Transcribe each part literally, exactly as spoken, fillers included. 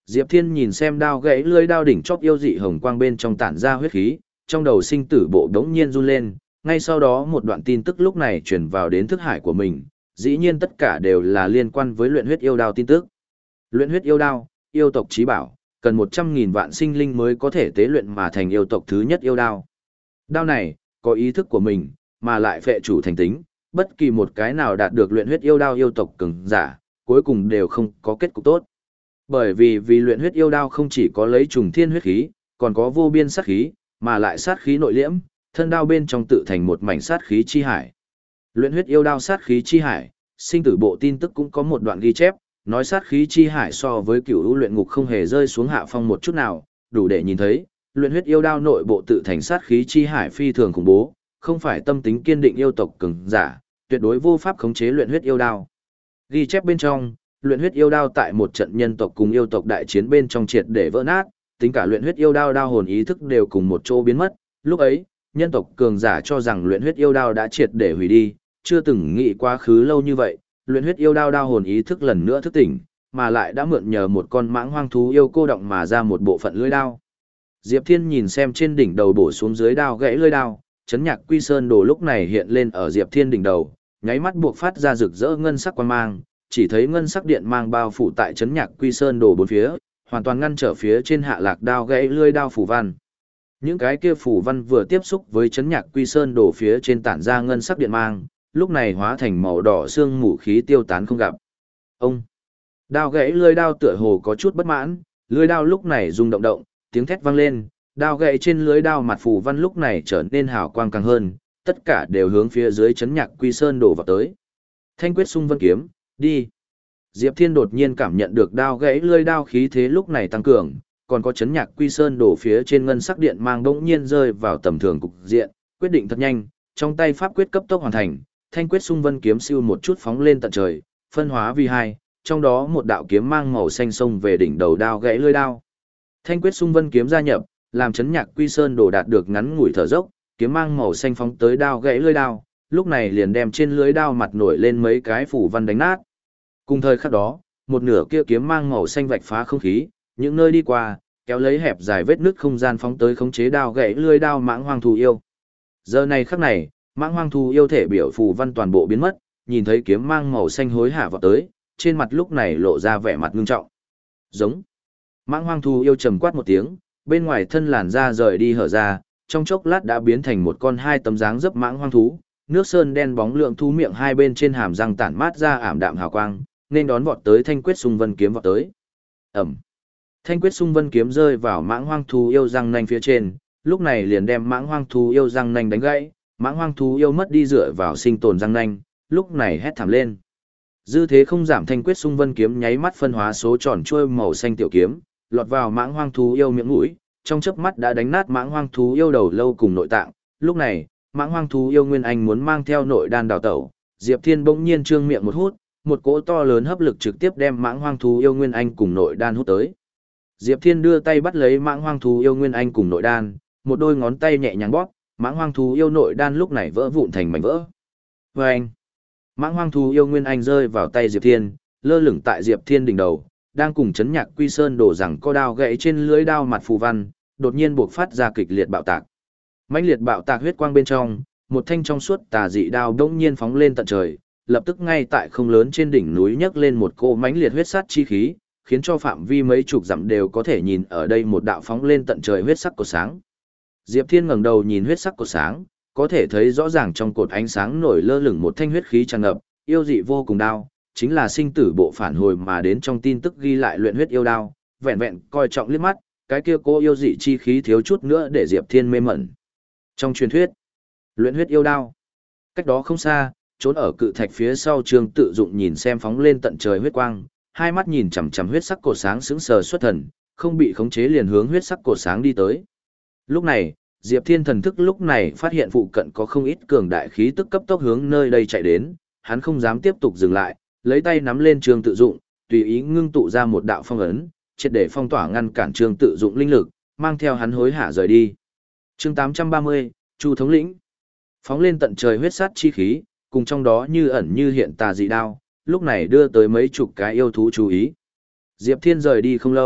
Diệp Thiên nhìn xem đao gãy lưỡi đao đỉnh chóp yêu dị hồng quang bên trong tản ra huyết khí, trong đầu sinh tử bộ đống nhiên run lên, ngay sau đó một đoạn tin tức lúc này truyền vào đến thức hải của mình, dĩ nhiên tất cả đều là liên quan với luyện huyết yêu đao tin tức. Luyện huyết yêu đao, yêu tộc chí bảo, cần một trăm nghìn vạn sinh linh mới có thể tế luyện mà thành yêu tộc thứ nhất yêu đao. Đao này, có ý thức của mình, mà lại phệ chủ thành tính, bất kỳ một cái nào đạt được luyện huyết yêu đao yêu tộc cường giả, cuối cùng đều không có kết cục tốt. Bởi vì vì luyện huyết yêu đao không chỉ có lấy trùng thiên huyết khí, còn có vô biên sát khí, mà lại sát khí nội liễm, thân đao bên trong tự thành một mảnh sát khí chi hải. Luyện huyết yêu đao sát khí chi hải, sinh tử bộ tin tức cũng có một đoạn ghi chép, nói sát khí chi hải so với cửu u luyện ngục không hề rơi xuống hạ phong một chút nào, đủ để nhìn thấy, luyện huyết yêu đao nội bộ tự thành sát khí chi hải phi thường khủng bố, không phải tâm tính kiên định yêu tộc cường giả, tuyệt đối vô pháp khống chế luyện huyết yêu đao. Ghi chép bên trong, luyện huyết yêu đao tại một trận nhân tộc cùng yêu tộc đại chiến bên trong triệt để vỡ nát, tính cả luyện huyết yêu đao đao hồn ý thức đều cùng một chỗ biến mất, lúc ấy, nhân tộc cường giả cho rằng luyện huyết yêu đao đã triệt để hủy đi, chưa từng nghĩ quá khứ lâu như vậy, luyện huyết yêu đao đao hồn ý thức lần nữa thức tỉnh, mà lại đã mượn nhờ một con mãng hoang thú yêu cô động mà ra một bộ phận lưỡi đao. Diệp Thiên nhìn xem trên đỉnh đầu bổ xuống dưới đao gãy lưỡi đao, chấn nhạc quy sơn đồ lúc này hiện lên ở Diệp Thiên đỉnh đầu, nháy mắt buộc phát ra rực rỡ ngân sắc quang mang, chỉ thấy ngân sắc điện mang bao phủ tại chấn nhạc quy sơn đồ bốn phía, hoàn toàn ngăn trở phía trên hạ lạc đao gãy lưỡi đao phủ văn. Những cái kia phủ văn vừa tiếp xúc với chấn nhạc quy sơn đồ phía trên tản ra ngân sắc điện mang, lúc này hóa thành màu đỏ xương mù khí tiêu tán không gặp. Ông! Đao gãy lưỡi đao tựa hồ có chút bất mãn, lưỡi đao lúc này rung động động, tiếng thét vang lên, đao gãy trên lưỡi đao mặt phủ văn lúc này trở nên hào quang càng hơn, tất cả đều hướng phía dưới chấn nhạc quy sơn đổ vào tới. Thanh quyết xung vân kiếm, đi! Diệp Thiên đột nhiên cảm nhận được đao gãy lưỡi đao khí thế lúc này tăng cường, còn có chấn nhạc quy sơn đổ phía trên ngân sắc điện mang bỗng nhiên rơi vào tầm thường cục diện, quyết định thật nhanh, trong tay pháp quyết cấp tốc hoàn thành, thanh quyết xung vân kiếm siêu một chút phóng lên tận trời, phân hóa vì hai, trong đó một đạo kiếm mang màu xanh xông về đỉnh đầu đao gãy lưỡi đao. Thanh quyết xung vân kiếm gia nhập, làm chấn nhạc quy sơn đổ đạt được ngắn ngủi thở dốc, kiếm mang màu xanh phóng tới đao gãy lưỡi đao, lúc này liền đem trên lưỡi đao mặt nổi lên mấy cái phủ văn đánh nát. Cùng thời khắc đó, một nửa kia kiếm mang màu xanh vạch phá không khí, những nơi đi qua, kéo lấy hẹp dài vết nứt không gian phóng tới khống chế đao gãy lưỡi đao mãng hoang thú yêu. Giờ này khắc này, mãng hoang thú yêu thể biểu phù văn toàn bộ biến mất, nhìn thấy kiếm mang màu xanh hối hả vào tới, trên mặt lúc này lộ ra vẻ mặt ngưng trọng. Giống. Mãng hoang thú yêu trầm quát một tiếng, bên ngoài thân làn da rời đi hở ra, trong chốc lát đã biến thành một con hai tấm dáng dấp mãng hoang thú, nước sơn đen bóng lượng thú miệng hai bên trên hàm răng tản mát ra ảm đạm hào quang, nên đón vọt tới thanh quyết xung vân kiếm vọt tới. Ẩm. Thanh quyết xung vân kiếm rơi vào mãng hoang thú yêu răng nanh phía trên, lúc này liền đem mãng hoang thú yêu răng nanh đánh gãy, mãng hoang thú yêu mất đi dựa vào sinh tồn răng nanh, lúc này hét thảm lên. Dư thế không giảm, thanh quyết xung vân kiếm nháy mắt phân hóa số tròn trôi màu xanh tiểu kiếm, lọt vào mãng hoang thú yêu miệng mũi, trong chớp mắt đã đánh nát mãng hoang thú yêu đầu lâu cùng nội tạng. Lúc này, mãng hoang thú yêu Nguyên Anh muốn mang theo nội đan đào tẩu, Diệp Thiên bỗng nhiên trương miệng một hút, một cỗ to lớn hấp lực trực tiếp đem mãng hoang thú yêu Nguyên Anh cùng nội đan hút tới. Diệp Thiên đưa tay bắt lấy mãng hoang thú yêu Nguyên Anh cùng nội đan, một đôi ngón tay nhẹ nhàng bóp, mãng hoang thú yêu nội đan lúc này vỡ vụn thành mảnh vỡ. Và anh, mãng hoang thú yêu Nguyên Anh rơi vào tay Diệp Thiên, lơ lửng tại Diệp Thiên đỉnh đầu, đang cùng chấn nhạc quy sơn đổ rằng co đao gãy trên lưới đao mặt phù văn, đột nhiên buộc phát ra kịch liệt bạo tạc. Mãnh liệt bạo tạc huyết quang bên trong, một thanh trong suốt tà dị đao đống nhiên phóng lên tận trời, lập tức ngay tại không lớn trên đỉnh núi nhấc lên một cỗ mãnh liệt huyết sát chi khí, khiến cho phạm vi mấy chục dặm đều có thể nhìn ở đây một đạo phóng lên tận trời huyết sắc cột sáng. Diệp Thiên ngẩng đầu nhìn huyết sắc cột sáng, có thể thấy rõ ràng trong cột ánh sáng nổi lơ lửng một thanh huyết khí tràn ngập, yêu dị vô cùng đao, chính là sinh tử bộ phản hồi mà đến trong tin tức ghi lại luyện huyết yêu đao, vẹn vẹn coi trọng liếc mắt, cái kia cô yêu dị chi khí thiếu chút nữa để Diệp Thiên mê mẩn. Trong truyền thuyết, luyện huyết yêu đao. Cách đó không xa, trốn ở cự thạch phía sau Trương Tự Dụng nhìn xem phóng lên tận trời huyết quang, hai mắt nhìn chằm chằm huyết sắc cột sáng sững sờ xuất thần, không bị khống chế liền hướng huyết sắc cột sáng đi tới. Lúc này, Diệp Thiên thần thức lúc này phát hiện phụ cận có không ít cường đại khí tức cấp tốc hướng nơi đây chạy đến, hắn không dám tiếp tục dừng lại, lấy tay nắm lên Trương Tự Dụng, tùy ý ngưng tụ ra một đạo phong ấn, triệt để phong tỏa ngăn cản Trương Tự Dụng linh lực, mang theo hắn hối hả rời đi. Chương tám trăm ba mươi, Chu thống lĩnh. Phóng lên tận trời huyết sát chi khí, cùng trong đó như ẩn như hiện tà dị đao, lúc này đưa tới mấy chục cái yêu thú chú ý. Diệp Thiên rời đi không lâu,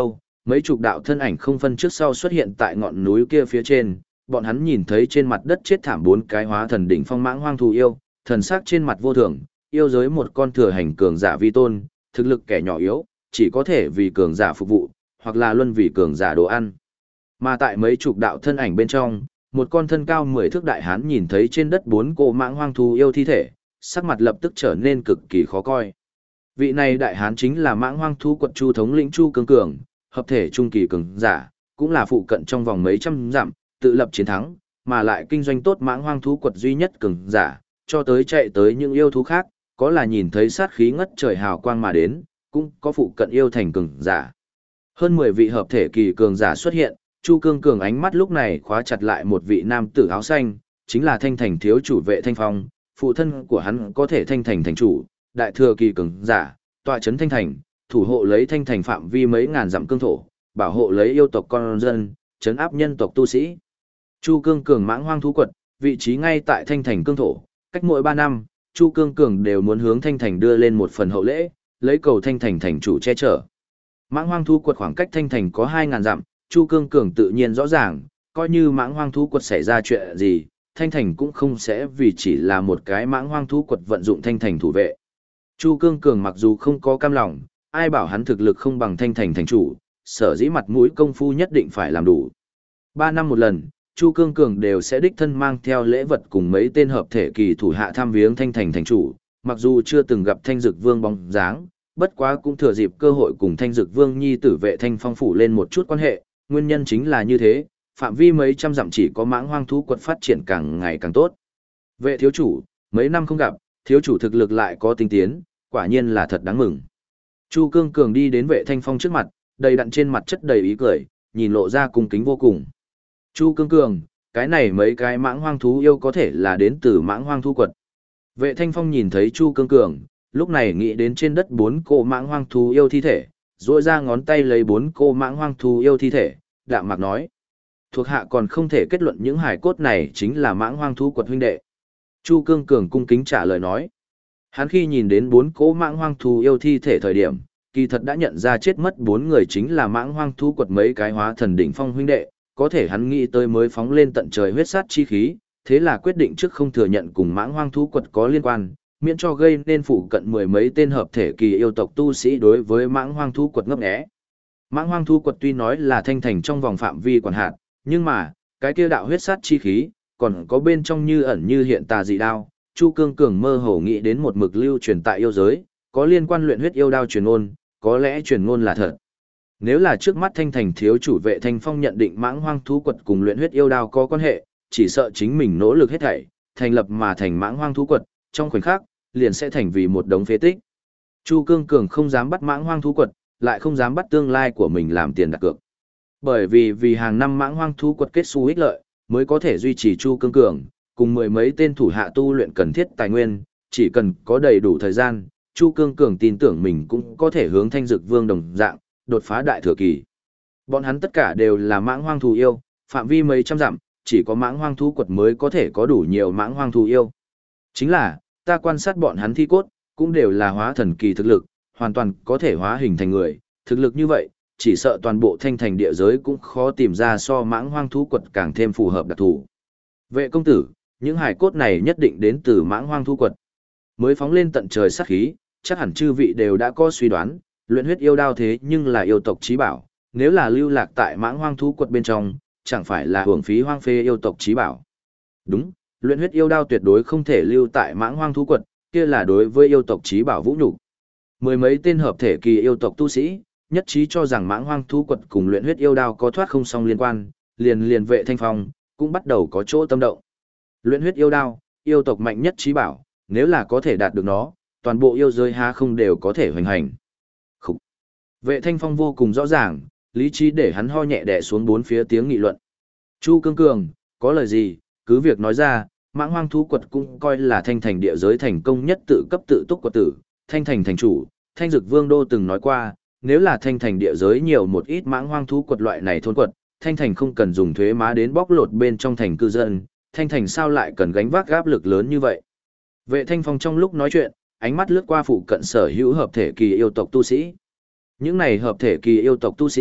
Mấy chục đạo thân ảnh không phân trước sau xuất hiện tại ngọn núi kia phía trên, bọn hắn nhìn thấy trên mặt đất chết thảm bốn cái hóa thần đỉnh phong mãng hoang thú yêu, thần sắc trên mặt vô thường, yêu giới một con thừa hành cường giả vi tôn, thực lực kẻ nhỏ yếu, chỉ có thể vì cường giả phục vụ, hoặc là luân vì cường giả đồ ăn. Mà tại mấy chục đạo thân ảnh bên trong, một con thân cao mười thước đại hán nhìn thấy trên đất bốn cô mãng hoang thú yêu thi thể, sắc mặt lập tức trở nên cực kỳ khó coi. Vị này đại hán chính là mãng hoang thú quật Chu thống lĩnh Chu Cương Cường, hợp thể trung kỳ cường giả, cũng là phụ cận trong vòng mấy trăm dặm, tự lập chiến thắng, mà lại kinh doanh tốt mãng hoang thú quật duy nhất cường giả, cho tới chạy tới những yêu thú khác, có là nhìn thấy sát khí ngất trời hào quang mà đến, cũng có phụ cận yêu thành cường giả. Hơn mười vị hợp thể kỳ cường giả xuất hiện, Chu Cương Cường ánh mắt lúc này khóa chặt lại một vị nam tử áo xanh, chính là Thanh Thành thiếu chủ Vệ Thanh Phong, phụ thân của hắn có thể Thanh Thành thành chủ, đại thừa kỳ cường giả, tọa trấn Thanh Thành, thủ hộ lấy Thanh Thành phạm vi mấy ngàn dặm cương thổ, bảo hộ lấy yêu tộc con dân, trấn áp nhân tộc tu sĩ. Chu Cương Cường mãng hoang thú quật, vị trí ngay tại Thanh Thành cương thổ, cách mỗi ba năm, Chu Cương Cường đều muốn hướng Thanh Thành đưa lên một phần hậu lễ, lấy cầu Thanh Thành thành chủ che chở. Mãng hoang thú quật khoảng cách Thanh Thành có hai ngàn dặm, Chu Cương Cường tự nhiên rõ ràng, coi như mãng hoang thú quật xảy ra chuyện gì, Thanh Thành cũng không sẽ vì chỉ là một cái mãng hoang thú quật vận dụng Thanh Thành thủ vệ. Chu Cương Cường mặc dù không có cam lòng, ai bảo hắn thực lực không bằng Thanh Thành thành chủ, sở dĩ mặt mũi công phu nhất định phải làm đủ. Ba năm một lần, Chu Cương Cường đều sẽ đích thân mang theo lễ vật cùng mấy tên hợp thể kỳ thủ hạ thăm viếng Thanh Thành thành chủ, mặc dù chưa từng gặp Thanh Dực Vương bóng dáng, bất quá cũng thừa dịp cơ hội cùng Thanh Dực Vương nhi tử Vệ Thanh Phong phủ lên một chút quan hệ, nguyên nhân chính là như thế, phạm vi mấy trăm dặm chỉ có mãng hoang thú quật phát triển càng ngày càng tốt. Vệ thiếu chủ, mấy năm không gặp, thiếu chủ thực lực lại có tinh tiến, quả nhiên là thật đáng mừng. Chu Cương Cường đi đến Vệ Thanh Phong trước mặt, đầy đặn trên mặt chất đầy ý cười, nhìn lộ ra cung kính vô cùng. Chu Cương Cường, cái này mấy cái mãng hoang thú yêu có thể là đến từ mãng hoang thú quật. Vệ Thanh Phong nhìn thấy Chu Cương Cường, lúc này nghĩ đến trên đất bốn cô mãng hoang thú yêu thi thể, duỗi ra ngón tay lấy bốn cô mãng hoang thú yêu thi thể, đạm mạc nói. Thuộc hạ còn không thể kết luận những hải cốt này chính là mãng hoang thú quật huynh đệ. Chu Cương Cường cung kính trả lời nói. Hắn khi nhìn đến bốn cỗ mãng hoang thú yêu thi thể thời điểm, kỳ thật đã nhận ra chết mất bốn người chính là mãng hoang thú quật mấy cái hóa thần đỉnh phong huynh đệ, có thể hắn nghĩ tới mới phóng lên tận trời huyết sát chi khí, thế là quyết định trước không thừa nhận cùng mãng hoang thú quật có liên quan, miễn cho gây nên phụ cận mười mấy tên hợp thể kỳ yêu tộc tu sĩ đối với mãng hoang thú quật ngấp nghé. Mãng hoang thú quật tuy nói là Thanh Thành trong vòng phạm vi quản hạt, nhưng mà, cái kia đạo huyết sát chi khí, còn có bên trong như ẩn như hiện tà dị đao, Chu Cương Cường mơ hồ nghĩ đến một mực lưu truyền tại yêu giới, có liên quan luyện huyết yêu đao truyền ngôn, có lẽ truyền ngôn là thật. Nếu là trước mắt Thanh Thành thiếu chủ Vệ Thanh Phong nhận định mãng hoang thú quật cùng luyện huyết yêu đao có quan hệ, chỉ sợ chính mình nỗ lực hết thảy, thành lập mà thành mãng hoang thú quật, trong khoảnh khắc, liền sẽ thành vì một đống phế tích. Chu Cương Cường không dám bắt mãng hoang thú quật, lại không dám bắt tương lai của mình làm tiền đặt cược. Bởi vì vì hàng năm mãng hoang thú quật kết xu ích lợi, mới có thể duy trì Chu Cương Cường, cùng mười mấy tên thủ hạ tu luyện cần thiết tài nguyên, chỉ cần có đầy đủ thời gian, Chu Cương Cường tin tưởng mình cũng có thể hướng Thanh Dực Vương đồng dạng, đột phá đại thừa kỳ. Bọn hắn tất cả đều là mãng hoang thú yêu, phạm vi mấy trăm dặm, chỉ có mãng hoang thú quật mới có thể có đủ nhiều mãng hoang thú yêu. Chính là, ta quan sát bọn hắn thi cốt, cũng đều là hóa thần kỳ thực lực, hoàn toàn có thể hóa hình thành người, thực lực như vậy, chỉ sợ toàn bộ Thanh Thành địa giới cũng khó tìm ra so mãng hoang thú quật càng thêm phù hợp đặc thù. Vệ công tử, những hải cốt này nhất định đến từ mãng hoang thú quật. Mới phóng lên tận trời sát khí, chắc hẳn chư vị đều đã có suy đoán, luyện huyết yêu đao thế nhưng là yêu tộc chí bảo, nếu là lưu lạc tại mãng hoang thú quật bên trong, chẳng phải là hưởng phí hoang phê yêu tộc chí bảo. Đúng, luyện huyết yêu đao tuyệt đối không thể lưu tại mãng hoang thú quật, kia là đối với yêu tộc chí bảo vũ nhục. Mười mấy tên hợp thể kỳ yêu tộc tu sĩ, nhất trí cho rằng mãng hoang thú quật cùng luyện huyết yêu đao có thoát không song liên quan, liền liền Vệ Thanh Phong cũng bắt đầu có chỗ tâm động. Luyện huyết yêu đao, yêu tộc mạnh nhất chí bảo, nếu là có thể đạt được nó, toàn bộ yêu giới há không đều có thể hoành hành. Khúc. Vệ Thanh Phong vô cùng rõ ràng, lý trí để hắn ho nhẹ đè xuống bốn phía tiếng nghị luận. Chu Cương Cường, có lời gì, cứ việc nói ra, mãng hoang thú quật cũng coi là Thanh Thành địa giới thành công nhất tự cấp tự túc quật tử, Thanh Thành thành chủ, Thanh Dực Vương Đô từng nói qua, nếu là Thanh Thành địa giới nhiều một ít mãng hoang thú quật loại này thôn quật, Thanh Thành không cần dùng thuế má đến bóc lột bên trong thành cư dân, Thanh Thành sao lại cần gánh vác áp lực lớn như vậy. Vệ Thanh Phong trong lúc nói chuyện, ánh mắt lướt qua phụ cận sở hữu hợp thể kỳ yêu tộc tu sĩ. Những này hợp thể kỳ yêu tộc tu sĩ,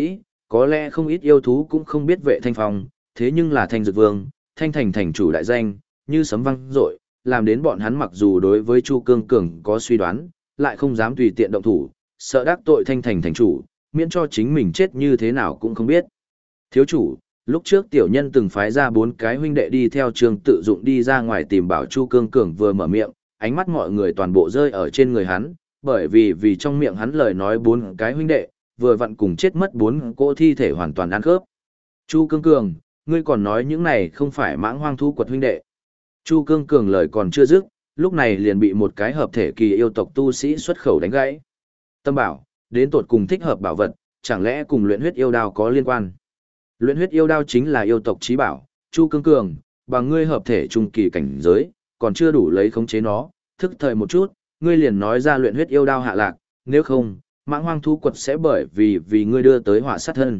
có lẽ không ít yêu thú cũng không biết Vệ Thanh Phong, thế nhưng là Thanh Dược Vương, Thanh Thành thành chủ đại danh, như sấm vang dội, làm đến bọn hắn mặc dù đối với Chu Cương Cường có suy đoán, lại không dám tùy tiện động thủ, sợ đắc tội Thanh Thành thành chủ, miễn cho chính mình chết như thế nào cũng không biết. Thiếu chủ, lúc trước tiểu nhân từng phái ra bốn cái huynh đệ đi theo Trương Tự Dụng đi ra ngoài tìm bảo Chu Cương Cường vừa mở miệng, ánh mắt mọi người toàn bộ rơi ở trên người hắn, bởi vì vì trong miệng hắn lời nói bốn cái huynh đệ, vừa vặn cùng chết mất bốn cỗ thi thể hoàn toàn ăn khớp. Chu Cương Cường, ngươi còn nói những này không phải mãng hoang thú quật huynh đệ. Chu Cương Cường lời còn chưa dứt, lúc này liền bị một cái hợp thể kỳ yêu tộc tu sĩ xuất khẩu đánh gãy. Tâm bảo, đến tột cùng thích hợp bảo vật, chẳng lẽ cùng luyện huyết yêu đao có liên quan? Luyện huyết yêu đao chính là yêu tộc chí bảo, Chu Cương Cường, bằng ngươi hợp thể trung kỳ cảnh giới, còn chưa đủ lấy khống chế nó, thức thời một chút, ngươi liền nói ra luyện huyết yêu đao hạ lạc, nếu không, mãng hoang thú quật sẽ bởi vì vì ngươi đưa tới họa sát thân.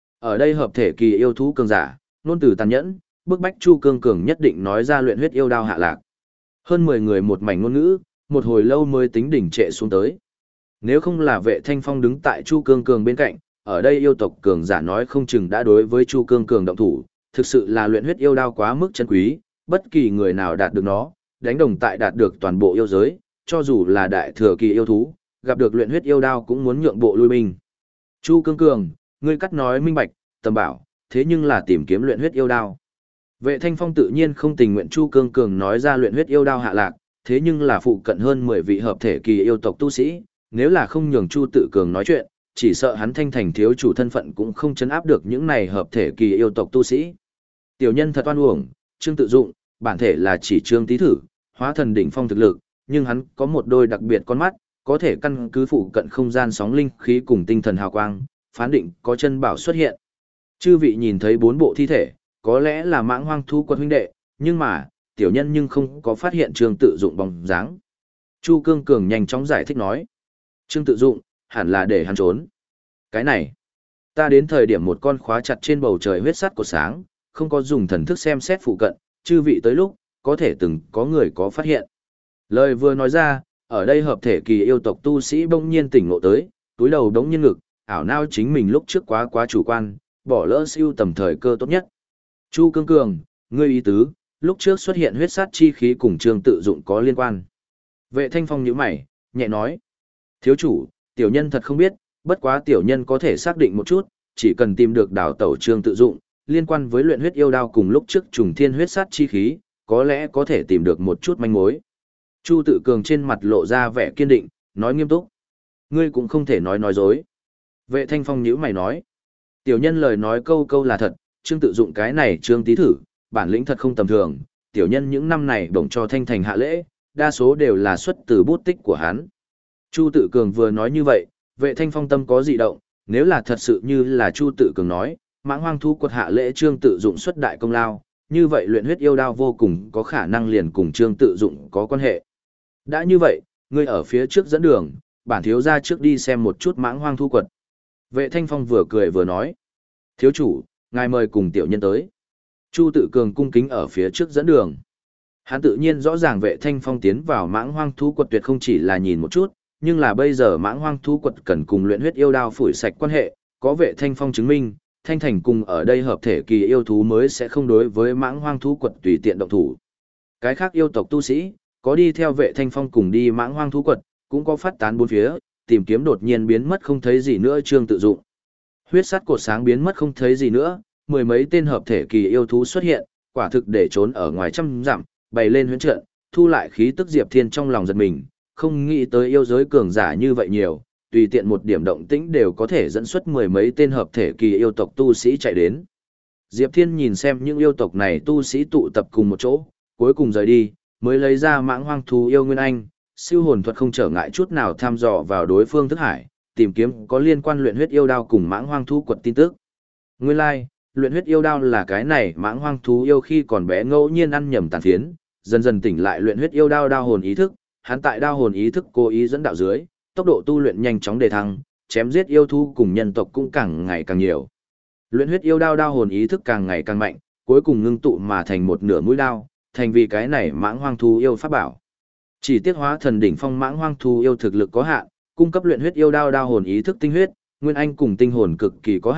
Ở đây hợp thể kỳ yêu thú cường giả, nôn từ tàn nhẫn, bức bách Chu Cương Cường nhất định nói ra luyện huyết yêu đao hạ lạc. Hơn mười người một mảnh ngôn ngữ, một hồi lâu mới tính đỉnh trệ xuống tới. Nếu không là Vệ Thanh Phong đứng tại Chu Cương Cường bên cạnh, ở đây yêu tộc cường giả nói không chừng đã đối với Chu Cương Cường động thủ, thực sự là luyện huyết yêu đao quá mức chân quý, bất kỳ người nào đạt được nó, đánh đồng tại đạt được toàn bộ yêu giới, cho dù là đại thừa kỳ yêu thú, gặp được luyện huyết yêu đao cũng muốn nhượng bộ lui binh. Chu Cương Cường, ngươi cắt nói minh bạch, tầm bảo, thế nhưng là tìm kiếm luyện huyết yêu đao. Vệ Thanh Phong tự nhiên không tình nguyện Chu Cương Cường nói ra luyện huyết yêu đao hạ lạc, thế nhưng là phụ cận hơn mười vị hợp thể kỳ yêu tộc tu sĩ, nếu là không nhường Chu Tự Cường nói chuyện, chỉ sợ hắn Thanh Thành thiếu chủ thân phận cũng không chấn áp được những này hợp thể kỳ yêu tộc tu sĩ. Tiểu nhân thật oan uổng, Trương Tự Dụng, bản thể là chỉ Trương Tý Thử, hóa thần đỉnh phong thực lực, nhưng hắn có một đôi đặc biệt con mắt, có thể căn cứ phụ cận không gian sóng linh khí cùng tinh thần hào quang, phán định có chân bảo xuất hiện. Chư vị nhìn thấy bốn bộ thi thể, có lẽ là mãng hoang thú quật huynh đệ, nhưng mà, tiểu nhân nhưng không có phát hiện Trương Tự Dụng bóng dáng. Chu Cương Cường nhanh chóng giải thích nói. Trương Tự Dụng, hẳn là để hắn trốn. Cái này, ta đến thời điểm một con khóa chặt trên bầu trời huyết sắt của sáng, không có dùng thần thức xem xét phụ cận, chư vị tới lúc, có thể từng có người có phát hiện. Lời vừa nói ra, ở đây hợp thể kỳ yêu tộc tu sĩ bỗng nhiên tỉnh ngộ tới, túi đầu đống nhiên ngực, ảo nao chính mình lúc trước quá quá chủ quan, bỏ lỡ siêu tầm thời cơ tốt nhất. Chu Cương Cường, ngươi ý tứ, lúc trước xuất hiện huyết sát chi khí cùng Trương Tự Dụng có liên quan. Vệ Thanh Phong nhíu mày, nhẹ nói. Thiếu chủ, tiểu nhân thật không biết, bất quá tiểu nhân có thể xác định một chút, chỉ cần tìm được đảo tẩu Trương Tự Dụng, liên quan với luyện huyết yêu đao cùng lúc trước trùng thiên huyết sát chi khí, có lẽ có thể tìm được một chút manh mối. Chu Tự Cường trên mặt lộ ra vẻ kiên định, nói nghiêm túc. Ngươi cũng không thể nói nói dối. Vệ Thanh Phong nhíu mày nói. Tiểu nhân lời nói câu câu là thật, Trương Tự Dụng cái này Trương Tý Thử, bản lĩnh thật không tầm thường, tiểu nhân những năm này bổng cho Thanh Thành hạ lễ, đa số đều là xuất từ bút tích của hắn. Chu Tự Cường vừa nói như vậy, Vệ Thanh Phong tâm có dị động, nếu là thật sự như là Chu Tự Cường nói, mãng hoang thú quật hạ lễ Trương Tự Dụng xuất đại công lao, như vậy luyện huyết yêu đao vô cùng có khả năng liền cùng Trương Tự Dụng có quan hệ. Đã như vậy, ngươi ở phía trước dẫn đường, bản thiếu ra trước đi xem một chút mãng hoang thú quật. Vệ Thanh Phong vừa cười vừa nói. Thiếu chủ, ngài mời cùng tiểu nhân tới. Chu Tự Cường cung kính ở phía trước dẫn đường. Hắn tự nhiên rõ ràng Vệ Thanh Phong tiến vào mãng hoang thú quật tuyệt không chỉ là nhìn một chút, nhưng là bây giờ mãng hoang thú quật cần cùng luyện huyết yêu đao phủi sạch quan hệ, có Vệ Thanh Phong chứng minh, Thanh Thành cùng ở đây hợp thể kỳ yêu thú mới sẽ không đối với mãng hoang thú quật tùy tiện động thủ. Cái khác yêu tộc tu sĩ, có đi theo Vệ Thanh Phong cùng đi mãng hoang thú quật, cũng có phát tán bốn phía, tìm kiếm đột nhiên biến mất không thấy gì nữa Trương Tự Dụng. Huyết sắt cột sáng biến mất không thấy gì nữa, mười mấy tên hợp thể kỳ yêu thú xuất hiện, quả thực để trốn ở ngoài trăm dặm, bày lên huyễn trận, thu lại khí tức Diệp Thiên trong lòng giật mình, không nghĩ tới yêu giới cường giả như vậy nhiều, tùy tiện một điểm động tĩnh đều có thể dẫn xuất mười mấy tên hợp thể kỳ yêu tộc tu sĩ chạy đến. Diệp Thiên nhìn xem những yêu tộc này tu sĩ tụ tập cùng một chỗ, cuối cùng rời đi, mới lấy ra mãng hoang thú yêu nguyên anh, siêu hồn thuật không trở ngại chút nào tham dò vào đối phương thức hải, tìm kiếm có liên quan luyện huyết yêu đao cùng mãng hoang thú quật tin tức. Nguyên lai, like, luyện huyết yêu đao là cái này mãng hoang thú yêu khi còn bé ngẫu nhiên ăn nhầm tàn phiến, dần dần tỉnh lại luyện huyết yêu đao đao hồn ý thức, hắn tại đao hồn ý thức cố ý dẫn đạo dưới, tốc độ tu luyện nhanh chóng đề thăng, chém giết yêu thú cùng nhân tộc cũng càng ngày càng nhiều. Luyện huyết yêu đao đao hồn ý thức càng ngày càng mạnh, cuối cùng ngưng tụ mà thành một nửa mũi đao, thành vì cái này mãng hoang thú yêu pháp bảo. Chỉ tiếc hóa thần đỉnh phong mãng hoang thú yêu thực lực có hạn, cung cấp luyện huyết yêu đao đao hồn ý thức tinh huyết, nguyên anh cùng tinh hồn cực kỳ có hạn,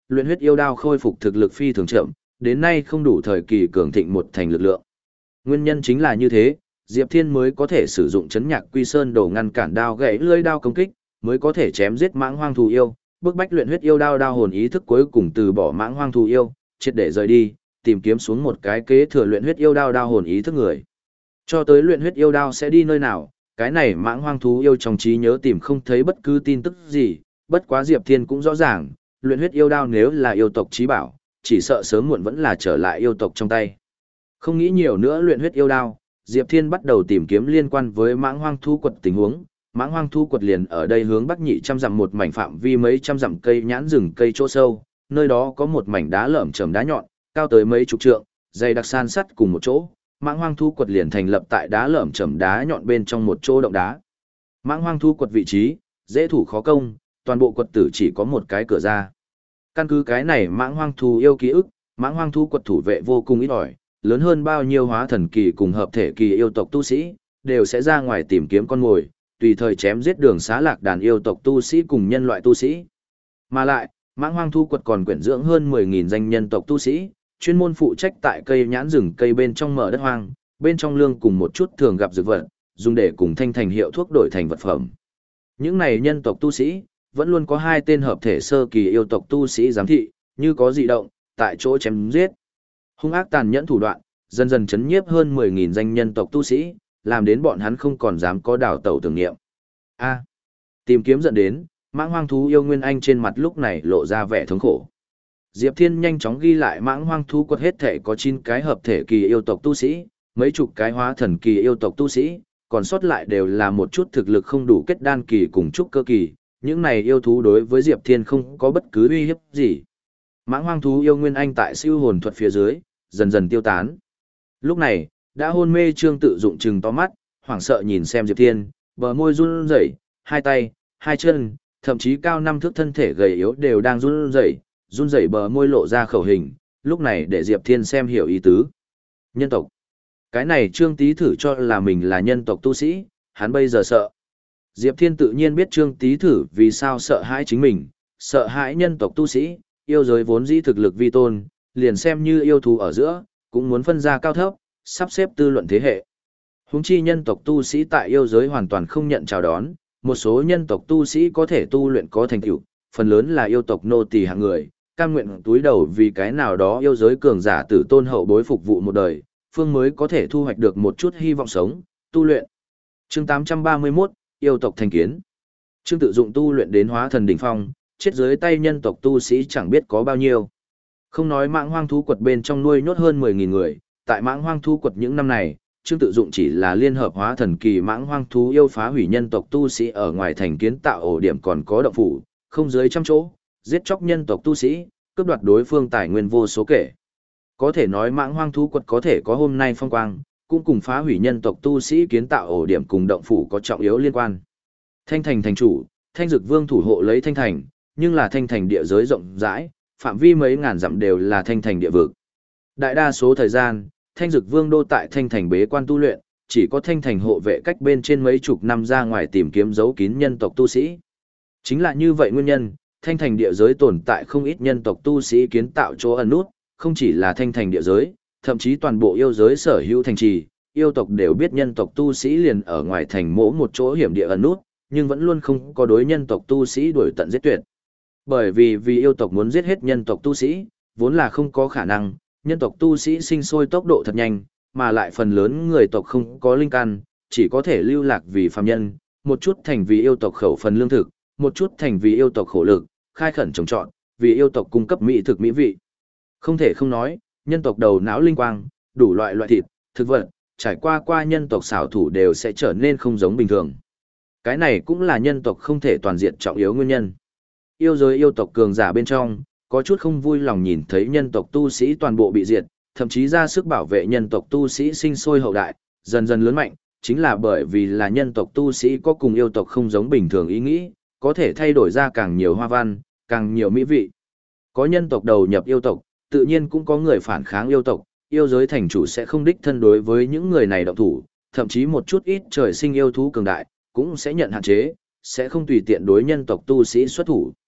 luyện huyết yêu đao khôi phục thực lực phi thường chậm, đến nay không đủ thời kỳ cường thịnh một thành lực lượng. Nguyên nhân chính là như thế, Diệp Thiên mới có thể sử dụng chấn nhạc quy sơn đồ ngăn cản đao gãy lưỡi đao công kích, mới có thể chém giết mãng hoang thú yêu, bức bách luyện huyết yêu đao đao hồn ý thức cuối cùng từ bỏ mãng hoang thú yêu, triệt để rời đi, tìm kiếm xuống một cái kế thừa luyện huyết yêu đao đao hồn ý thức người. Cho tới luyện huyết yêu đao sẽ đi nơi nào, cái này mãng hoang thú yêu trong trí nhớ tìm không thấy bất cứ tin tức gì, bất quá Diệp Thiên cũng rõ ràng, luyện huyết yêu đao nếu là yêu tộc trí bảo, chỉ sợ sớm muộn vẫn là trở lại yêu tộc trong tay. Không nghĩ nhiều nữa luyện huyết yêu đao, Diệp Thiên bắt đầu tìm kiếm liên quan với mãng hoang thú quật tình huống. Mãng hoang thú quật liền ở đây hướng bắc nhị trăm dặm một mảnh phạm vi mấy trăm dặm cây nhãn rừng cây chỗ sâu, nơi đó có một mảnh đá lởm chởm đá nhọn, cao tới mấy chục trượng, dày đặc san sắt cùng một chỗ. Mãng hoang thú quật liền thành lập tại đá lởm chởm đá nhọn bên trong một chỗ động đá. Mãng hoang thú quật vị trí, dễ thủ khó công, toàn bộ quật tử chỉ có một cái cửa ra. Căn cứ cái này mãng hoang thú yêu ký ức, mãng hoang thú quật thủ vệ vô cùng ít ỏi, lớn hơn bao nhiêu hóa thần kỳ cùng hợp thể kỳ yêu tộc tu sĩ, đều sẽ ra ngoài tìm kiếm con mồi, tùy thời chém giết đường xá lạc đàn yêu tộc tu sĩ cùng nhân loại tu sĩ. Mà lại, mãng hoang thú quật còn quyển dưỡng hơn mười nghìn danh nhân tộc tu sĩ, chuyên môn phụ trách tại cây nhãn rừng cây bên trong mở đất hoang, bên trong lương cùng một chút thường gặp dược vật, dùng để cùng thanh thành hiệu thuốc đổi thành vật phẩm. Những này nhân tộc tu sĩ, vẫn luôn có hai tên hợp thể sơ kỳ yêu tộc tu sĩ giám thị, như có dị động, tại chỗ chém giết. Hung ác tàn nhẫn thủ đoạn, dần dần chấn nhiếp hơn mười nghìn danh nhân tộc tu sĩ, làm đến bọn hắn không còn dám có đảo tẩu tưởng niệm. A. Tìm kiếm dẫn đến, mãng hoang thú yêu Nguyên Anh trên mặt lúc này lộ ra vẻ thống khổ. Diệp Thiên nhanh chóng ghi lại mãng hoang thú quật hết thể có chín cái hợp thể kỳ yêu tộc tu sĩ, mấy chục cái hóa thần kỳ yêu tộc tu sĩ, còn sót lại đều là một chút thực lực không đủ kết đan kỳ cùng trúc cơ kỳ, những này yêu thú đối với Diệp Thiên không có bất cứ uy hiếp gì. Mãng hoang thú yêu Nguyên Anh tại siêu hồn thuật phía dưới, dần dần tiêu tán. Lúc này, đã hôn mê Trương Tự Dụng trừng to mắt, hoảng sợ nhìn xem Diệp Thiên, bờ môi run rẩy, hai tay, hai chân, thậm chí cao năm thước thân thể gầy yếu đều đang run rẩy, run rẩy bờ môi lộ ra khẩu hình, lúc này để Diệp Thiên xem hiểu ý tứ. Nhân tộc. Cái này Trương Tý Thử cho là mình là nhân tộc tu sĩ, hắn bây giờ sợ. Diệp Thiên tự nhiên biết Trương Tý Thử vì sao sợ hãi chính mình, sợ hãi nhân tộc tu sĩ, yêu giới vốn dĩ thực lực vi tôn, liền xem như yêu thú ở giữa, cũng muốn phân ra cao thấp, sắp xếp tư luận thế hệ. Huống chi nhân tộc tu sĩ tại yêu giới hoàn toàn không nhận chào đón, một số nhân tộc tu sĩ có thể tu luyện có thành tựu, phần lớn là yêu tộc nô tỳ hạng người, cam nguyện túi đầu vì cái nào đó yêu giới cường giả tử tôn hậu bối phục vụ một đời, phương mới có thể thu hoạch được một chút hy vọng sống, tu luyện. Chương tám trăm ba mươi mốt, yêu tộc thành kiến. Trương Tự Dụng tu luyện đến hóa thần đỉnh phong, chết dưới tay nhân tộc tu sĩ chẳng biết có bao nhiêu. Không nói mãng hoang thú quật bên trong nuôi nhốt hơn mười nghìn người, tại mãng hoang thú quật những năm này, Trương Tự Dụng chỉ là liên hợp hóa thần kỳ mãng hoang thú yêu phá hủy nhân tộc tu sĩ ở ngoài thành kiến tạo ổ điểm còn có động phủ, không dưới trăm chỗ, giết chóc nhân tộc tu sĩ, cướp đoạt đối phương tài nguyên vô số kể. Có thể nói mãng hoang thú quật có thể có hôm nay phong quang, cũng cùng phá hủy nhân tộc tu sĩ kiến tạo ổ điểm cùng động phủ có trọng yếu liên quan. Thanh thành thành chủ, Thanh Dực Vương thủ hộ lấy Thanh thành, nhưng là Thanh thành địa giới rộng rãi, phạm vi mấy ngàn dặm đều là Thanh thành địa vực. Đại đa số thời gian, Thanh Dực Vương đô tại Thanh thành bế quan tu luyện, chỉ có Thanh thành hộ vệ cách bên trên mấy chục năm ra ngoài tìm kiếm giấu kín nhân tộc tu sĩ. Chính là như vậy nguyên nhân, Thanh thành địa giới tồn tại không ít nhân tộc tu sĩ kiến tạo chỗ ẩn nút, không chỉ là Thanh thành địa giới, thậm chí toàn bộ yêu giới sở hữu thành trì, yêu tộc đều biết nhân tộc tu sĩ liền ở ngoài thành mỗi một chỗ hiểm địa ẩn nút, nhưng vẫn luôn không có đối nhân tộc tu sĩ đuổi tận giết tuyệt. Bởi vì vì yêu tộc muốn giết hết nhân tộc tu sĩ, vốn là không có khả năng, nhân tộc tu sĩ sinh sôi tốc độ thật nhanh, mà lại phần lớn người tộc không có linh căn, chỉ có thể lưu lạc vì phàm nhân, một chút thành vì yêu tộc khẩu phần lương thực, một chút thành vì yêu tộc khổ lực, khai khẩn trồng trọt, vì yêu tộc cung cấp mỹ thực mỹ vị. Không thể không nói, nhân tộc đầu não linh quang, đủ loại loại thịt, thực vật, trải qua qua nhân tộc xảo thủ đều sẽ trở nên không giống bình thường. Cái này cũng là nhân tộc không thể toàn diện trọng yếu nguyên nhân. Yêu giới yêu tộc cường giả bên trong, có chút không vui lòng nhìn thấy nhân tộc tu sĩ toàn bộ bị diệt, thậm chí ra sức bảo vệ nhân tộc tu sĩ sinh sôi hậu đại, dần dần lớn mạnh, chính là bởi vì là nhân tộc tu sĩ có cùng yêu tộc không giống bình thường ý nghĩ, có thể thay đổi ra càng nhiều hoa văn, càng nhiều mỹ vị. Có nhân tộc đầu nhập yêu tộc, tự nhiên cũng có người phản kháng yêu tộc, yêu giới thành chủ sẽ không đích thân đối với những người này động thủ, thậm chí một chút ít trời sinh yêu thú cường đại, cũng sẽ nhận hạn chế, sẽ không tùy tiện đối nhân tộc tu sĩ xuất thủ.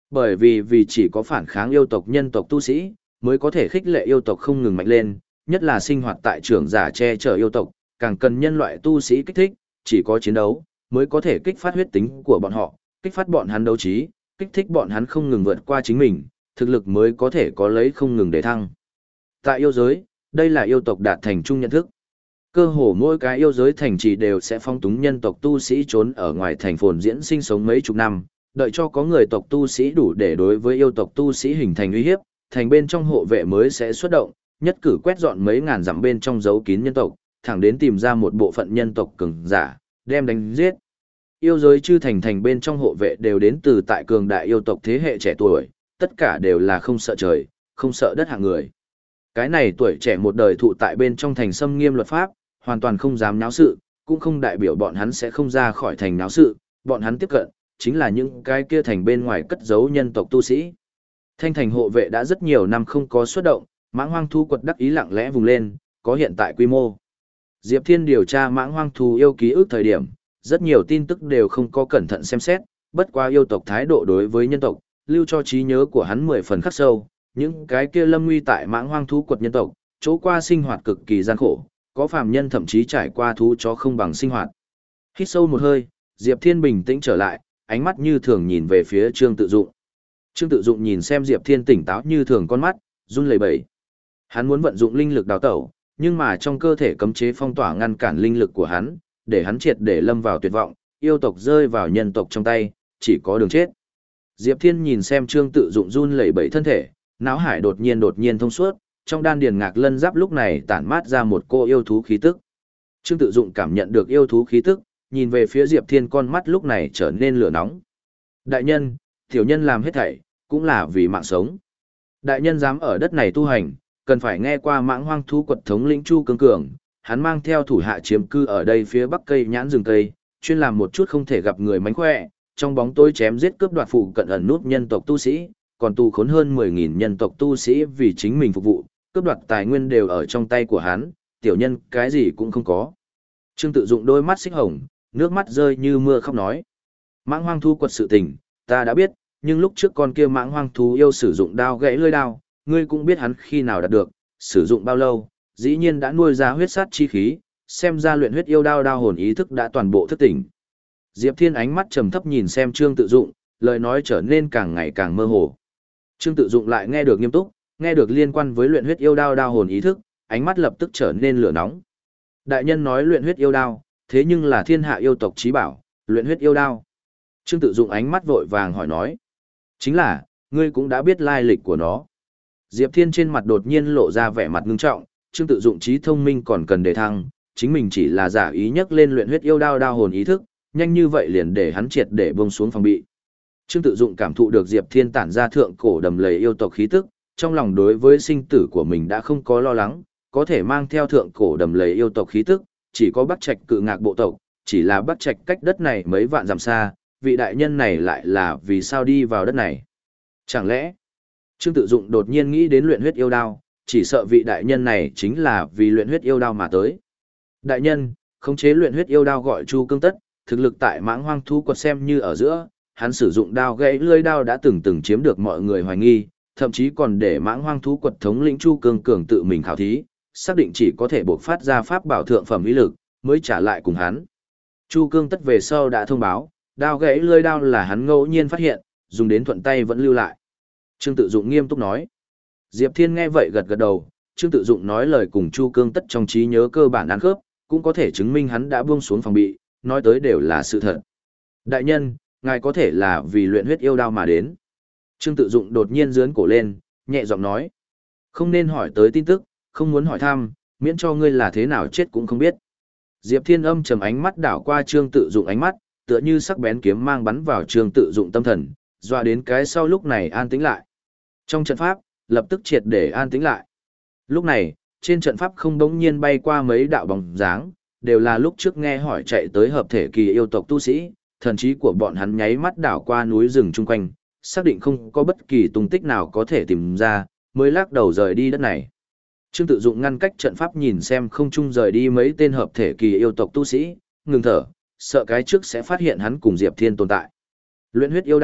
Bởi vì vì chỉ có phản kháng yêu tộc nhân tộc tu sĩ, mới có thể khích lệ yêu tộc không ngừng mạnh lên, nhất là sinh hoạt tại trưởng giả che chở yêu tộc, càng cần nhân loại tu sĩ kích thích, chỉ có chiến đấu, mới có thể kích phát huyết tính của bọn họ, kích phát bọn hắn đấu trí, kích thích bọn hắn không ngừng vượt qua chính mình, thực lực mới có thể có lấy không ngừng để thăng. Tại yêu giới, đây là yêu tộc đạt thành chung nhận thức. Cơ hồ mỗi cái yêu giới thành trì đều sẽ phong túng nhân tộc tu sĩ trốn ở ngoài thành phồn diễn sinh sống mấy chục năm, đợi cho có người tộc tu sĩ đủ để đối với yêu tộc tu sĩ hình thành uy hiếp, thành bên trong hộ vệ mới sẽ xuất động, nhất cử quét dọn mấy ngàn dặm bên trong giấu kín nhân tộc, thẳng đến tìm ra một bộ phận nhân tộc cường giả, đem đánh giết. Yêu giới chư thành thành bên trong hộ vệ đều đến từ tại cường đại yêu tộc thế hệ trẻ tuổi, tất cả đều là không sợ trời, không sợ đất hạng người. Cái này tuổi trẻ một đời thụ tại bên trong thành xâm nghiêm luật pháp, hoàn toàn không dám náo sự, cũng không đại biểu bọn hắn sẽ không ra khỏi thành náo sự, bọn hắn tiếp cận, chính là những cái kia thành bên ngoài cất giấu nhân tộc tu sĩ. Thanh thành hộ vệ đã rất nhiều năm không có xuất động, mãng hoang thu quật đắc ý lặng lẽ vùng lên, có hiện tại quy mô. Diệp Thiên điều tra mãng hoang thú yêu ký ức thời điểm, rất nhiều tin tức đều không có cẩn thận xem xét, bất qua yêu tộc thái độ đối với nhân tộc, lưu cho trí nhớ của hắn mười phần khắc sâu, những cái kia lâm nguy tại mãng hoang thú quật nhân tộc, chỗ qua sinh hoạt cực kỳ gian khổ, có phàm nhân thậm chí trải qua thú chó không bằng sinh hoạt. Hít sâu một hơi, Diệp Thiên bình tĩnh trở lại, ánh mắt như thường nhìn về phía Trương Tự Dụng. Trương Tự Dụng nhìn xem Diệp Thiên tỉnh táo như thường con mắt, run lẩy bẩy. Hắn muốn vận dụng linh lực đào tẩu, nhưng mà trong cơ thể cấm chế phong tỏa ngăn cản linh lực của hắn, để hắn triệt để lâm vào tuyệt vọng, yêu tộc rơi vào nhân tộc trong tay, chỉ có đường chết. Diệp Thiên nhìn xem Trương Tự Dụng run lẩy bẩy thân thể, não hải đột nhiên đột nhiên thông suốt, trong đan điền ngạc lân giáp lúc này tản mát ra một cô yêu thú khí tức. Trương Tự Dụng cảm nhận được yêu thú khí tức, nhìn về phía Diệp Thiên con mắt lúc này trở nên lửa nóng. Đại nhân, tiểu nhân làm hết thảy, cũng là vì mạng sống. Đại nhân dám ở đất này tu hành, cần phải nghe qua mãng hoang thú quật thống lĩnh Chu Cương Cường, hắn mang theo thủ hạ chiếm cư ở đây phía bắc cây nhãn rừng cây, chuyên làm một chút không thể gặp người mánh khỏe, trong bóng tối chém giết cướp đoạt phụ cận ẩn nút nhân tộc tu sĩ, còn tù khốn hơn mười nghìn nhân tộc tu sĩ vì chính mình phục vụ, cướp đoạt tài nguyên đều ở trong tay của hắn, tiểu nhân cái gì cũng không có. Trương Tự Dụng đôi mắt xích hồng, nước mắt rơi như mưa khóc nói. Mãng hoang thú quật sự tình, ta đã biết, nhưng lúc trước con kia mãng hoang thú yêu sử dụng đao gãy lưỡi đao, ngươi cũng biết hắn khi nào đạt được, sử dụng bao lâu, dĩ nhiên đã nuôi ra huyết sát chi khí, xem ra luyện huyết yêu đao đao hồn ý thức đã toàn bộ thức tỉnh. Diệp Thiên ánh mắt trầm thấp nhìn xem Trương Tự Dụng, lời nói trở nên càng ngày càng mơ hồ. Trương Tự Dụng lại nghe được nghiêm túc, nghe được liên quan với luyện huyết yêu đao đao hồn ý thức, ánh mắt lập tức trở nên lửa nóng. Đại nhân nói luyện huyết yêu đao, thế nhưng là thiên hạ yêu tộc chí bảo, luyện huyết yêu đao. Trương Tự Dụng ánh mắt vội vàng hỏi nói. Chính là, ngươi cũng đã biết lai lịch của nó. Diệp Thiên trên mặt đột nhiên lộ ra vẻ mặt ngưng trọng, Trương Tự Dụng trí thông minh còn cần đề thăng, chính mình chỉ là giả ý nhắc lên luyện huyết yêu đao đao hồn ý thức, nhanh như vậy liền để hắn triệt để buông xuống phòng bị. Trương Tự Dụng cảm thụ được Diệp Thiên tản ra thượng cổ đầm lầy yêu tộc khí tức, trong lòng đối với sinh tử của mình đã không có lo lắng, có thể mang theo thượng cổ đầm lầy yêu tộc khí tức, chỉ có Bắc Trạch Cự Ngạc bộ tộc, chỉ là Bắc Trạch cách đất này mấy vạn dặm xa, vị đại nhân này lại là vì sao đi vào đất này? Chẳng lẽ Trương Tự Dụng đột nhiên nghĩ đến luyện huyết yêu đao, chỉ sợ vị đại nhân này chính là vì luyện huyết yêu đao mà tới. Đại nhân, khống chế luyện huyết yêu đao gọi Chu Cương Tất, thực lực tại mãng hoang thú quật xem như ở giữa, hắn sử dụng đao gãy lưỡi đao đã từng từng chiếm được mọi người hoài nghi, thậm chí còn để mãng hoang thú quật thống lĩnh Chu Cương Cường tự mình khảo thí, xác định chỉ có thể buộc phát ra pháp bảo thượng phẩm uy lực, mới trả lại cùng hắn. Chu Cương Tất về sau đã thông báo, đao gãy lưỡi đao là hắn ngẫu nhiên phát hiện, dùng đến thuận tay vẫn lưu lại. Trương Tự Dụng nghiêm túc nói. Diệp Thiên nghe vậy gật gật đầu, Trương Tự Dụng nói lời cùng Chu Cương Tất trong trí nhớ cơ bản ăn khớp, cũng có thể chứng minh hắn đã buông xuống phòng bị, nói tới đều là sự thật. Đại nhân, ngài có thể là vì luyện huyết yêu đao mà đến. Trương Tự Dụng đột nhiên giương cổ lên, nhẹ giọng nói. Không nên hỏi tới tin tức, không muốn hỏi thăm, miễn cho ngươi là thế nào chết cũng không biết. Diệp Thiên âm trầm ánh mắt đảo qua Trương Tự Dụng ánh mắt, tựa như sắc bén kiếm mang bắn vào Trương Tự Dụng tâm thần, dọa đến cái sau lúc này an tĩnh lại. Trong trận pháp, lập tức triệt để an tĩnh lại. Lúc này, trên trận pháp không bỗng nhiên bay qua mấy đạo bóng dáng, đều là lúc trước nghe hỏi chạy tới hợp thể kỳ yêu tộc tu sĩ, thần trí của bọn hắn nháy mắt đảo qua núi rừng chung quanh, xác định không có bất kỳ tung tích nào có thể tìm ra, mới lắc đầu rời đi đất này. Trương Tự Dụng ngăn cách trận pháp nhìn xem không trung rời đi mấy tên hợp thể kỳ yêu tộc tu sĩ, ngừng thở, sợ cái trước sẽ phát hiện hắn cùng Diệp Thiên tồn tại. Luyện huyết yêu đao,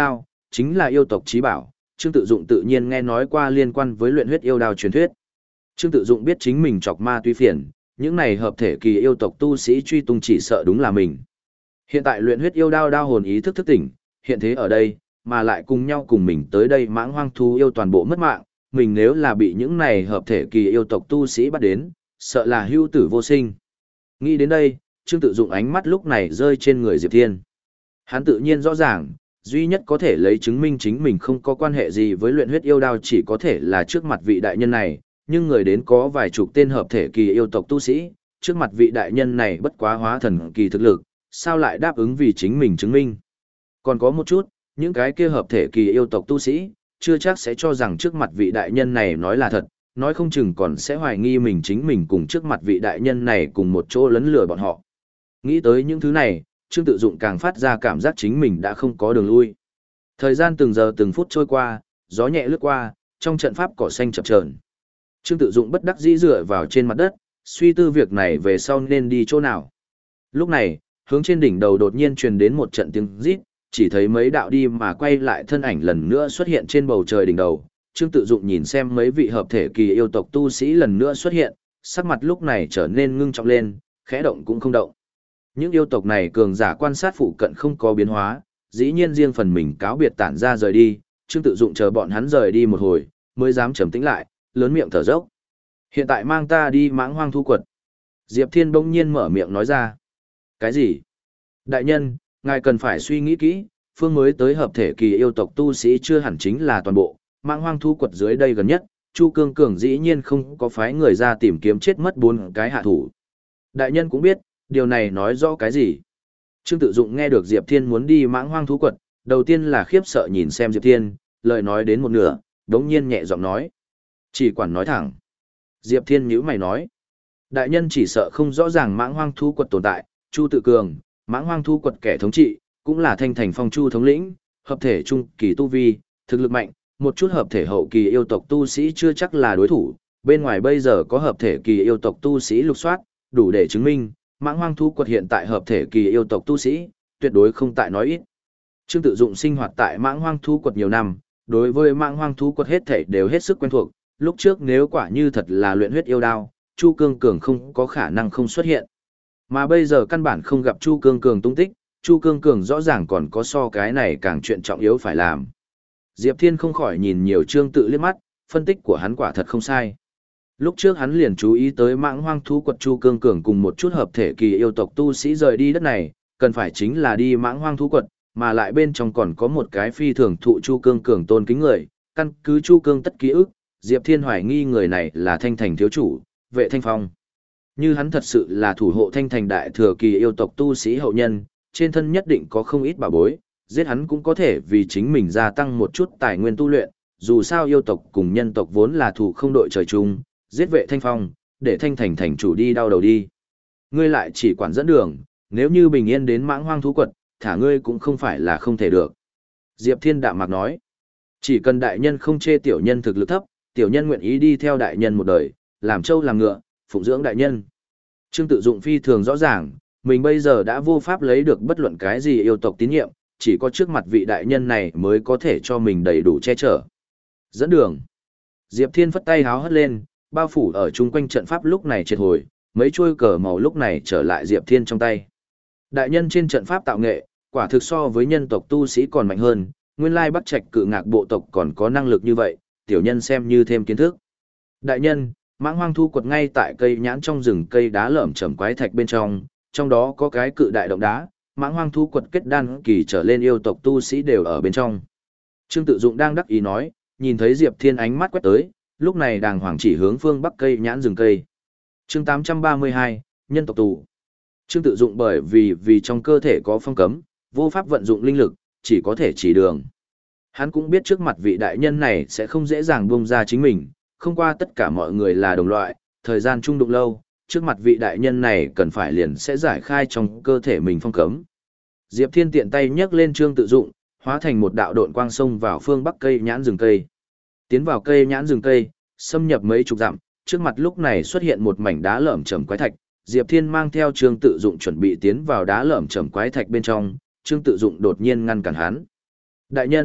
chính là yêu tộc chí bảo, Trương Tự Dụng tự nhiên nghe nói qua liên quan với luyện huyết yêu đao truyền thuyết. Trương Tự Dụng biết chính mình chọc ma túy phiền, những này hợp thể kỳ yêu tộc tu sĩ truy tung chỉ sợ đúng là mình. Hiện tại luyện huyết yêu đao đao hồn ý thức thức tỉnh, hiện thế ở đây, mà lại cùng nhau cùng mình tới đây mãng hoang thú yêu toàn bộ mất mạng, mình nếu là bị những này hợp thể kỳ yêu tộc tu sĩ bắt đến, sợ là hưu tử vô sinh. Nghĩ đến đây, Trương Tự Dụng ánh mắt lúc này rơi trên người Diệp Thiên. Hắn tự nhiên rõ ràng, duy nhất có thể lấy chứng minh chính mình không có quan hệ gì với luyện huyết yêu đao chỉ có thể là trước mặt vị đại nhân này, nhưng người đến có vài chục tên hợp thể kỳ yêu tộc tu sĩ, trước mặt vị đại nhân này bất quá hóa thần kỳ thực lực, sao lại đáp ứng vì chính mình chứng minh. Còn có một chút, những cái kia hợp thể kỳ yêu tộc tu sĩ, chưa chắc sẽ cho rằng trước mặt vị đại nhân này nói là thật, nói không chừng còn sẽ hoài nghi mình chính mình cùng trước mặt vị đại nhân này cùng một chỗ lấn lừa bọn họ. Nghĩ tới những thứ này, Trương Tự Dụng càng phát ra cảm giác chính mình đã không có đường lui. Thời gian từng giờ từng phút trôi qua, gió nhẹ lướt qua, trong trận pháp cỏ xanh chập chờn. Trương Tự Dụng bất đắc dĩ dựa vào trên mặt đất, suy tư việc này về sau nên đi chỗ nào. Lúc này, hướng trên đỉnh đầu đột nhiên truyền đến một trận tiếng rít, chỉ thấy mấy đạo đi mà quay lại thân ảnh lần nữa xuất hiện trên bầu trời đỉnh đầu. Trương Tự Dụng nhìn xem mấy vị hợp thể kỳ yêu tộc tu sĩ lần nữa xuất hiện, sắc mặt lúc này trở nên ngưng trọng lên, khẽ động cũng không động. Những yêu tộc này cường giả quan sát phụ cận không có biến hóa, dĩ nhiên riêng phần mình cáo biệt tản ra rời đi, Trương Tự Dụng chờ bọn hắn rời đi một hồi, mới dám trầm tĩnh lại, lớn miệng thở dốc. Hiện tại mang ta đi mãng hoang thu quật. Diệp Thiên bỗng nhiên mở miệng nói ra. Cái gì? Đại nhân, ngài cần phải suy nghĩ kỹ, phương mới tới hợp thể kỳ yêu tộc tu sĩ chưa hẳn chính là toàn bộ, mãng hoang thu quật dưới đây gần nhất, Chu Cương Cường dĩ nhiên không có phái người ra tìm kiếm chết mất bốn cái hạ thủ. Đại nhân cũng biết, điều này nói rõ cái gì? Trương Tự Dụng nghe được Diệp Thiên muốn đi mãng hoang thú quật, đầu tiên là khiếp sợ nhìn xem Diệp Thiên, lời nói đến một nửa, đống nhiên nhẹ giọng nói. Chỉ quản nói thẳng. Diệp Thiên nhíu mày nói. Đại nhân chỉ sợ không rõ ràng mãng hoang thú quật tồn tại, Chu Tự Cường, mãng hoang thú quật kẻ thống trị, cũng là thanh thành phong chu thống lĩnh, hợp thể trung kỳ tu vi, thực lực mạnh, một chút hợp thể hậu kỳ yêu tộc tu sĩ chưa chắc là đối thủ, bên ngoài bây giờ có hợp thể kỳ yêu tộc tu sĩ lục soát, đủ để chứng minh, mãng hoang thú quật hiện tại hợp thể kỳ yêu tộc tu sĩ, tuyệt đối không tại nói ít. Trương Tự Dụng sinh hoạt tại mãng hoang thú quật nhiều năm, đối với mãng hoang thú quật hết thể đều hết sức quen thuộc, lúc trước nếu quả như thật là luyện huyết yêu đao, Chu Cương Cường không có khả năng không xuất hiện. Mà bây giờ căn bản không gặp Chu Cương Cường tung tích, Chu Cương Cường rõ ràng còn có so cái này càng chuyện trọng yếu phải làm. Diệp Thiên không khỏi nhìn nhiều Trương Tự liếc mắt, phân tích của hắn quả thật không sai. Lúc trước hắn liền chú ý tới mãng hoang thú quật Chu Cương Cường cùng một chút hợp thể kỳ yêu tộc tu sĩ rời đi đất này, cần phải chính là đi mãng hoang thú quật, mà lại bên trong còn có một cái phi thường thụ Chu Cương Cường tôn kính người, căn cứ Chu Cương tất ký ức, Diệp Thiên hoài nghi người này là Thanh Thành thiếu chủ, Vệ Thanh Phong. Như hắn thật sự là thủ hộ Thanh Thành đại thừa kỳ yêu tộc tu sĩ hậu nhân, trên thân nhất định có không ít bảo bối, giết hắn cũng có thể vì chính mình gia tăng một chút tài nguyên tu luyện, dù sao yêu tộc cùng nhân tộc vốn là thủ không đội trời chung, giết Vệ Thanh Phong, để Thanh Thành thành chủ đi đau đầu đi. Ngươi lại chỉ quản dẫn đường, nếu như bình yên đến mãng hoang thú quật, thả ngươi cũng không phải là không thể được. Diệp Thiên đạm mạc nói, chỉ cần đại nhân không chê tiểu nhân thực lực thấp, tiểu nhân nguyện ý đi theo đại nhân một đời, làm trâu làm ngựa, phụng dưỡng đại nhân. Trương Tự Dụng phi thường rõ ràng, mình bây giờ đã vô pháp lấy được bất luận cái gì yêu tộc tín nhiệm, chỉ có trước mặt vị đại nhân này mới có thể cho mình đầy đủ che chở. Dẫn đường. Diệp Thiên phất tay háo hất lên, bao phủ ở chung quanh trận pháp lúc này triệt hồi, mấy chuôi cờ màu lúc này trở lại Diệp Thiên trong tay. Đại nhân trên trận pháp tạo nghệ, quả thực so với nhân tộc tu sĩ còn mạnh hơn, nguyên lai Bắc Trạch cự ngạc bộ tộc còn có năng lực như vậy, tiểu nhân xem như thêm kiến thức. Đại nhân, mãng hoang thu quật ngay tại cây nhãn trong rừng cây đá lởm chởm quái thạch bên trong, trong đó có cái cự đại động đá, mãng hoang thu quật kết đan kỳ trở lên yêu tộc tu sĩ đều ở bên trong. Trương Tự Dụng đang đắc ý nói, nhìn thấy Diệp Thiên ánh mắt quét tới, lúc này đàng hoàng chỉ hướng phương bắc cây nhãn rừng cây. Chương tám trăm ba mươi hai, nhân tộc tù. Trương Tự Dụng bởi vì vì trong cơ thể có phong cấm, vô pháp vận dụng linh lực, chỉ có thể chỉ đường. Hắn cũng biết trước mặt vị đại nhân này sẽ không dễ dàng buông ra chính mình, không qua tất cả mọi người là đồng loại, thời gian chung đụng lâu, trước mặt vị đại nhân này cần phải liền sẽ giải khai trong cơ thể mình phong cấm. Diệp Thiên tiện tay nhấc lên Trương Tự Dụng, hóa thành một đạo độn quang xông vào phương bắc cây nhãn rừng cây. Tiến vào cây nhãn rừng cây, xâm nhập mấy chục dặm, trước mặt lúc này xuất hiện một mảnh đá lởm chởm quái thạch, Diệp Thiên mang theo Trương Tự Dụng chuẩn bị tiến vào đá lởm chởm quái thạch bên trong, Trương Tự Dụng đột nhiên ngăn cản hắn. Đại nhân,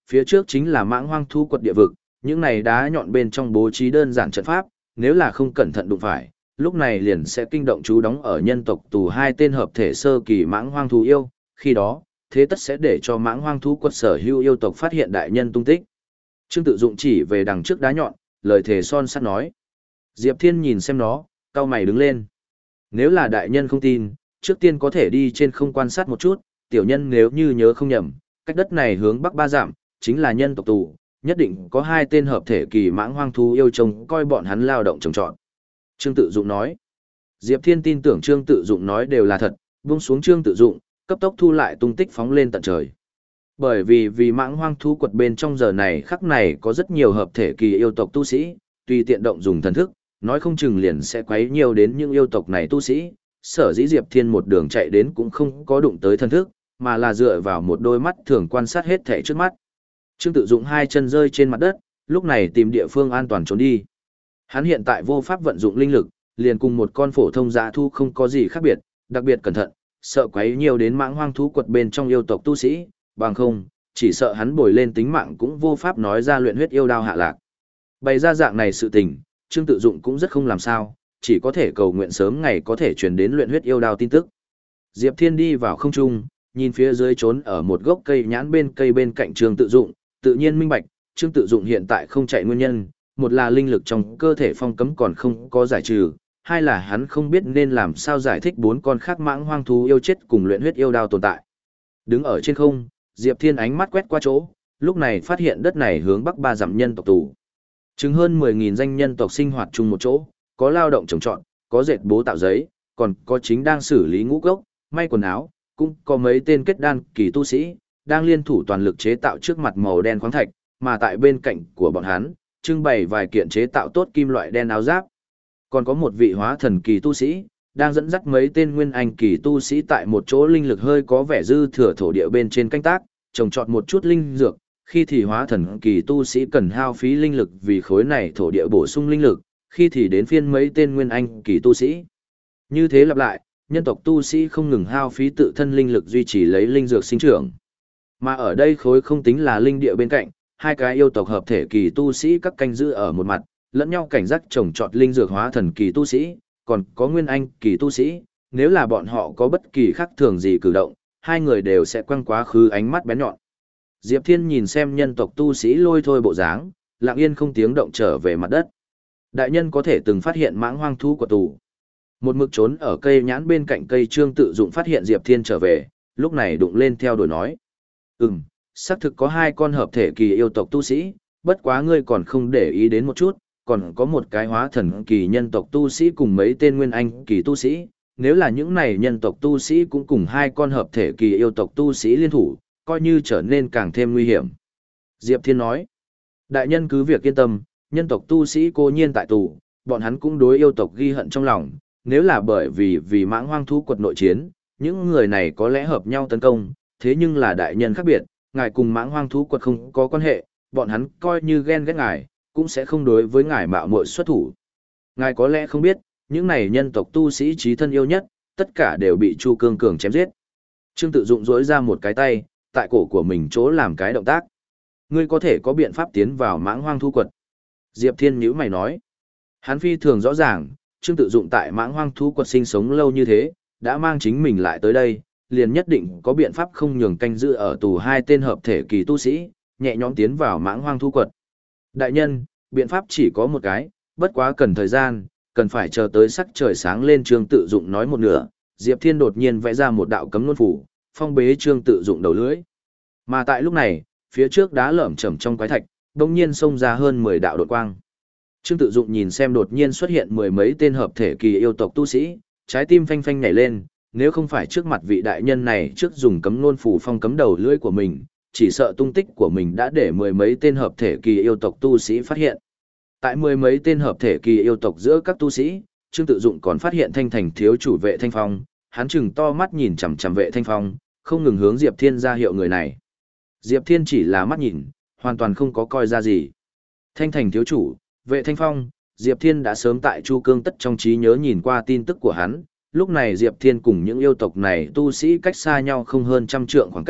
phía trước chính là mãng hoang thú quật địa vực, những này đá nhọn bên trong bố trí đơn giản trận pháp, nếu là không cẩn thận đụng phải, lúc này liền sẽ kinh động chú đóng ở nhân tộc tù hai tên hợp thể sơ kỳ mãng hoang thú yêu, khi đó, thế tất sẽ để cho mãng hoang thú quật sở hữu yêu tộc phát hiện đại nhân tung tích. Trương Tự Dụng chỉ về đằng trước đá nhọn, lời thề son sắt nói. Diệp Thiên nhìn xem nó, cau mày đứng lên. Nếu là đại nhân không tin, trước tiên có thể đi trên không quan sát một chút, tiểu nhân nếu như nhớ không nhầm, cách đất này hướng bắc ba dặm, chính là nhân tộc tù, nhất định có hai tên hợp thể kỳ mãng hoang thú yêu trông coi bọn hắn lao động trồng trọt. Trương Tự Dụng nói. Diệp Thiên tin tưởng Trương Tự Dụng nói đều là thật, buông xuống Trương Tự Dụng, cấp tốc thu lại tung tích phóng lên tận trời. Bởi vì vì mãng hoang thú quật bên trong giờ này khắc này có rất nhiều hợp thể kỳ yêu tộc tu sĩ, tùy tiện động dùng thần thức, nói không chừng liền sẽ quấy nhiều đến những yêu tộc này tu sĩ. Sở dĩ Diệp Thiên một đường chạy đến cũng không có đụng tới thần thức, mà là dựa vào một đôi mắt thường quan sát hết thảy trước mắt. Trương Tự Dụng hai chân rơi trên mặt đất, lúc này tìm địa phương an toàn trốn đi. Hắn hiện tại vô pháp vận dụng linh lực, liền cùng một con phổ thông dã thu không có gì khác biệt, đặc biệt cẩn thận, sợ quấy nhiều đến mãng hoang thú quật bên trong yêu tộc tu sĩ, bằng không, chỉ sợ hắn bồi lên tính mạng cũng vô pháp nói ra luyện huyết yêu đao hạ lạc. Bày ra dạng này sự tình, Trương Tự Dụng cũng rất không làm sao, chỉ có thể cầu nguyện sớm ngày có thể truyền đến luyện huyết yêu đao tin tức. Diệp Thiên đi vào không trung, nhìn phía dưới trốn ở một gốc cây nhãn bên cây bên cạnh Trương Tự Dụng, tự nhiên minh bạch, Trương Tự Dụng hiện tại không chạy nguyên nhân, một là linh lực trong cơ thể phong cấm còn không có giải trừ, hai là hắn không biết nên làm sao giải thích bốn con khác mãng hoang thú yêu chết cùng luyện huyết yêu đao tồn tại. Đứng ở trên không, Diệp Thiên ánh mắt quét qua chỗ, lúc này phát hiện đất này hướng bắc ba dặm nhân tộc tù. Chứng hơn mười nghìn danh nhân tộc sinh hoạt chung một chỗ, có lao động trồng trọt, có dệt bố tạo giấy, còn có chính đang xử lý ngũ cốc, may quần áo, cũng có mấy tên kết đan kỳ tu sĩ, đang liên thủ toàn lực chế tạo trước mặt màu đen khoáng thạch, mà tại bên cạnh của bọn hắn, trưng bày vài kiện chế tạo tốt kim loại đen áo giáp. Còn có một vị hóa thần kỳ tu sĩ, đang dẫn dắt mấy tên nguyên anh kỳ tu sĩ tại một chỗ linh lực hơi có vẻ dư thừa thổ địa bên trên canh tác, trồng trọt một chút linh dược, khi thì hóa thần kỳ tu sĩ cần hao phí linh lực vì khối này thổ địa bổ sung linh lực, khi thì đến phiên mấy tên nguyên anh kỳ tu sĩ. Như thế lặp lại, nhân tộc tu sĩ không ngừng hao phí tự thân linh lực duy trì lấy linh dược sinh trưởng. Mà ở đây khối không tính là linh địa bên cạnh, hai cái yêu tộc hợp thể kỳ tu sĩ các canh giữ ở một mặt, lẫn nhau cảnh giác trồng trọt linh dược hóa thần kỳ tu sĩ, còn có nguyên anh kỳ tu sĩ, nếu là bọn họ có bất kỳ khác thường gì cử động, hai người đều sẽ quăng quá khứ ánh mắt bén nhọn. Diệp Thiên nhìn xem nhân tộc tu sĩ lôi thôi bộ dáng, lặng yên không tiếng động trở về mặt đất. Đại nhân có thể từng phát hiện mãng hoang thú của tù. Một mực trốn ở cây nhãn bên cạnh cây Trương Tự Dụng phát hiện Diệp Thiên trở về, lúc này đụng lên theo đuổi nói. Ừm, xác thực có hai con hợp thể kỳ yêu tộc tu sĩ, bất quá ngươi còn không để ý đến một chút, còn có một cái hóa thần kỳ nhân tộc tu sĩ cùng mấy tên nguyên anh kỳ tu sĩ, nếu là những này nhân tộc tu sĩ cũng cùng hai con hợp thể kỳ yêu tộc tu sĩ liên thủ, coi như trở nên càng thêm nguy hiểm. Diệp Thiên nói, đại nhân cứ việc yên tâm, nhân tộc tu sĩ cố nhiên tại tù, bọn hắn cũng đối yêu tộc ghi hận trong lòng, nếu là bởi vì vì mãng hoang thú quật nội chiến, những người này có lẽ hợp nhau tấn công, thế nhưng là đại nhân khác biệt, ngài cùng mãng hoang thú quật không có quan hệ, bọn hắn coi như ghen ghét ngài, cũng sẽ không đối với ngài mạo muội xuất thủ. Ngài có lẽ không biết, những này nhân tộc tu sĩ trí thân yêu nhất, tất cả đều bị Chu Cương Cường chém giết. Trương Tự Dụng duỗi ra một cái tay, tại cổ của mình chỗ làm cái động tác. Ngươi có thể có biện pháp tiến vào mãng hoang thú quật. Diệp Thiên nhíu mày nói. Hắn phi thường rõ ràng, Trương Tự Dụng tại mãng hoang thú quật sinh sống lâu như thế, đã mang chính mình lại tới đây, liền nhất định có biện pháp không nhường canh giữ ở tù hai tên hợp thể kỳ tu sĩ, nhẹ nhõm tiến vào mãng hoang thú quật. Đại nhân, biện pháp chỉ có một cái, bất quá cần thời gian, cần phải chờ tới sắc trời sáng lên. Trương Tự Dụng nói một nửa, Diệp Thiên đột nhiên vẽ ra một đạo cấm luân phủ, phong bế Trương Tự Dụng đầu lưỡi. Mà tại lúc này, phía trước đá lởm chởm trong quái thạch, bỗng nhiên xông ra hơn mười đạo đột quang. Trương Tự Dụng nhìn xem đột nhiên xuất hiện mười mấy tên hợp thể kỳ yêu tộc tu sĩ, trái tim phanh phanh nhảy lên, nếu không phải trước mặt vị đại nhân này trước dùng cấm luân phủ phong cấm đầu lưỡi của mình, chỉ sợ tung tích của mình đã để mười mấy tên hợp thể kỳ yêu tộc tu sĩ phát hiện. Tại mười mấy tên hợp thể kỳ yêu tộc giữa các tu sĩ, Trương Tự Dụng còn phát hiện Thanh Thành thiếu chủ Vệ Thanh Phong, hắn chừng to mắt nhìn chằm chằm Vệ Thanh Phong, không ngừng hướng Diệp Thiên ra hiệu người này. Diệp Thiên chỉ là mắt nhìn, hoàn toàn không có coi ra gì. Thanh Thành thiếu chủ, Vệ Thanh Phong, Diệp Thiên đã sớm tại Chu Cương Tất trong trí nhớ nhìn qua tin tức của hắn, lúc này Diệp Thiên cùng những yêu tộc này tu sĩ cách xa nhau không hơn trăm trượng khoảng cách,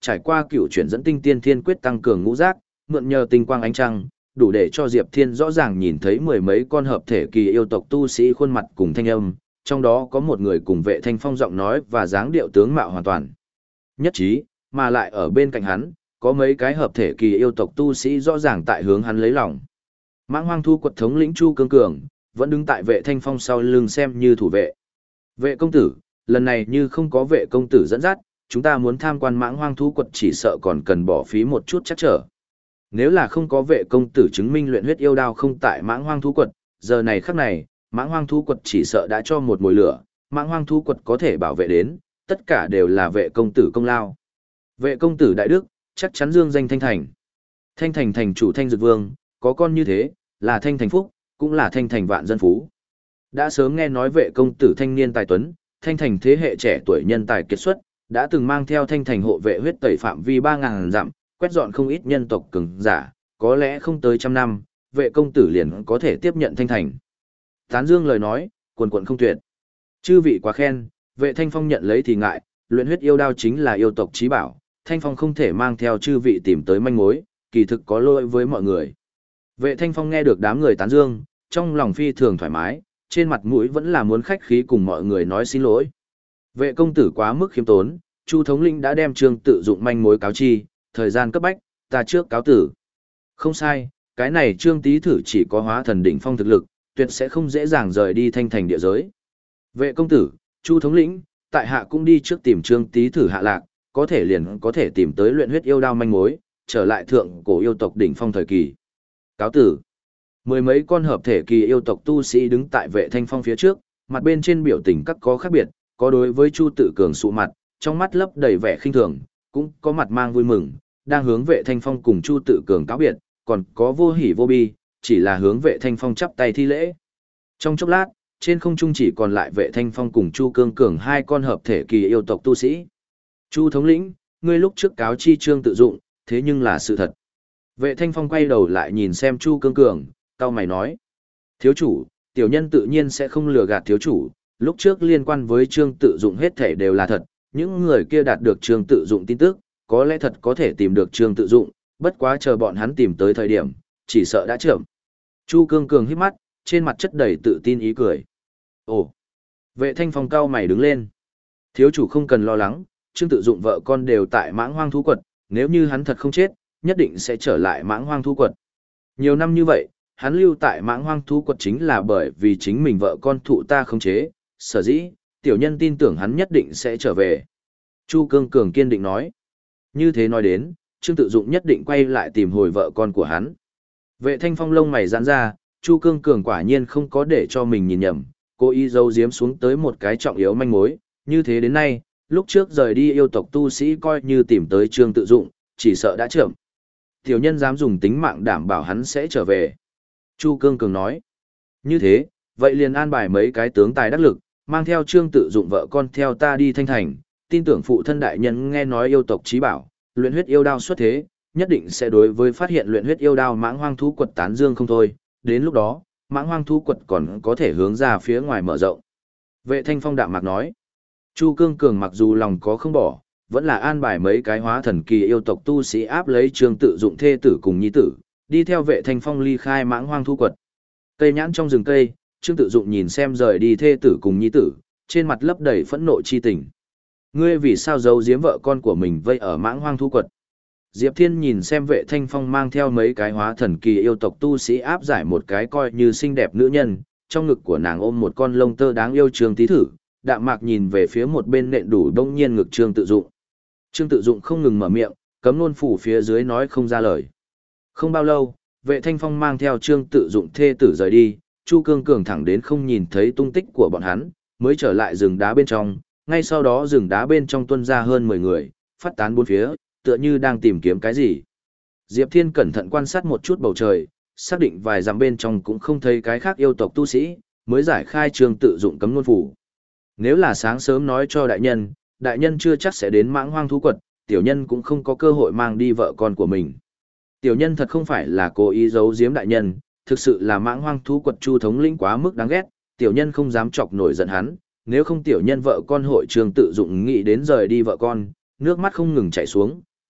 trải qua cựu chuyển dẫn tinh tiên thiên quyết tăng cường ngũ giác, mượn nhờ tinh quang ánh trăng, đủ để cho Diệp Thiên rõ ràng nhìn thấy mười mấy con hợp thể kỳ yêu tộc tu sĩ khuôn mặt cùng thanh âm, trong đó có một người cùng Vệ Thanh Phong giọng nói và dáng điệu tướng mạo hoàn toàn nhất trí, mà lại ở bên cạnh hắn, có mấy cái hợp thể kỳ yêu tộc tu sĩ rõ ràng tại hướng hắn lấy lòng. Mãng Hoang Thu Quật thống lĩnh Chu Cương Cường, vẫn đứng tại Vệ Thanh Phong sau lưng xem như thủ vệ. Vệ công tử, lần này như không có Vệ công tử dẫn dắt, chúng ta muốn tham quan Mãng Hoang Thu Quật chỉ sợ còn cần bỏ phí một chút chắc trở. Nếu là không có Vệ công tử chứng minh luyện huyết yêu đao không tại Mãng Hoang Thu Quật, giờ này khắc này, Mãng Hoang Thu Quật chỉ sợ đã cho một mồi lửa, Mãng Hoang Thu Quật có thể bảo vệ đến, tất cả đều là Vệ công tử công lao. Vệ công tử đại đức, chắc chắn dương danh Thanh Thành. Thanh Thành thành chủ Thanh Dực Vương, có con như thế, là Thanh Thành phúc, cũng là Thanh Thành vạn dân phú. Đã sớm nghe nói Vệ công tử thanh niên tài tuấn, Thanh Thành thế hệ trẻ tuổi nhân tài kiệt xuất, đã từng mang theo Thanh Thành hộ vệ huyết tẩy phạm vi ba ngàn dặm, quét dọn không ít nhân tộc cường giả, có lẽ không tới trăm năm, Vệ công tử liền có thể tiếp nhận Thanh Thành. Tán dương lời nói, quần quần không tuyệt. Chư vị quá khen, Vệ Thanh Phong nhận lấy thì ngại, luyện huyết yêu đao chính là yêu tộc chí bảo, Thanh Phong không thể mang theo chư vị tìm tới manh mối, kỳ thực có lỗi với mọi người. Vệ Thanh Phong nghe được đám người tán dương, trong lòng phi thường thoải mái, trên mặt mũi vẫn là muốn khách khí cùng mọi người nói xin lỗi. Vệ công tử quá mức khiêm tốn, Chu thống lĩnh đã đem Trương Tự Dụng manh mối cáo chi, thời gian cấp bách, ta trước cáo tử. Không sai, cái này Trương Tý Thử chỉ có hóa thần đỉnh phong thực lực, tuyệt sẽ không dễ dàng rời đi Thanh Thành địa giới. Vệ công tử, Chu thống lĩnh, tại hạ cũng đi trước tìm Trương Tý Thử hạ lạc, có thể liền có thể tìm tới luyện huyết yêu đao manh mối, trở lại thượng cổ yêu tộc đỉnh phong thời kỳ. Cáo tử. Mười mấy con hợp thể kỳ yêu tộc tu sĩ đứng tại Vệ Thanh Phong phía trước, mặt bên trên biểu tình các có khác biệt, có đối với Chu Tự Cường sụ mặt, trong mắt lấp đầy vẻ khinh thường, cũng có mặt mang vui mừng, đang hướng Vệ Thanh Phong cùng Chu Tự Cường cáo biệt, còn có vô hỉ vô bi, chỉ là hướng Vệ Thanh Phong chắp tay thi lễ. Trong chốc lát, trên không trung chỉ còn lại Vệ Thanh Phong cùng Chu Cương Cường hai con hợp thể kỳ yêu tộc tu sĩ. Chu thống lĩnh, ngươi lúc trước cáo chi Trương Tự Dụng, thế nhưng là sự thật. Vệ Thanh Phong quay đầu lại nhìn xem Chu Cương Cường, cau mày nói. Thiếu chủ, tiểu nhân tự nhiên sẽ không lừa gạt thiếu chủ, lúc trước liên quan với Trương Tự Dụng hết thể đều là thật, những người kia đạt được Trương Tự Dụng tin tức, có lẽ thật có thể tìm được Trương Tự Dụng, bất quá chờ bọn hắn tìm tới thời điểm, chỉ sợ đã chậm. Chu Cương Cường hít mắt, trên mặt chất đầy tự tin ý cười. Ồ! Vệ Thanh Phong cau mày đứng lên. Thiếu chủ không cần lo lắng, Trương Tự Dụng vợ con đều tại Mãng Hoang Thú Quật, nếu như hắn thật không chết, nhất định sẽ trở lại Mãng Hoang Thú Quật. Nhiều năm như vậy, hắn lưu tại Mãng Hoang Thú Quật chính là bởi vì chính mình vợ con thụ ta không chế, sở dĩ, tiểu nhân tin tưởng hắn nhất định sẽ trở về. Chu Cương Cường kiên định nói. Như thế nói đến, Trương Tự Dụng nhất định quay lại tìm hồi vợ con của hắn. Vệ Thanh Phong lông mày giãn ra, Chu Cương Cường quả nhiên không có để cho mình nhìn nhầm, cố ý giấu giếm xuống tới một cái trọng yếu manh mối, như thế đến nay, lúc trước rời đi yêu tộc tu sĩ coi như tìm tới Trương Tự Dụng, chỉ sợ đã chậm. Tiểu nhân dám dùng tính mạng đảm bảo hắn sẽ trở về. Chu Cương Cường nói. Như thế, vậy liền an bài mấy cái tướng tài đắc lực, mang theo Trương Tự Dụng vợ con theo ta đi Thanh Thành, tin tưởng phụ thân đại nhân nghe nói yêu tộc chí bảo, luyện huyết yêu đao xuất thế, nhất định sẽ đối với phát hiện luyện huyết yêu đao Mãng Hoang Thú Quật tán dương không thôi, đến lúc đó, Mãng Hoang Thú Quật còn có thể hướng ra phía ngoài mở rộng. Vệ Thanh Phong đạm mạc nói. Chu Cương Cường mặc dù lòng có không bỏ, vẫn là an bài mấy cái hóa thần kỳ yêu tộc tu sĩ áp lấy Trương Tự Dụng thê tử cùng nhi tử, đi theo Vệ Thanh Phong ly khai Mãng Hoang Thú Quật. Cây nhãn trong rừng cây, Trương Tự Dụng nhìn xem rời đi thê tử cùng nhi tử, trên mặt lấp đầy phẫn nộ chi tình. Ngươi vì sao giấu giếm vợ con của mình vây ở Mãng Hoang Thú Quật? Diệp Thiên nhìn xem Vệ Thanh Phong mang theo mấy cái hóa thần kỳ yêu tộc tu sĩ áp giải một cái coi như xinh đẹp nữ nhân, trong ngực của nàng ôm một con lông tơ đáng yêu Trương Tý Thử, đạm mạc nhìn về phía một bên nện đủ đông nhiên ngực Trương Tự Dụng. Trương Tự Dụng không ngừng mở miệng, cấm nôn phủ phía dưới nói không ra lời. Không bao lâu, Vệ Thanh Phong mang theo Trương Tự Dụng thê tử rời đi, Chu Cương Cường thẳng đến không nhìn thấy tung tích của bọn hắn, mới trở lại rừng đá bên trong, ngay sau đó rừng đá bên trong tuôn ra hơn mười người, phát tán bốn phía, tựa như đang tìm kiếm cái gì. Diệp Thiên cẩn thận quan sát một chút bầu trời, xác định vài dặm bên trong cũng không thấy cái khác yêu tộc tu sĩ, mới giải khai Trương Tự Dụng cấm nôn phủ. Nếu là sáng sớm nói cho đại nhân, đại nhân chưa chắc sẽ đến Mãng Hoang Thú Quật, tiểu nhân cũng không có cơ hội mang đi vợ con của mình. Tiểu nhân thật không phải là cố ý giấu giếm đại nhân, thực sự là Mãng Hoang Thú Quật Chu thống lĩnh quá mức đáng ghét, tiểu nhân không dám chọc nổi giận hắn, nếu không tiểu nhân vợ con hội Trương Tự Dụng nghĩ đến rời đi vợ con, nước mắt không ngừng chảy xuống,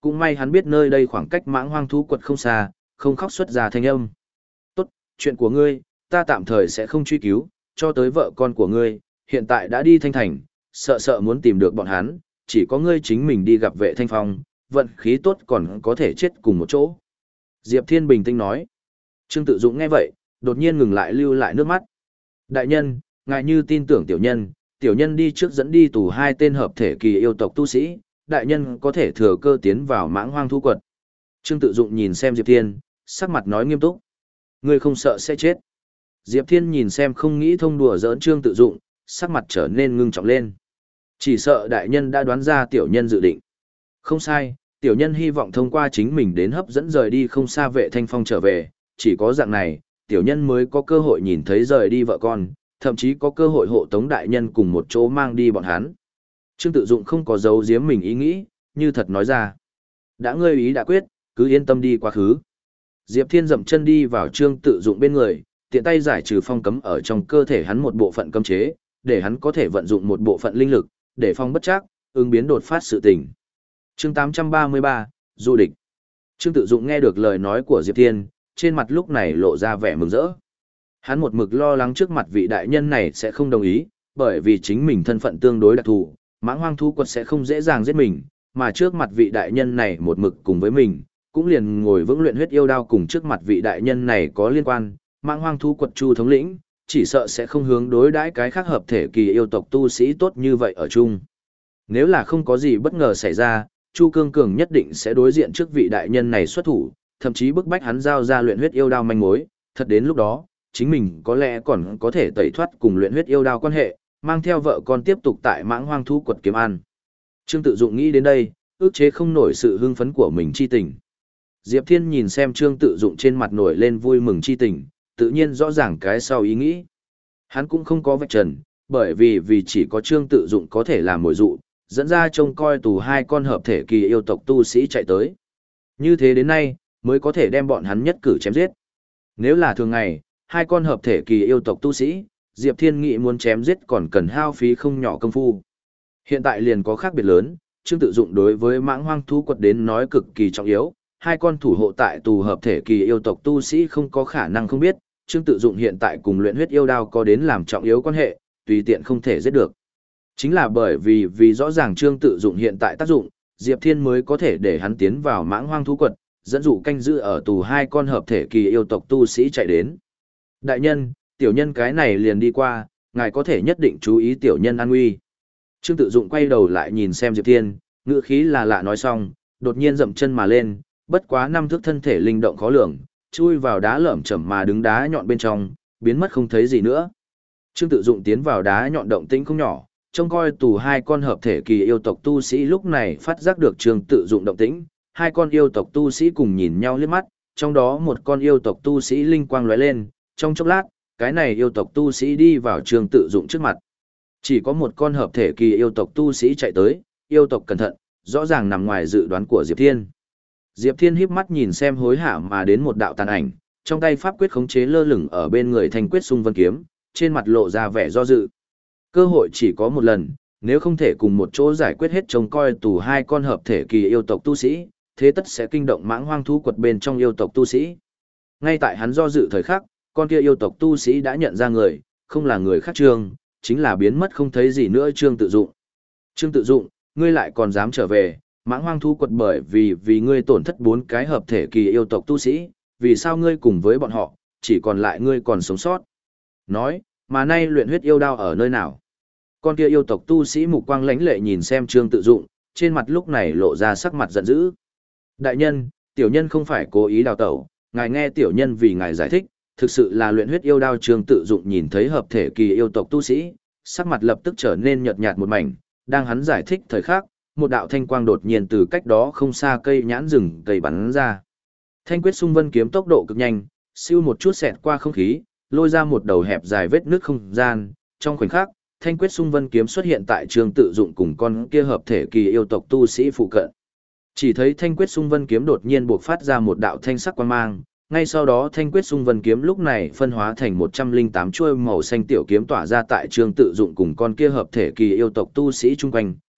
Cũng may hắn biết nơi đây khoảng cách Mãng Hoang thú quật không xa, không khóc xuất ra thanh âm. "Tốt, chuyện của ngươi, ta tạm thời sẽ không truy cứu, cho tới vợ con của ngươi, hiện tại đã đi Thanh Thành, sợ sợ muốn tìm được bọn hắn, chỉ có ngươi chính mình đi gặp Vệ Thanh Phong, vận khí tốt còn có thể chết cùng một chỗ." Diệp Thiên bình tĩnh nói. Trương Tự Dụng nghe vậy, đột nhiên ngừng lại lưu lại nước mắt. "Đại nhân, ngài như tin tưởng tiểu nhân, tiểu nhân đi trước dẫn đi tù hai tên hợp thể kỳ yêu tộc tu sĩ, đại nhân có thể thừa cơ tiến vào Mãng Hoang thú quật." Trương Tự Dụng nhìn xem Diệp Thiên, sắc mặt nói nghiêm túc. "Ngươi không sợ sẽ chết?" Diệp Thiên nhìn xem không nghĩ thông đùa giỡn Trương Tự Dụng, sắc mặt trở nên ngưng trọng lên. "Chỉ sợ đại nhân đã đoán ra tiểu nhân dự định." "Không sai, tiểu nhân hy vọng thông qua chính mình đến hấp dẫn rời đi không xa Vệ Thanh Phong trở về, chỉ có dạng này, tiểu nhân mới có cơ hội nhìn thấy rời đi vợ con, thậm chí có cơ hội hộ tống đại nhân cùng một chỗ mang đi bọn hắn." Trương Tự Dụng không có giấu giếm mình ý nghĩ, như thật nói ra. "Đã ngươi ý đã quyết, cứ yên tâm đi quá khứ." Diệp Thiên dậm chân đi vào Trương Tự Dụng bên người, tiện tay giải trừ phong cấm ở trong cơ thể hắn một bộ phận cấm chế, để hắn có thể vận dụng một bộ phận linh lực, để phong bất trắc, ứng biến đột phát sự tình. Chương tám trăm ba mươi ba, Du địch. Trương Tự Dụng nghe được lời nói của Diệp Thiên, trên mặt lúc này lộ ra vẻ mừng rỡ. Hắn một mực lo lắng trước mặt vị đại nhân này sẽ không đồng ý, bởi vì chính mình thân phận tương đối đặc thù, Mãng Hoang thú quật sẽ không dễ dàng giết mình, mà trước mặt vị đại nhân này một mực cùng với mình, cũng liền ngồi vững luyện huyết yêu đao cùng trước mặt vị đại nhân này có liên quan, Mãng Hoang thú quật Chu thống lĩnh, chỉ sợ sẽ không hướng đối đãi cái khác hợp thể kỳ yêu tộc tu sĩ tốt như vậy ở chung. Nếu là không có gì bất ngờ xảy ra, Chu Cương Cường nhất định sẽ đối diện trước vị đại nhân này xuất thủ, thậm chí bức bách hắn giao ra luyện huyết yêu đao manh mối, thật đến lúc đó, chính mình có lẽ còn có thể tẩy thoát cùng luyện huyết yêu đao quan hệ, mang theo vợ con tiếp tục tại Mãng Hoang thú quật kiếm ăn. Trương Tự Dụng nghĩ đến đây, ức chế không nổi sự hưng phấn của mình chi tình. Diệp Thiên nhìn xem Trương Tự Dụng trên mặt nổi lên vui mừng chi tình, tự nhiên rõ ràng cái sau ý nghĩ. Hắn cũng không có vạch trần, bởi vì vì chỉ có Trương Tự Dụng có thể làm mồi dụ, dẫn ra trông coi tù hai con hợp thể kỳ yêu tộc tu sĩ chạy tới. Như thế đến nay, mới có thể đem bọn hắn nhất cử chém giết. Nếu là thường ngày, hai con hợp thể kỳ yêu tộc tu sĩ, Diệp Thiên nghĩ muốn chém giết còn cần hao phí không nhỏ công phu. Hiện tại liền có khác biệt lớn, Trương Tự Dụng đối với Mãng Hoang thú quật đến nói cực kỳ trọng yếu, hai con thủ hộ tại tù hợp thể kỳ yêu tộc tu sĩ không có khả năng không biết, Trương Tự Dụng hiện tại cùng luyện huyết yêu đao có đến làm trọng yếu quan hệ, tùy tiện không thể giết được. Chính là bởi vì vì rõ ràng Trương Tự Dụng hiện tại tác dụng, Diệp Thiên mới có thể để hắn tiến vào Mãng Hoang thú quật, dẫn dụ canh giữ ở tù hai con hợp thể kỳ yêu tộc tu sĩ chạy đến. "Đại nhân, tiểu nhân cái này liền đi qua, ngài có thể nhất định chú ý tiểu nhân an nguy." Trương Tự Dụng quay đầu lại nhìn xem Diệp Thiên, ngữ khí là lạ nói xong, đột nhiên dậm chân mà lên, bất quá năm thước thân thể linh động khó lường, chui vào đá lởm chởm mà đứng đá nhọn bên trong, biến mất không thấy gì nữa. Trương Tự Dụng tiến vào đá nhọn động tĩnh không nhỏ, trông coi tù hai con hợp thể kỳ yêu tộc tu sĩ lúc này phát giác được Trương Tự Dụng động tĩnh, hai con yêu tộc tu sĩ cùng nhìn nhau liếc mắt, trong đó một con yêu tộc tu sĩ linh quang lóe lên, trong chốc lát, cái này yêu tộc tu sĩ đi vào Trương Tự Dụng trước mặt. Chỉ có một con hợp thể kỳ yêu tộc tu sĩ chạy tới, yêu tộc cẩn thận, rõ ràng nằm ngoài dự đoán của Diệp Thiên. Diệp Thiên híp mắt nhìn xem hối hả mà đến một đạo tàn ảnh, trong tay pháp quyết khống chế lơ lửng ở bên người Thanh Quyết Xung Vân kiếm, trên mặt lộ ra vẻ do dự. Cơ hội chỉ có một lần, nếu không thể cùng một chỗ giải quyết hết trông coi tù hai con hợp thể kỳ yêu tộc tu sĩ, thế tất sẽ kinh động Mãng Hoang thú quật bên trong yêu tộc tu sĩ. Ngay tại hắn do dự thời khắc, con kia yêu tộc tu sĩ đã nhận ra người, không là người khác Trương, chính là biến mất không thấy gì nữa Trương Tự Dụng. "Trương Tự Dụng, ngươi lại còn dám trở về, Mãng Hoang thú quật bởi vì vì ngươi tổn thất bốn cái hợp thể kỳ yêu tộc tu sĩ, vì sao ngươi cùng với bọn họ, chỉ còn lại ngươi còn sống sót?" Nói, mà nay luyện huyết yêu đao ở nơi nào? Con kia yêu tộc tu sĩ mục quang lãnh lệ nhìn xem Trương Tự Dụng, trên mặt lúc này lộ ra sắc mặt giận dữ. "Đại nhân, tiểu nhân không phải cố ý đào tẩu, ngài nghe tiểu nhân vì ngài giải thích, thực sự là luyện huyết yêu đao." Trương Tự Dụng nhìn thấy hợp thể kỳ yêu tộc tu sĩ, sắc mặt lập tức trở nên nhợt nhạt một mảnh, đang hắn giải thích thời khắc, một đạo thanh quang đột nhiên từ cách đó không xa cây nhãn rừng cây bắn ra. Thanh Quyết Xung Vân kiếm tốc độ cực nhanh, siêu một chút xẹt qua không khí, lôi ra một đầu hẹp dài vết nước không gian, trong khoảnh khắc, Thanh Quyết Xung Vân kiếm xuất hiện tại Trương Tự Dụng cùng con kia hợp thể kỳ yêu tộc tu sĩ phụ cận. Chỉ thấy Thanh Quyết Xung Vân kiếm đột nhiên bộc phát ra một đạo thanh sắc quang mang, ngay sau đó Thanh Quyết Xung Vân kiếm lúc này phân hóa thành một trăm linh tám chuôi màu xanh tiểu kiếm tỏa ra tại Trương Tự Dụng cùng con kia hợp thể kỳ yêu tộc tu sĩ chung quanh,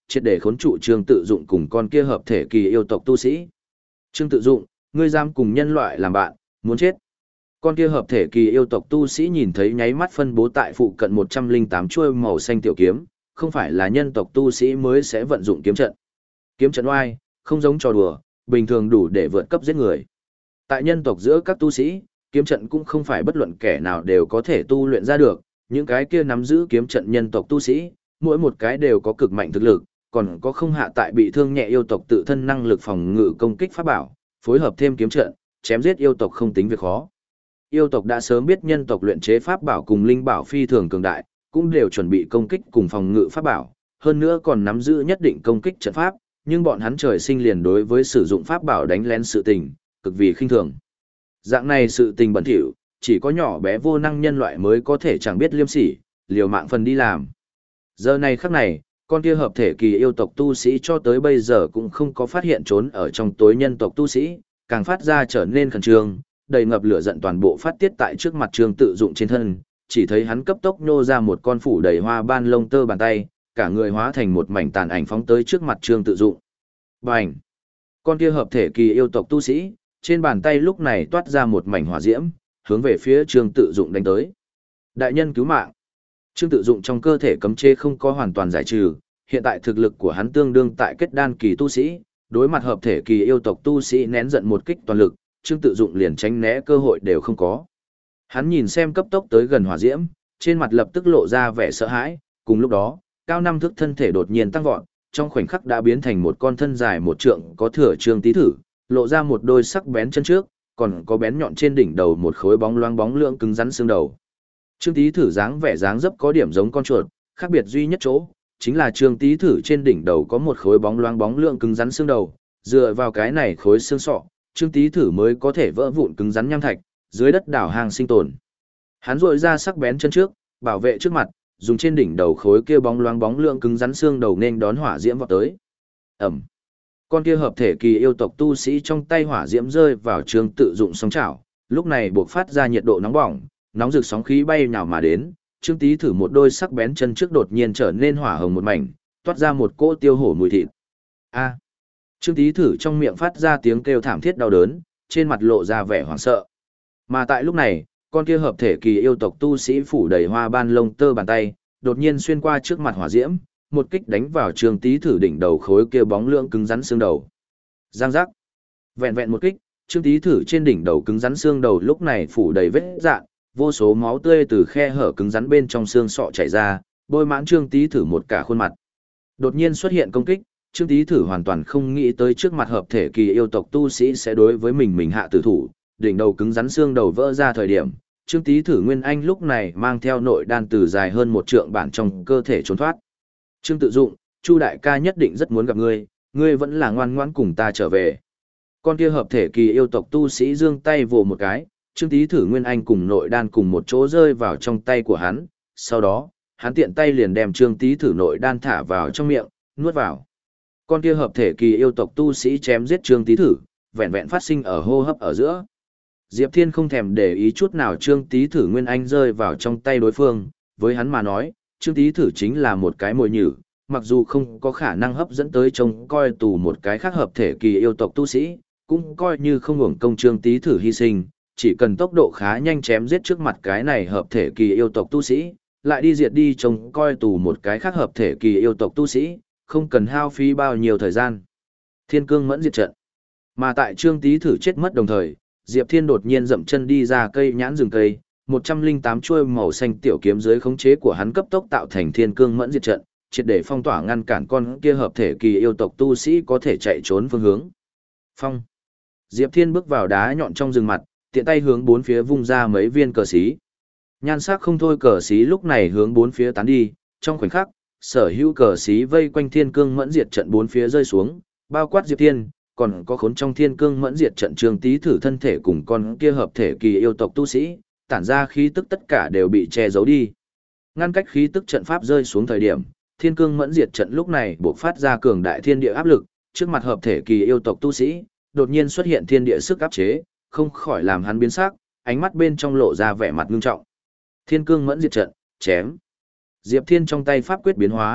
triệt để khốn trụ Trương Tự Dụng cùng con kia hợp thể kỳ yêu tộc tu sĩ. Trương Tự Dụng, ngươi dám cùng nhân loại làm bạn, muốn chết. Con kia hợp thể kỳ yêu tộc tu sĩ nhìn thấy nháy mắt phân bố tại phụ cận một trăm lẻ tám chuôi màu xanh tiểu kiếm, không phải là nhân tộc tu sĩ mới sẽ vận dụng kiếm trận. Kiếm trận oai, không giống trò đùa, bình thường đủ để vượt cấp giết người. Tại nhân tộc giữa các tu sĩ, kiếm trận cũng không phải bất luận kẻ nào đều có thể tu luyện ra được, những cái kia nắm giữ kiếm trận nhân tộc tu sĩ, mỗi một cái đều có cực mạnh thực lực, còn có không hạ tại bị thương nhẹ yêu tộc tự thân năng lực phòng ngự công kích pháp bảo, phối hợp thêm kiếm trận, chém giết yêu tộc không tính việc khó. Yêu tộc đã sớm biết nhân tộc luyện chế pháp bảo cùng linh bảo phi thường cường đại, cũng đều chuẩn bị công kích cùng phòng ngự pháp bảo, hơn nữa còn nắm giữ nhất định công kích trận pháp, nhưng bọn hắn trời sinh liền đối với sử dụng pháp bảo đánh lén sự tình, cực vì khinh thường. Dạng này sự tình bẩn thỉu, chỉ có nhỏ bé vô năng nhân loại mới có thể chẳng biết liêm sỉ, liều mạng phần đi làm. Giờ này khắc này, con kia hợp thể kỳ yêu tộc tu sĩ cho tới bây giờ cũng không có phát hiện trốn ở trong tối nhân tộc tu sĩ, càng phát ra trở nên khẩn trương, đầy ngập lửa giận toàn bộ phát tiết tại trước mặt Trương Tự Dụng trên thân, chỉ thấy hắn cấp tốc nhô ra một con phủ đầy hoa ban lông tơ bàn tay, cả người hóa thành một mảnh tàn ảnh phóng tới trước mặt Trương Tự Dụng. Bành! Con kia hợp thể kỳ yêu tộc tu sĩ, trên bàn tay lúc này toát ra một mảnh hỏa diễm, hướng về phía Trương Tự Dụng đánh tới. Đại nhân cứu mạng! Trương Tự Dụng trong cơ thể cấm chế không có hoàn toàn giải trừ, hiện tại thực lực của hắn tương đương tại kết đan kỳ tu sĩ, đối mặt hợp thể kỳ yêu tộc tu sĩ nén giận một kích toàn lực, Trương Tự Dụng liền tránh né cơ hội đều không có. Hắn nhìn xem cấp tốc tới gần hỏa diễm, trên mặt lập tức lộ ra vẻ sợ hãi, cùng lúc đó, cao năm thước thân thể đột nhiên tăng vọt, trong khoảnh khắc đã biến thành một con thân dài một trượng có thừa Trương Tý Thử, lộ ra một đôi sắc bén chân trước, còn có bén nhọn trên đỉnh đầu một khối bóng loáng bóng lượng cứng rắn xương đầu. Trương Tý Thử dáng vẻ dáng dấp có điểm giống con chuột, khác biệt duy nhất chỗ chính là Trương Tý Thử trên đỉnh đầu có một khối bóng loáng bóng lượng cứng rắn xương đầu, dựa vào cái này khối xương sọ, Trương Tý Thử mới có thể vỡ vụn cứng rắn nham thạch, dưới đất đảo hang sinh tồn. Hắn rội ra sắc bén chân trước, bảo vệ trước mặt, dùng trên đỉnh đầu khối kia bóng loáng bóng lượng cứng rắn xương đầu nên đón hỏa diễm vọt tới. Ầm. Con kia hợp thể kỳ yêu tộc tu sĩ trong tay hỏa diễm rơi vào Trương Tự Dụng song chảo, lúc này bộc phát ra nhiệt độ nóng bỏng, nóng rực sóng khí bay nhào mà đến, Trương Tý Thử một đôi sắc bén chân trước đột nhiên trở nên hỏa hồng một mảnh, toát ra một cỗ tiêu hổ mùi thịt. A. Trương Tý Thử trong miệng phát ra tiếng kêu thảm thiết đau đớn, trên mặt lộ ra vẻ hoảng sợ. Mà tại lúc này, con kia hợp thể kỳ yêu tộc tu sĩ phủ đầy hoa ban lông tơ bàn tay, đột nhiên xuyên qua trước mặt hỏa diễm, một kích đánh vào Trương Tý Thử đỉnh đầu khối kia bóng lượng cứng rắn xương đầu. Giang giác. Vẹn vẹn một kích, Trương Tý Thử trên đỉnh đầu cứng rắn xương đầu lúc này phủ đầy vết rạn, vô số máu tươi từ khe hở cứng rắn bên trong xương sọ chảy ra, bôi mãn Trương Tý Thử một cả khuôn mặt. Đột nhiên xuất hiện công kích, Trương Tý Thử hoàn toàn không nghĩ tới trước mặt hợp thể kỳ yêu tộc tu sĩ sẽ đối với mình mình hạ tử thủ, đỉnh đầu cứng rắn xương đầu vỡ ra thời điểm, Trương Tý Thử Nguyên Anh lúc này mang theo nội đan từ dài hơn một trượng bản trong cơ thể trốn thoát. Trương Tự Dụng, Chu đại ca nhất định rất muốn gặp ngươi, ngươi vẫn là ngoan ngoãn cùng ta trở về. Con kia hợp thể kỳ yêu tộc tu sĩ giương tay vồ một cái, Trương Tý Thử Nguyên Anh cùng nội đan cùng một chỗ rơi vào trong tay của hắn, sau đó, hắn tiện tay liền đem Trương Tý Thử nội đan thả vào trong miệng, nuốt vào. Con kia hợp thể kỳ yêu tộc tu sĩ chém giết Trương Tý Thử, vẹn vẹn phát sinh ở hô hấp ở giữa. Diệp Thiên không thèm để ý chút nào Trương Tý Thử Nguyên Anh rơi vào trong tay đối phương, với hắn mà nói, Trương Tý Thử chính là một cái mồi nhử, mặc dù không có khả năng hấp dẫn tới trông coi tù một cái khác hợp thể kỳ yêu tộc tu sĩ, cũng coi như không hưởng công Trương Tý Thử hy sinh, chỉ cần tốc độ khá nhanh chém giết trước mặt cái này hợp thể kỳ yêu tộc tu sĩ, lại đi diệt đi trông coi tù một cái khác hợp thể kỳ yêu tộc tu sĩ, không cần hao phí bao nhiêu thời gian. Thiên cương mẫn diệt trận. Mà tại Trương Tý Thử chết mất đồng thời, Diệp Thiên đột nhiên dậm chân đi ra cây nhãn rừng cây, một trăm lẻ tám chuôi màu xanh tiểu kiếm dưới khống chế của hắn cấp tốc tạo thành thiên cương mẫn diệt trận, triệt để phong tỏa ngăn cản con kia hợp thể kỳ yêu tộc tu sĩ có thể chạy trốn phương hướng. Phong. Diệp Thiên bước vào đá nhọn trong rừng mặt, tiện tay hướng bốn phía vung ra mấy viên cờ xí. Nhan sắc không thôi cờ xí lúc này hướng bốn phía tán đi, trong khoảnh khắc, sở hữu cờ xí vây quanh thiên cương mẫn diệt trận bốn phía rơi xuống, bao quát Diệp Thiên, còn có khốn trong thiên cương mẫn diệt trận Trương Tý Thử thân thể cùng con kia hợp thể kỳ yêu tộc tu sĩ, tản ra khí tức tất cả đều bị che giấu đi. Ngăn cách khí tức trận pháp rơi xuống thời điểm, thiên cương mẫn diệt trận lúc này bộc phát ra cường đại thiên địa áp lực, trước mặt hợp thể kỳ yêu tộc tu sĩ, đột nhiên xuất hiện thiên địa sức áp chế, không khỏi làm hắn biến sắc, ánh mắt bên trong lộ ra vẻ mặt ngưng trọng. Thiên cương mẫn diệt trận, chém. Diệp Thiên trong tay pháp quyết biến hóa,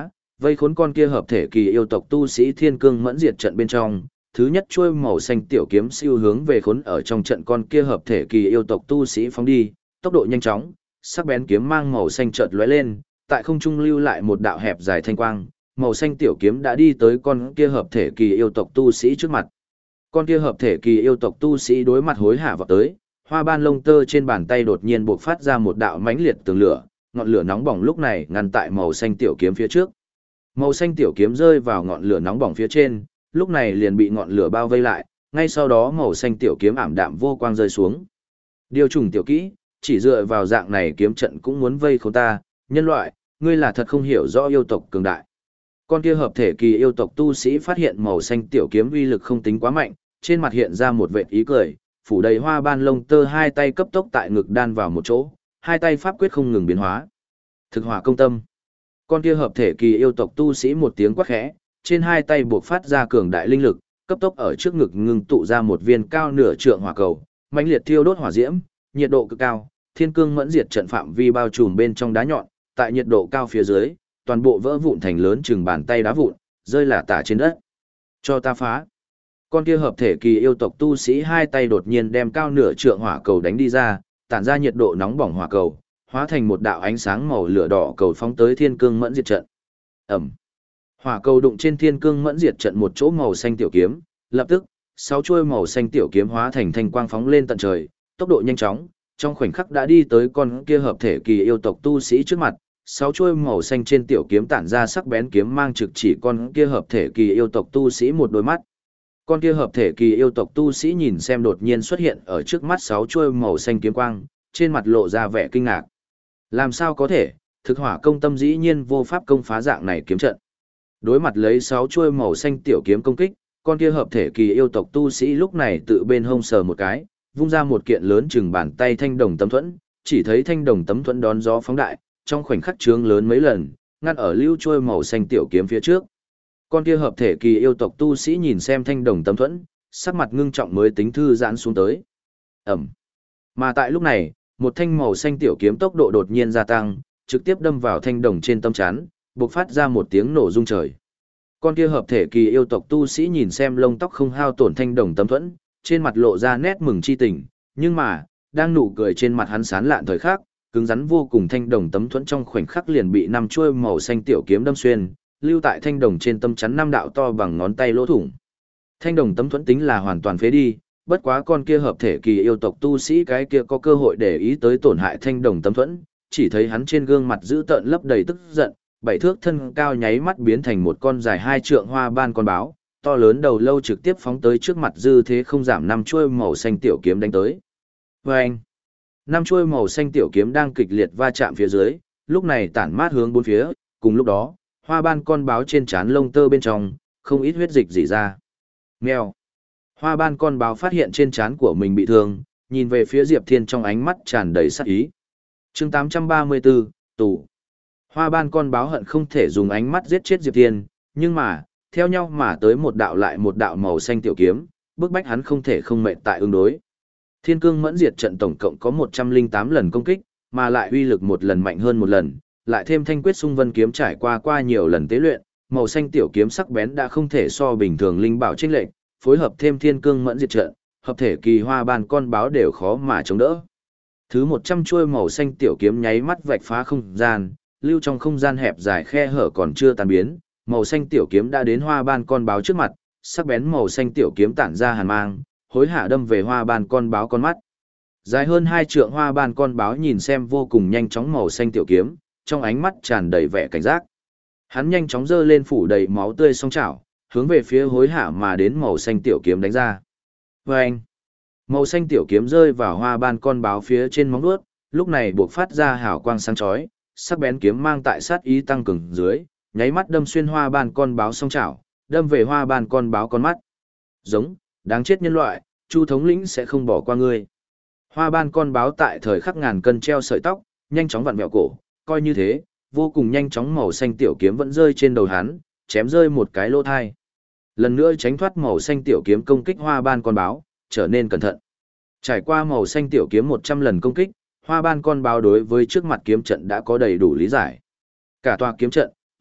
vây khốn con kia hợp thể kỳ yêu tộc tu sĩ Thiên Cương Mẫn Diệt trận bên trong, thứ nhất chuôi màu xanh tiểu kiếm siêu hướng về khốn ở trong trận con kia hợp thể kỳ yêu tộc tu sĩ phóng đi, tốc độ nhanh chóng, sắc bén kiếm mang màu xanh chợt lóe lên, tại không trung lưu lại một đạo hẹp dài thanh quang, màu xanh tiểu kiếm đã đi tới con kia hợp thể kỳ yêu tộc tu sĩ trước mặt. Con kia hợp thể kỳ yêu tộc tu sĩ đối mặt hối hả vào tới, hoa ban lông tơ trên bàn tay đột nhiên bộc phát ra một đạo mãnh liệt tường lửa, ngọn lửa nóng bỏng lúc này ngăn tại màu xanh tiểu kiếm phía trước. Màu xanh tiểu kiếm rơi vào ngọn lửa nóng bỏng phía trên, lúc này liền bị ngọn lửa bao vây lại, ngay sau đó màu xanh tiểu kiếm ảm đạm vô quang rơi xuống. Điều trùng tiểu kỹ, chỉ dựa vào dạng này kiếm trận cũng muốn vây khốn ta, nhân loại, ngươi là thật không hiểu rõ yêu tộc cường đại. Con kia hợp thể kỳ yêu tộc tu sĩ phát hiện màu xanh tiểu kiếm uy lực không tính quá mạnh, trên mặt hiện ra một vệt ý cười, phủ đầy hoa ban lông tơ hai tay cấp tốc tại ngực đan vào một chỗ, hai tay pháp quyết không ngừng biến hóa. Thực hỏa công tâm. Con kia hợp thể kỳ yêu tộc tu sĩ một tiếng quát khẽ, trên hai tay buộc phát ra cường đại linh lực, cấp tốc ở trước ngực ngưng tụ ra một viên cao nửa trượng hỏa cầu, mãnh liệt thiêu đốt hỏa diễm, nhiệt độ cực cao, Thiên Cương Mẫn Diệt trận phạm vi bao trùm bên trong đá nhọn, tại nhiệt độ cao phía dưới, toàn bộ vỡ vụn thành lớn chừng bàn tay đá vụn, rơi lả tả trên đất. Cho ta phá. Con kia hợp thể kỳ yêu tộc tu sĩ hai tay đột nhiên đem cao nửa trượng hỏa cầu đánh đi ra, tản ra nhiệt độ nóng bỏng hỏa cầu, hóa thành một đạo ánh sáng màu lửa đỏ cầu phóng tới Thiên Cương Mẫn Diệt trận. Ầm. Hỏa cầu đụng trên Thiên Cương Mẫn Diệt trận một chỗ màu xanh tiểu kiếm, lập tức, sáu chuôi màu xanh tiểu kiếm hóa thành thanh quang phóng lên tận trời, tốc độ nhanh chóng, trong khoảnh khắc đã đi tới con kia hợp thể kỳ yêu tộc tu sĩ trước mặt. Sáu chuôi màu xanh trên tiểu kiếm tản ra sắc bén kiếm mang trực chỉ con kia hợp thể kỳ yêu tộc tu sĩ một đôi mắt. Con kia hợp thể kỳ yêu tộc tu sĩ nhìn xem đột nhiên xuất hiện ở trước mắt sáu chuôi màu xanh kiếm quang, trên mặt lộ ra vẻ kinh ngạc. Làm sao có thể, thực hỏa công tâm dĩ nhiên vô pháp công phá dạng này kiếm trận. Đối mặt lấy sáu chuôi màu xanh tiểu kiếm công kích, con kia hợp thể kỳ yêu tộc tu sĩ lúc này tự bên hông sờ một cái, vung ra một kiện lớn chừng bàn tay thanh đồng tấm thuẫn, chỉ thấy thanh đồng tấm thuẫn đón gió phóng đại, trong khoảnh khắc trướng lớn mấy lần, ngăn ở lưu trôi màu xanh tiểu kiếm phía trước. Con kia hợp thể kỳ yêu tộc tu sĩ nhìn xem thanh đồng tấm thuẫn, sắc mặt ngưng trọng mới tính thư giãn xuống tới. Ẩm. Mà tại lúc này, một thanh màu xanh tiểu kiếm tốc độ đột nhiên gia tăng, trực tiếp đâm vào thanh đồng trên tâm chắn, bộc phát ra một tiếng nổ rung trời. Con kia hợp thể kỳ yêu tộc tu sĩ nhìn xem lông tóc không hao tổn thanh đồng tấm thuẫn, trên mặt lộ ra nét mừng chi tình, nhưng mà, đang nụ cười trên mặt hắn sán lạn thời khắc, cứng rắn vô cùng thanh đồng tấm thuẫn trong khoảnh khắc liền bị năm chuôi màu xanh tiểu kiếm đâm xuyên, lưu tại thanh đồng trên tâm chắn năm đạo to bằng ngón tay lỗ thủng. Thanh đồng tấm thuẫn tính là hoàn toàn phế đi, bất quá con kia hợp thể kỳ yêu tộc tu sĩ cái kia có cơ hội để ý tới tổn hại thanh đồng tấm thuẫn, chỉ thấy hắn trên gương mặt dữ tợn lấp đầy tức giận, bảy thước thân cao nháy mắt biến thành một con dài hai trượng hoa ban con báo, to lớn đầu lâu trực tiếp phóng tới trước mặt dư thế không giảm năm chuôi màu xanh tiểu kiếm đánh tới. Vâng! Năm chuôi màu xanh tiểu kiếm đang kịch liệt va chạm phía dưới, lúc này tản mát hướng bốn phía, cùng lúc đó, hoa ban con báo trên trán lông tơ bên trong, không ít huyết dịch rỉ ra. Mèo! Hoa ban con báo phát hiện trên trán của mình bị thương, nhìn về phía Diệp Thiên trong ánh mắt tràn đầy sát ý. Chương tám trăm ba mươi tư, tù. Hoa ban con báo hận không thể dùng ánh mắt giết chết Diệp Thiên, nhưng mà, theo nhau mà tới một đạo lại một đạo màu xanh tiểu kiếm, bức bách hắn không thể không mệt tại ứng đối. Thiên Cương Mẫn Diệt trận tổng cộng có một trăm lẻ tám lần công kích, mà lại uy lực một lần mạnh hơn một lần, lại thêm Thanh Quyết Xung Vân kiếm trải qua qua nhiều lần tế luyện, màu xanh tiểu kiếm sắc bén đã không thể so bình thường linh bảo chênh lệch, phối hợp thêm Thiên Cương Mẫn Diệt trận, hợp thể kỳ hoa ban con báo đều khó mà chống đỡ. Thứ một trăm chuôi màu xanh tiểu kiếm nháy mắt vạch phá không gian, lưu trong không gian hẹp dài khe hở còn chưa tan biến, màu xanh tiểu kiếm đã đến hoa ban con báo trước mặt, sắc bén màu xanh tiểu kiếm tản ra hàn mang, hối hạ đâm về hoa ban con báo con mắt. Dài hơn hai trượng hoa ban con báo nhìn xem vô cùng nhanh chóng màu xanh tiểu kiếm, trong ánh mắt tràn đầy vẻ cảnh giác. Hắn nhanh chóng giơ lên phủ đầy máu tươi song chảo, hướng về phía hối hạ mà đến màu xanh tiểu kiếm đánh ra. Vâng! Màu xanh tiểu kiếm rơi vào hoa ban con báo phía trên móng vuốt, lúc này buộc phát ra hào quang sáng chói, sắc bén kiếm mang tại sát ý tăng cường dưới, nháy mắt đâm xuyên hoa ban con báo song chảo, đâm về hoa ban con báo con mắt. Giống, đáng chết nhân loại, Chu thống lĩnh sẽ không bỏ qua ngươi. Hoa ban con báo tại thời khắc ngàn cân treo sợi tóc, nhanh chóng vặn vẹo cổ, coi như thế, vô cùng nhanh chóng màu xanh tiểu kiếm vẫn rơi trên đầu hắn, chém rơi một cái lỗ thai. Lần nữa tránh thoát màu xanh tiểu kiếm công kích hoa ban con báo, trở nên cẩn thận. Trải qua màu xanh tiểu kiếm một trăm lần công kích, hoa ban con báo đối với trước mặt kiếm trận đã có đầy đủ lý giải. Cả tòa kiếm trận,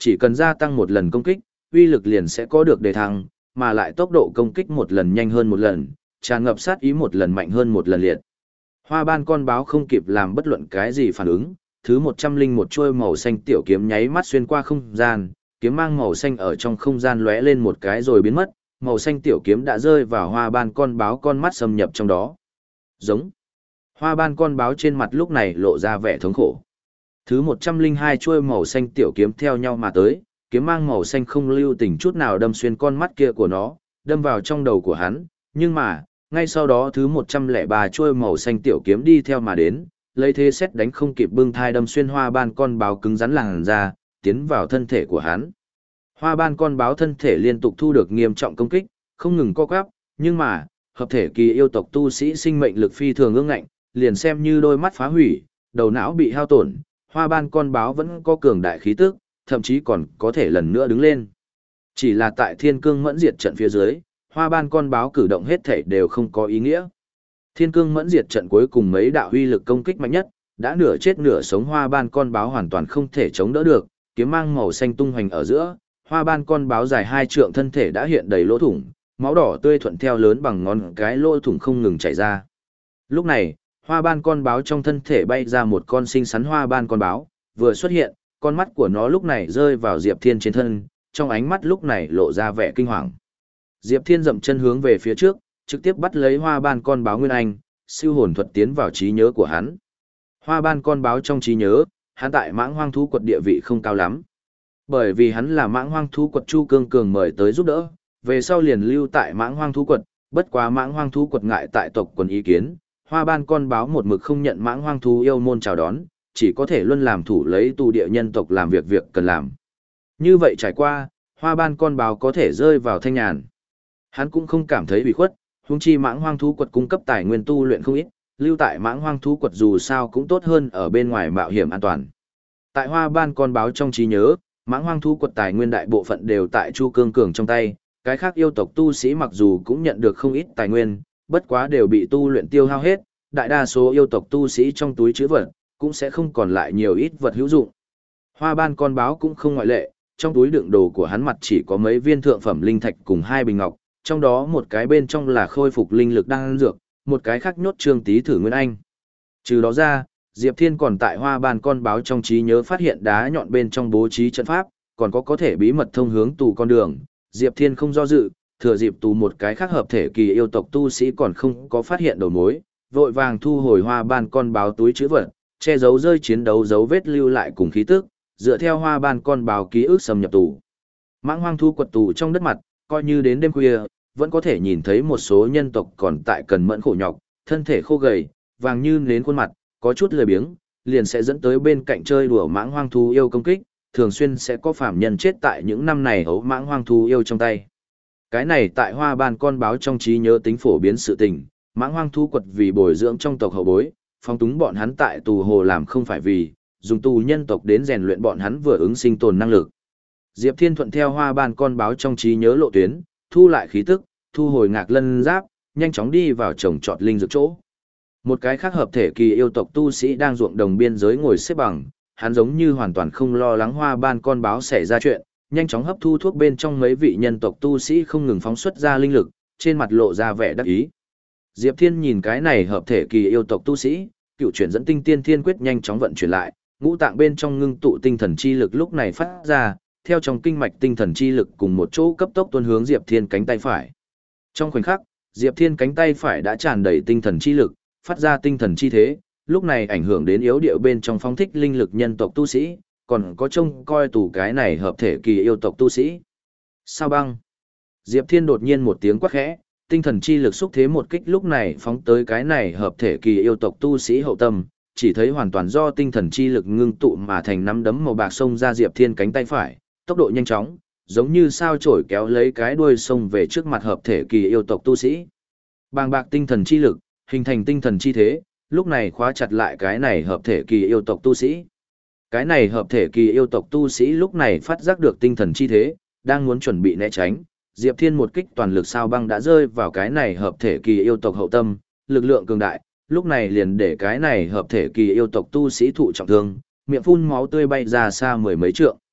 chỉ cần gia tăng một lần công kích, uy lực liền sẽ có được đề thăng, mà lại tốc độ công kích một lần nhanh hơn một lần, tràn ngập sát ý một lần mạnh hơn một lần liệt. Hoa ban con báo không kịp làm bất luận cái gì phản ứng, thứ một trăm linh một chuôi màu xanh tiểu kiếm nháy mắt xuyên qua không gian, kiếm mang màu xanh ở trong không gian lóe lên một cái rồi biến mất, màu xanh tiểu kiếm đã rơi vào hoa ban con báo con mắt xâm nhập trong đó. Giống. Hoa ban con báo trên mặt lúc này lộ ra vẻ thống khổ. Thứ một trăm linh hai chuôi màu xanh tiểu kiếm theo nhau mà tới, kiếm mang màu xanh không lưu tình chút nào đâm xuyên con mắt kia của nó, đâm vào trong đầu của hắn, nhưng mà, ngay sau đó thứ một trăm lẻ ba chuôi màu xanh tiểu kiếm đi theo mà đến, lấy thế xét đánh không kịp bưng thai đâm xuyên hoa ban con báo cứng rắn làn ra, tiến vào thân thể của hắn. Hoa ban con báo thân thể liên tục thu được nghiêm trọng công kích, không ngừng co quắp, nhưng mà, hợp thể kỳ yêu tộc tu sĩ sinh mệnh lực phi thường ương ngạnh, liền xem như đôi mắt phá hủy, đầu não bị hao tổn, hoa ban con báo vẫn có cường đại khí tức, thậm chí còn có thể lần nữa đứng lên. Chỉ là tại thiên cương mẫn diệt trận phía dưới, hoa ban con báo cử động hết thể đều không có ý nghĩa. Thiên cương mẫn diệt trận cuối cùng mấy đạo huy lực công kích mạnh nhất, đã nửa chết nửa sống hoa ban con báo hoàn toàn không thể chống đỡ được, kiếm mang màu xanh tung hoành ở giữa, hoa ban con báo dài hai trượng thân thể đã hiện đầy lỗ thủng, máu đỏ tươi thuận theo lớn bằng ngón cái lỗ thủng không ngừng chảy ra. Lúc này, hoa ban con báo trong thân thể bay ra một con xinh xắn hoa ban con báo, vừa xuất hiện, con mắt của nó lúc này rơi vào Diệp Thiên trên thân, trong ánh mắt lúc này lộ ra vẻ kinh hoàng. Diệp Thiên dậm chân hướng về phía trước, trực tiếp bắt lấy hoa ban con báo Nguyên Anh, siêu hồn thuật tiến vào trí nhớ của hắn. Hoa ban con báo trong trí nhớ, hắn tại mãng hoang thú quật địa vị không cao lắm. Bởi vì hắn là mãng hoang thú quật Chu Cương Cường mời tới giúp đỡ, về sau liền lưu tại mãng hoang thú quật, bất quá mãng hoang thú quật ngại tại tộc quần ý kiến, hoa ban con báo một mực không nhận mãng hoang thú yêu môn chào đón, chỉ có thể luôn làm thủ lấy tù địa nhân tộc làm việc việc cần làm. Như vậy trải qua, hoa ban con báo có thể rơi vào thanh nhàn. Hắn cũng không cảm thấy bị khuất, huống chi mãng hoang thú quật cung cấp tài nguyên tu luyện không ít, lưu tại mãng hoang thú quật dù sao cũng tốt hơn ở bên ngoài mạo hiểm an toàn. Tại hoa ban con báo trong trí nhớ, mãng hoang thú quật tài nguyên đại bộ phận đều tại Chu Cương Cường trong tay, cái khác yêu tộc tu sĩ mặc dù cũng nhận được không ít tài nguyên, bất quá đều bị tu luyện tiêu hao hết, đại đa số yêu tộc tu sĩ trong túi trữ vật cũng sẽ không còn lại nhiều ít vật hữu dụng. Hoa ban con báo cũng không ngoại lệ, trong túi đựng đồ của hắn mặt chỉ có mấy viên thượng phẩm linh thạch cùng hai bình ngọc, trong đó một cái bên trong là khôi phục linh lực đang dược, một cái khác nhốt trương tí thử nguyên anh. Trừ đó ra, Diệp Thiên còn tại hoa ban con báo trong trí nhớ phát hiện đá nhọn bên trong bố trí trận pháp, còn có có thể bí mật thông hướng tù con đường. Diệp Thiên không do dự, thừa dịp tù một cái khác hợp thể kỳ yêu tộc tu sĩ còn không có phát hiện đầu mối, vội vàng thu hồi hoa ban con báo túi trữ vật, che giấu rơi chiến đấu dấu vết lưu lại cùng khí tức, dựa theo hoa ban con báo ký ức xâm nhập tù. Mãng hoang thu quật tù trong đất mặt, coi như đến đêm khuya, vẫn có thể nhìn thấy một số nhân tộc còn tại cần mẫn khổ nhọc, thân thể khô gầy, vàng như nến khuôn mặt, có chút lười biếng, liền sẽ dẫn tới bên cạnh chơi đùa mãng hoang thú yêu công kích, thường xuyên sẽ có phạm nhân chết tại những năm này ấu mãng hoang thú yêu trong tay. Cái này tại hoa ban con báo trong trí nhớ tính phổ biến sự tình, mãng hoang thú quật vì bồi dưỡng trong tộc hậu bối, phong túng bọn hắn tại tù hồ làm không phải vì, dùng tù nhân tộc đến rèn luyện bọn hắn vừa ứng sinh tồn năng lực. Diệp Thiên thuận theo hoa ban con báo trong trí nhớ lộ tuyến, thu lại khí tức, thu hồi ngạc lân giáp, nhanh chóng đi vào trồng trọt linh dược chỗ. Một cái khác hợp thể kỳ yêu tộc tu sĩ đang ruộng đồng biên giới ngồi xếp bằng, hắn giống như hoàn toàn không lo lắng hoa ban con báo xảy ra chuyện, nhanh chóng hấp thu thuốc bên trong mấy vị nhân tộc tu sĩ không ngừng phóng xuất ra linh lực, trên mặt lộ ra vẻ đắc ý. Diệp Thiên nhìn cái này hợp thể kỳ yêu tộc tu sĩ, cựu chuyển dẫn tinh tiên thiên quyết nhanh chóng vận chuyển lại, ngũ tạng bên trong ngưng tụ tinh thần chi lực lúc này phát ra, theo trong kinh mạch tinh thần chi lực cùng một chỗ cấp tốc tuôn hướng Diệp Thiên cánh tay phải. Trong khoảnh khắc, Diệp Thiên cánh tay phải đã tràn đầy tinh thần chi lực, phát ra tinh thần chi thế, lúc này ảnh hưởng đến yếu điệu bên trong phóng thích linh lực nhân tộc tu sĩ, còn có trông coi tù cái này hợp thể kỳ yêu tộc tu sĩ. Sao băng? Diệp Thiên đột nhiên một tiếng quát khẽ, tinh thần chi lực xúc thế một kích lúc này phóng tới cái này hợp thể kỳ yêu tộc tu sĩ hậu tâm, chỉ thấy hoàn toàn do tinh thần chi lực ngưng tụ mà thành nắm đấm màu bạc xông ra Diệp Thiên cánh tay phải, tốc độ nhanh chóng, giống như sao chổi kéo lấy cái đuôi xông về trước mặt hợp thể kỳ yêu tộc tu sĩ. Bàng bạc tinh thần chi lực, hình thành tinh thần chi thế, lúc này khóa chặt lại cái này hợp thể kỳ yêu tộc tu sĩ. Cái này hợp thể kỳ yêu tộc tu sĩ lúc này phát giác được tinh thần chi thế, đang muốn chuẩn bị né tránh, Diệp Thiên một kích toàn lực sao băng đã rơi vào cái này hợp thể kỳ yêu tộc hậu tâm, lực lượng cường đại, lúc này liền để cái này hợp thể kỳ yêu tộc tu sĩ thụ trọng thương, miệng phun máu tươi bay ra xa mười mấy trượng.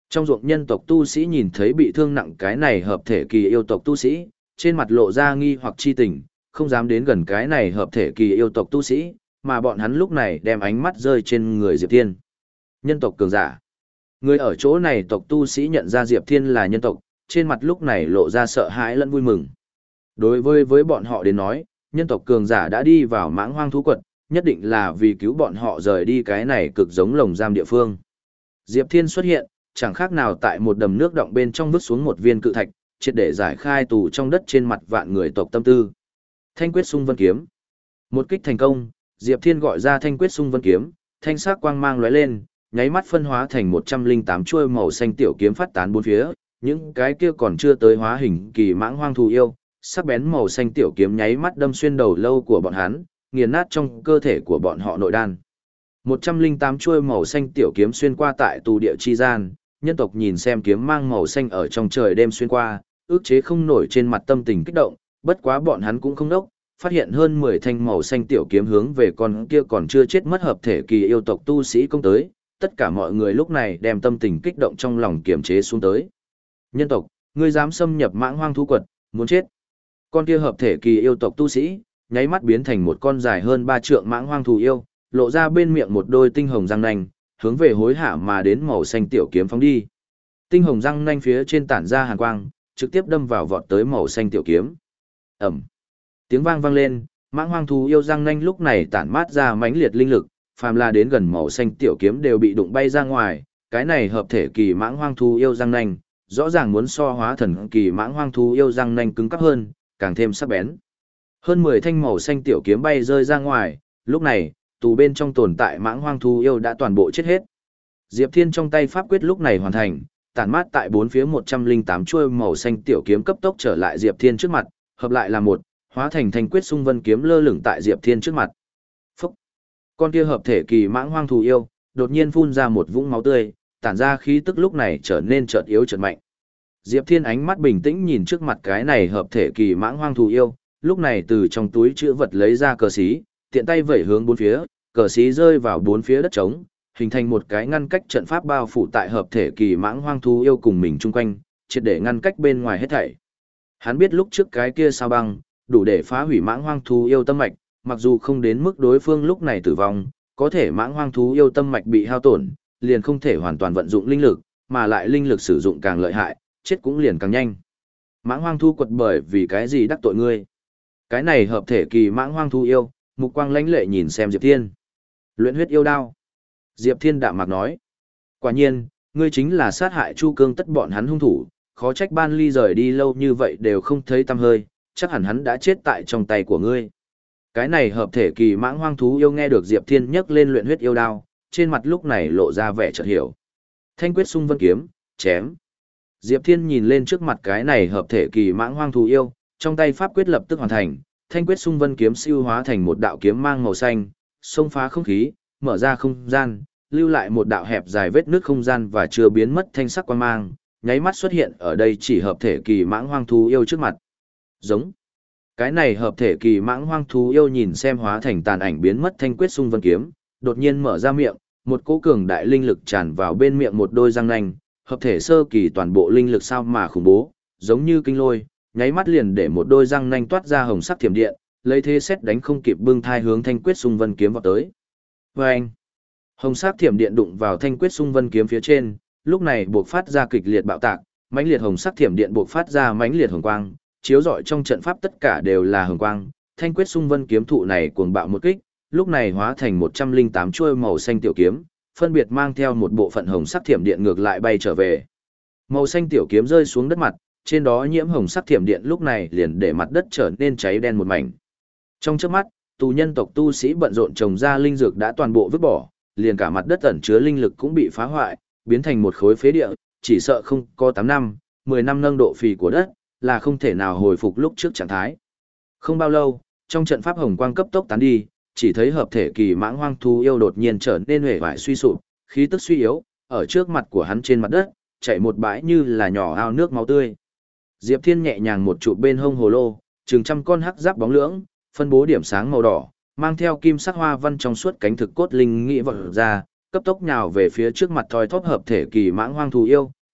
Trong ruộng nhân tộc tu sĩ nhìn thấy bị thương nặng cái này hợp thể kỳ yêu tộc tu sĩ, trên mặt lộ ra nghi hoặc chi tình, không dám đến gần cái này hợp thể kỳ yêu tộc tu sĩ, mà bọn hắn lúc này đem ánh mắt rơi trên người Diệp Thiên. Nhân tộc cường giả. Người ở chỗ này tộc tu sĩ nhận ra Diệp Thiên là nhân tộc, trên mặt lúc này lộ ra sợ hãi lẫn vui mừng. Đối với với bọn họ đến nói, nhân tộc cường giả đã đi vào mãng hoang thú quật, nhất định là vì cứu bọn họ rời đi cái này cực giống lồng giam địa phương. Diệp Thiên xuất hiện, chẳng khác nào tại một đầm nước động bên trong vứt xuống một viên cự thạch, triệt để giải khai tù trong đất trên mặt vạn người tộc tâm tư. Thanh quyết xung vân kiếm. Một kích thành công, Diệp Thiên gọi ra thanh quyết xung vân kiếm, thanh sắc quang mang lóe lên, nháy mắt phân hóa thành một trăm linh tám chuôi màu xanh tiểu kiếm phát tán bốn phía, những cái kia còn chưa tới hóa hình kỳ mãng hoang thú yêu, sắc bén màu xanh tiểu kiếm nháy mắt đâm xuyên đầu lâu của bọn hắn, nghiền nát trong cơ thể của bọn họ nội đan. một trăm linh tám chuôi màu xanh tiểu kiếm xuyên qua tại tù địa chi gian, nhân tộc nhìn xem kiếm mang màu xanh ở trong trời đêm xuyên qua, ước chế không nổi trên mặt tâm tình kích động, bất quá bọn hắn cũng không đốc, phát hiện hơn mười thanh màu xanh tiểu kiếm hướng về con kia còn chưa chết mất hợp thể kỳ yêu tộc tu sĩ công tới, tất cả mọi người lúc này đem tâm tình kích động trong lòng kiềm chế xuống tới. Nhân tộc, ngươi dám xâm nhập mãng hoang thú quật, muốn chết. Con kia hợp thể kỳ yêu tộc tu sĩ, nháy mắt biến thành một con dài hơn ba trượng mãng hoang thú yêu, lộ ra bên miệng một đôi tinh hồng răng nanh, hướng về hối hạ mà đến màu xanh tiểu kiếm phóng đi. Tinh hồng răng nanh phía trên tản ra hàn quang, trực tiếp đâm vào vọt tới màu xanh tiểu kiếm. Ầm. Tiếng vang vang lên, mãng hoang thú yêu răng nanh lúc này tản mát ra mãnh liệt linh lực, phàm là đến gần màu xanh tiểu kiếm đều bị đụng bay ra ngoài, cái này hợp thể kỳ mãng hoang thú yêu răng nanh, rõ ràng muốn so hóa thần kỳ mãng hoang thú yêu răng nanh cứng cáp hơn, càng thêm sắc bén. Hơn mười thanh màu xanh tiểu kiếm bay rơi ra ngoài, lúc này, tù bên trong tồn tại mãng hoang thú yêu đã toàn bộ chết hết. Diệp Thiên trong tay pháp quyết lúc này hoàn thành, tản mát tại bốn phía một trăm linh tám chuôi màu xanh tiểu kiếm cấp tốc trở lại Diệp Thiên trước mặt, hợp lại là một, hóa thành thanh quyết xung vân kiếm lơ lửng tại Diệp Thiên trước mặt. Phúc! Con kia hợp thể kỳ mãng hoang thú yêu, đột nhiên phun ra một vũng máu tươi, tản ra khí tức lúc này trở nên chợt yếu chợt mạnh. Diệp Thiên ánh mắt bình tĩnh nhìn trước mặt cái này hợp thể kỳ mãng hoang thú yêu, lúc này từ trong túi chữ vật lấy ra cờ xí, tiện tay vẩy hướng bốn phía, cờ xí rơi vào bốn phía đất trống, hình thành một cái ngăn cách trận pháp bao phủ tại hợp thể kỳ mãng hoang thú yêu cùng mình chung quanh, triệt để ngăn cách bên ngoài hết thảy. Hắn biết lúc trước cái kia sao băng, đủ để phá hủy mãng hoang thú yêu tâm mạch, mặc dù không đến mức đối phương lúc này tử vong, có thể mãng hoang thú yêu tâm mạch bị hao tổn, liền không thể hoàn toàn vận dụng linh lực, mà lại linh lực sử dụng càng lợi hại, chết cũng liền càng nhanh. Mãng hoang thú quật bởi vì cái gì đắc tội ngươi? Cái này hợp thể kỳ mãng hoang thú yêu, mục quang lãnh lệ nhìn xem Diệp Thiên. Luyện huyết yêu đao. Diệp Thiên đạm mạc nói. Quả nhiên, ngươi chính là sát hại Chu Cương tất bọn hắn hung thủ, khó trách Ban Ly rời đi lâu như vậy đều không thấy tăm hơi, chắc hẳn hắn đã chết tại trong tay của ngươi. Cái này hợp thể kỳ mãng hoang thú yêu nghe được Diệp Thiên nhắc lên luyện huyết yêu đao, trên mặt lúc này lộ ra vẻ chợt hiểu. Thanh quyết xung vân kiếm, chém. Diệp Thiên nhìn lên trước mặt cái này hợp thể kỳ mãng hoang thú yêu, trong tay pháp quyết lập tức hoàn thành, thanh quyết xung vân kiếm siêu hóa thành một đạo kiếm mang màu xanh, xông phá không khí, mở ra không gian, lưu lại một đạo hẹp dài vết nước không gian và chưa biến mất thanh sắc quang mang, nháy mắt xuất hiện ở đây chỉ hợp thể kỳ mãng hoang thú yêu trước mặt. Giống. Cái này hợp thể kỳ mãng hoang thú yêu nhìn xem hóa thành tàn ảnh biến mất thanh quyết xung vân kiếm, đột nhiên mở ra miệng, một cỗ cường đại linh lực tràn vào bên miệng một đôi răng nanh, hợp thể sơ kỳ toàn bộ linh lực sao mà khủng bố, giống như kinh lôi, nháy mắt liền để một đôi răng nanh toát ra hồng sắc thiểm điện, lấy thế xét đánh không kịp bưng thai hướng thanh quyết xung vân kiếm vào tới. Và anh, hồng sắc thiểm điện đụng vào thanh quyết xung vân kiếm phía trên, lúc này buộc phát ra kịch liệt bạo tạc, mãnh liệt hồng sắc thiểm điện buộc phát ra mãnh liệt hồng quang, chiếu rọi trong trận pháp tất cả đều là hồng quang, thanh quyết xung vân kiếm thụ này cuồng bạo một kích, lúc này hóa thành một trăm linh tám chuôi màu xanh tiểu kiếm, phân biệt mang theo một bộ phận hồng sắc thiểm điện ngược lại bay trở về. Màu xanh tiểu kiếm rơi xuống đất mặt, trên đó nhiễm hồng sắc thiểm điện lúc này liền để mặt đất trở nên cháy đen một mảnh. Trong chớp mắt, tù nhân tộc tu sĩ bận rộn trồng ra linh dược đã toàn bộ vứt bỏ, liền cả mặt đất ẩn chứa linh lực cũng bị phá hoại, biến thành một khối phế địa, chỉ sợ không có tám năm, mười năm nâng độ phì của đất, là không thể nào hồi phục lúc trước trạng thái. Không bao lâu, trong trận pháp hồng quang cấp tốc tán đi, chỉ thấy hợp thể kỳ mãng hoang thú yêu đột nhiên trở nên hề vải suy sụp, khí tức suy yếu, ở trước mặt của hắn trên mặt đất, chảy một bãi như là nhỏ ao nước máu tươi. Diệp Thiên nhẹ nhàng một trụ bên hông hồ lô, chừng trăm con hắc giáp bóng lưỡng, phân bố điểm sáng màu đỏ, mang theo kim sắc hoa văn trong suốt cánh thực cốt linh nghĩ vọt ra, cấp tốc nhào về phía trước mặt thoi thóp hợp thể kỳ mãng hoang thú yêu,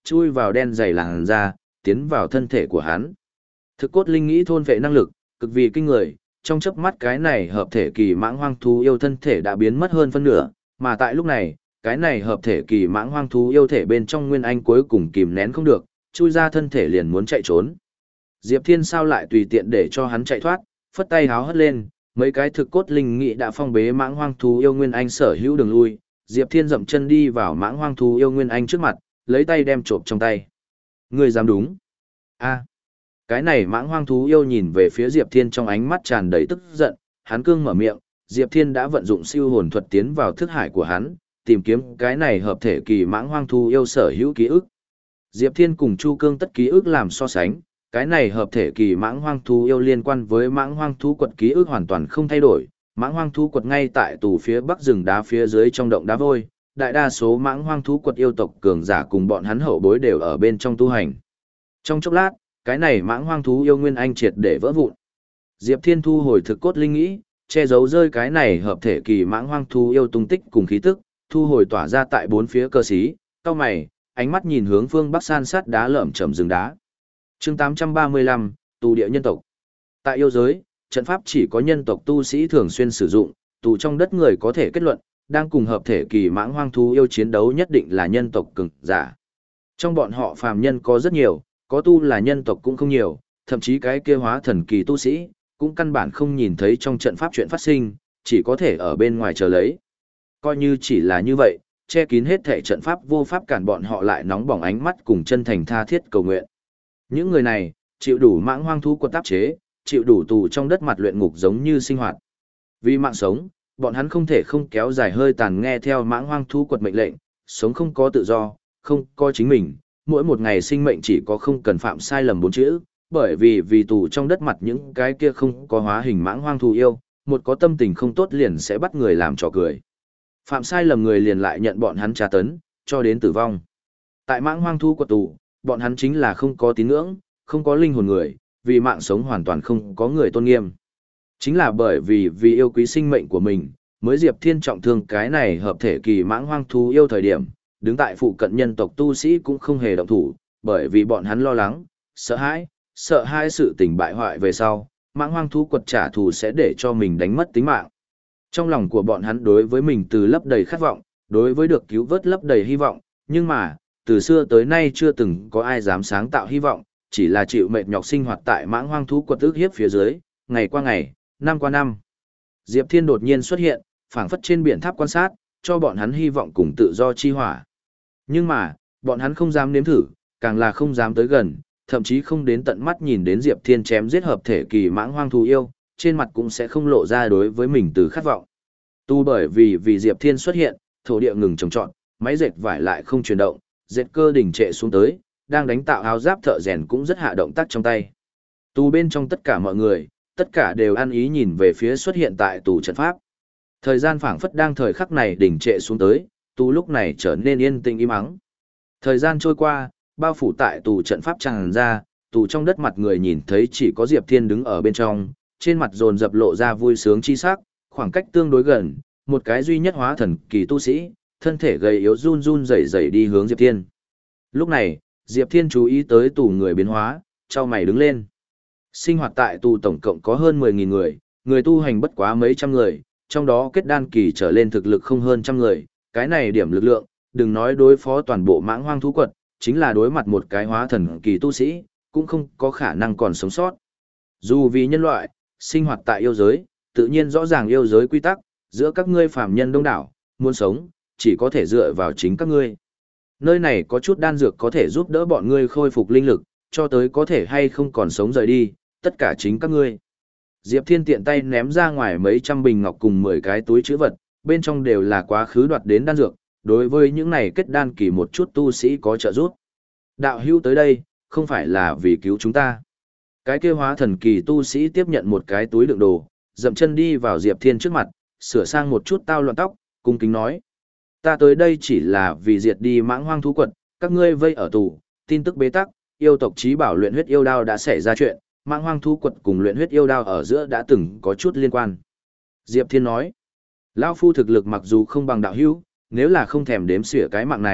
chui vào đen dày làn da, tiến vào thân thể của hắn. Thực cốt linh nghĩ thôn vệ năng lực, cực vì kinh người, trong chớp mắt cái này hợp thể kỳ mãng hoang thú yêu thân thể đã biến mất hơn phân nửa, mà tại lúc này, cái này hợp thể kỳ mãng hoang thú yêu thể bên trong nguyên anh cuối cùng kìm nén không được, chui ra thân thể liền muốn chạy trốn. Diệp Thiên sao lại tùy tiện để cho hắn chạy thoát, phất tay háo hất lên, mấy cái thực cốt linh nghị đã phong bế mãng hoang thú yêu nguyên anh sở hữu đường lui, Diệp Thiên dậm chân đi vào mãng hoang thú yêu nguyên anh trước mặt, lấy tay đem trộm trong tay. Ngươi dám đúng? A. Cái này mãng hoang thú yêu nhìn về phía Diệp Thiên trong ánh mắt tràn đầy tức giận, hắn cương mở miệng, Diệp Thiên đã vận dụng siêu hồn thuật tiến vào thức hải của hắn, tìm kiếm cái này hợp thể kỳ mãng hoang thú yêu sở hữu ký ức. Diệp Thiên cùng Chu Cương tất ký ức làm so sánh, cái này hợp thể kỳ mãng hoang thú yêu liên quan với mãng hoang thú quật ký ức hoàn toàn không thay đổi. Mãng hoang thú quật ngay tại tù phía bắc rừng đá phía dưới trong động đá vôi, đại đa số mãng hoang thú quật yêu tộc cường giả cùng bọn hắn hậu bối đều ở bên trong tu hành. Trong chốc lát, cái này mãng hoang thú yêu nguyên anh triệt để vỡ vụn. Diệp Thiên thu hồi thực cốt linh nghĩ, che giấu rơi cái này hợp thể kỳ mãng hoang thú yêu tung tích cùng khí tức, thu hồi tỏa ra tại bốn phía cơ sĩ, cau mày, ánh mắt nhìn hướng phương bắc san sát đá lởm chởm rừng đá. Chương tám trăm ba mươi lăm, tù địa nhân tộc. Tại yêu giới, trận pháp chỉ có nhân tộc tu sĩ thường xuyên sử dụng, tù trong đất người có thể kết luận, đang cùng hợp thể kỳ mãng hoang thú yêu chiến đấu nhất định là nhân tộc cường giả. Trong bọn họ phàm nhân có rất nhiều, có tu là nhân tộc cũng không nhiều, thậm chí cái kia hóa thần kỳ tu sĩ, cũng căn bản không nhìn thấy trong trận pháp chuyện phát sinh, chỉ có thể ở bên ngoài chờ lấy. Coi như chỉ là như vậy, che kín hết thể trận pháp vô pháp cản bọn họ lại nóng bỏng ánh mắt cùng chân thành tha thiết cầu nguyện. Những người này, chịu đủ mãng hoang thú quật áp chế, chịu đủ tù trong đất mặt luyện ngục giống như sinh hoạt. Vì mạng sống, bọn hắn không thể không kéo dài hơi tàn nghe theo mãng hoang thú quật mệnh lệnh, sống không có tự do, không có chính mình, mỗi một ngày sinh mệnh chỉ có không cần phạm sai lầm bốn chữ, bởi vì vì tù trong đất mặt những cái kia không có hóa hình mãng hoang thú yêu, một có tâm tình không tốt liền sẽ bắt người làm trò cười. Phạm sai lầm người liền lại nhận bọn hắn tra tấn, cho đến tử vong. Tại mãng hoang thú quật tù, bọn hắn chính là không có tín ngưỡng, không có linh hồn người, vì mạng sống hoàn toàn không có người tôn nghiêm. Chính là bởi vì vì yêu quý sinh mệnh của mình, mới Diệp Thiên trọng thương cái này hợp thể kỳ mãng hoang thú yêu thời điểm, đứng tại phụ cận nhân tộc tu sĩ cũng không hề động thủ, bởi vì bọn hắn lo lắng, sợ hãi, sợ hai sự tình bại hoại về sau, mãng hoang thú quật trả thù sẽ để cho mình đánh mất tính mạng. Trong lòng của bọn hắn đối với mình từ lấp đầy khát vọng, đối với được cứu vớt lấp đầy hy vọng, nhưng mà, từ xưa tới nay chưa từng có ai dám sáng tạo hy vọng, chỉ là chịu mệt nhọc sinh hoạt tại mãng hoang thú quật ức hiếp phía dưới, ngày qua ngày, năm qua năm. Diệp Thiên đột nhiên xuất hiện, phảng phất trên biển tháp quan sát, cho bọn hắn hy vọng cùng tự do chi hỏa. Nhưng mà, bọn hắn không dám nếm thử, càng là không dám tới gần, thậm chí không đến tận mắt nhìn đến Diệp Thiên chém giết hợp thể kỳ mãng hoang thú yêu, trên mặt cũng sẽ không lộ ra đối với mình từ khát vọng. Tu bởi vì vì Diệp Thiên xuất hiện, thổ địa ngừng trồng trọt, máy dệt vải lại không chuyển động, dệt cơ đỉnh trệ xuống tới, đang đánh tạo áo giáp thợ rèn cũng rất hạ động tác trong tay. Tù bên trong tất cả mọi người, tất cả đều ăn ý nhìn về phía xuất hiện tại tù trận pháp. Thời gian phảng phất đang thời khắc này đỉnh trệ xuống tới, tù lúc này trở nên yên tĩnh im ắng. Thời gian trôi qua, bao phủ tại tù trận pháp tràn ra, tù trong đất mặt người nhìn thấy chỉ có Diệp Thiên đứng ở bên trong, trên mặt dồn dập lộ ra vui sướng chi sắc, khoảng cách tương đối gần, một cái duy nhất hóa thần kỳ tu sĩ, thân thể gầy yếu run run rẩy rẩy đi hướng Diệp Thiên. Lúc này, Diệp Thiên chú ý tới tù người biến hóa, chau mày đứng lên. Sinh hoạt tại tù tổng cộng có hơn mười nghìn người, người tu hành bất quá mấy trăm người, trong đó kết đan kỳ trở lên thực lực không hơn trăm người, cái này điểm lực lượng, đừng nói đối phó toàn bộ mãng hoang thú quật, chính là đối mặt một cái hóa thần kỳ tu sĩ, cũng không có khả năng còn sống sót. Dù vì nhân loại, sinh hoạt tại yêu giới, tự nhiên rõ ràng yêu giới quy tắc, giữa các ngươi phàm nhân đông đảo, muốn sống, chỉ có thể dựa vào chính các ngươi. Nơi này có chút đan dược có thể giúp đỡ bọn ngươi khôi phục linh lực, cho tới có thể hay không còn sống rời đi, tất cả chính các ngươi. Diệp Thiên tiện tay ném ra ngoài mấy trăm bình ngọc cùng mười cái túi trữ vật, bên trong đều là quá khứ đoạt đến đan dược, đối với những này kết đan kỳ một chút tu sĩ có trợ giúp. Đạo hữu tới đây, không phải là vì cứu chúng ta. Cái kia hóa thần kỳ tu sĩ tiếp nhận một cái túi đựng đồ, dậm chân đi vào Diệp Thiên trước mặt, sửa sang một chút tao loạn tóc, cung kính nói. Ta tới đây chỉ là vì diệt đi mãng hoang thú quật, các ngươi vây ở tù, tin tức bế tắc, yêu tộc trí bảo luyện huyết yêu đao đã xảy ra chuyện, mãng hoang thú quật cùng luyện huyết yêu đao ở giữa đã từng có chút liên quan. Diệp Thiên nói, Lão Phu thực lực mặc dù không bằng đạo hữu, nếu là không thèm đếm xỉa cái mạng này,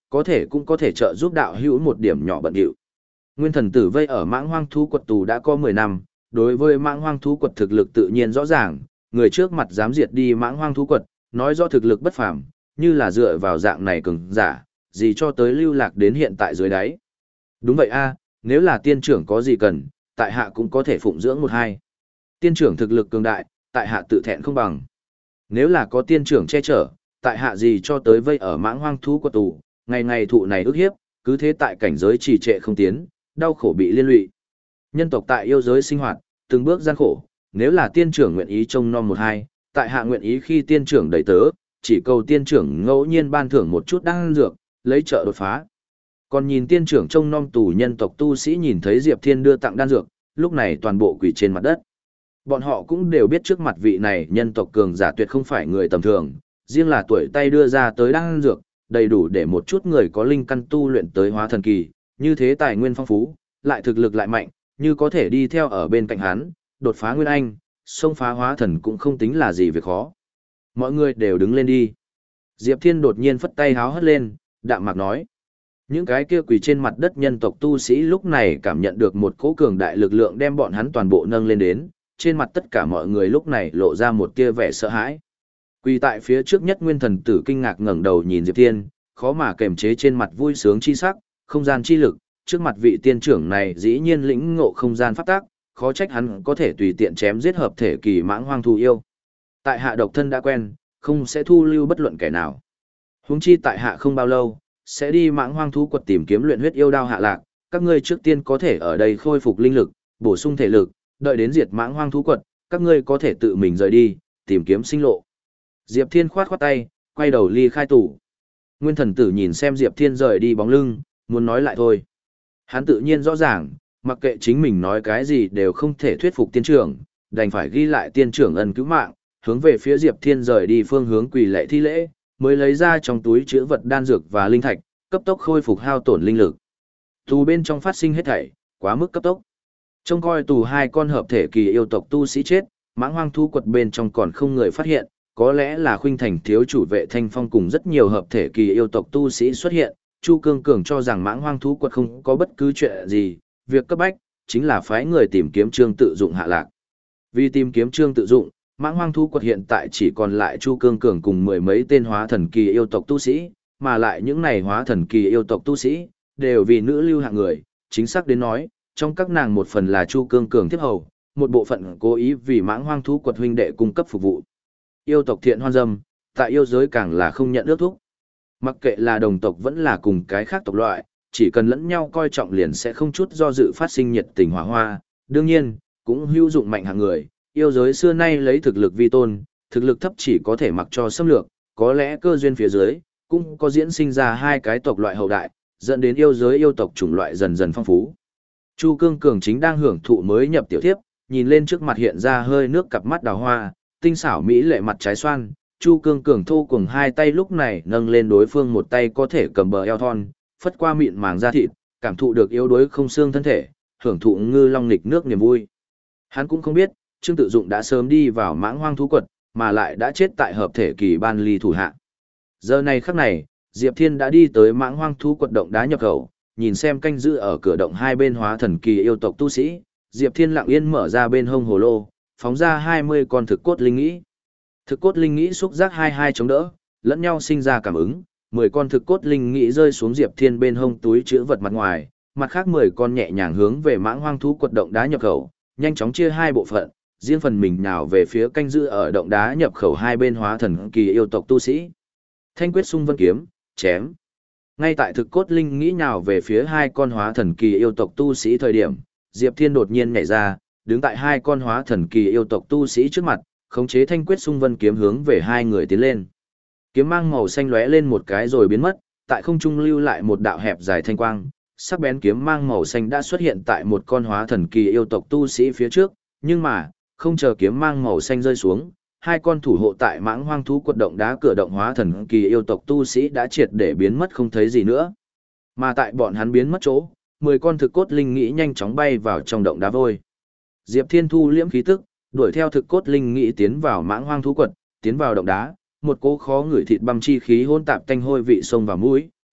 có thể cũng có thể trợ giúp đạo hữu một điểm nhỏ bận điệu. Nguyên thần tử vây ở mãng hoang thú quật tù đã có mười năm, đối với mãng hoang thú quật thực lực tự nhiên rõ ràng, người trước mặt dám diệt đi mãng hoang thú quật, nói do thực lực bất phàm, như là dựa vào dạng này cường giả, gì cho tới lưu lạc đến hiện tại dưới đáy. Đúng vậy a, nếu là tiên trưởng có gì cần, tại hạ cũng có thể phụng dưỡng một hai. Tiên trưởng thực lực cường đại, tại hạ tự thẹn không bằng. Nếu là có tiên trưởng che chở, tại hạ gì cho tới vây ở mãng hoang thú quật tù, ngày ngày thụ này ức hiếp, cứ thế tại cảnh giới trì trệ không tiến, đau khổ bị liên lụy. Nhân tộc tại yêu giới sinh hoạt, từng bước gian khổ, nếu là tiên trưởng nguyện ý trông nom một hai, tại hạ nguyện ý khi tiên trưởng đầy tớ, chỉ cầu tiên trưởng ngẫu nhiên ban thưởng một chút đan dược, lấy trợ đột phá. Còn nhìn tiên trưởng trông nom tù nhân tộc tu sĩ nhìn thấy Diệp Thiên đưa tặng đan dược, lúc này toàn bộ quỳ trên mặt đất. Bọn họ cũng đều biết trước mặt vị này nhân tộc cường giả tuyệt không phải người tầm thường, riêng là tuổi tay đưa ra tới đan dược, đầy đủ để một chút người có linh căn tu luyện tới hóa thần kỳ, như thế tài nguyên phong phú, lại thực lực lại mạnh, như có thể đi theo ở bên cạnh hắn, đột phá nguyên anh, xông phá hóa thần cũng không tính là gì việc khó. Mọi người đều đứng lên đi. Diệp Thiên đột nhiên phất tay háo hất lên, đạm mạc nói. Những cái kia quỳ trên mặt đất nhân tộc tu sĩ lúc này cảm nhận được một cỗ cường đại lực lượng đem bọn hắn toàn bộ nâng lên đến, trên mặt tất cả mọi người lúc này lộ ra một tia vẻ sợ hãi. Quỳ tại phía trước nhất nguyên thần tử kinh ngạc ngẩng đầu nhìn Diệp Thiên, khó mà kềm chế trên mặt vui sướng chi sắc, không gian chi lực, trước mặt vị tiên trưởng này dĩ nhiên lĩnh ngộ không gian pháp tác, khó trách hắn có thể tùy tiện chém giết hợp thể kỳ mãng hoang thú yêu. Tại hạ độc thân đã quen, không sẽ thu lưu bất luận kẻ nào. Huống chi tại hạ không bao lâu, sẽ đi mãng hoang thú quật tìm kiếm luyện huyết yêu đao hạ lạc, các ngươi trước tiên có thể ở đây khôi phục linh lực, bổ sung thể lực, đợi đến diệt mãng hoang thú quật, các ngươi có thể tự mình rời đi, tìm kiếm sinh lộ. Diệp Thiên khoát khoát tay, quay đầu ly khai tủ. Nguyên thần tử nhìn xem Diệp Thiên rời đi bóng lưng, muốn nói lại thôi. Hắn tự nhiên rõ ràng, mặc kệ chính mình nói cái gì đều không thể thuyết phục tiên trưởng, đành phải ghi lại tiên trưởng ân cứu mạng, hướng về phía Diệp Thiên rời đi phương hướng quỳ lệ thi lễ, mới lấy ra trong túi chứa vật đan dược và linh thạch, cấp tốc khôi phục hao tổn linh lực. Tù bên trong phát sinh hết thảy, quá mức cấp tốc. Trông coi tù hai con hợp thể kỳ yêu tộc tu sĩ chết, mãng hoang thú quật bên trong còn không người phát hiện, có lẽ là khuynh thành thiếu chủ vệ thanh phong cùng rất nhiều hợp thể kỳ yêu tộc tu sĩ xuất hiện. Chu Cương Cường cho rằng mãng hoang thú quật không có bất cứ chuyện gì, việc cấp bách chính là phái người tìm kiếm Trương Tự Dụng hạ lạc. Vì tìm kiếm Trương Tự Dụng, mãng hoang thú quật hiện tại chỉ còn lại Chu Cương Cường cùng mười mấy tên hóa thần kỳ yêu tộc tu sĩ, mà lại những này hóa thần kỳ yêu tộc tu sĩ đều vì nữ lưu hạng người, chính xác đến nói, trong các nàng một phần là Chu Cương Cường tiếp hầu, một bộ phận cố ý vì mãng hoang thú quật huynh đệ cung cấp phục vụ. Yêu tộc thiện hoan dâm, tại yêu giới càng là không nhận ước thúc. Mặc kệ là đồng tộc vẫn là cùng cái khác tộc loại, chỉ cần lẫn nhau coi trọng liền sẽ không chút do dự phát sinh nhiệt tình hỏa hoa. Đương nhiên, cũng hữu dụng mạnh hạng người, yêu giới xưa nay lấy thực lực vi tôn, thực lực thấp chỉ có thể mặc cho xâm lược, có lẽ cơ duyên phía dưới, cũng có diễn sinh ra hai cái tộc loại hậu đại, dẫn đến yêu giới yêu tộc chủng loại dần dần phong phú. Chu Cương Cường chính đang hưởng thụ mới nhập tiểu thiếp, nhìn lên trước mặt hiện ra hơi nước cặp mắt đào hoa, tinh xảo mỹ lệ mặt trái xoan. Chu Cương Cường thô cùng hai tay lúc này nâng lên đối phương một tay có thể cầm bờ eo thon, phất qua mịn màng da thịt, cảm thụ được yếu đuối không xương thân thể, hưởng thụ ngư long nghịch nước niềm vui. Hắn cũng không biết, Trương Tự Dụng đã sớm đi vào mãng hoang thú quật, mà lại đã chết tại hợp thể kỳ ban ly thủ hạ. Giờ này khắc này, Diệp Thiên đã đi tới mãng hoang thú quật động đá nhập khẩu, nhìn xem canh giữ ở cửa động hai bên hóa thần kỳ yêu tộc tu sĩ, Diệp Thiên lặng yên mở ra bên hông hồ lô, phóng ra hai mươi con thực cốt linh nghĩ. Thực cốt linh nghĩ xúc giác hai hai chống đỡ, lẫn nhau sinh ra cảm ứng, mười con thực cốt linh nghĩ rơi xuống Diệp Thiên bên hông túi chứa vật mặt ngoài, mặt khác mười con nhẹ nhàng hướng về mãng hoang thú quật động đá nhập khẩu, nhanh chóng chia hai bộ phận, riêng phần mình nhào về phía canh giữ ở động đá nhập khẩu hai bên hóa thần kỳ yêu tộc tu sĩ. Thanh quyết xung vân kiếm, chém. Ngay tại thực cốt linh nghĩ nhào về phía hai con hóa thần kỳ yêu tộc tu sĩ thời điểm, Diệp Thiên đột nhiên nhảy ra, đứng tại hai con hóa thần kỳ yêu tộc tu sĩ trước mặt, khống chế thanh quyết xung vân kiếm hướng về hai người tiến lên. Kiếm mang màu xanh lóe lên một cái rồi biến mất, tại không trung lưu lại một đạo hẹp dài thanh quang, sắc bén kiếm mang màu xanh đã xuất hiện tại một con hóa thần kỳ yêu tộc tu sĩ phía trước, nhưng mà, không chờ kiếm mang màu xanh rơi xuống, hai con thủ hộ tại mãng hoang thú quật động đá cửa động hóa thần kỳ yêu tộc tu sĩ đã triệt để biến mất không thấy gì nữa. Mà tại bọn hắn biến mất chỗ, mười con thực cốt linh nghĩ nhanh chóng bay vào trong động đá vôi. Diệp Thiên thu liễm khí tức, đuổi theo thực cốt linh nghĩ tiến vào mãng hoang thú quật, tiến vào động đá, một cỗ khó ngửi thịt băm chi khí hỗn tạp tanh hôi vị sông vào mũi,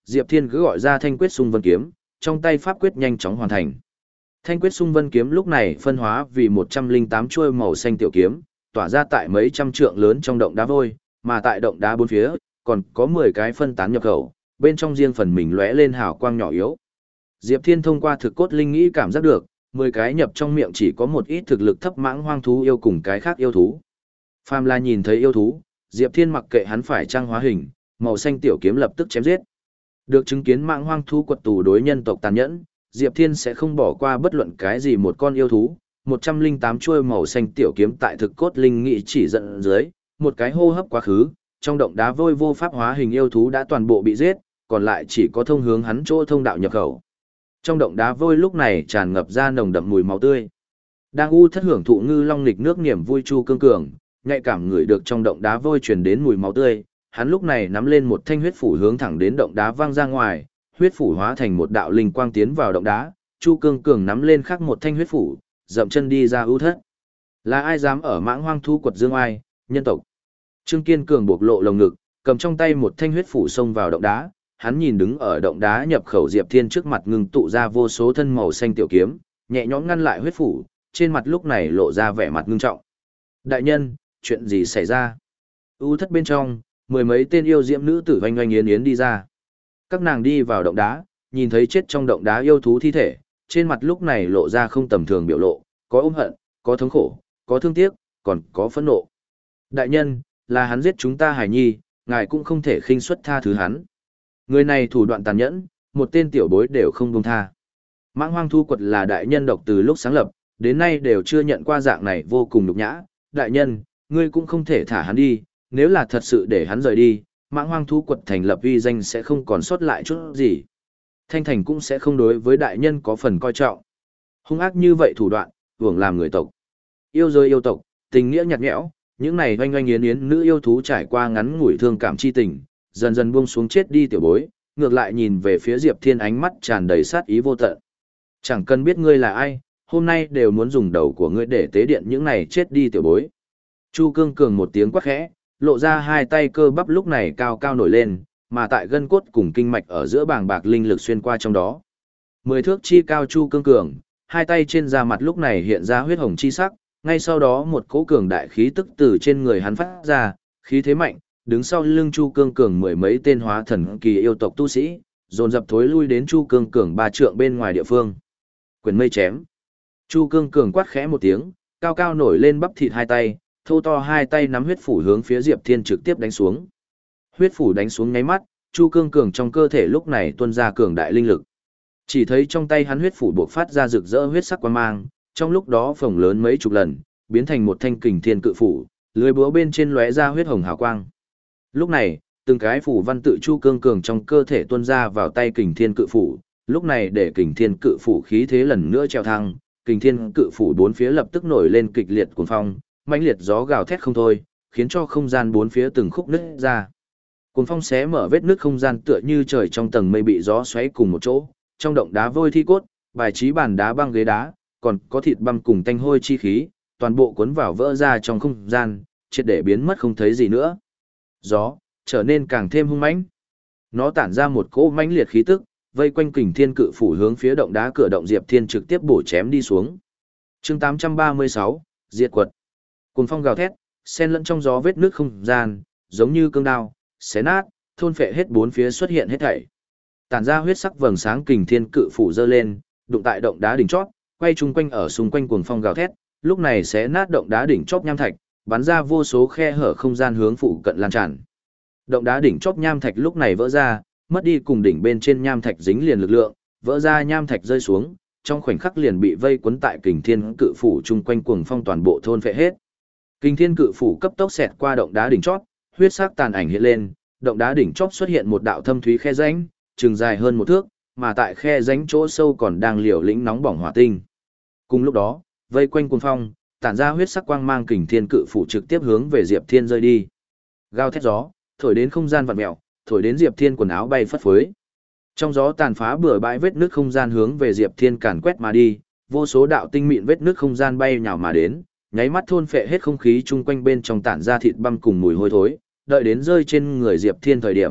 Diệp Thiên cứ gọi ra thanh quyết xung vân kiếm, trong tay pháp quyết nhanh chóng hoàn thành. Thanh quyết xung vân kiếm lúc này phân hóa vì một trăm lẻ tám chuôi màu xanh tiểu kiếm, tỏa ra tại mấy trăm trượng lớn trong động đá vôi, mà tại động đá bốn phía, còn có mười cái phân tán nhập khẩu, bên trong riêng phần mình lóe lên hào quang nhỏ yếu. Diệp Thiên thông qua thực cốt linh nghĩ cảm giác được, mười cái nhập trong miệng chỉ có một ít thực lực thấp mãng hoang thú yêu cùng cái khác yêu thú. Phàm là nhìn thấy yêu thú, Diệp Thiên mặc kệ hắn phải trang hóa hình, màu xanh tiểu kiếm lập tức chém giết. Được chứng kiến mãng hoang thú quật tù đối nhân tộc tàn nhẫn, Diệp Thiên sẽ không bỏ qua bất luận cái gì một con yêu thú. một trăm lẻ tám chuôi màu xanh tiểu kiếm tại thực cốt linh nghĩ chỉ dẫn dưới, một cái hô hấp quá khứ, trong động đá vôi vô pháp hóa hình yêu thú đã toàn bộ bị giết, còn lại chỉ có thông hướng hắn chỗ thông đạo nhập khẩu. Trong động đá vôi lúc này tràn ngập ra nồng đậm mùi máu tươi. Đang u thất hưởng thụ ngư long nghịch nước niềm vui Chu Cương Cường, nhạy cảm ngửi được trong động đá vôi truyền đến mùi máu tươi, hắn lúc này nắm lên một thanh huyết phủ hướng thẳng đến động đá văng ra ngoài, huyết phủ hóa thành một đạo linh quang tiến vào động đá, Chu Cương Cường nắm lên khác một thanh huyết phủ, dậm chân đi ra ưu thất. Là ai dám ở mãng hoang thu quật dương ai, nhân tộc. Trương Kiên Cường buộc lộ lồng ngực, cầm trong tay một thanh huyết phủ xông vào động đá, hắn nhìn đứng ở động đá nhập khẩu Diệp Thiên trước mặt ngưng tụ ra vô số thân màu xanh tiểu kiếm, nhẹ nhõm ngăn lại huyết phủ, trên mặt lúc này lộ ra vẻ mặt ngưng trọng. Đại nhân, chuyện gì xảy ra? Ưu thất bên trong, mười mấy tên yêu diễm nữ tử oanh oanh yến yến đi ra. Các nàng đi vào động đá, nhìn thấy chết trong động đá yêu thú thi thể, trên mặt lúc này lộ ra không tầm thường biểu lộ, có ôm hận, có thống khổ, có thương tiếc, còn có phẫn nộ. Đại nhân, là hắn giết chúng ta Hải Nhi, ngài cũng không thể khinh suất tha thứ hắn. Người này thủ đoạn tàn nhẫn, một tên tiểu bối đều không buông tha. Mãng hoang thu quật là đại nhân độc từ lúc sáng lập, đến nay đều chưa nhận qua dạng này vô cùng nhục nhã. Đại nhân, ngươi cũng không thể thả hắn đi, nếu là thật sự để hắn rời đi, mãng hoang thu quật thành lập uy danh sẽ không còn sót lại chút gì. Thanh thành cũng sẽ không đối với đại nhân có phần coi trọng. Hung ác như vậy thủ đoạn, hưởng làm người tộc. Yêu rơi yêu tộc, tình nghĩa nhạt nhẽo, những này oanh oanh yến yến nữ yêu thú trải qua ngắn ngủi thương cảm chi tình, dần dần buông xuống chết đi tiểu bối, ngược lại nhìn về phía Diệp Thiên ánh mắt tràn đầy sát ý vô tận. Chẳng cần biết ngươi là ai, hôm nay đều muốn dùng đầu của ngươi để tế điện những này chết đi tiểu bối. Chu Cương Cường một tiếng quát khẽ, lộ ra hai tay cơ bắp lúc này cao cao nổi lên, mà tại gân cốt cùng kinh mạch ở giữa bàng bạc linh lực xuyên qua trong đó. Mười thước chi cao Chu Cương Cường, hai tay trên da mặt lúc này hiện ra huyết hồng chi sắc, ngay sau đó một cỗ cường đại khí tức từ trên người hắn phát ra, khí thế mạnh, đứng sau lưng Chu Cương Cường mười mấy tên hóa thần kỳ yêu tộc tu sĩ, dồn dập thối lui đến Chu Cương Cường ba trượng bên ngoài địa phương. Quyền mây chém. Chu Cương Cường quát khẽ một tiếng, cao cao nổi lên bắp thịt hai tay, thô to hai tay nắm huyết phủ hướng phía Diệp Thiên trực tiếp đánh xuống. Huyết phủ đánh xuống nháy mắt, Chu Cương Cường trong cơ thể lúc này tuôn ra cường đại linh lực. Chỉ thấy trong tay hắn huyết phủ bộc phát ra rực rỡ huyết sắc quang mang, trong lúc đó phồng lớn mấy chục lần, biến thành một thanh kình thiên cự phủ, lưới búa bên trên lóe ra huyết hồng hào quang. Lúc này, từng cái phủ văn tự Chu Cương Cường trong cơ thể tuôn ra vào tay kình thiên cự phủ, lúc này để kình thiên cự phủ khí thế lần nữa treo thăng, kình thiên cự phủ bốn phía lập tức nổi lên kịch liệt cuồng phong, mãnh liệt gió gào thét không thôi, khiến cho không gian bốn phía từng khúc nứt ra. Cuồng phong xé mở vết nứt không gian tựa như trời trong tầng mây bị gió xoáy cùng một chỗ, trong động đá vôi thi cốt, bài trí bàn đá băng ghế đá, còn có thịt băm cùng tanh hôi chi khí, toàn bộ cuốn vào vỡ ra trong không gian, triệt để biến mất không thấy gì nữa. Gió trở nên càng thêm hung mãnh. Nó tản ra một cỗ mãnh liệt khí tức, vây quanh kình thiên cự phủ hướng phía động đá cửa động Diệp Thiên trực tiếp bổ chém đi xuống. Chương tám trăm ba mươi sáu, diệt quật. Cuồng phong gào thét, xen lẫn trong gió vết nước không gian, giống như cương đao, xé nát, thôn phệ hết bốn phía xuất hiện hết thảy. Tản ra huyết sắc vầng sáng kình thiên cự phủ giơ lên, đụng tại động đá đỉnh chót, quay chung quanh ở xung quanh cuồng phong gào thét, lúc này xé nát động đá đỉnh chóp nham thạch, bắn ra vô số khe hở không gian hướng phụ cận lan tràn. Động đá đỉnh chóp nham thạch lúc này vỡ ra, mất đi cùng đỉnh bên trên nham thạch dính liền lực lượng, vỡ ra nham thạch rơi xuống, trong khoảnh khắc liền bị vây quấn tại kình thiên cự phủ chung quanh cuồng phong toàn bộ thôn phệ hết. Kình thiên cự phủ cấp tốc xẹt qua động đá đỉnh chót, huyết sắc tàn ảnh hiện lên, động đá đỉnh chót xuất hiện một đạo thâm thúy khe rãnh, chừng dài hơn một thước, mà tại khe rãnh chỗ sâu còn đang liều lĩnh nóng bỏng hỏa tinh. Cùng lúc đó, vây quanh cuồng phong, tản ra huyết sắc quang mang kình thiên cự phủ trực tiếp hướng về Diệp Thiên rơi đi. Gào thét gió, thổi đến không gian vặn mèo, thổi đến Diệp Thiên quần áo bay phất phới. Trong gió tàn phá bừa bãi vết nước không gian hướng về Diệp Thiên càn quét mà đi, vô số đạo tinh mịn vết nước không gian bay nhào mà đến, nháy mắt thôn phệ hết không khí chung quanh bên trong tản ra thịt băm cùng mùi hôi thối, đợi đến rơi trên người Diệp Thiên thời điểm,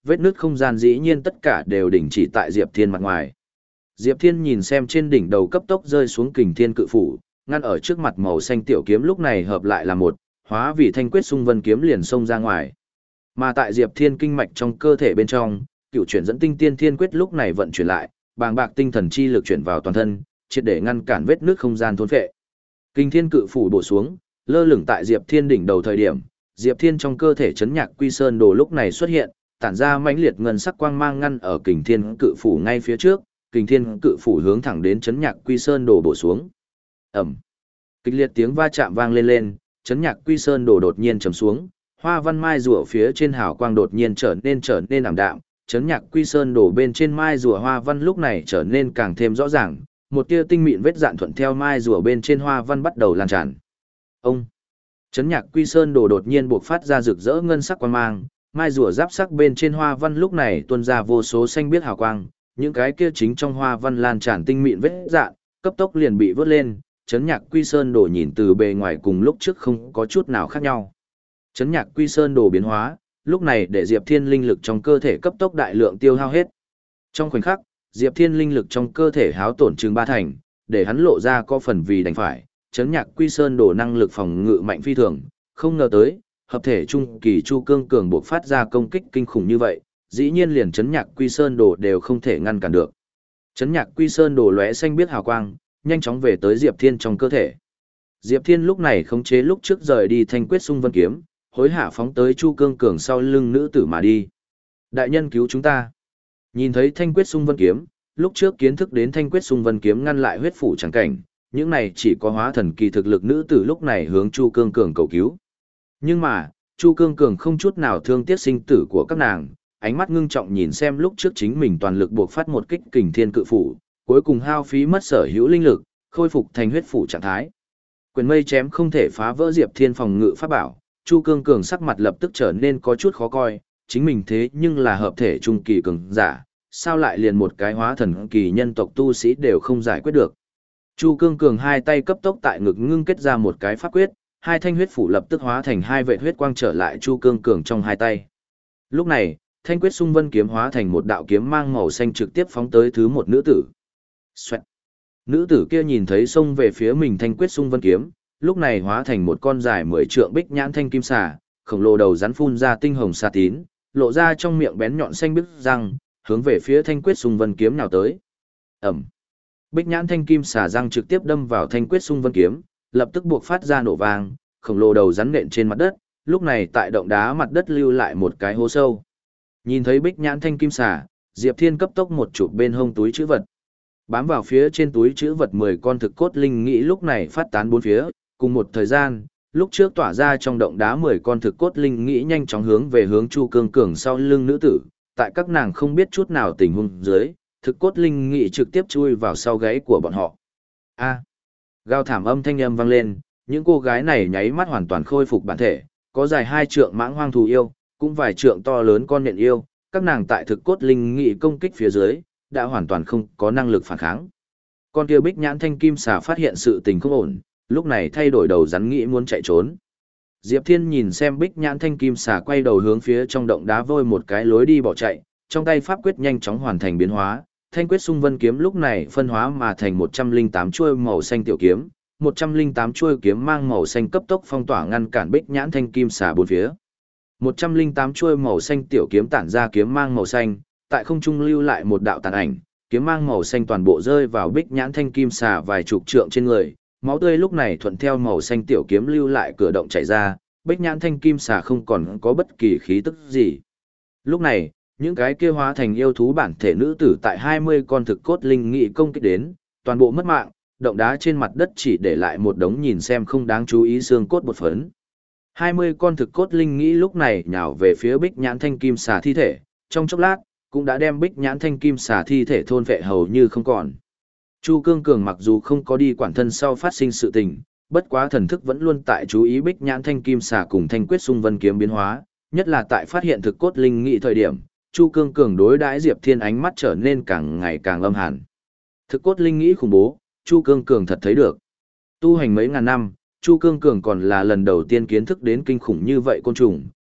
vết nứt không gian dĩ nhiên tất cả đều đình chỉ tại Diệp Thiên mặt ngoài. Diệp Thiên nhìn xem trên đỉnh đầu cấp tốc rơi xuống kình thiên cự phủ, ngăn ở trước mặt màu xanh tiểu kiếm lúc này hợp lại là một, hóa vì thanh quyết xung vân kiếm liền xông ra ngoài. Mà tại Diệp Thiên kinh mạch trong cơ thể bên trong, cựu chuyển dẫn tinh tiên thiên quyết lúc này vận chuyển lại, bàng bạc tinh thần chi lực chuyển vào toàn thân, triệt để ngăn cản vết nứt không gian thôn phệ. Kình thiên cự phủ bổ xuống, lơ lửng tại Diệp Thiên đỉnh đầu thời điểm, Diệp Thiên trong cơ thể chấn nhạc quy sơn đồ lúc này xuất hiện, tản ra mãnh liệt ngân sắc quang mang ngăn ở kình thiên cự phủ ngay phía trước, kình thiên cự phủ hướng thẳng đến chấn nhạc quy sơn đồ bổ xuống. Ẩm. Kịch liệt tiếng va chạm vang lên lên, chấn nhạc quy sơn đồ đột nhiên trầm xuống, hoa văn mai rùa phía trên hào quang đột nhiên trở nên trở nên ảm đạm, chấn nhạc quy sơn đồ bên trên mai rùa hoa văn lúc này trở nên càng thêm rõ ràng, một tia tinh mịn vết dạn thuận theo mai rùa bên trên hoa văn bắt đầu lan tràn. Ông. Chấn nhạc quy sơn đồ đột nhiên buộc phát ra rực rỡ ngân sắc quang mang, mai rùa giáp sắc bên trên hoa văn lúc này tuôn ra vô số xanh biếc hào quang, những cái kia chính trong hoa văn lan tràn tinh mịn vết dạn, cấp tốc liền bị vớt lên, chấn nhạc quy sơn đồ nhìn từ bề ngoài cùng lúc trước không có chút nào khác nhau. Chấn nhạc quy sơn đồ biến hóa, lúc này để Diệp Thiên linh lực trong cơ thể cấp tốc đại lượng tiêu hao hết. Trong khoảnh khắc, Diệp Thiên linh lực trong cơ thể háo tổn chừng ba thành, để hắn lộ ra có phần vì đành phải, chấn nhạc quy sơn đồ năng lực phòng ngự mạnh phi thường, không ngờ tới, hợp thể trung kỳ Chu Cương Cường buộc phát ra công kích kinh khủng như vậy, dĩ nhiên liền chấn nhạc quy sơn đồ đều không thể ngăn cản được. Chấn nhạc quy sơn đồ lóe xanh biết hào quang, nhanh chóng về tới Diệp Thiên trong cơ thể. Diệp Thiên lúc này khống chế lúc trước rời đi thanh quyết xung vân kiếm, hối hả phóng tới Chu Cương Cường sau lưng nữ tử mà đi. Đại nhân cứu chúng ta. Nhìn thấy thanh quyết xung vân kiếm, lúc trước kiến thức đến thanh quyết xung vân kiếm ngăn lại huyết phủ chẳng cảnh, những này chỉ có hóa thần kỳ thực lực nữ tử lúc này hướng Chu Cương Cường cầu cứu. Nhưng mà, Chu Cương Cường không chút nào thương tiếc sinh tử của các nàng, ánh mắt ngưng trọng nhìn xem lúc trước chính mình toàn lực buộc phát một kích kình thiên cự phủ, cuối cùng hao phí mất sở hữu linh lực, khôi phục thành huyết phủ trạng thái. Quyền mây chém không thể phá vỡ Diệp Thiên phòng ngự pháp bảo, Chu Cương Cường sắc mặt lập tức trở nên có chút khó coi, chính mình thế nhưng là hợp thể trung kỳ cường giả, sao lại liền một cái hóa thần kỳ nhân tộc tu sĩ đều không giải quyết được. Chu Cương Cường hai tay cấp tốc tại ngực ngưng kết ra một cái pháp quyết, hai thanh huyết phủ lập tức hóa thành hai vệt huyết quang trở lại Chu Cương Cường trong hai tay. Lúc này, thanh quyết xung vân kiếm hóa thành một đạo kiếm mang màu xanh trực tiếp phóng tới thứ một nữ tử. Xoẹt. Nữ tử kia nhìn thấy xông về phía mình thanh quyết xung vân kiếm, lúc này hóa thành một con dài mười trượng bích nhãn thanh kim xà, khổng lồ đầu rắn phun ra tinh hồng xà tín, lộ ra trong miệng bén nhọn xanh biếc răng, hướng về phía thanh quyết xung vân kiếm nào tới. Ẩm. Bích nhãn thanh kim xà răng trực tiếp đâm vào thanh quyết xung vân kiếm, lập tức buộc phát ra nổ vang, khổng lồ đầu rắn nện trên mặt đất, lúc này tại động đá mặt đất lưu lại một cái hố sâu. Nhìn thấy bích nhãn thanh kim xà, Diệp Thiên cấp tốc một chụp bên hông túi trữ vật. Bám vào phía trên túi trữ vật mười con thực cốt linh nghĩ lúc này phát tán bốn phía, cùng một thời gian, lúc trước tỏa ra trong động đá mười con thực cốt linh nghĩ nhanh chóng hướng về hướng Chu Cương Cường sau lưng nữ tử, tại các nàng không biết chút nào tình huống dưới, thực cốt linh nghĩ trực tiếp chui vào sau gáy của bọn họ. A. Gào thảm âm thanh âm vang lên, những cô gái này nháy mắt hoàn toàn khôi phục bản thể, có dài hai trượng mãng hoang thú yêu, cũng vài trượng to lớn con nhện yêu, các nàng tại thực cốt linh nghĩ công kích phía dưới, đã hoàn toàn không có năng lực phản kháng. Con kia bích nhãn thanh kim xà phát hiện sự tình không ổn, lúc này thay đổi đầu rắn nghĩ muốn chạy trốn. Diệp Thiên nhìn xem bích nhãn thanh kim xà quay đầu hướng phía trong động đá vôi một cái lối đi bỏ chạy, trong tay pháp quyết nhanh chóng hoàn thành biến hóa, thanh quyết xung vân kiếm lúc này phân hóa mà thành một trăm linh tám chuôi màu xanh tiểu kiếm, một trăm linh tám chuôi kiếm mang màu xanh cấp tốc phong tỏa ngăn cản bích nhãn thanh kim xà bốn phía. một trăm linh tám chuôi màu xanh tiểu kiếm tản ra kiếm mang màu xanh, tại không trung lưu lại một đạo tàn ảnh, kiếm mang màu xanh toàn bộ rơi vào bích nhãn thanh kim xà vài chục trượng trên người, máu tươi lúc này thuận theo màu xanh tiểu kiếm lưu lại cửa động chảy ra, bích nhãn thanh kim xà không còn có bất kỳ khí tức gì. Lúc này, những cái kia hóa thành yêu thú bản thể nữ tử tại hai mươi con thực cốt linh nghị công kích đến, toàn bộ mất mạng, động đá trên mặt đất chỉ để lại một đống nhìn xem không đáng chú ý xương cốt bột phấn. hai mươi con thực cốt linh nghĩ lúc này nhào về phía bích nhãn thanh kim xà thi thể, trong chốc lát, cũng đã đem bích nhãn thanh kim xà thi thể thôn vệ hầu như không còn. Chu Cương Cường mặc dù không có đi quản thân sau phát sinh sự tình, bất quá thần thức vẫn luôn tại chú ý bích nhãn thanh kim xà cùng thanh quyết xung vân kiếm biến hóa, nhất là tại phát hiện thực cốt linh nghị thời điểm, Chu Cương Cường đối đãi Diệp Thiên ánh mắt trở nên càng ngày càng âm hàn. Thực cốt linh nghĩ khủng bố, Chu Cương Cường thật thấy được. Tu hành mấy ngàn năm, Chu Cương Cường còn là lần đầu tiên kiến thức đến kinh khủng như vậy côn trùng,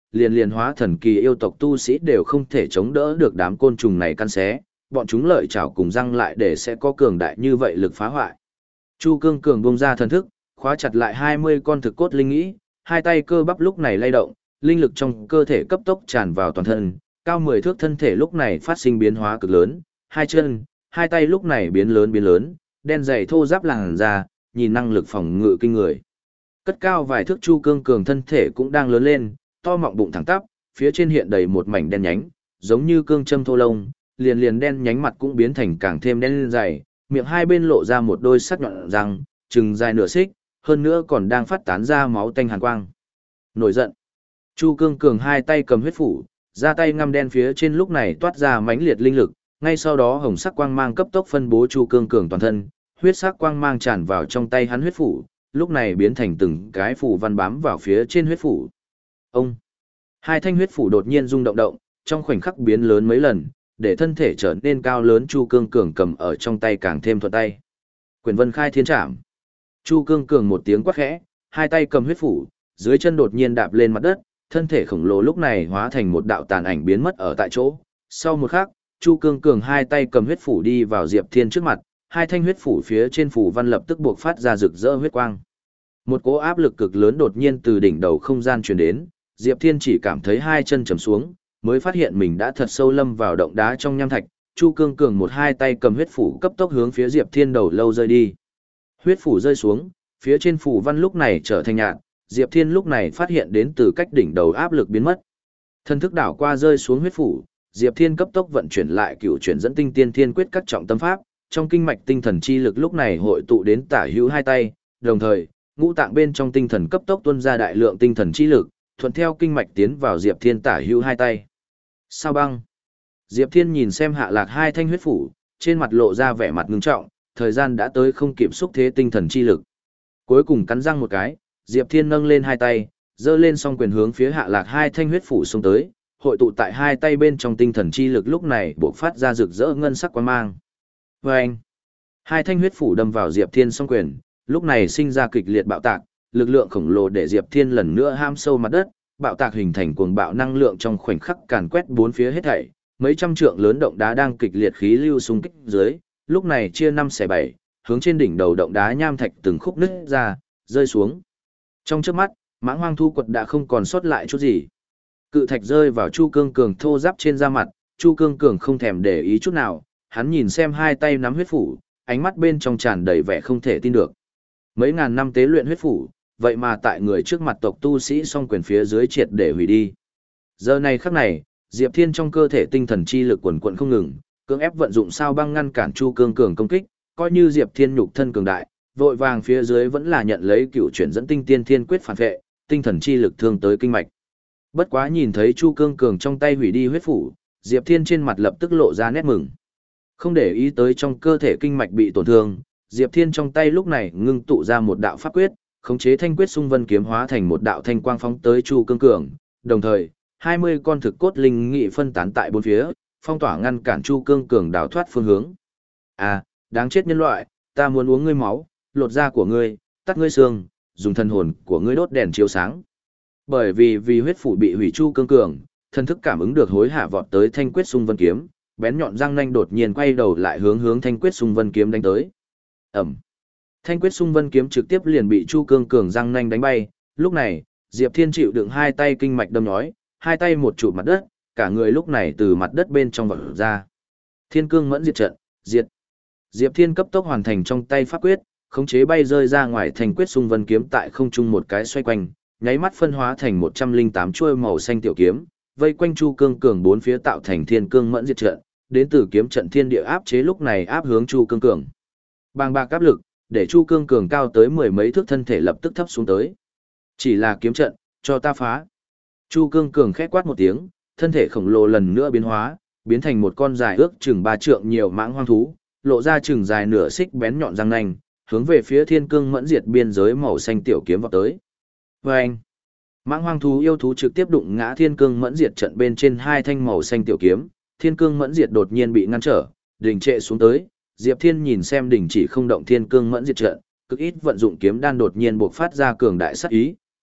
liền liền hóa thần kỳ yêu tộc tu sĩ đều không thể chống đỡ được đám côn trùng này căn xé, bọn chúng lợi chảo cùng răng lại để sẽ có cường đại như vậy lực phá hoại. Chu Cương Cường bung ra thần thức, khóa chặt lại hai mươi con thực cốt linh nghĩ, hai tay cơ bắp lúc này lay động, linh lực trong cơ thể cấp tốc tràn vào toàn thân, cao mười thước thân thể lúc này phát sinh biến hóa cực lớn, hai chân, hai tay lúc này biến lớn biến lớn, đen dày thô ráp làn da, nhìn năng lực phòng ngự kinh người. Cất cao vài thước Chu Cương Cường thân thể cũng đang lớn lên, to mọng bụng thẳng tắp, phía trên hiện đầy một mảnh đen nhánh, giống như cương châm thô lông, liền liền đen nhánh mặt cũng biến thành càng thêm đen dày, miệng hai bên lộ ra một đôi sắc nhọn răng, chừng dài nửa xích, hơn nữa còn đang phát tán ra máu tanh hàn quang. Nổi giận. Chu Cương Cường hai tay cầm huyết phủ, ra tay ngăm đen phía trên lúc này toát ra mãnh liệt linh lực, ngay sau đó hồng sắc quang mang cấp tốc phân bố Chu Cương Cường toàn thân, huyết sắc quang mang tràn vào trong tay hắn huyết phủ, lúc này biến thành từng cái phủ văn bám vào phía trên huyết phủ. Ông. Hai thanh huyết phủ đột nhiên rung động động, trong khoảnh khắc biến lớn mấy lần, để thân thể trở nên cao lớn Chu Cương Cường cầm ở trong tay càng thêm thuận tay. Quyền Vân Khai Thiên Trảm. Chu Cương Cường một tiếng quát khẽ, hai tay cầm huyết phủ, dưới chân đột nhiên đạp lên mặt đất, thân thể khổng lồ lúc này hóa thành một đạo tàn ảnh biến mất ở tại chỗ. Sau một khắc, Chu Cương Cường hai tay cầm huyết phủ đi vào Diệp Thiên trước mặt, hai thanh huyết phủ phía trên phủ văn lập tức buộc phát ra rực rỡ huyết quang. Một cỗ áp lực cực lớn đột nhiên từ đỉnh đầu không gian truyền đến, Diệp Thiên chỉ cảm thấy hai chân trầm xuống, mới phát hiện mình đã thật sâu lâm vào động đá trong nham thạch. Chu Cương Cường một hai tay cầm huyết phủ cấp tốc hướng phía Diệp Thiên đầu lâu rơi đi. Huyết phủ rơi xuống, phía trên phủ văn lúc này trở thành nhạt, Diệp Thiên lúc này phát hiện đến từ cách đỉnh đầu áp lực biến mất. Thân thức đảo qua rơi xuống huyết phủ, Diệp Thiên cấp tốc vận chuyển lại cựu chuyển dẫn tinh tiên thiên quyết các trọng tâm pháp, trong kinh mạch tinh thần chi lực lúc này hội tụ đến tả hữu hai tay, đồng thời, ngũ tạng bên trong tinh thần cấp tốc tuôn ra đại lượng tinh thần chi lực, thuận theo kinh mạch tiến vào Diệp Thiên tả hữu hai tay. Sao băng? Diệp Thiên nhìn xem hạ lạc hai thanh huyết phủ, trên mặt lộ ra vẻ mặt ngưng trọng, thời gian đã tới không kịp xúc thế tinh thần chi lực. Cuối cùng cắn răng một cái, Diệp Thiên nâng lên hai tay, giơ lên song quyền hướng phía hạ lạc hai thanh huyết phủ xông tới, hội tụ tại hai tay bên trong tinh thần chi lực lúc này bộc phát ra rực rỡ ngân sắc quang mang. Vâng! Hai thanh huyết phủ đâm vào Diệp Thiên song quyền, lúc này sinh ra kịch liệt bạo tạc, lực lượng khổng lồ để Diệp Thiên lần nữa ham sâu mặt đất, bạo tạc hình thành cuồng bạo năng lượng trong khoảnh khắc càn quét bốn phía hết thảy, mấy trăm trượng lớn động đá đang kịch liệt khí lưu xung kích dưới, lúc này chia năm xẻ bảy, hướng trên đỉnh đầu động đá nham thạch từng khúc nứt ra, rơi xuống. Trong chớp mắt, Mãng Hoang Thu Quật đã không còn sót lại chút gì. Cự thạch rơi vào Chu Cương Cường thô ráp trên da mặt, Chu Cương Cường không thèm để ý chút nào, hắn nhìn xem hai tay nắm huyết phủ, ánh mắt bên trong tràn đầy vẻ không thể tin được. Mấy ngàn năm tế luyện huyết phủ, vậy mà tại người trước mặt tộc tu sĩ song quyền phía dưới triệt để hủy đi. Giờ này khắc này, Diệp Thiên trong cơ thể tinh thần chi lực quần quần không ngừng, cưỡng ép vận dụng sao băng ngăn cản Chu Cương Cường công kích, coi như Diệp Thiên nhục thân cường đại, vội vàng phía dưới vẫn là nhận lấy cựu chuyển dẫn tinh tiên thiên quyết phản vệ, tinh thần chi lực thương tới kinh mạch. Bất quá nhìn thấy Chu Cương Cường trong tay hủy đi huyết phủ, Diệp Thiên trên mặt lập tức lộ ra nét mừng. Không để ý tới trong cơ thể kinh mạch bị tổn thương, Diệp Thiên trong tay lúc này ngưng tụ ra một đạo pháp quyết, khống chế thanh quyết xung vân kiếm hóa thành một đạo thanh quang phóng tới Chu Cương Cường, đồng thời, hai mươi con thực cốt linh nghị phân tán tại bốn phía, phong tỏa ngăn cản Chu Cương Cường đào thoát phương hướng. À, đáng chết nhân loại, ta muốn uống ngươi máu, lột da của ngươi, tắt ngươi xương, dùng thần hồn của ngươi đốt đèn chiếu sáng. Bởi vì vì huyết phủ bị hủy, Chu Cương Cường, thân thức cảm ứng được hối hạ vọt tới thanh quyết xung vân kiếm, bén nhọn răng nanh đột nhiên quay đầu lại hướng hướng thanh quyết xung vân kiếm đánh tới. Ẩm. Thanh quyết xung vân kiếm trực tiếp liền bị Chu Cương Cường răng nanh đánh bay, lúc này, Diệp Thiên chịu đựng hai tay kinh mạch đâm nhói, hai tay một trụ mặt đất, cả người lúc này từ mặt đất bên trong vọt ra. Thiên Cương Mẫn Diệt Trận, diệt. Diệp Thiên cấp tốc hoàn thành trong tay pháp quyết, khống chế bay rơi ra ngoài thành quyết xung vân kiếm tại không trung một cái xoay quanh, nháy mắt phân hóa thành một trăm linh tám chuôi màu xanh tiểu kiếm, vây quanh Chu Cương Cường bốn phía tạo thành Thiên Cương Mẫn Diệt Trận, đến từ kiếm trận thiên địa áp chế lúc này áp hướng Chu Cương Cường. Bàng bạc áp lực, để Chu Cương Cường cao tới mười mấy thước thân thể lập tức thấp xuống tới. Chỉ là kiếm trận, cho ta phá. Chu Cương Cường khẽ quát một tiếng, thân thể khổng lồ lần nữa biến hóa, biến thành một con dài ước chừng ba trượng nhiều mãng hoang thú, lộ ra chừng dài nửa xích bén nhọn răng nanh, hướng về phía Thiên Cương Mẫn Diệt biên giới màu xanh tiểu kiếm vọt tới. Vâng! Mãng hoang thú yêu thú trực tiếp đụng ngã Thiên Cương Mẫn Diệt trận bên trên hai thanh màu xanh tiểu kiếm, Thiên Cương Mẫn Diệt đột nhiên bị ngăn trở, đình trệ xuống tới. Diệp Thiên nhìn xem đình chỉ không động Thiên Cương Mẫn Diệt trận, cực ít vận dụng kiếm đan đột nhiên bộc phát ra cường đại sát ý,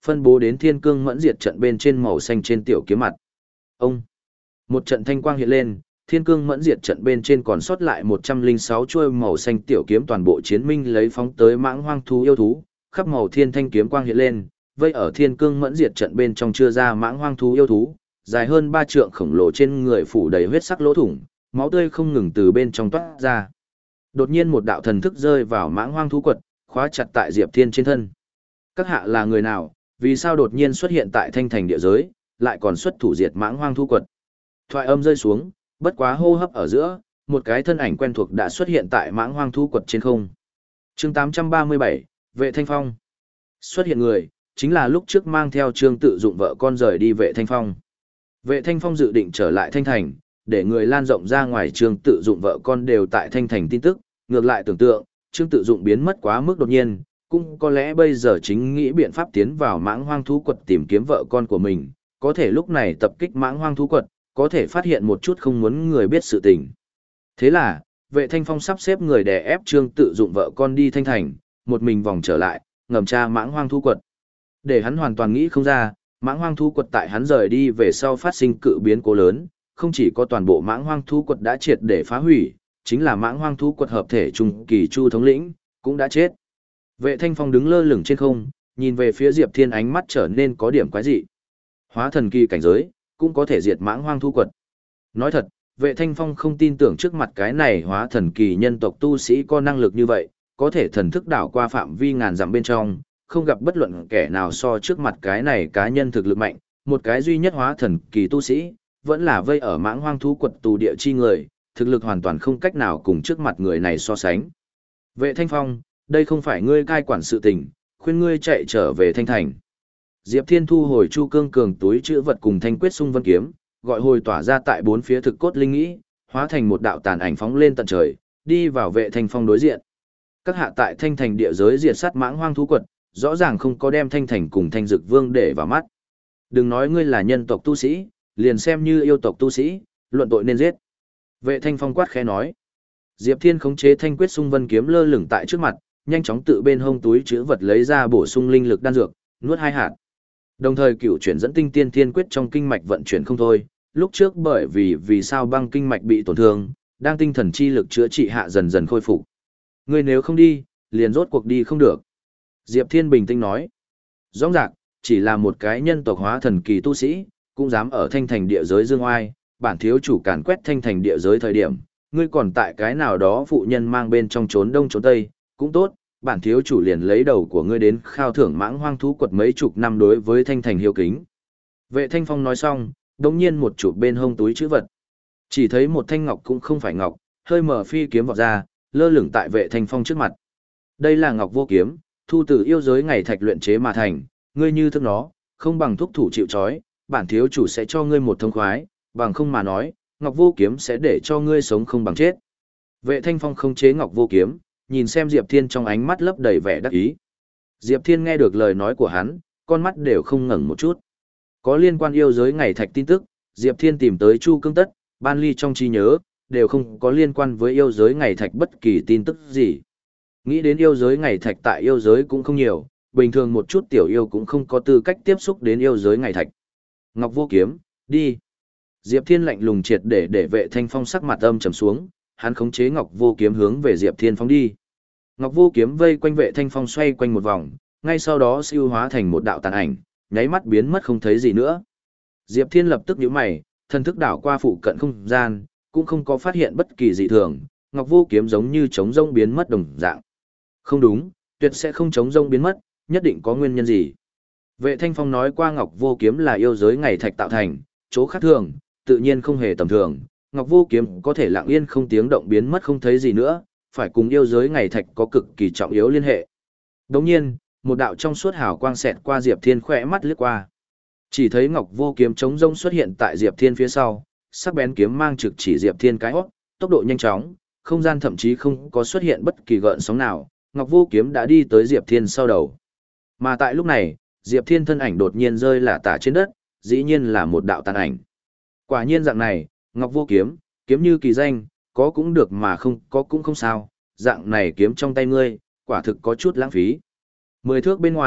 phân bố đến Thiên Cương Mẫn Diệt trận bên trên màu xanh trên tiểu kiếm mặt. Ông, một trận thanh quang hiện lên, Thiên Cương Mẫn Diệt trận bên trên còn sót lại một trăm lẻ sáu chuôi màu xanh tiểu kiếm toàn bộ chiến minh lấy phóng tới mãng hoang thú yêu thú, khắp màu thiên thanh kiếm quang hiện lên, vây ở Thiên Cương Mẫn Diệt trận bên trong chưa ra mãng hoang thú yêu thú, dài hơn ba trượng khổng lồ trên người phủ đầy huyết sắc lỗ thủng, máu tươi không ngừng từ bên trong toát ra. Đột nhiên một đạo thần thức rơi vào mãng hoang thú quật, khóa chặt tại Diệp Thiên trên thân. Các hạ là người nào, vì sao đột nhiên xuất hiện tại thanh thành địa giới, lại còn xuất thủ diệt mãng hoang thú quật? Thoại âm rơi xuống, bất quá hô hấp ở giữa, một cái thân ảnh quen thuộc đã xuất hiện tại mãng hoang thú quật trên không. Chương tám trăm ba mươi bảy, Vệ Thanh Phong. Xuất hiện người, chính là lúc trước mang theo Trương Tự Dụng vợ con rời đi Vệ Thanh Phong. Vệ Thanh Phong dự định trở lại Thanh Thành, để người lan rộng ra ngoài Trương Tự Dụng vợ con đều tại Thanh Thành tin tức, ngược lại tưởng tượng, Trương Tự Dụng biến mất quá mức đột nhiên, cũng có lẽ bây giờ chính nghĩ biện pháp tiến vào mãng hoang thú quật tìm kiếm vợ con của mình, có thể lúc này tập kích mãng hoang thú quật, có thể phát hiện một chút không muốn người biết sự tình. Thế là, Vệ Thanh Phong sắp xếp người đè ép Trương Tự Dụng vợ con đi Thanh Thành, một mình vòng trở lại, ngầm tra mãng hoang thú quật. Để hắn hoàn toàn nghĩ không ra, mãng hoang thú quật tại hắn rời đi về sau phát sinh cự biến cố lớn, không chỉ có toàn bộ mãng hoang thú quật đã triệt để phá hủy, chính là mãng hoang thú quật hợp thể trung kỳ Chu thống lĩnh, cũng đã chết. Vệ Thanh Phong đứng lơ lửng trên không, nhìn về phía Diệp Thiên ánh mắt trở nên có điểm quái dị. Hóa thần kỳ cảnh giới, cũng có thể diệt mãng hoang thú quật. Nói thật, Vệ Thanh Phong không tin tưởng trước mặt cái này hóa thần kỳ nhân tộc tu sĩ có năng lực như vậy, có thể thần thức đảo qua phạm vi ngàn dặm bên trong, không gặp bất luận kẻ nào so trước mặt cái này cá nhân thực lực mạnh, một cái duy nhất hóa thần kỳ tu sĩ, vẫn là vây ở mãng hoang thú quật tù địa chi người, thực lực hoàn toàn không cách nào cùng trước mặt người này so sánh. Vệ Thanh Phong, đây không phải ngươi cai quản sự tình, khuyên ngươi chạy trở về Thanh Thành. Diệp Thiên thu hồi Chu Cương Cường túi chữ vật cùng thanh quyết sung vân kiếm, gọi hồi tỏa ra tại bốn phía thực cốt linh nghĩ, hóa thành một đạo tàn ảnh phóng lên tận trời, đi vào Vệ Thanh Phong đối diện. Các hạ tại Thanh Thành địa giới diệt sát mãng hoang thú quật, rõ ràng không có đem Thanh Thành cùng Thanh Dực Vương để vào mắt. Đừng nói ngươi là nhân tộc tu sĩ, liền xem như yêu tộc tu sĩ, luận tội nên giết. Vệ Thanh Phong quát khẽ nói. Diệp Thiên khống chế thanh quyết sung vân kiếm lơ lửng tại trước mặt, nhanh chóng tự bên hông túi chứa vật lấy ra bổ sung linh lực đan dược, nuốt hai hạt. Đồng thời cửu chuyển dẫn tinh tiên thiên quyết trong kinh mạch vận chuyển không thôi, lúc trước bởi vì vì sao băng kinh mạch bị tổn thương, đang tinh thần chi lực chữa trị hạ dần dần khôi phục. Ngươi nếu không đi, liền rốt cuộc đi không được. Diệp Thiên bình tĩnh nói. Rõ ràng, chỉ là một cái nhân tộc hóa thần kỳ tu sĩ, cũng dám ở Thanh Thành địa giới dương oai, bản thiếu chủ càn quét Thanh Thành địa giới thời điểm, ngươi còn tại cái nào đó phụ nhân mang bên trong trốn đông trốn tây, cũng tốt, bản thiếu chủ liền lấy đầu của ngươi đến khao thưởng mãng hoang thú quật mấy chục năm đối với Thanh Thành hiếu kính. Vệ Thanh Phong nói xong, đống nhiên một chụp bên hông túi chữ vật. Chỉ thấy một thanh ngọc cũng không phải ngọc, hơi mở phi kiếm vọt ra, lơ lửng tại Vệ Thanh Phong trước mặt. Đây là ngọc vô kiếm, thu từ yêu giới ngày thạch luyện chế mà thành, ngươi như thức nó, không bằng thúc thủ chịu trói, bản thiếu chủ sẽ cho ngươi một thông khoái, bằng không mà nói, ngọc vô kiếm sẽ để cho ngươi sống không bằng chết. Vệ Thanh Phong không chế ngọc vô kiếm, nhìn xem Diệp Thiên trong ánh mắt lấp đầy vẻ đắc ý. Diệp Thiên nghe được lời nói của hắn, con mắt đều không ngẩng một chút. Có liên quan yêu giới ngày thạch tin tức, Diệp Thiên tìm tới Chu Cương Tất, Ban Ly trong trí nhớ, đều không có liên quan với yêu giới ngày thạch bất kỳ tin tức gì. Nghĩ đến yêu giới ngày thạch tại yêu giới cũng không nhiều, bình thường một chút tiểu yêu cũng không có tư cách tiếp xúc đến yêu giới ngày thạch. Ngọc vô kiếm, đi. Diệp Thiên lạnh lùng triệt để để Vệ Thanh Phong sắc mặt âm trầm xuống, hắn khống chế Ngọc vô kiếm hướng về Diệp Thiên phóng đi. Ngọc vô kiếm vây quanh Vệ Thanh Phong xoay quanh một vòng, ngay sau đó siêu hóa thành một đạo tàn ảnh, nháy mắt biến mất không thấy gì nữa. Diệp Thiên lập tức nhíu mày, thần thức đảo qua phụ cận không gian, cũng không có phát hiện bất kỳ dị thường, Ngọc vô kiếm giống như trống rông biến mất đồng dạng. Không đúng, tuyệt sẽ không trống rông biến mất, nhất định có nguyên nhân gì. Vệ Thanh Phong nói qua Ngọc vô kiếm là yêu giới ngày thạch tạo thành, chỗ khác thường, tự nhiên không hề tầm thường, Ngọc vô kiếm có thể lặng yên không tiếng động biến mất không thấy gì nữa, phải cùng yêu giới ngày thạch có cực kỳ trọng yếu liên hệ. Đồng nhiên, một đạo trong suốt hào quang xẹt qua Diệp Thiên khỏe mắt lướt qua. Chỉ thấy Ngọc vô kiếm trống rông xuất hiện tại Diệp Thiên phía sau, sắc bén kiếm mang trực chỉ Diệp Thiên cái hót, tốc độ nhanh chóng, không gian thậm chí không có xuất hiện bất kỳ gợn sóng nào, Ngọc vô kiếm đã đi tới Diệp Thiên sau đầu. Mà tại lúc này, Diệp Thiên thân ảnh đột nhiên rơi lả tả trên đất, dĩ nhiên là một đạo tàn ảnh. Quả nhiên dạng này, Ngọc vô kiếm, kiếm như kỳ danh, có cũng được mà không có cũng không sao, dạng này kiếm trong tay ngươi, quả thực có chút lãng phí. Mười thước bên ngoài,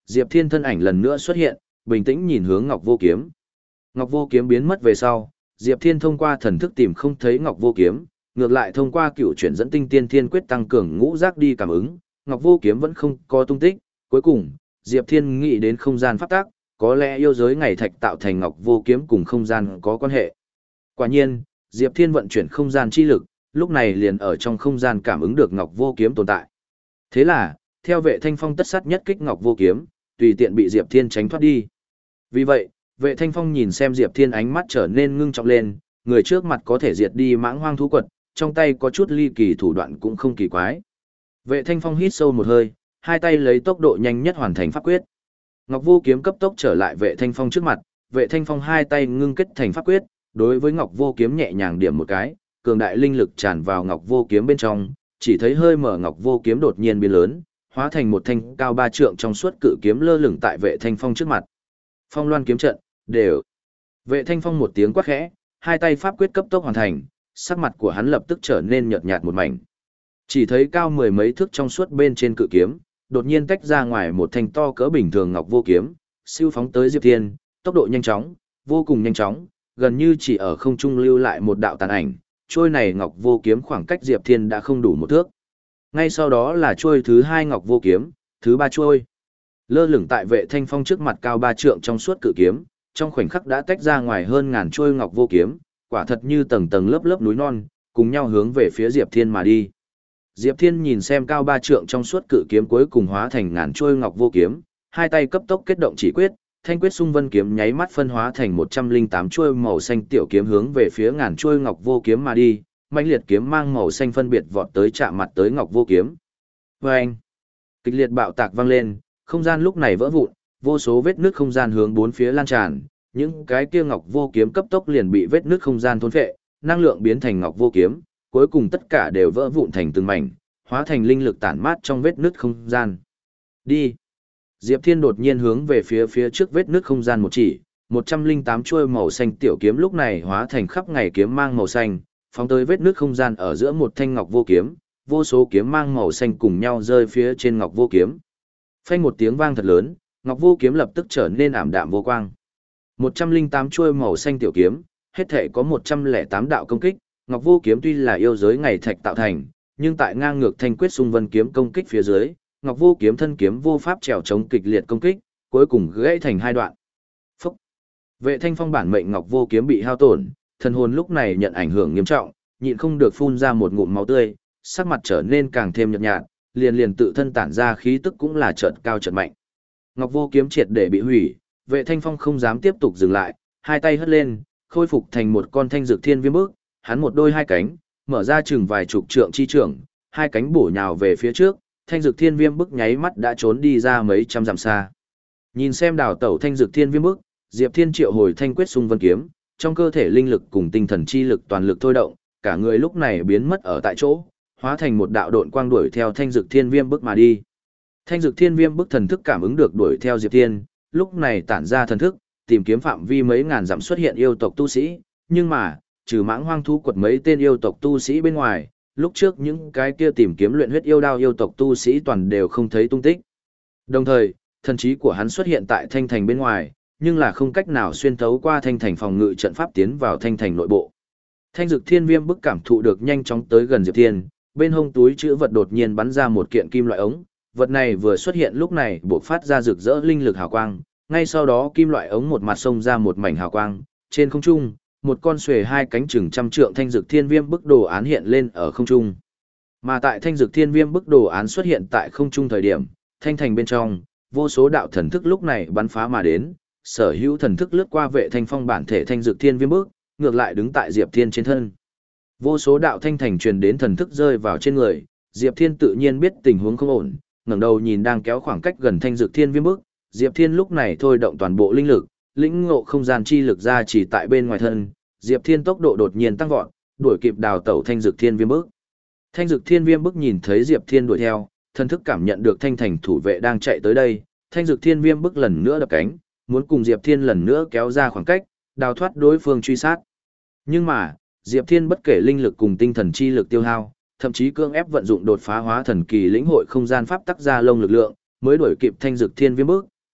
Diệp Thiên thân ảnh lần nữa xuất hiện, bình tĩnh nhìn hướng Ngọc Vô Kiếm. Ngọc Vô Kiếm biến mất về sau, Diệp Thiên thông qua thần thức tìm không thấy Ngọc Vô Kiếm, ngược lại thông qua cựu chuyển dẫn tinh tiên thiên quyết tăng cường ngũ giác đi cảm ứng, Ngọc Vô Kiếm vẫn không có tung tích. Cuối cùng, Diệp Thiên nghĩ đến không gian pháp tắc, có lẽ yêu giới ngày thạch tạo thành Ngọc Vô Kiếm cùng không gian có quan hệ. Quả nhiên, Diệp Thiên vận chuyển không gian chi lực, lúc này liền ở trong không gian cảm ứng được Ngọc Vô Kiếm tồn tại. Thế là, theo Vệ Thanh Phong tất sát nhất kích Ngọc Vô Kiếm, tùy tiện bị Diệp Thiên tránh thoát đi. Vì vậy, Vệ Thanh Phong nhìn xem Diệp Thiên ánh mắt trở nên ngưng trọng lên, người trước mặt có thể diệt đi mãng hoang thú quật, trong tay có chút ly kỳ thủ đoạn cũng không kỳ quái. Vệ Thanh Phong hít sâu một hơi, hai tay lấy tốc độ nhanh nhất hoàn thành pháp quyết. Ngọc Vô Kiếm cấp tốc trở lại Vệ Thanh Phong trước mặt, Vệ Thanh Phong hai tay ngưng kết thành pháp quyết, đối với Ngọc Vô Kiếm nhẹ nhàng điểm một cái, cường đại linh lực tràn vào Ngọc Vô Kiếm bên trong, chỉ thấy hơi mở Ngọc Vô Kiếm đột nhiên biến lớn, hóa thành một thanh cao ba trượng trong suốt cự kiếm lơ lửng tại Vệ Thanh Phong trước mặt. Phong Loan kiếm trận, đều. Vệ Thanh Phong một tiếng quát khẽ, hai tay pháp quyết cấp tốc hoàn thành, sắc mặt của hắn lập tức trở nên nhợt nhạt một mảnh. Chỉ thấy cao mười mấy thước trong suốt bên trên cự kiếm, đột nhiên tách ra ngoài một thanh to cỡ bình thường Ngọc Vô Kiếm, siêu phóng tới Diệp Thiên, tốc độ nhanh chóng, vô cùng nhanh chóng, gần như chỉ ở không trung lưu lại một đạo tàn ảnh, trôi này Ngọc Vô Kiếm khoảng cách Diệp Thiên đã không đủ một thước. Ngay sau đó là trôi thứ hai Ngọc Vô Kiếm, thứ ba trôi. Lơ lửng tại Vệ Thanh Phong trước mặt cao ba trượng trong suốt cự kiếm, trong khoảnh khắc đã tách ra ngoài hơn ngàn trôi Ngọc Vô Kiếm, quả thật như tầng tầng lớp lớp núi non, cùng nhau hướng về phía Diệp Thiên mà đi. Diệp Thiên nhìn xem cao ba trượng trong suốt cự kiếm cuối cùng hóa thành ngàn trôi Ngọc Vô Kiếm, hai tay cấp tốc kết động chỉ quyết, thanh quyết xung vân kiếm nháy mắt phân hóa thành một trăm linh tám chuôi màu xanh tiểu kiếm hướng về phía ngàn chuôi Ngọc Vô Kiếm mà đi, mãnh liệt kiếm mang màu xanh phân biệt vọt tới chạm mặt tới Ngọc Vô Kiếm. Oeng! Kịch liệt bạo tạc vang lên, không gian lúc này vỡ vụn, vô số vết nứt không gian hướng bốn phía lan tràn, những cái kia Ngọc Vô Kiếm cấp tốc liền bị vết nứt không gian thôn phệ, năng lượng biến thành Ngọc Vô Kiếm, cuối cùng tất cả đều vỡ vụn thành từng mảnh, hóa thành linh lực tản mát trong vết nứt không gian. Đi! Diệp Thiên đột nhiên hướng về phía phía trước vết nứt không gian một chỉ, một trăm linh tám chuôi màu xanh tiểu kiếm lúc này hóa thành khắp ngày kiếm mang màu xanh, phóng tới vết nứt không gian ở giữa một thanh Ngọc Vô Kiếm, vô số kiếm mang màu xanh cùng nhau rơi phía trên Ngọc Vô Kiếm. Phanh một tiếng vang thật lớn, Ngọc Vô Kiếm lập tức trở nên ảm đạm vô quang. một trăm linh tám chuôi màu xanh tiểu kiếm, hết thể có một trăm lẻ tám đạo công kích, Ngọc Vô Kiếm tuy là yêu giới ngày thạch tạo thành, nhưng tại ngang ngược thanh quyết xung vân kiếm công kích phía dưới, Ngọc Vô Kiếm thân kiếm vô pháp trèo chống kịch liệt công kích, cuối cùng gãy thành hai đoạn. Phúc! Vệ Thanh Phong bản mệnh Ngọc Vô Kiếm bị hao tổn, thần hồn lúc này nhận ảnh hưởng nghiêm trọng, nhịn không được phun ra một ngụm máu tươi, sắc mặt trở nên càng thêm nhợt nhạt, liền liền tự thân tản ra khí tức cũng là chợt cao chợt mạnh. Ngọc Vô Kiếm triệt để bị hủy, Vệ Thanh Phong không dám tiếp tục dừng lại, hai tay hất lên, khôi phục thành một con thanh dược thiên viêm bước, hắn một đôi hai cánh, mở ra chừng vài chục trượng chi trưởng, hai cánh bổ nhào về phía trước, thanh dược thiên viêm bức nháy mắt đã trốn đi ra mấy trăm dặm xa. Nhìn xem đào tẩu thanh dược thiên viêm bức, Diệp Thiên triệu hồi thanh quyết xung vân kiếm, trong cơ thể linh lực cùng tinh thần chi lực toàn lực thôi động, cả người lúc này biến mất ở tại chỗ, hóa thành một đạo độn quang đuổi theo thanh dược thiên viêm bức mà đi. Thanh dược thiên viêm bức thần thức cảm ứng được đuổi theo Diệp Thiên, lúc này tản ra thần thức, tìm kiếm phạm vi mấy ngàn dặm xuất hiện yêu tộc tu sĩ, nhưng mà, trừ mãng hoang thú quật mấy tên yêu tộc tu sĩ bên ngoài, lúc trước những cái kia tìm kiếm luyện huyết yêu đao yêu tộc tu sĩ toàn đều không thấy tung tích. Đồng thời, thần trí của hắn xuất hiện tại thanh thành bên ngoài, nhưng là không cách nào xuyên thấu qua thanh thành phòng ngự trận pháp tiến vào thanh thành nội bộ. Thanh dực thiên viêm bức cảm thụ được nhanh chóng tới gần Diệp Thiên, bên hông túi chữ vật đột nhiên bắn ra một kiện kim loại ống, vật này vừa xuất hiện lúc này bộc phát ra rực rỡ linh lực hào quang, ngay sau đó kim loại ống một mặt xông ra một mảnh hào quang, trên không trung, một con xuề hai cánh chừng trăm trượng thanh dực thiên viêm bức đồ án hiện lên ở không trung. Mà tại thanh dực thiên viêm bức đồ án xuất hiện tại không trung thời điểm, thanh thành bên trong, vô số đạo thần thức lúc này bắn phá mà đến, sở hữu thần thức lướt qua vệ thanh phong bản thể thanh dực thiên viêm bức, ngược lại đứng tại Diệp Thiên trên thân. Vô số đạo thanh thành truyền đến thần thức rơi vào trên người, Diệp Thiên tự nhiên biết tình huống không ổn, ngẩng đầu nhìn đang kéo khoảng cách gần thanh dực thiên viêm bức, Diệp Thiên lúc này thôi động toàn bộ linh lực, lĩnh ngộ không gian chi lực ra chỉ tại bên ngoài thân, Diệp Thiên tốc độ đột nhiên tăng vọt, đuổi kịp đào tẩu thanh dực thiên viêm bức. Thanh dực thiên viêm bức nhìn thấy Diệp Thiên đuổi theo, thần thức cảm nhận được thanh thành thủ vệ đang chạy tới đây, thanh dực thiên viêm bức lần nữa đập cánh, muốn cùng Diệp Thiên lần nữa kéo ra khoảng cách, đào thoát đối phương truy sát. Nhưng mà, Diệp Thiên bất kể linh lực cùng tinh thần chi lực tiêu hao, thậm chí cưỡng ép vận dụng đột phá hóa thần kỳ lĩnh hội không gian pháp tắc ra lông lực lượng, mới đuổi kịp thanh dực thiên viêm bức,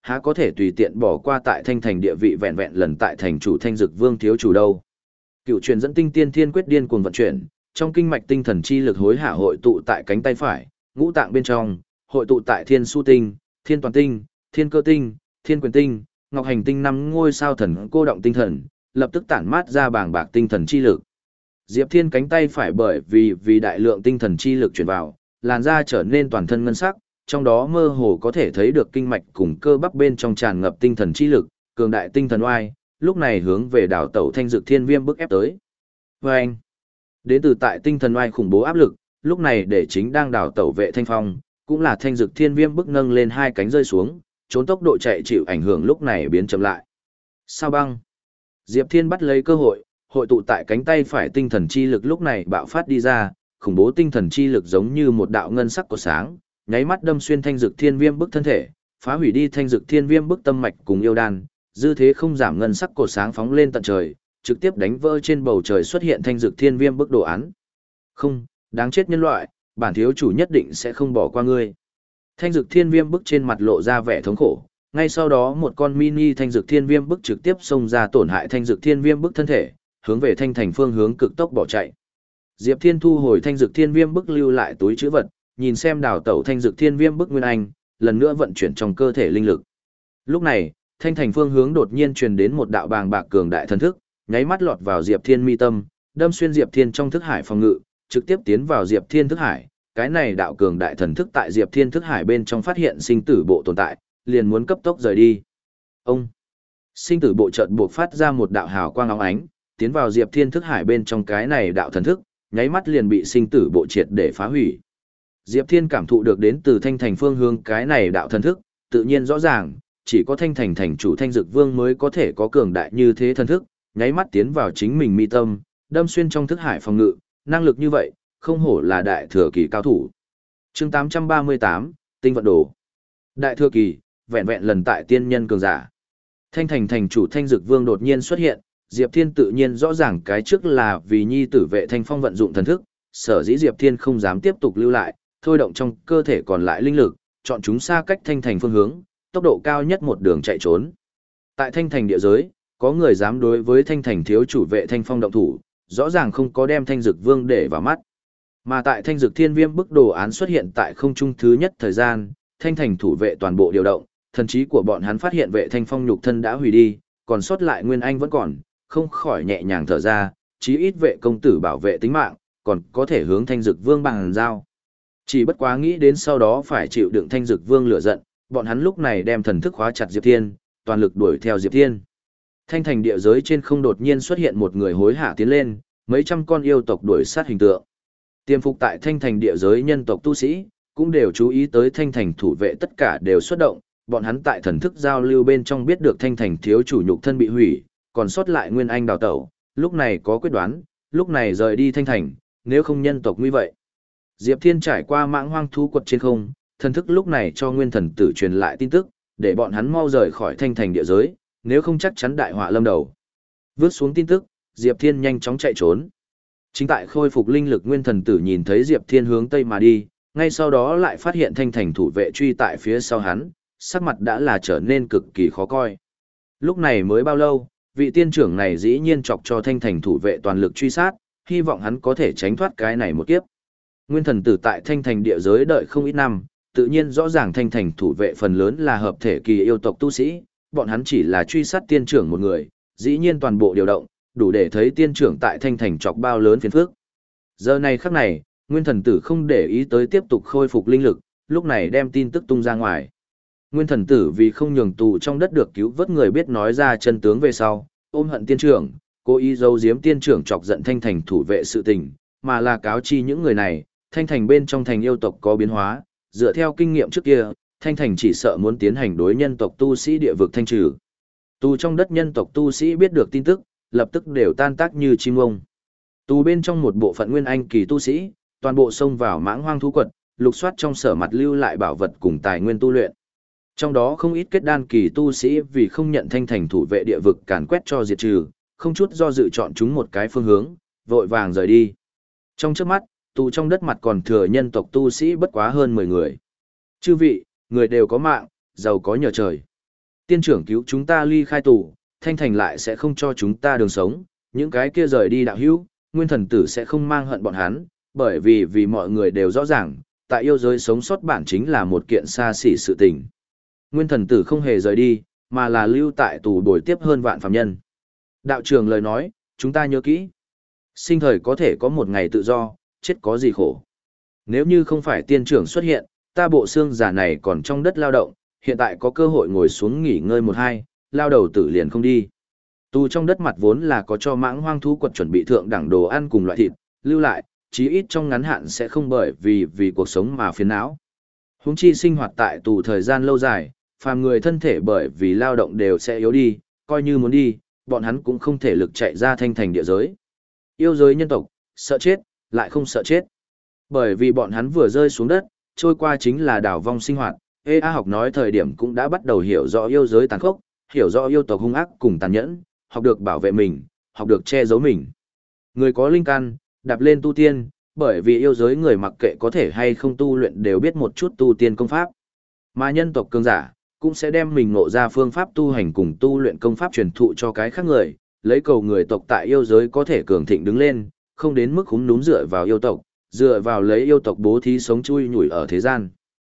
há có thể tùy tiện bỏ qua tại thanh thành địa vị vẹn vẹn lần tại thành chủ thanh dực vương thiếu chủ đâu. Cựu truyền dẫn tinh tiên thiên quyết điên cuồng vận chuyển, trong kinh mạch tinh thần chi lực hối hả hội tụ tại cánh tay phải, ngũ tạng bên trong, hội tụ tại thiên su tinh, thiên toàn tinh, thiên cơ tinh, thiên quyền tinh, ngọc hành tinh năm ngôi sao thần cô động tinh thần, lập tức tản mát ra bàng bạc tinh thần chi lực. Diệp Thiên cánh tay phải bởi vì vì đại lượng tinh thần chi lực chuyển vào, làn da trở nên toàn thân ngân sắc, trong đó mơ hồ có thể thấy được kinh mạch cùng cơ bắp bên trong tràn ngập tinh thần chi lực, cường đại tinh thần oai, lúc này hướng về đảo tẩu thanh dược thiên viêm bức ép tới. Và anh, đến từ tại tinh thần oai khủng bố áp lực, lúc này để chính đang đảo tẩu vệ thanh phong, cũng là thanh dược thiên viêm bức nâng lên hai cánh rơi xuống, trốn tốc độ chạy chịu ảnh hưởng lúc này biến chậm lại. Sao băng? Diệp Thiên bắt lấy cơ hội, hội tụ tại cánh tay phải tinh thần chi lực lúc này bạo phát đi ra, khủng bố tinh thần chi lực giống như một đạo ngân sắc của sáng, nháy mắt đâm xuyên thanh dược thiên viêm bức thân thể, phá hủy đi thanh dược thiên viêm bức tâm mạch cùng yêu đan, dư thế không giảm ngân sắc cột sáng phóng lên tận trời, trực tiếp đánh vỡ trên bầu trời xuất hiện thanh dược thiên viêm bức đồ án. Không, đáng chết nhân loại, bản thiếu chủ nhất định sẽ không bỏ qua ngươi. Thanh dược thiên viêm bức trên mặt lộ ra vẻ thống khổ, ngay sau đó một con mini thanh dược thiên viêm bức trực tiếp xông ra tổn hại thanh dược thiên viêm bức thân thể, hướng về thanh thành phương hướng cực tốc bỏ chạy. Diệp Thiên thu hồi thanh dược thiên viêm bức lưu lại túi trữ vật, nhìn xem đào tẩu thanh dược thiên viêm bức nguyên anh, lần nữa vận chuyển trong cơ thể linh lực. Lúc này, thanh thành phương hướng đột nhiên truyền đến một đạo bàng bạc cường đại thần thức, nháy mắt lọt vào Diệp Thiên mi tâm, đâm xuyên Diệp Thiên trong thức hải phòng ngự, trực tiếp tiến vào Diệp Thiên thức hải. Cái này đạo cường đại thần thức tại Diệp Thiên thức hải bên trong phát hiện sinh tử bộ tồn tại, liền muốn cấp tốc rời đi. Ông, sinh tử bộ chợt buộc phát ra một đạo hào quang óng ánh, tiến vào Diệp Thiên thức hải bên trong cái này đạo thần thức, nháy mắt liền bị sinh tử bộ triệt để phá hủy. Diệp Thiên cảm thụ được đến từ thanh thành phương hướng cái này đạo thần thức, tự nhiên rõ ràng, chỉ có thanh thành thành chủ thanh dực vương mới có thể có cường đại như thế thần thức, nháy mắt tiến vào chính mình mi tâm, đâm xuyên trong thức hải phòng ngự, năng lực như vậy, không hổ là đại thừa kỳ cao thủ. Chương tám trăm ba mươi tám, tinh vận đồ. Đại thừa kỳ, vẹn vẹn lần tại tiên nhân cường giả. Thanh thành thành chủ thanh dực vương đột nhiên xuất hiện, Diệp Thiên tự nhiên rõ ràng cái trước là vì nhi tử vệ thanh phong vận dụng thần thức, sở dĩ Diệp Thiên không dám tiếp tục lưu lại, thôi động trong cơ thể còn lại linh lực, chọn chúng xa cách thanh thành phương hướng, tốc độ cao nhất một đường chạy trốn. Tại thanh thành địa giới, có người dám đối với thanh thành thiếu chủ vệ thanh phong động thủ, rõ ràng không có đem thanh dực vương để vào mắt. Mà tại thanh dực thiên viêm bức đồ án xuất hiện tại không trung thứ nhất thời gian, thanh thành thủ vệ toàn bộ điều động, thần trí của bọn hắn phát hiện vệ thanh phong nhục thân đã hủy đi, còn sót lại nguyên anh vẫn còn, không khỏi nhẹ nhàng thở ra, chí ít vệ công tử bảo vệ tính mạng, còn có thể hướng thanh dực vương bằng giao. Chỉ bất quá nghĩ đến sau đó phải chịu đựng thanh dực vương lửa giận, bọn hắn lúc này đem thần thức khóa chặt Diệp Thiên, toàn lực đuổi theo Diệp Thiên. Thanh thành địa giới trên không đột nhiên xuất hiện một người hối hả tiến lên, mấy trăm con yêu tộc đuổi sát hình tượng. Tiềm phục tại thanh thành địa giới nhân tộc tu sĩ, cũng đều chú ý tới thanh thành thủ vệ tất cả đều xuất động, bọn hắn tại thần thức giao lưu bên trong biết được thanh thành thiếu chủ nhục thân bị hủy, còn sót lại nguyên anh đào tẩu, lúc này có quyết đoán, lúc này rời đi thanh thành, nếu không nhân tộc như vậy. Diệp Thiên trải qua mãng hoang thú quật trên không, thần thức lúc này cho nguyên thần tử truyền lại tin tức, để bọn hắn mau rời khỏi thanh thành địa giới, nếu không chắc chắn đại họa lâm đầu. Vước xuống tin tức, Diệp Thiên nhanh chóng chạy trốn. Chính tại khôi phục linh lực nguyên thần tử nhìn thấy Diệp Thiên hướng tây mà đi, ngay sau đó lại phát hiện thanh thành thủ vệ truy tại phía sau hắn, sắc mặt đã là trở nên cực kỳ khó coi. Lúc này mới bao lâu, vị tiên trưởng này dĩ nhiên chọc cho thanh thành thủ vệ toàn lực truy sát, hy vọng hắn có thể tránh thoát cái này một kiếp. Nguyên thần tử tại thanh thành địa giới đợi không ít năm, tự nhiên rõ ràng thanh thành thủ vệ phần lớn là hợp thể kỳ yêu tộc tu sĩ, bọn hắn chỉ là truy sát tiên trưởng một người, dĩ nhiên toàn bộ điều động, đủ để thấy tiên trưởng tại thanh thành chọc bao lớn phiền phức. Giờ này khắc này, nguyên thần tử không để ý tới tiếp tục khôi phục linh lực, lúc này đem tin tức tung ra ngoài. Nguyên thần tử vì không nhường tù trong đất được cứu vớt người biết nói ra chân tướng về sau, ôm hận tiên trưởng, cố ý giấu giếm tiên trưởng chọc giận thanh thành thủ vệ sự tình, mà là cáo chi những người này, thanh thành bên trong thành yêu tộc có biến hóa, dựa theo kinh nghiệm trước kia, thanh thành chỉ sợ muốn tiến hành đối nhân tộc tu sĩ địa vực thanh trừ. Tù trong đất nhân tộc tu sĩ biết được tin tức, lập tức đều tan tác như chim ông. Tù bên trong một bộ phận nguyên anh kỳ tu sĩ, toàn bộ xông vào mãng hoang thú quật, lục soát trong sở mặt lưu lại bảo vật cùng tài nguyên tu luyện. Trong đó không ít kết đan kỳ tu sĩ vì không nhận thanh thành thủ vệ địa vực càn quét cho diệt trừ, không chút do dự chọn chúng một cái phương hướng, vội vàng rời đi. Trong trước mắt, tù trong đất mặt còn thừa nhân tộc tu sĩ bất quá hơn mười người. Chư vị, người đều có mạng, giàu có nhờ trời. Tiên trưởng cứu chúng ta ly khai tù, Thanh Thành lại sẽ không cho chúng ta đường sống, những cái kia rời đi đạo hữu, nguyên thần tử sẽ không mang hận bọn hắn, bởi vì vì mọi người đều rõ ràng, tại yêu giới sống sót bản chính là một kiện xa xỉ sự tình. Nguyên thần tử không hề rời đi, mà là lưu tại tù bồi tiếp hơn vạn phàm nhân. Đạo trưởng lời nói, chúng ta nhớ kỹ. Sinh thời có thể có một ngày tự do, chết có gì khổ. Nếu như không phải tiên trưởng xuất hiện, ta bộ xương giả này còn trong đất lao động, hiện tại có cơ hội ngồi xuống nghỉ ngơi một hai, lao đầu tử liền không đi. Tù trong đất mặt vốn là có cho mãng hoang thú quật chuẩn bị thượng đẳng đồ ăn cùng loại thịt, lưu lại, chí ít trong ngắn hạn sẽ không bởi vì vì cuộc sống mà phiền não. Huống chi sinh hoạt tại tù thời gian lâu dài, phàm người thân thể bởi vì lao động đều sẽ yếu đi, coi như muốn đi, bọn hắn cũng không thể lực chạy ra thanh thành địa giới. Yêu giới nhân tộc, sợ chết, lại không sợ chết. Bởi vì bọn hắn vừa rơi xuống đất, trôi qua chính là đảo vong sinh hoạt, ê a học nói thời điểm cũng đã bắt đầu hiểu rõ yêu giới tàn khốc, hiểu rõ yêu tộc hung ác cùng tàn nhẫn, học được bảo vệ mình, học được che giấu mình. Người có linh căn, đạp lên tu tiên, bởi vì yêu giới người mặc kệ có thể hay không tu luyện đều biết một chút tu tiên công pháp. Mà nhân tộc cường giả, cũng sẽ đem mình ngộ ra phương pháp tu hành cùng tu luyện công pháp truyền thụ cho cái khác người, lấy cầu người tộc tại yêu giới có thể cường thịnh đứng lên, không đến mức húm núm dựa vào yêu tộc, dựa vào lấy yêu tộc bố thí sống chui nhủi ở thế gian.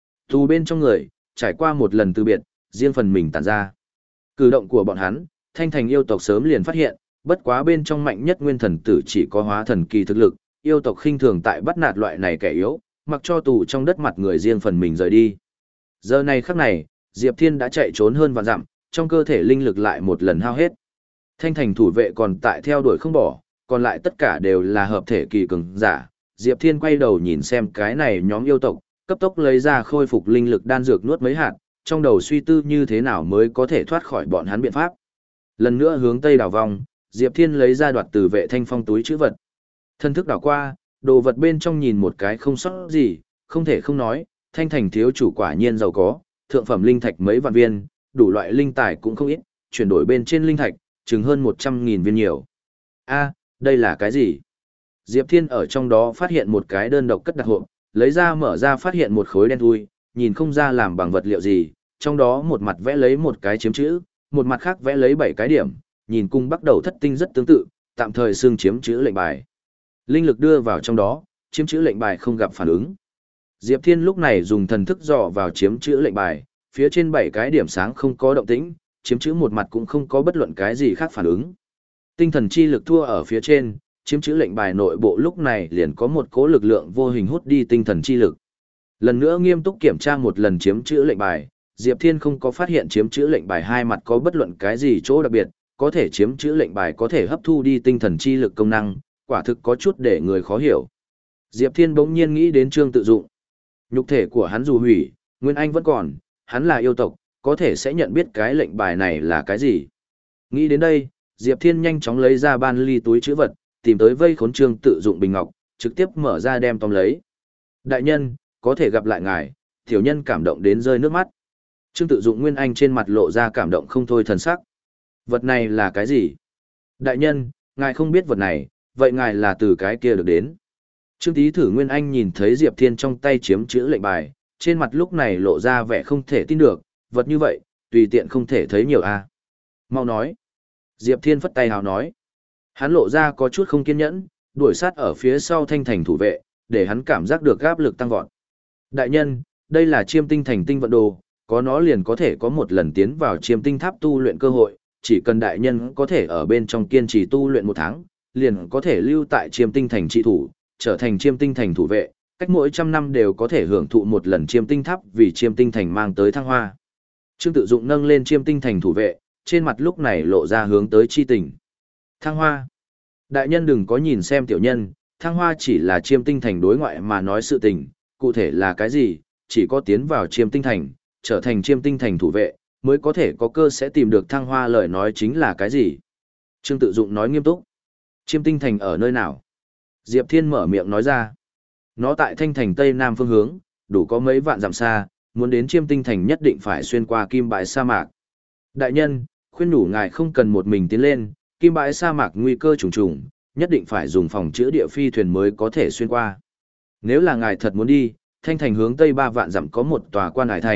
Tù bên trong người, trải qua một lần từ biệt, riêng phần mình tản ra. Cử động của bọn hắn, thanh thành yêu tộc sớm liền phát hiện, bất quá bên trong mạnh nhất nguyên thần tử chỉ có hóa thần kỳ thực lực, yêu tộc khinh thường tại bắt nạt loại này kẻ yếu, mặc cho tù trong đất mặt người riêng phần mình rời đi. Giờ này khắc này, Diệp Thiên đã chạy trốn hơn vạn dặm, trong cơ thể linh lực lại một lần hao hết. Thanh thành thủ vệ còn tại theo đuổi không bỏ, còn lại tất cả đều là hợp thể kỳ cường giả. Diệp Thiên quay đầu nhìn xem cái này nhóm yêu tộc, cấp tốc lấy ra khôi phục linh lực đan dược nuốt mấy hạt, trong đầu suy tư như thế nào mới có thể thoát khỏi bọn hắn biện pháp. Lần nữa hướng tây đảo vòng, Diệp Thiên lấy ra đoạt từ vệ thanh phong túi chữ vật. Thân thức đảo qua, đồ vật bên trong nhìn một cái không sót gì, không thể không nói, thanh thành thiếu chủ quả nhiên giàu có, thượng phẩm linh thạch mấy vạn viên, đủ loại linh tài cũng không ít, chuyển đổi bên trên linh thạch, chừng hơn một trăm nghìn viên nhiều. A, đây là cái gì? Diệp Thiên ở trong đó phát hiện một cái đơn độc cất đặt hộp, lấy ra mở ra phát hiện một khối đen thui, nhìn không ra làm bằng vật liệu gì, trong đó một mặt vẽ lấy một cái chiếm chữ, một mặt khác vẽ lấy bảy cái điểm, nhìn cung bắt đầu thất tinh rất tương tự, tạm thời xương chiếm chữ lệnh bài. Linh lực đưa vào trong đó, chiếm chữ lệnh bài không gặp phản ứng. Diệp Thiên lúc này dùng thần thức dò vào chiếm chữ lệnh bài, phía trên bảy cái điểm sáng không có động tĩnh, chiếm chữ một mặt cũng không có bất luận cái gì khác phản ứng. Tinh thần chi lực thua ở phía trên, chiếm chữ lệnh bài nội bộ lúc này liền có một cỗ lực lượng vô hình hút đi tinh thần chi lực. Lần nữa nghiêm túc kiểm tra một lần chiếm chữ lệnh bài, Diệp Thiên không có phát hiện chiếm chữ lệnh bài hai mặt có bất luận cái gì chỗ đặc biệt, có thể chiếm chữ lệnh bài có thể hấp thu đi tinh thần chi lực công năng, quả thực có chút để người khó hiểu. Diệp Thiên bỗng nhiên nghĩ đến Trương Tự Dụng. Nhục thể của hắn dù hủy, Nguyên Anh vẫn còn, hắn là yêu tộc, có thể sẽ nhận biết cái lệnh bài này là cái gì. Nghĩ đến đây, Diệp Thiên nhanh chóng lấy ra ban ly túi chữ vật, tìm tới vây khốn Trương Tự Dụng bình ngọc, trực tiếp mở ra đem tóm lấy. Đại nhân, có thể gặp lại ngài, tiểu nhân cảm động đến rơi nước mắt. Trương Tự Dụng Nguyên Anh trên mặt lộ ra cảm động không thôi thần sắc. Vật này là cái gì? Đại nhân, ngài không biết vật này, vậy ngài là từ cái kia được đến. Trương Tý Thử Nguyên Anh nhìn thấy Diệp Thiên trong tay chiếm chữ lệnh bài, trên mặt lúc này lộ ra vẻ không thể tin được, vật như vậy, tùy tiện không thể thấy nhiều a. À. Mau nói. Diệp Thiên phất tay hào nói. Hắn lộ ra có chút không kiên nhẫn, đuổi sát ở phía sau thanh thành thủ vệ, để hắn cảm giác được áp lực tăng vọt. Đại nhân, đây là chiêm tinh thành tinh vận đồ, có nó liền có thể có một lần tiến vào chiêm tinh tháp tu luyện cơ hội, chỉ cần đại nhân có thể ở bên trong kiên trì tu luyện một tháng, liền có thể lưu tại chiêm tinh thành trị thủ, trở thành chiêm tinh thành thủ vệ, cách mỗi trăm năm đều có thể hưởng thụ một lần chiêm tinh tháp vì chiêm tinh thành mang tới thăng hoa. Trương Tự Dụng nâng lên chiêm tinh thành thủ vệ, trên mặt lúc này lộ ra hướng tới chi tình. Thăng hoa. Đại nhân đừng có nhìn xem tiểu nhân, thăng hoa chỉ là chiêm tinh thành đối ngoại mà nói sự tình, cụ thể là cái gì, chỉ có tiến vào chiêm tinh thành, trở thành chiêm tinh thành thủ vệ, mới có thể có cơ sẽ tìm được thăng hoa lời nói chính là cái gì. Trương Tự Dụng nói nghiêm túc. Chiêm tinh thành ở nơi nào? Diệp Thiên mở miệng nói ra. Nó tại thanh thành tây nam phương hướng, đủ có mấy vạn dặm xa, muốn đến chiêm tinh thành nhất định phải xuyên qua kim bãi sa mạc. Đại nhân, khuyên nhủ ngài không cần một mình tiến lên, kim bãi sa mạc nguy cơ trùng trùng, nhất định phải dùng phòng chữa địa phi thuyền mới có thể xuyên qua. Nếu là ngài thật muốn đi, thanh thành hướng tây ba vạn dặm có một tòa quan hải thành,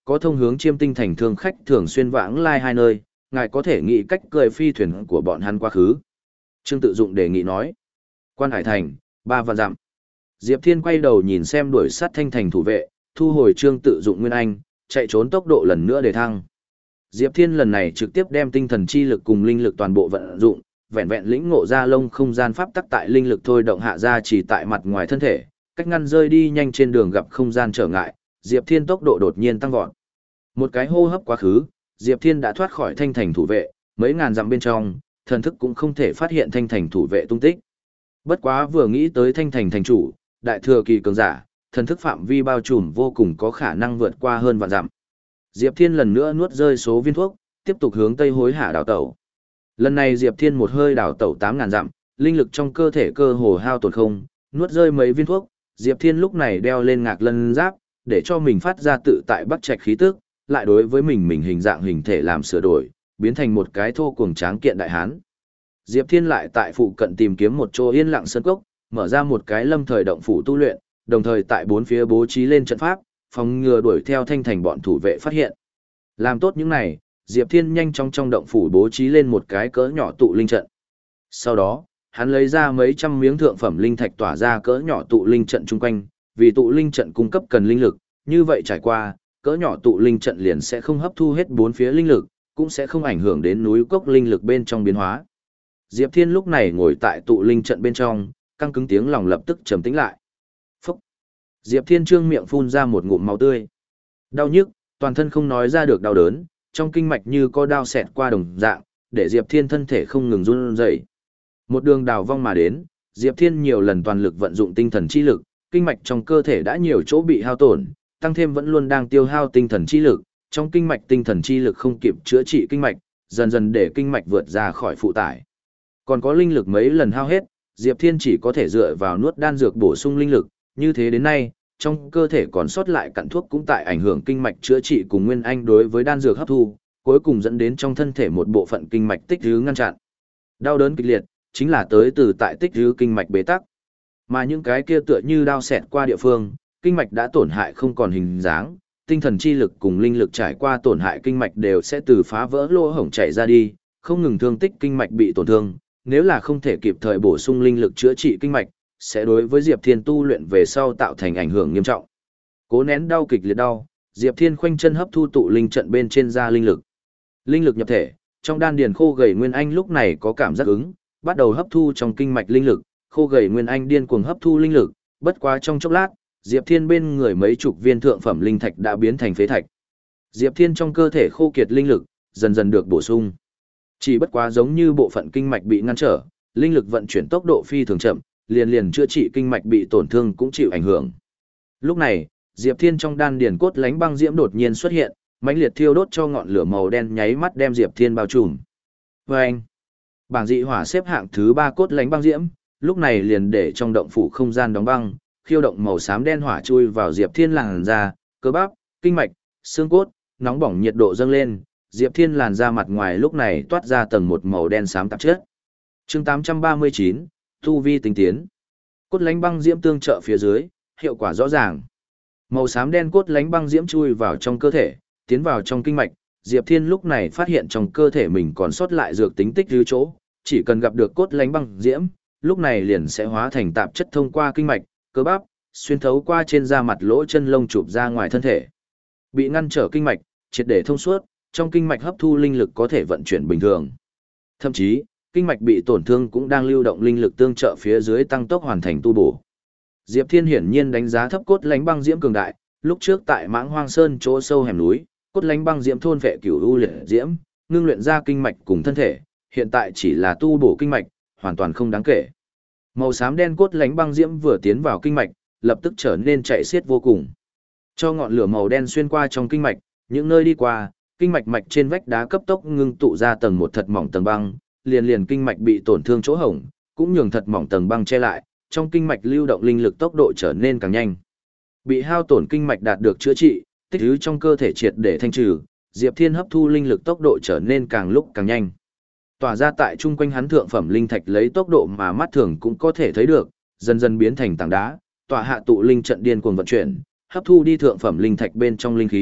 có thông hướng Chiêm Tinh thành thương khách thường xuyên vãng lai hai nơi, ngài có thể nghĩ cách cười phi thuyền của bọn hắn quá khứ. Trương Tự Dụng đề nghị nói. Quan Hải thành, ba vạn dặm. Diệp Thiên quay đầu nhìn xem đuổi sát Thanh thành thủ vệ, thu hồi Trương Tự Dụng nguyên anh, chạy trốn tốc độ lần nữa để thăng. Diệp Thiên lần này trực tiếp đem tinh thần chi lực cùng linh lực toàn bộ vận dụng, vẹn vẹn lĩnh ngộ ra lông không gian pháp tắc tại linh lực thôi động hạ ra chỉ tại mặt ngoài thân thể, cách ngăn rơi đi nhanh trên đường gặp không gian trở ngại, Diệp Thiên tốc độ đột nhiên tăng vọt. Một cái hô hấp quá khứ, Diệp Thiên đã thoát khỏi Thanh thành thủ vệ, mấy ngàn dặm bên trong, thần thức cũng không thể phát hiện Thanh thành thủ vệ tung tích. Bất quá vừa nghĩ tới Thanh thành thành chủ, đại thừa kỳ cường giả, thần thức phạm vi bao trùm vô cùng có khả năng vượt qua hơn vạn dặm. Diệp Thiên lần nữa nuốt rơi số viên thuốc, tiếp tục hướng tây hối hả đảo tẩu. Lần này Diệp Thiên một hơi đảo tẩu tám ngàn dặm, linh lực trong cơ thể cơ hồ hao tổn không, nuốt rơi mấy viên thuốc, Diệp Thiên lúc này đeo lên ngạc lân giáp, để cho mình phát ra tự tại bắt trạch khí tức, lại đối với mình mình hình dạng hình thể làm sửa đổi, biến thành một cái thô cuồng tráng kiện đại hán. Diệp Thiên lại tại phụ cận tìm kiếm một chỗ yên lặng sơn cốc, mở ra một cái lâm thời động phủ tu luyện, đồng thời tại bốn phía bố trí lên trận pháp, phòng ngừa đuổi theo Thanh thành bọn thủ vệ phát hiện. Làm tốt những này, Diệp Thiên nhanh chóng trong động phủ bố trí lên một cái cỡ nhỏ tụ linh trận. Sau đó, hắn lấy ra mấy trăm miếng thượng phẩm linh thạch tỏa ra cỡ nhỏ tụ linh trận chung quanh, vì tụ linh trận cung cấp cần linh lực, như vậy trải qua, cỡ nhỏ tụ linh trận liền sẽ không hấp thu hết bốn phía linh lực, cũng sẽ không ảnh hưởng đến núi cốc linh lực bên trong biến hóa. Diệp Thiên lúc này ngồi tại tụ linh trận bên trong, căng cứng tiếng lòng lập tức trầm tĩnh lại. Phúc! Diệp Thiên trương miệng phun ra một ngụm máu tươi. Đau nhức, toàn thân không nói ra được đau đớn, trong kinh mạch như có đao xẹt qua đồng dạng, để Diệp Thiên thân thể không ngừng run rẩy. Một đường đào vong mà đến, Diệp Thiên nhiều lần toàn lực vận dụng tinh thần chi lực, kinh mạch trong cơ thể đã nhiều chỗ bị hao tổn, tăng thêm vẫn luôn đang tiêu hao tinh thần chi lực, trong kinh mạch tinh thần chi lực không kịp chữa trị kinh mạch, dần dần để kinh mạch vượt ra khỏi phụ tải. Còn có linh lực mấy lần hao hết, Diệp Thiên chỉ có thể dựa vào nuốt đan dược bổ sung linh lực, như thế đến nay, trong cơ thể còn sót lại cặn thuốc cũng tại ảnh hưởng kinh mạch chữa trị cùng nguyên anh đối với đan dược hấp thu, cuối cùng dẫn đến trong thân thể một bộ phận kinh mạch tích trữ ngăn chặn. Đau đớn kịch liệt, chính là tới từ tại tích trữ kinh mạch bế tắc. Mà những cái kia tựa như đao xẹt qua địa phương, kinh mạch đã tổn hại không còn hình dáng, tinh thần chi lực cùng linh lực trải qua tổn hại kinh mạch đều sẽ từ phá vỡ lỗ hổng chảy ra đi, không ngừng thương tích kinh mạch bị tổn thương, nếu là không thể kịp thời bổ sung linh lực chữa trị kinh mạch, sẽ đối với Diệp Thiên tu luyện về sau tạo thành ảnh hưởng nghiêm trọng. Cố nén đau kịch liệt đau, Diệp Thiên khoanh chân hấp thu tụ linh trận bên trên ra linh lực. Linh lực nhập thể, trong đan điền khô gầy nguyên anh lúc này có cảm giác ứng, bắt đầu hấp thu trong kinh mạch linh lực, khô gầy nguyên anh điên cuồng hấp thu linh lực, bất quá trong chốc lát, Diệp Thiên bên người mấy chục viên thượng phẩm linh thạch đã biến thành phế thạch. Diệp Thiên trong cơ thể khô kiệt linh lực, dần dần được bổ sung. Chỉ bất quá giống như bộ phận kinh mạch bị ngăn trở, linh lực vận chuyển tốc độ phi thường chậm, liền liền chữa trị kinh mạch bị tổn thương cũng chịu ảnh hưởng. Lúc này, Diệp Thiên trong đan điền cốt lánh băng diễm đột nhiên xuất hiện, mãnh liệt thiêu đốt cho ngọn lửa màu đen nháy mắt đem Diệp Thiên bao trùm. Oeng! Bảng dị hỏa xếp hạng thứ ba cốt lánh băng diễm, lúc này liền để trong động phủ không gian đóng băng, khiêu động màu xám đen hỏa chui vào Diệp Thiên làn da, cơ bắp, kinh mạch, xương cốt, nóng bỏng nhiệt độ dâng lên, Diệp Thiên làn da mặt ngoài lúc này toát ra tầng một màu đen xám tạp chất. Chương tám trăm ba mươi chín, tu vi tinh tiến. Cốt lánh băng diễm tương trợ phía dưới, hiệu quả rõ ràng. Màu xám đen cốt lánh băng diễm chui vào trong cơ thể, tiến vào trong kinh mạch, Diệp Thiên lúc này phát hiện trong cơ thể mình còn sót lại dược tính tích trữ chỗ, chỉ cần gặp được cốt lánh băng diễm, lúc này liền sẽ hóa thành tạp chất thông qua kinh mạch, cơ bắp, xuyên thấu qua trên da mặt lỗ chân lông chụp ra ngoài thân thể. Bị ngăn trở kinh mạch, triệt để thông suốt, trong kinh mạch hấp thu linh lực có thể vận chuyển bình thường. Thậm chí, kinh mạch bị tổn thương cũng đang lưu động linh lực tương trợ phía dưới tăng tốc hoàn thành tu bổ. Diệp Thiên hiển nhiên đánh giá thấp cốt lánh băng diễm cường đại, lúc trước tại Mãng Hoang Sơn chỗ sâu hẻm núi, cốt lánh băng diễm thôn vệ cửu u liệt diễm, ngưng luyện ra kinh mạch cùng thân thể, hiện tại chỉ là tu bổ kinh mạch, hoàn toàn không đáng kể. Màu xám đen cốt lánh băng diễm vừa tiến vào kinh mạch, lập tức trở nên chạy xiết vô cùng. Cho ngọn lửa màu đen xuyên qua trong kinh mạch, những nơi đi qua, kinh mạch mạch trên vách đá cấp tốc ngưng tụ ra tầng một thật mỏng tầng băng, liền liền kinh mạch bị tổn thương chỗ hổng, cũng nhường thật mỏng tầng băng che lại, trong kinh mạch lưu động linh lực tốc độ trở nên càng nhanh. Bị hao tổn kinh mạch đạt được chữa trị, tích trữ trong cơ thể triệt để thanh trừ, Diệp Thiên hấp thu linh lực tốc độ trở nên càng lúc càng nhanh. Tỏa ra tại chung quanh hắn thượng phẩm linh thạch lấy tốc độ mà mắt thường cũng có thể thấy được, dần dần biến thành tảng đá, tỏa hạ tụ linh trận điên cuồng vận chuyển, hấp thu đi thượng phẩm linh thạch bên trong linh khí,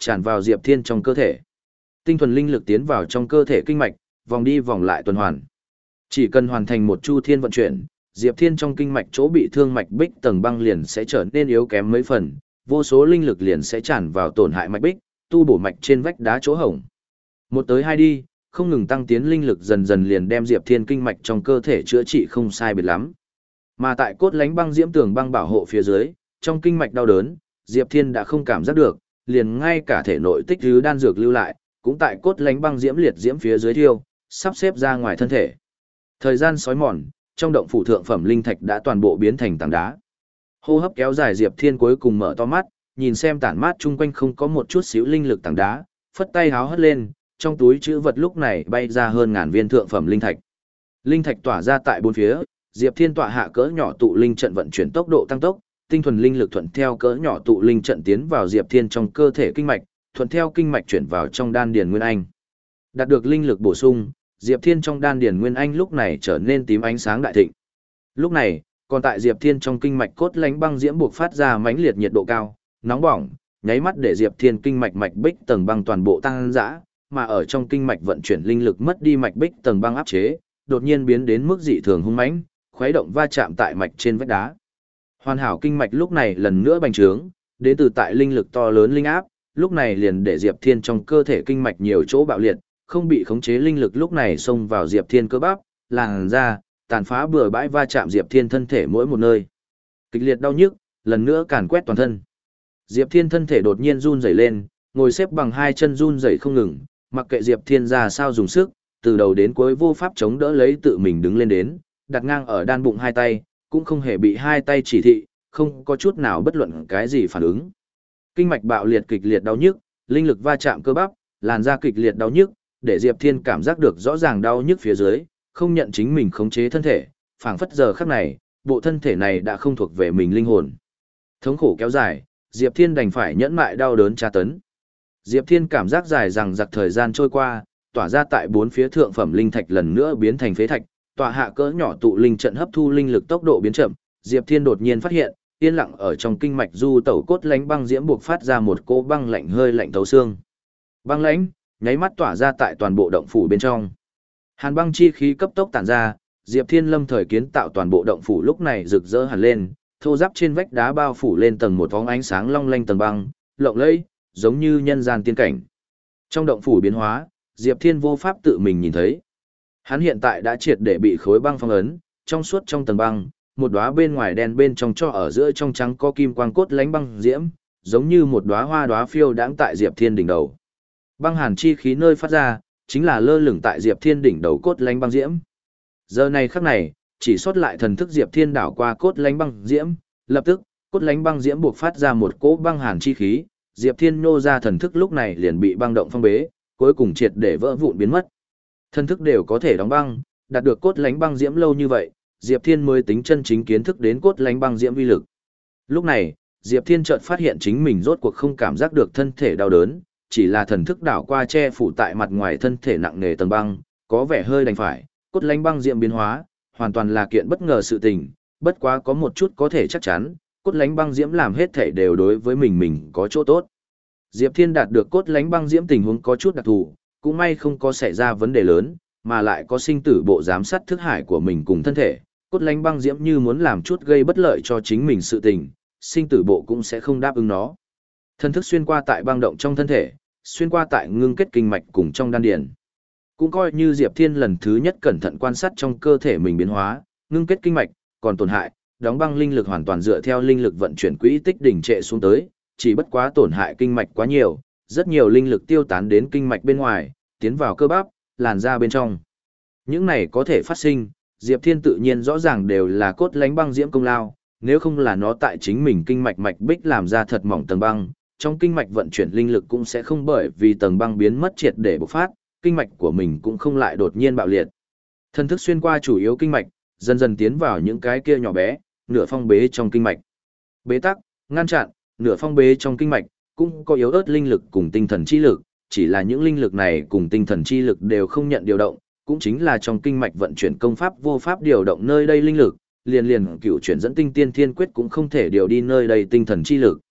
tràn vào Diệp Thiên trong cơ thể. Tinh thuần linh lực tiến vào trong cơ thể kinh mạch, vòng đi vòng lại tuần hoàn. Chỉ cần hoàn thành một chu thiên vận chuyển, Diệp Thiên trong kinh mạch chỗ bị thương mạch bích tầng băng liền sẽ trở nên yếu kém mấy phần, vô số linh lực liền sẽ tràn vào tổn hại mạch bích, tu bổ mạch trên vách đá chỗ hổng. Một tới hai đi, không ngừng tăng tiến linh lực dần dần liền đem Diệp Thiên kinh mạch trong cơ thể chữa trị không sai biệt lắm. Mà tại cốt lánh băng diễm tường băng bảo hộ phía dưới, trong kinh mạch đau đớn, Diệp Thiên đã không cảm giác được, liền ngay cả thể nội tích thứ đan dược lưu lại, cũng tại cốt lánh băng diễm liệt diễm phía dưới thiêu, sắp xếp ra ngoài thân thể. Thời gian sói mòn, trong động phủ thượng phẩm linh thạch đã toàn bộ biến thành tảng đá. Hô hấp kéo dài Diệp Thiên cuối cùng mở to mắt, nhìn xem tản mát chung quanh không có một chút xíu linh lực tảng đá, phất tay háo hất lên, trong túi chữ vật lúc này bay ra hơn ngàn viên thượng phẩm linh thạch. Linh thạch tỏa ra tại bốn phía, Diệp Thiên tọa hạ cỡ nhỏ tụ linh trận vận chuyển tốc độ tăng tốc, tinh thuần linh lực thuận theo cỡ nhỏ tụ linh trận tiến vào Diệp Thiên trong cơ thể kinh mạch, thuận theo kinh mạch chuyển vào trong đan điền nguyên anh. Đạt được linh lực bổ sung, Diệp Thiên trong đan điền nguyên anh lúc này trở nên tím ánh sáng đại thịnh. Lúc này, còn tại Diệp Thiên trong kinh mạch cốt lánh băng diễm buộc phát ra mãnh liệt nhiệt độ cao, nóng bỏng, nháy mắt để Diệp Thiên kinh mạch mạch bích tầng băng toàn bộ tăng dã, mà ở trong kinh mạch vận chuyển linh lực mất đi mạch bích tầng băng áp chế, đột nhiên biến đến mức dị thường hung mãnh, khuấy động va chạm tại mạch trên vách đá. Hoàn hảo kinh mạch lúc này lần nữa bành trướng, đến từ tại linh lực to lớn linh áp, lúc này liền để Diệp Thiên trong cơ thể kinh mạch nhiều chỗ bạo liệt, không bị khống chế linh lực lúc này xông vào Diệp Thiên cơ bắp, làn da, tàn phá bừa bãi va chạm Diệp Thiên thân thể mỗi một nơi. Kịch liệt đau nhức, lần nữa càn quét toàn thân. Diệp Thiên thân thể đột nhiên run rẩy lên, ngồi xếp bằng hai chân run rẩy không ngừng, mặc kệ Diệp Thiên ra sao dùng sức, từ đầu đến cuối vô pháp chống đỡ lấy tự mình đứng lên đến, đặt ngang ở đan bụng hai tay, cũng không hề bị hai tay chỉ thị, không có chút nào bất luận cái gì phản ứng. Kinh mạch bạo liệt kịch liệt đau nhức, linh lực va chạm cơ bắp, làn da kịch liệt đau nhức, để Diệp Thiên cảm giác được rõ ràng đau nhức phía dưới, không nhận chính mình khống chế thân thể, phảng phất giờ khắc này, bộ thân thể này đã không thuộc về mình linh hồn. Thống khổ kéo dài, Diệp Thiên đành phải nhẫn mại đau đớn tra tấn. Diệp Thiên cảm giác dài rằng giặc thời gian trôi qua, tỏa ra tại bốn phía thượng phẩm linh thạch lần nữa biến thành phế thạch, tỏa hạ cỡ nhỏ tụ linh trận hấp thu linh lực tốc độ biến chậm, Diệp Thiên đột nhiên phát hiện, yên lặng ở trong kinh mạch du tẩu cốt lánh băng diễm buộc phát ra một cỗ băng lạnh hơi lạnh thấu xương. Băng lãnh, nháy mắt tỏa ra tại toàn bộ động phủ bên trong. Hàn băng chi khí cấp tốc tản ra, Diệp Thiên lâm thời kiến tạo toàn bộ động phủ lúc này rực rỡ hẳn lên, thô giáp trên vách đá bao phủ lên tầng một vòng ánh sáng long lanh tầng băng, lộng lẫy, giống như nhân gian tiên cảnh. Trong động phủ biến hóa, Diệp Thiên vô pháp tự mình nhìn thấy. Hắn hiện tại đã triệt để bị khối băng phong ấn, trong suốt trong tầng băng, một đóa bên ngoài đen bên trong cho ở giữa trong trắng có kim quang cốt lánh băng diễm, giống như một đóa hoa đóa phiêu đãng tại Diệp Thiên đỉnh đầu. Băng hàn chi khí nơi phát ra, chính là lơ lửng tại Diệp Thiên đỉnh đầu cốt lánh băng diễm. Giờ này khắc này, chỉ sót lại thần thức Diệp Thiên đảo qua cốt lánh băng diễm, lập tức, cốt lánh băng diễm buộc phát ra một cỗ băng hàn chi khí, Diệp Thiên nô ra thần thức lúc này liền bị băng động phong bế, cuối cùng triệt để vỡ vụn biến mất. Thần thức đều có thể đóng băng, đạt được cốt lánh băng diễm lâu như vậy, Diệp Thiên mới tính chân chính kiến thức đến cốt lánh băng diễm uy lực. Lúc này, Diệp Thiên chợt phát hiện chính mình rốt cuộc không cảm giác được thân thể đau đớn, chỉ là thần thức đảo qua che phủ tại mặt ngoài thân thể nặng nề tầng băng, có vẻ hơi đành phải, cốt lánh băng diễm biến hóa, hoàn toàn là kiện bất ngờ sự tình, bất quá có một chút có thể chắc chắn, cốt lánh băng diễm làm hết thể đều đối với mình mình có chỗ tốt. Diệp Thiên đạt được cốt lánh băng diễm tình huống có chút đặc thù, cũng may không có xảy ra vấn đề lớn, mà lại có sinh tử bộ giám sát thức hải của mình cùng thân thể, cốt lánh băng diễm như muốn làm chút gây bất lợi cho chính mình sự tình, sinh tử bộ cũng sẽ không đáp ứng nó. Thân thức xuyên qua tại băng động trong thân thể, xuyên qua tại ngưng kết kinh mạch cùng trong đan điền. Cũng coi như Diệp Thiên lần thứ nhất cẩn thận quan sát trong cơ thể mình biến hóa, ngưng kết kinh mạch, còn tổn hại, đóng băng linh lực hoàn toàn dựa theo linh lực vận chuyển quỹ tích đỉnh trệ xuống tới, chỉ bất quá tổn hại kinh mạch quá nhiều, rất nhiều linh lực tiêu tán đến kinh mạch bên ngoài, tiến vào cơ bắp, làn da bên trong. Những này có thể phát sinh, Diệp Thiên tự nhiên rõ ràng đều là cốt lánh băng diễm công lao, nếu không là nó tại chính mình kinh mạch mạch bích làm ra thật mỏng tầng băng, trong kinh mạch vận chuyển linh lực cũng sẽ không bởi vì tầng băng biến mất triệt để bộc phát, kinh mạch của mình cũng không lại đột nhiên bạo liệt. Thân thức xuyên qua chủ yếu kinh mạch, dần dần tiến vào những cái kia nhỏ bé, nửa phong bế trong kinh mạch. Bế tắc, ngăn chặn, nửa phong bế trong kinh mạch, cũng có yếu ớt linh lực cùng tinh thần chi lực, chỉ là những linh lực này cùng tinh thần chi lực đều không nhận điều động, cũng chính là trong kinh mạch vận chuyển công pháp vô pháp điều động nơi đây linh lực, liền liền cựu chuyển dẫn tinh tiên thiên quyết cũng không thể điều đi nơi đây tinh thần chi lực.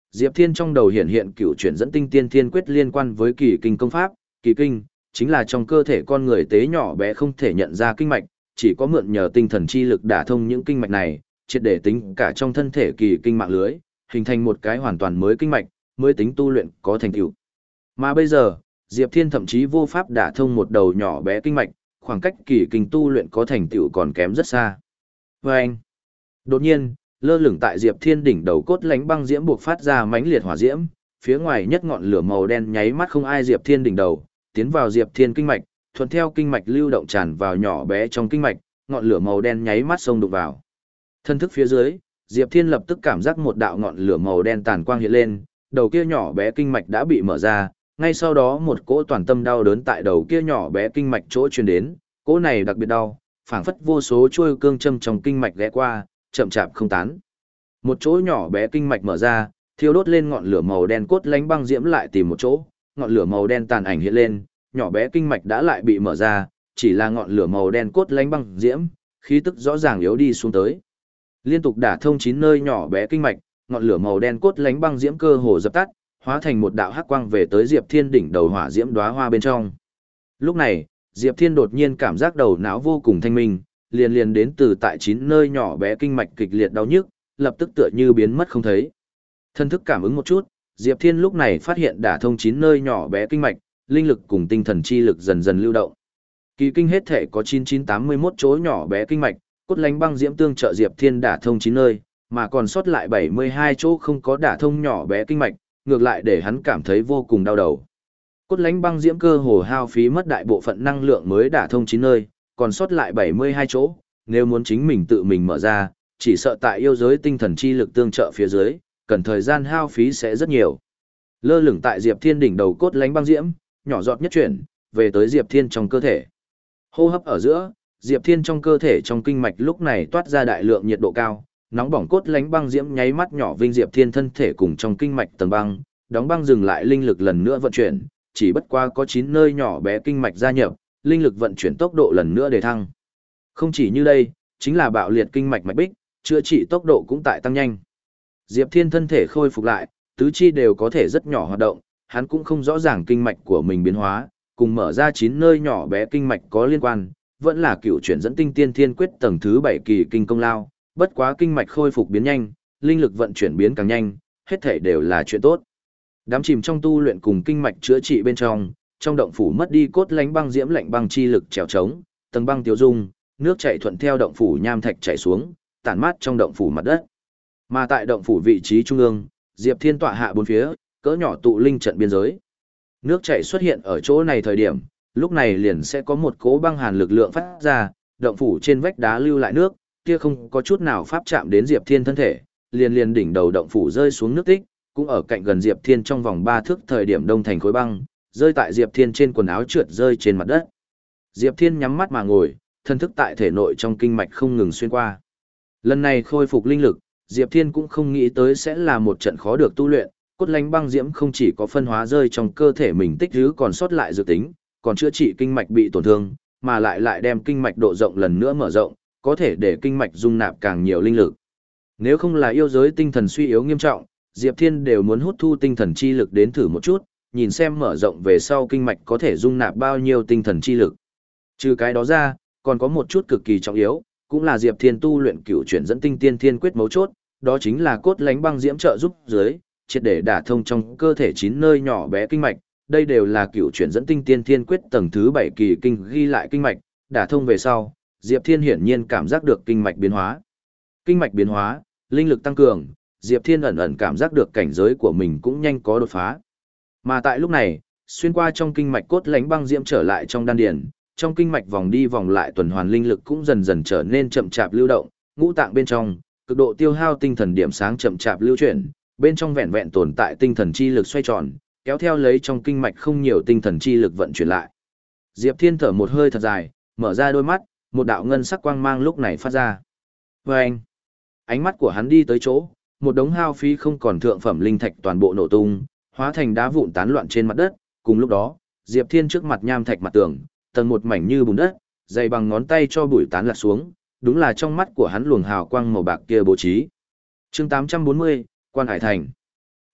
Diệp Thiên trong đầu hiện hiện cửu chuyển dẫn tinh tiên thiên quyết liên quan với kỳ kinh công pháp, kỳ kinh chính là trong cơ thể con người tế nhỏ bé không thể nhận ra kinh mạch, chỉ có mượn nhờ tinh thần chi lực đả thông những kinh mạch này, triệt để tính cả trong thân thể kỳ kinh mạng lưới, hình thành một cái hoàn toàn mới kinh mạch, mới tính tu luyện có thành tựu. Mà bây giờ, Diệp Thiên thậm chí vô pháp đả thông một đầu nhỏ bé kinh mạch, khoảng cách kỳ kinh tu luyện có thành tựu còn kém rất xa. Và anh, đột nhiên, lơ lửng tại Diệp Thiên đỉnh đầu cốt lánh băng diễm buộc phát ra mãnh liệt hỏa diễm, phía ngoài nhất ngọn lửa màu đen nháy mắt không ai Diệp Thiên đỉnh đầu, tiến vào Diệp Thiên kinh mạch, thuận theo kinh mạch lưu động tràn vào nhỏ bé trong kinh mạch, ngọn lửa màu đen nháy mắt xông đụng vào. Thân thức phía dưới, Diệp Thiên lập tức cảm giác một đạo ngọn lửa màu đen tàn quang hiện lên, đầu kia nhỏ bé kinh mạch đã bị mở ra, ngay sau đó một cỗ toàn tâm đau đớn tại đầu kia nhỏ bé kinh mạch chỗ truyền đến, cỗ này đặc biệt đau, phảng phất vô số chuôi cương châm trong kinh mạch ghé qua, chậm chạp không tán. Một chỗ nhỏ bé kinh mạch mở ra, thiêu đốt lên ngọn lửa màu đen cốt lánh băng diễm lại tìm một chỗ, ngọn lửa màu đen tàn ảnh hiện lên, nhỏ bé kinh mạch đã lại bị mở ra, chỉ là ngọn lửa màu đen cốt lánh băng diễm, khí tức rõ ràng yếu đi xuống tới. Liên tục đả thông chín nơi nhỏ bé kinh mạch, ngọn lửa màu đen cốt lánh băng diễm cơ hồ dập tắt, hóa thành một đạo hắc quang về tới Diệp Thiên đỉnh đầu hỏa diễm đóa hoa bên trong. Lúc này, Diệp Thiên đột nhiên cảm giác đầu não vô cùng thanh minh, liền liền đến từ tại chín nơi nhỏ bé kinh mạch kịch liệt đau nhức, lập tức tựa như biến mất không thấy. Thân thức cảm ứng một chút, Diệp Thiên lúc này phát hiện đả thông chín nơi nhỏ bé kinh mạch, linh lực cùng tinh thần chi lực dần dần lưu động. Kỳ kinh hết thể có chín chín tám mươi mốt chỗ nhỏ bé kinh mạch, cốt lánh băng diễm tương trợ Diệp Thiên đả thông chín nơi, mà còn sót lại bảy mươi hai chỗ không có đả thông nhỏ bé kinh mạch, ngược lại để hắn cảm thấy vô cùng đau đầu. Cốt lánh băng diễm cơ hồ hao phí mất đại bộ phận năng lượng mới đả thông chín nơi, còn sót lại bảy mươi hai chỗ, nếu muốn chính mình tự mình mở ra, chỉ sợ tại yêu giới tinh thần chi lực tương trợ phía dưới, cần thời gian hao phí sẽ rất nhiều. Lơ lửng tại Diệp Thiên đỉnh đầu cốt lánh băng diễm, nhỏ giọt nhất chuyển, về tới Diệp Thiên trong cơ thể. Hô hấp ở giữa, Diệp Thiên trong cơ thể trong kinh mạch lúc này toát ra đại lượng nhiệt độ cao, nóng bỏng cốt lánh băng diễm nháy mắt nhỏ vinh Diệp Thiên thân thể cùng trong kinh mạch tầng băng, đóng băng dừng lại linh lực lần nữa vận chuyển, chỉ bất qua có chín nơi nhỏ bé kinh mạch gia nhập, linh lực vận chuyển tốc độ lần nữa để thăng. Không chỉ như đây, chính là bạo liệt kinh mạch mạch bích, chữa trị tốc độ cũng tại tăng nhanh. Diệp Thiên thân thể khôi phục lại, tứ chi đều có thể rất nhỏ hoạt động, hắn cũng không rõ ràng kinh mạch của mình biến hóa, cùng mở ra chín nơi nhỏ bé kinh mạch có liên quan, vẫn là cựu chuyển dẫn tinh tiên thiên quyết tầng thứ bảy kỳ kinh công lao, bất quá kinh mạch khôi phục biến nhanh, linh lực vận chuyển biến càng nhanh, hết thảy đều là chuyện tốt. Đám chìm trong tu luyện cùng kinh mạch chữa trị bên trong, trong động phủ mất đi cốt lánh băng diễm lạnh băng chi lực trèo trống, tầng băng tiêu dung, nước chảy thuận theo động phủ nham thạch chảy xuống, tản mát trong động phủ mặt đất. Mà tại động phủ vị trí trung ương, Diệp Thiên tọa hạ bốn phía, cỡ nhỏ tụ linh trận biên giới. Nước chảy xuất hiện ở chỗ này thời điểm, lúc này liền sẽ có một cỗ băng hàn lực lượng phát ra, động phủ trên vách đá lưu lại nước, kia không có chút nào pháp chạm đến Diệp Thiên thân thể, liền liền đỉnh đầu động phủ rơi xuống nước tích, cũng ở cạnh gần Diệp Thiên trong vòng ba thước thời điểm đông thành khối băng, rơi tại Diệp Thiên trên quần áo trượt rơi trên mặt đất. Diệp Thiên nhắm mắt mà ngồi, thân thức tại thể nội trong kinh mạch không ngừng xuyên qua. Lần này khôi phục linh lực, Diệp Thiên cũng không nghĩ tới sẽ là một trận khó được tu luyện, cốt lánh băng diễm không chỉ có phân hóa rơi trong cơ thể mình tích trữ còn sót lại dự tính, còn chữa trị kinh mạch bị tổn thương, mà lại lại đem kinh mạch độ rộng lần nữa mở rộng, có thể để kinh mạch dung nạp càng nhiều linh lực. Nếu không là yêu giới tinh thần suy yếu nghiêm trọng, Diệp Thiên đều muốn hút thu tinh thần chi lực đến thử một chút, nhìn xem mở rộng về sau kinh mạch có thể dung nạp bao nhiêu tinh thần chi lực. Trừ cái đó ra, còn có một chút cực kỳ trọng yếu, cũng là Diệp Thiên tu luyện cửu chuyển dẫn tinh tiên thiên quyết mấu chốt, đó chính là cốt lánh băng diễm trợ giúp dưới, triệt để đả thông trong cơ thể chín nơi nhỏ bé kinh mạch, đây đều là cửu chuyển dẫn tinh tiên thiên quyết tầng thứ bảy kỳ kinh ghi lại kinh mạch, đả thông về sau, Diệp Thiên hiển nhiên cảm giác được kinh mạch biến hóa. Kinh mạch biến hóa, linh lực tăng cường, Diệp Thiên ẩn ẩn cảm giác được cảnh giới của mình cũng nhanh có đột phá. Mà tại lúc này, xuyên qua trong kinh mạch cốt lánh băng diễm trở lại trong đan điền, trong kinh mạch vòng đi vòng lại tuần hoàn linh lực cũng dần dần trở nên chậm chạp lưu động, ngũ tạng bên trong, cực độ tiêu hao tinh thần điểm sáng chậm chạp lưu chuyển, bên trong vẹn vẹn tồn tại tinh thần chi lực xoay tròn, kéo theo lấy trong kinh mạch không nhiều tinh thần chi lực vận chuyển lại. Diệp Thiên thở một hơi thật dài, mở ra đôi mắt, một đạo ngân sắc quang mang lúc này phát ra. Và anh, ánh mắt của hắn đi tới chỗ, một đống hao phí không còn thượng phẩm linh thạch toàn bộ nổ tung, hóa thành đá vụn tán loạn trên mặt đất. Cùng lúc đó, Diệp Thiên trước mặt nham thạch mặt tường, tầng một mảnh như bùn đất, dày bằng ngón tay cho bụi tán lạc xuống, đúng là trong mắt của hắn luồng hào quang màu bạc kia bố trí. Chương tám trăm bốn mươi, Quan Hải Thành.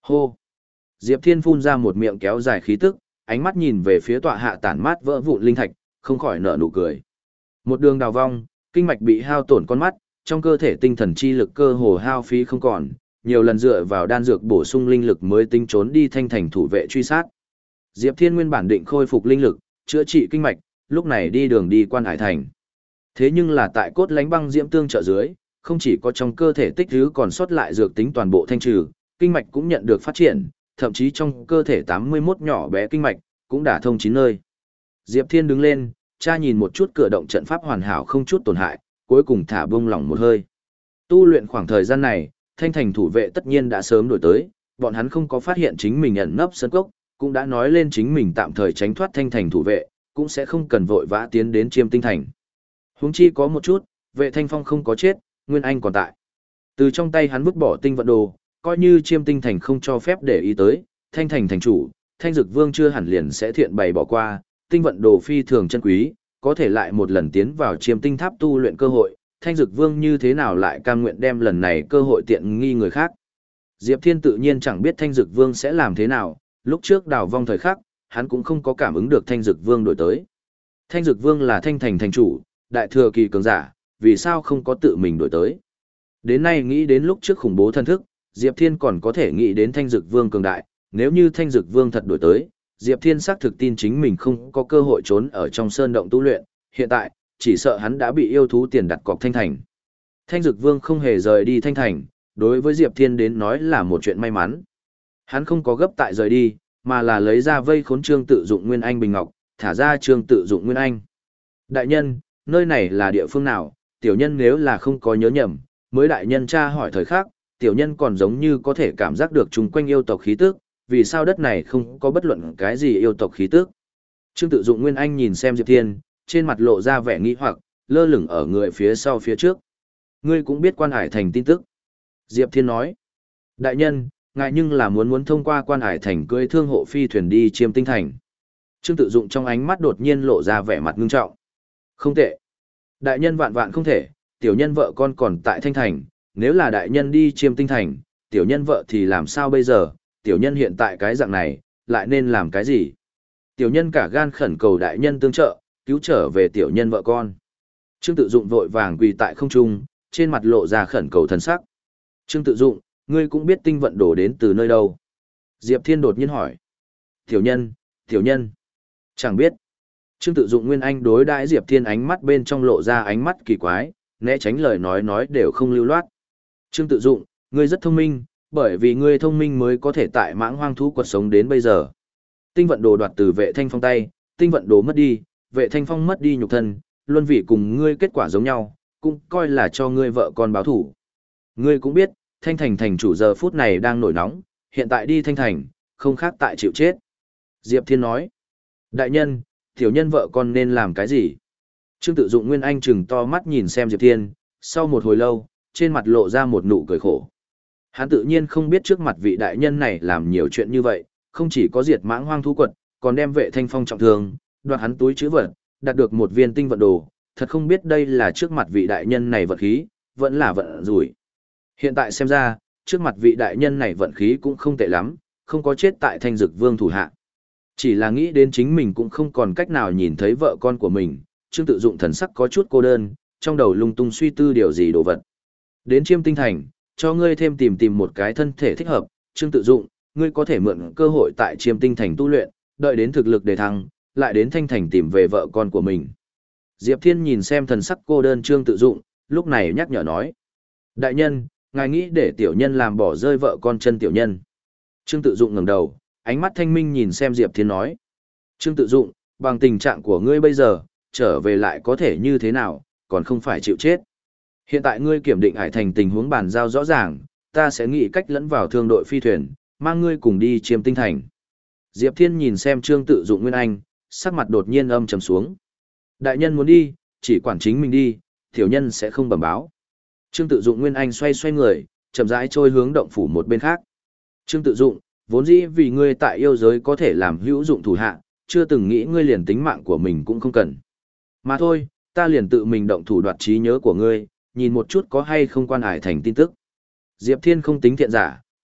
Hô! Diệp Thiên phun ra một miệng kéo dài khí tức, ánh mắt nhìn về phía tọa hạ tản mát vỡ vụn linh thạch, không khỏi nở nụ cười. Một đường đào vong, kinh mạch bị hao tổn con mắt, trong cơ thể tinh thần chi lực cơ hồ hao phí không còn, nhiều lần dựa vào đan dược bổ sung linh lực mới tính trốn đi thanh thành thủ vệ truy sát. Diệp Thiên nguyên bản định khôi phục linh lực, chữa trị kinh mạch, lúc này đi đường đi quan hải thành. Thế nhưng là tại cốt lánh băng diễm tương trợ dưới, không chỉ có trong cơ thể tích thứ còn sót lại dược tính toàn bộ thanh trừ, kinh mạch cũng nhận được phát triển, thậm chí trong cơ thể tám mươi mốt nhỏ bé kinh mạch cũng đã thông chín nơi. Diệp Thiên đứng lên, tra nhìn một chút cửa động trận pháp hoàn hảo không chút tổn hại, cuối cùng thả bông lỏng một hơi. Tu luyện khoảng thời gian này, thanh thành thủ vệ tất nhiên đã sớm đổi tới, bọn hắn không có phát hiện chính mình ẩn nấp sân cốc, cũng đã nói lên chính mình tạm thời tránh thoát thanh thành thủ vệ, cũng sẽ không cần vội vã tiến đến Chiêm Tinh thành. Huống chi có một chút, Vệ Thanh Phong không có chết, Nguyên Anh còn tại. Từ trong tay hắn vứt bỏ tinh vận đồ, coi như Chiêm Tinh thành không cho phép để ý tới, thanh thành thành chủ, Thanh Dực Vương chưa hẳn liền sẽ thiện bày bỏ qua, tinh vận đồ phi thường chân quý, có thể lại một lần tiến vào Chiêm Tinh tháp tu luyện cơ hội, Thanh Dực Vương như thế nào lại cam nguyện đem lần này cơ hội tiện nghi người khác. Diệp Thiên tự nhiên chẳng biết Thanh Dực Vương sẽ làm thế nào, lúc trước đào vong thời khắc, hắn cũng không có cảm ứng được Thanh Dực Vương đổi tới. Thanh Dực Vương là thanh thành thành chủ, đại thừa kỳ cường giả, vì sao không có tự mình đổi tới. Đến nay nghĩ đến lúc trước khủng bố thân thức, Diệp Thiên còn có thể nghĩ đến Thanh Dực Vương cường đại, nếu như Thanh Dực Vương thật đổi tới, Diệp Thiên xác thực tin chính mình không có cơ hội trốn ở trong sơn động tu luyện, hiện tại, chỉ sợ hắn đã bị yêu thú tiền đặt cọc Thanh Thành. Thanh Dực Vương không hề rời đi Thanh Thành, đối với Diệp Thiên đến nói là một chuyện may mắn. Hắn không có gấp tại rời đi, mà là lấy ra vây khốn Trương Tự Dụng Nguyên Anh bình ngọc, thả ra Trương Tự Dụng Nguyên Anh. Đại nhân, nơi này là địa phương nào? Tiểu nhân nếu là không có nhớ nhầm, mới đại nhân tra hỏi thời khắc, tiểu nhân còn giống như có thể cảm giác được chung quanh yêu tộc khí tức, vì sao đất này không có bất luận cái gì yêu tộc khí tức. Trương Tự Dụng Nguyên Anh nhìn xem Diệp Thiên, trên mặt lộ ra vẻ nghi hoặc, lơ lửng ở người phía sau phía trước. Ngươi cũng biết Quan Hải Thành tin tức. Diệp Thiên nói, đại nhân, ngài nhưng là muốn muốn thông qua Quan Hải Thành cưỡi thương hộ phi thuyền đi Chiêm Tinh thành. Trương Tự Dụng trong ánh mắt đột nhiên lộ ra vẻ mặt ngưng trọng. Không tệ. Đại nhân vạn vạn không thể, tiểu nhân vợ con còn tại Thanh Thành, nếu là đại nhân đi Chiêm Tinh thành, tiểu nhân vợ thì làm sao bây giờ, tiểu nhân hiện tại cái dạng này, lại nên làm cái gì? Tiểu nhân cả gan khẩn cầu đại nhân tương trợ, cứu trở về tiểu nhân vợ con. Trương Tự Dụng vội vàng quỳ tại không trung, trên mặt lộ ra khẩn cầu thần sắc. Trương Tự Dụng, ngươi cũng biết tinh vận đổ đến từ nơi đâu? Diệp Thiên đột nhiên hỏi. Tiểu nhân, tiểu nhân. Chẳng biết. Trương Tự Dụng Nguyên Anh đối đãi Diệp Thiên ánh mắt bên trong lộ ra ánh mắt kỳ quái, né tránh lời nói nói đều không lưu loát. Trương Tự Dụng, ngươi rất thông minh, bởi vì ngươi thông minh mới có thể tại mãng hoang thú quật sống đến bây giờ. Tinh vận đồ đoạt từ Vệ Thanh Phong tay, tinh vận đồ mất đi, Vệ Thanh Phong mất đi nhục thân, luân vị cùng ngươi kết quả giống nhau, cũng coi là cho ngươi vợ con báo thủ. Ngươi cũng biết, Thanh Thành thành chủ giờ phút này đang nổi nóng, hiện tại đi Thanh Thành, không khác tại chịu chết. Diệp Thiên nói, đại nhân, tiểu nhân vợ con nên làm cái gì? Trương Tự Dụng Nguyên Anh trừng to mắt nhìn xem Diệp Thiên, sau một hồi lâu, trên mặt lộ ra một nụ cười khổ. Hắn tự nhiên không biết trước mặt vị đại nhân này làm nhiều chuyện như vậy, không chỉ có diệt mãng hoang thú quật, còn đem Vệ Thanh Phong trọng thương, đoạt hắn túi trữ vật, đạt được một viên tinh vận đồ, thật không biết đây là trước mặt vị đại nhân này vận khí, vẫn là vận rủi. Hiện tại xem ra, trước mặt vị đại nhân này vận khí cũng không tệ lắm, không có chết tại Thanh Dực Vương thủ hạ. Chỉ là nghĩ đến chính mình cũng không còn cách nào nhìn thấy vợ con của mình, Trương Tự Dụng thần sắc có chút cô đơn, trong đầu lung tung suy tư điều gì đồ vật. Đến Chiêm Tinh thành, cho ngươi thêm tìm tìm một cái thân thể thích hợp, Trương Tự Dụng, ngươi có thể mượn cơ hội tại Chiêm Tinh thành tu luyện, đợi đến thực lực đề thăng, lại đến Thanh thành tìm về vợ con của mình. Diệp Thiên nhìn xem thần sắc cô đơn Trương Tự Dụng, lúc này nhắc nhở nói: đại nhân, ngài nghĩ để tiểu nhân làm bỏ rơi vợ con chân tiểu nhân? Trương Tự Dụng ngẩng đầu, ánh mắt thanh minh nhìn xem Diệp Thiên nói: Trương Tự Dụng, bằng tình trạng của ngươi bây giờ, trở về lại có thể như thế nào, còn không phải chịu chết. Hiện tại ngươi kiểm định Hải Thành tình huống bàn giao rõ ràng, ta sẽ nghĩ cách lẫn vào thương đội phi thuyền, mang ngươi cùng đi Chiêm Tinh thành. Diệp Thiên nhìn xem Trương Tự Dụng Nguyên Anh, sắc mặt đột nhiên âm trầm xuống. Đại nhân muốn đi, chỉ quản chính mình đi, tiểu nhân sẽ không bẩm báo. Trương Tự Dụng Nguyên Anh xoay xoay người, chậm rãi trôi hướng động phủ một bên khác. Trương Tự Dụng, vốn dĩ vì ngươi tại yêu giới có thể làm hữu dụng thủ hạ, chưa từng nghĩ ngươi liền tính mạng của mình cũng không cần. Mà thôi, ta liền tự mình động thủ đoạt trí nhớ của ngươi, nhìn một chút có hay không Quan Hải Thành tin tức. Diệp Thiên không tính thiện giả,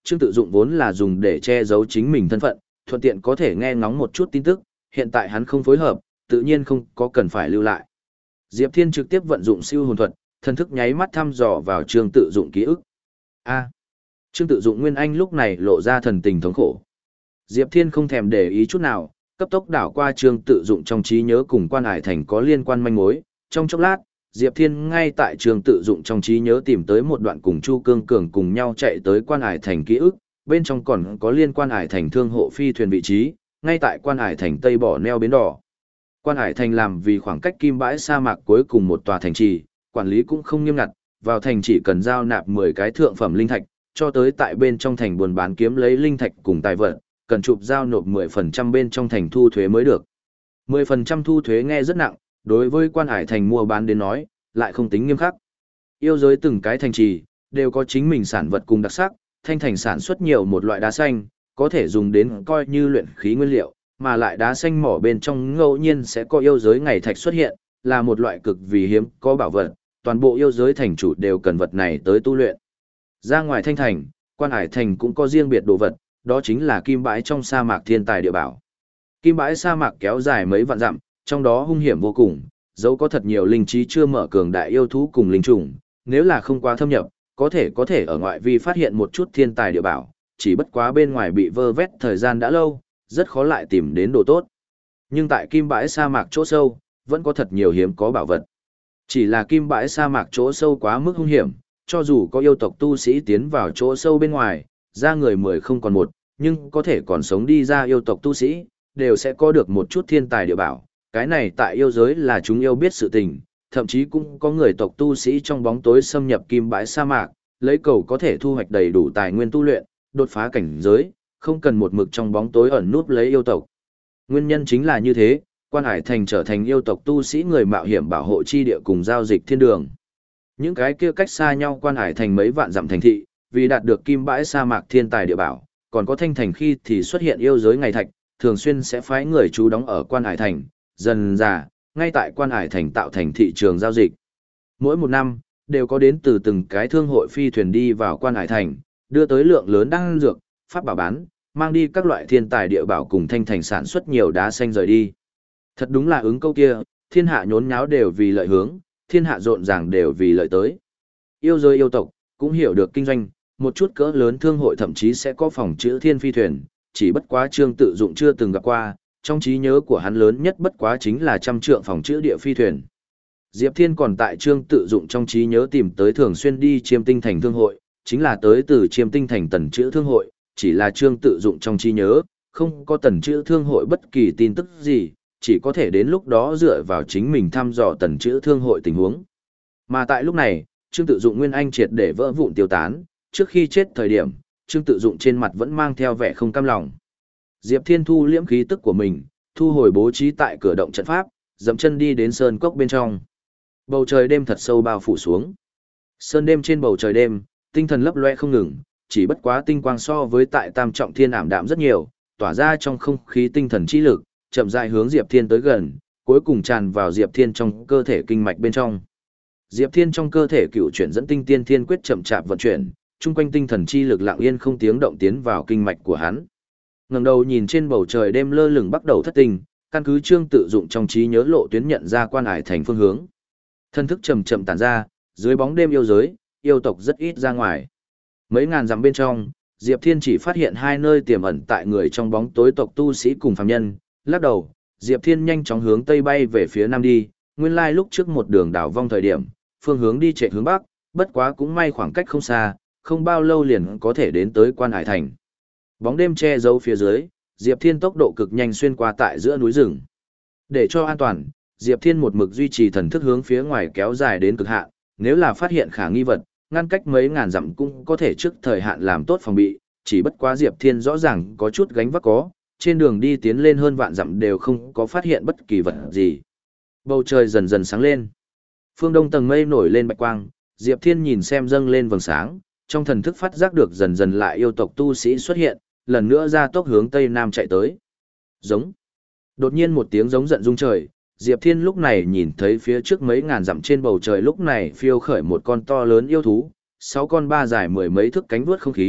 Trương Tự Dụng vốn là dùng để che giấu chính mình thân phận, thuận tiện có thể nghe ngóng một chút tin tức, hiện tại hắn không phối hợp, tự nhiên không có cần phải lưu lại. Diệp Thiên trực tiếp vận dụng siêu hồn thuật, thần thức nháy mắt thăm dò vào Trương Tự Dụng ký ức. A. Trương Tự Dụng Nguyên Anh lúc này lộ ra thần tình thống khổ. Diệp Thiên không thèm để ý chút nào, cấp tốc đảo qua Trương Tự Dụng trong trí nhớ cùng Quan Hải Thành có liên quan manh mối, trong chốc lát, Diệp Thiên ngay tại Trương Tự Dụng trong trí nhớ tìm tới một đoạn cùng Chu Cương Cường cùng nhau chạy tới Quan Hải Thành ký ức, bên trong còn có liên Quan Hải Thành thương hộ phi thuyền vị trí, ngay tại Quan Hải Thành Tây bỏ neo bến đỏ. Quan Hải Thành làm vì khoảng cách kim bãi sa mạc cuối cùng một tòa thành trì, quản lý cũng không nghiêm ngặt, vào thành chỉ cần giao nạp mười cái thượng phẩm linh thạch, cho tới tại bên trong thành buôn bán kiếm lấy linh thạch cùng tài vật, cần chụp giao nộp mười phần trăm bên trong thành thu thuế mới được. mười phần trăm thu thuế nghe rất nặng, đối với Quan Hải Thành mua bán đến nói, lại không tính nghiêm khắc. Yêu giới từng cái thành trì, đều có chính mình sản vật cùng đặc sắc, thanh thành sản xuất nhiều một loại đá xanh, có thể dùng đến coi như luyện khí nguyên liệu, mà lại đá xanh mỏ bên trong ngẫu nhiên sẽ có yêu giới ngày thạch xuất hiện, là một loại cực vì hiếm có bảo vật, toàn bộ yêu giới thành chủ đều cần vật này tới tu luyện. Ra ngoài thanh thành, Quan Hải Thành cũng có riêng biệt đồ vật, đó chính là kim bãi trong sa mạc thiên tài địa bảo. Kim bãi sa mạc kéo dài mấy vạn dặm, trong đó hung hiểm vô cùng, dẫu có thật nhiều linh trí chưa mở cường đại yêu thú cùng linh trùng, nếu là không quá thâm nhập, có thể có thể ở ngoại vi phát hiện một chút thiên tài địa bảo, chỉ bất quá bên ngoài bị vơ vét thời gian đã lâu, rất khó lại tìm đến đồ tốt. Nhưng tại kim bãi sa mạc chỗ sâu, vẫn có thật nhiều hiếm có bảo vật. Chỉ là kim bãi sa mạc chỗ sâu quá mức hung hiểm, cho dù có yêu tộc tu sĩ tiến vào chỗ sâu bên ngoài, ra người mười không còn một, nhưng có thể còn sống đi ra yêu tộc tu sĩ, đều sẽ có được một chút thiên tài địa bảo. Cái này tại yêu giới là chúng yêu biết sự tình, thậm chí cũng có người tộc tu sĩ trong bóng tối xâm nhập kim bãi sa mạc, lấy cầu có thể thu hoạch đầy đủ tài nguyên tu luyện, đột phá cảnh giới, không cần một mực trong bóng tối ẩn núp lấy yêu tộc. Nguyên nhân chính là như thế, Quan Hải Thành trở thành yêu tộc tu sĩ người mạo hiểm bảo hộ chi địa cùng giao dịch thiên đường. Những cái kia cách xa nhau Quan Hải Thành mấy vạn dặm thành thị, vì đạt được kim bãi sa mạc thiên tài địa bảo, còn có thanh thành khi thì xuất hiện yêu giới ngày thạch, thường xuyên sẽ phái người trú đóng ở Quan Hải Thành, dần dà, ngay tại Quan Hải Thành tạo thành thị trường giao dịch. Mỗi một năm, đều có đến từ từng cái thương hội phi thuyền đi vào Quan Hải Thành, đưa tới lượng lớn đan dược, pháp bảo bán, mang đi các loại thiên tài địa bảo cùng thanh thành sản xuất nhiều đá xanh rời đi. Thật đúng là ứng câu kia, thiên hạ nhốn nháo đều vì lợi hướng, thiên hạ rộn ràng đều vì lợi tới. Yêu giới yêu tộc, cũng hiểu được kinh doanh, một chút cỡ lớn thương hội thậm chí sẽ có phòng chữ thiên phi thuyền, chỉ bất quá Trương Tự Dụng chưa từng gặp qua, trong trí nhớ của hắn lớn nhất bất quá chính là trăm trượng phòng chữ địa phi thuyền. Diệp Thiên còn tại Trương Tự Dụng trong trí nhớ tìm tới thường xuyên đi Chiêm Tinh Thành thương hội, chính là tới từ Chiêm Tinh Thành tần chữ thương hội, chỉ là Trương Tự Dụng trong trí nhớ, không có tần chữ thương hội bất kỳ tin tức gì, chỉ có thể đến lúc đó dựa vào chính mình thăm dò tần chữ thương hội tình huống. Mà tại lúc này, Trương Tự Dụng Nguyên Anh triệt để vỡ vụn tiêu tán, trước khi chết thời điểm, Trương Tự Dụng trên mặt vẫn mang theo vẻ không cam lòng. Diệp Thiên thu liễm khí tức của mình, thu hồi bố trí tại cửa động trận pháp, dậm chân đi đến sơn cốc bên trong. Bầu trời đêm thật sâu bao phủ xuống. Sơn đêm trên bầu trời đêm, tinh thần lấp loe không ngừng, chỉ bất quá tinh quang so với tại Tam Trọng Thiên ảm đạm rất nhiều, tỏa ra trong không khí tinh thần chi lực, chậm rãi hướng Diệp Thiên tới gần, cuối cùng tràn vào Diệp Thiên trong cơ thể kinh mạch bên trong. Diệp Thiên trong cơ thể cựu chuyển dẫn tinh tiên thiên quyết chậm chạp vận chuyển, chung quanh tinh thần chi lực lặng yên không tiếng động tiến vào kinh mạch của hắn. Ngẩng đầu nhìn trên bầu trời đêm lơ lửng bắt đầu thất tinh, căn cứ Trương Tự Dụng trong trí nhớ lộ tuyến nhận ra Quan Hải Thành phương hướng. Thân thức chậm chậm tản ra, dưới bóng đêm yêu giới, yêu tộc rất ít ra ngoài. Mấy ngàn dặm bên trong, Diệp Thiên chỉ phát hiện hai nơi tiềm ẩn tại người trong bóng tối tộc tu sĩ cùng phàm nhân, lắc đầu, Diệp Thiên nhanh chóng hướng tây bay về phía nam đi, nguyên lai lúc trước một đường đảo vong thời điểm, phương hướng đi chạy hướng bắc, bất quá cũng may khoảng cách không xa, không bao lâu liền có thể đến tới Quan Hải Thành. Bóng đêm che giấu phía dưới, Diệp Thiên tốc độ cực nhanh xuyên qua tại giữa núi rừng. Để cho an toàn, Diệp Thiên một mực duy trì thần thức hướng phía ngoài kéo dài đến cực hạn, nếu là phát hiện khả nghi vật, ngăn cách mấy ngàn dặm cũng có thể trước thời hạn làm tốt phòng bị, chỉ bất quá Diệp Thiên rõ ràng có chút gánh vác có, trên đường đi tiến lên hơn vạn dặm đều không có phát hiện bất kỳ vật gì. Bầu trời dần dần sáng lên. Phương đông tầng mây nổi lên bạch quang, Diệp Thiên nhìn xem dâng lên vầng sáng, trong thần thức phát giác được dần dần lại yêu tộc tu sĩ xuất hiện, lần nữa ra tốc hướng tây nam chạy tới. Giống. Đột nhiên một tiếng giống giận rung trời, Diệp Thiên lúc này nhìn thấy phía trước mấy ngàn dặm trên bầu trời lúc này phiêu khởi một con to lớn yêu thú, sáu con ba dài mười mấy thước cánh vuốt không khí,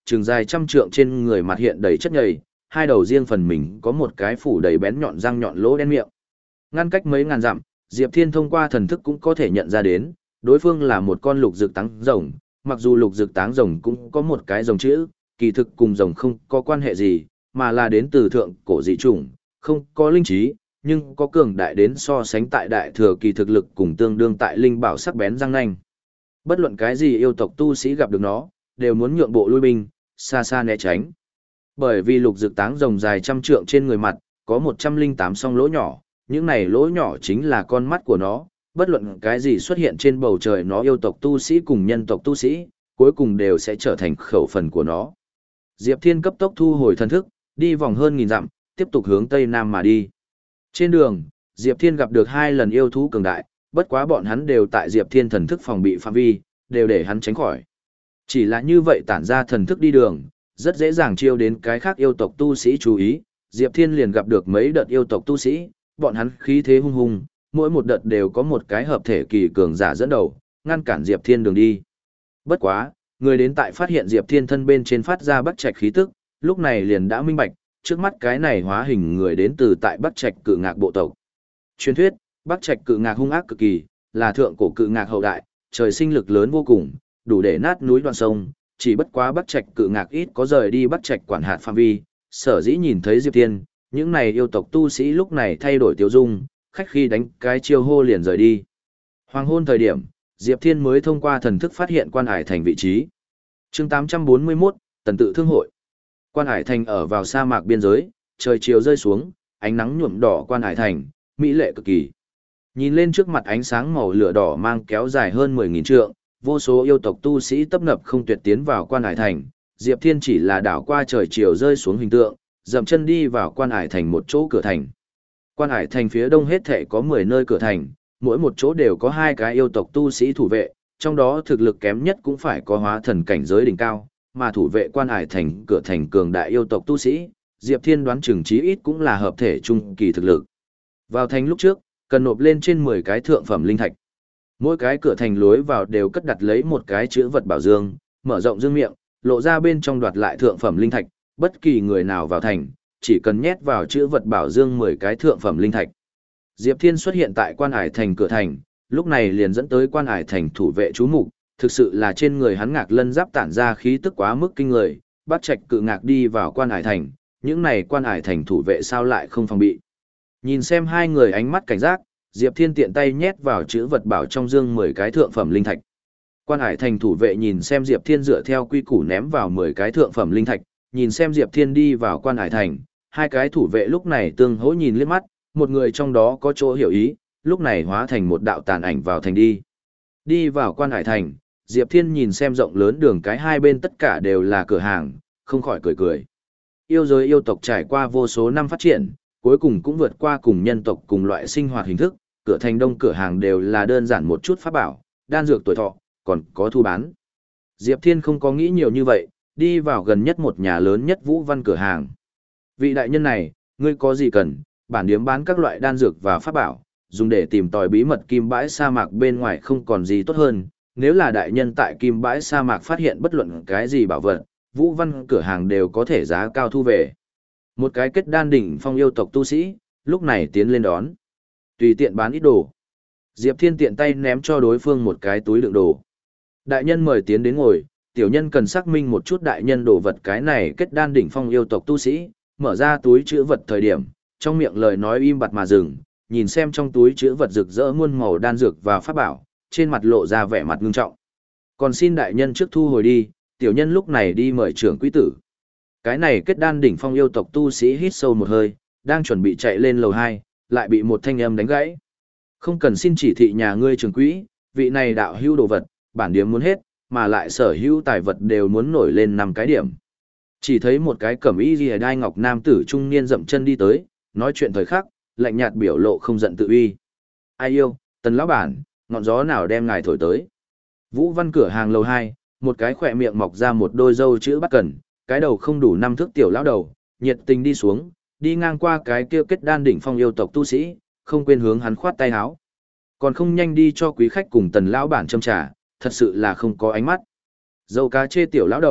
trường dài trăm trượng trên người mặt hiện đầy chất nhầy, hai đầu riêng phần mình có một cái phủ đầy bén nhọn răng nhọn lỗ đen miệng. Ngăn cách mấy ngàn dặm, Diệp Thiên thông qua thần thức cũng có thể nhận ra đến, đối phương là một con lục dực táng rồng, mặc dù lục dực táng rồng cũng có một cái rồng chữ, kỳ thực cùng rồng không có quan hệ gì, mà là đến từ thượng cổ dị chủng, không có linh trí, nhưng có cường đại đến so sánh tại đại thừa kỳ thực lực cùng tương đương tại linh bảo sắc bén răng nanh. Bất luận cái gì yêu tộc tu sĩ gặp được nó, đều muốn nhượng bộ lui binh, xa xa né tránh. Bởi vì lục dực táng rồng dài trăm trượng trên người mặt, có một trăm linh tám song lỗ nhỏ, những này lỗ nhỏ chính là con mắt của nó, bất luận cái gì xuất hiện trên bầu trời nó yêu tộc tu sĩ cùng nhân tộc tu sĩ, cuối cùng đều sẽ trở thành khẩu phần của nó. Diệp Thiên cấp tốc thu hồi thần thức, đi vòng hơn nghìn dặm, tiếp tục hướng tây nam mà đi. Trên đường, Diệp Thiên gặp được hai lần yêu thú cường đại, bất quá bọn hắn đều tại Diệp Thiên thần thức phòng bị phạm vi, đều để hắn tránh khỏi. Chỉ là như vậy tản ra thần thức đi đường, rất dễ dàng chiêu đến cái khác yêu tộc tu sĩ chú ý, Diệp Thiên liền gặp được mấy đợt yêu tộc tu sĩ, bọn hắn khí thế hung hùng, mỗi một đợt đều có một cái hợp thể kỳ cường giả dẫn đầu, ngăn cản Diệp Thiên đường đi. Bất quá, người đến tại phát hiện Diệp Thiên thân bên trên phát ra Bắc Trạch khí tức, lúc này liền đã minh bạch, trước mắt cái này hóa hình người đến từ tại Bắc Trạch Cự Ngạc bộ tộc. Truyền thuyết, Bắc Trạch Cự Ngạc hung ác cực kỳ, là thượng cổ cự ngạc hậu đại, trời sinh lực lớn vô cùng, đủ để nát núi đoạn sông, chỉ bất quá Bắc Trạch Cự Ngạc ít có rời đi Bắc Trạch quản hạt phạm vi, sở dĩ nhìn thấy Diệp Thiên, những này yêu tộc tu sĩ lúc này thay đổi tiêu dung, khách khi đánh cái chiêu hô liền rời đi. Hoàng hôn thời điểm, Diệp Thiên mới thông qua thần thức phát hiện Quan Hải Thành vị trí. Chương tám trăm bốn mươi mốt, Tần tự thương hội. Quan Hải Thành ở vào sa mạc biên giới, trời chiều rơi xuống, ánh nắng nhuộm đỏ Quan Hải Thành, mỹ lệ cực kỳ. Nhìn lên trước mặt ánh sáng màu lửa đỏ mang kéo dài hơn mười nghìn trượng, vô số yêu tộc tu sĩ tấp nập không tuyệt tiến vào Quan Hải Thành, Diệp Thiên chỉ là đảo qua trời chiều rơi xuống hình tượng, dậm chân đi vào Quan Hải Thành một chỗ cửa thành. Quan Hải Thành phía đông hết thảy có mười nơi cửa thành, mỗi một chỗ đều có hai cái yêu tộc tu sĩ thủ vệ, trong đó thực lực kém nhất cũng phải có hóa thần cảnh giới đỉnh cao, mà thủ vệ Quan Hải Thành cửa thành cường đại yêu tộc tu sĩ, Diệp Thiên đoán chừng chí ít cũng là hợp thể trung kỳ thực lực. Vào thành lúc trước, cần nộp lên trên mười cái thượng phẩm linh thạch. Mỗi cái cửa thành lối vào đều cất đặt lấy một cái chữ vật bảo dương, mở rộng dương miệng, lộ ra bên trong đoạt lại thượng phẩm linh thạch, bất kỳ người nào vào thành, chỉ cần nhét vào chữ vật bảo dương mười cái thượng phẩm linh thạch. Diệp Thiên xuất hiện tại Quan Hải Thành cửa thành, lúc này liền dẫn tới Quan Hải Thành thủ vệ chú mục, thực sự là trên người hắn ngạc lân giáp tản ra khí tức quá mức kinh người, Bắc Trạch Cự Ngạc đi vào Quan Hải Thành, những này Quan Hải Thành thủ vệ sao lại không phòng bị. Nhìn xem hai người ánh mắt cảnh giác, Diệp Thiên tiện tay nhét vào chữ vật bảo trong dương mười cái thượng phẩm linh thạch. Quan Hải Thành thủ vệ nhìn xem Diệp Thiên dựa theo quy củ ném vào mười cái thượng phẩm linh thạch, nhìn xem Diệp Thiên đi vào Quan Hải Thành, hai cái thủ vệ lúc này tương hỗ nhìn liếc mắt, một người trong đó có chỗ hiểu ý, lúc này hóa thành một đạo tàn ảnh vào thành đi. Đi vào Quan Hải Thành, Diệp Thiên nhìn xem rộng lớn đường cái hai bên tất cả đều là cửa hàng, không khỏi cười cười. Yêu giới yêu tộc trải qua vô số năm phát triển, cuối cùng cũng vượt qua cùng nhân tộc cùng loại sinh hoạt hình thức, cửa thành đông cửa hàng đều là đơn giản một chút pháp bảo, đan dược tuổi thọ, còn có thu bán. Diệp Thiên không có nghĩ nhiều như vậy, đi vào gần nhất một nhà lớn nhất Vũ Văn cửa hàng. Vị đại nhân này, ngươi có gì cần, bản điếm bán các loại đan dược và pháp bảo, dùng để tìm tòi bí mật kim bãi sa mạc bên ngoài không còn gì tốt hơn. Nếu là đại nhân tại kim bãi sa mạc phát hiện bất luận cái gì bảo vật, Vũ Văn cửa hàng đều có thể giá cao thu về. Một cái kết đan đỉnh phong yêu tộc tu sĩ, lúc này tiến lên đón. Tùy tiện bán ít đồ. Diệp Thiên tiện tay ném cho đối phương một cái túi đựng đồ. Đại nhân mời tiến đến ngồi, tiểu nhân cần xác minh một chút đại nhân đồ vật cái này kết đan đỉnh phong yêu tộc tu sĩ, mở ra túi chữ vật thời điểm, trong miệng lời nói im bặt mà dừng, nhìn xem trong túi chữ vật rực rỡ muôn màu đan dược và pháp bảo, trên mặt lộ ra vẻ mặt ngưng trọng. Còn xin đại nhân trước thu hồi đi, tiểu nhân lúc này đi mời trưởng quý tử. Cái này kết đan đỉnh phong yêu tộc tu sĩ hít sâu một hơi, đang chuẩn bị chạy lên lầu hai, lại bị một thanh âm đánh gãy. Không cần xin chỉ thị nhà ngươi trưởng quỹ, vị này đạo hữu đồ vật, bản điếm muốn hết, mà lại sở hữu tài vật đều muốn nổi lên năm cái điểm. Chỉ thấy một cái cẩm y liễu đai ngọc nam tử trung niên dậm chân đi tới, nói chuyện thời khắc, lạnh nhạt biểu lộ không giận tự uy. Ai yêu, Tần lão bản, ngọn gió nào đem ngài thổi tới. Vũ Văn cửa hàng lầu hai, một cái khỏe miệng mọc ra một đôi râu chữ bắt cần, cái đầu không đủ năm thước tiểu lão đầu, nhiệt tình đi xuống, đi ngang qua cái kia kết đan đỉnh phong yêu tộc tu sĩ, không quên hướng hắn khoát tay áo. Còn không nhanh đi cho quý khách cùng Tần lão bản châm trà, thật sự là không có ánh mắt. Dâu cá chê tiểu lão đầu,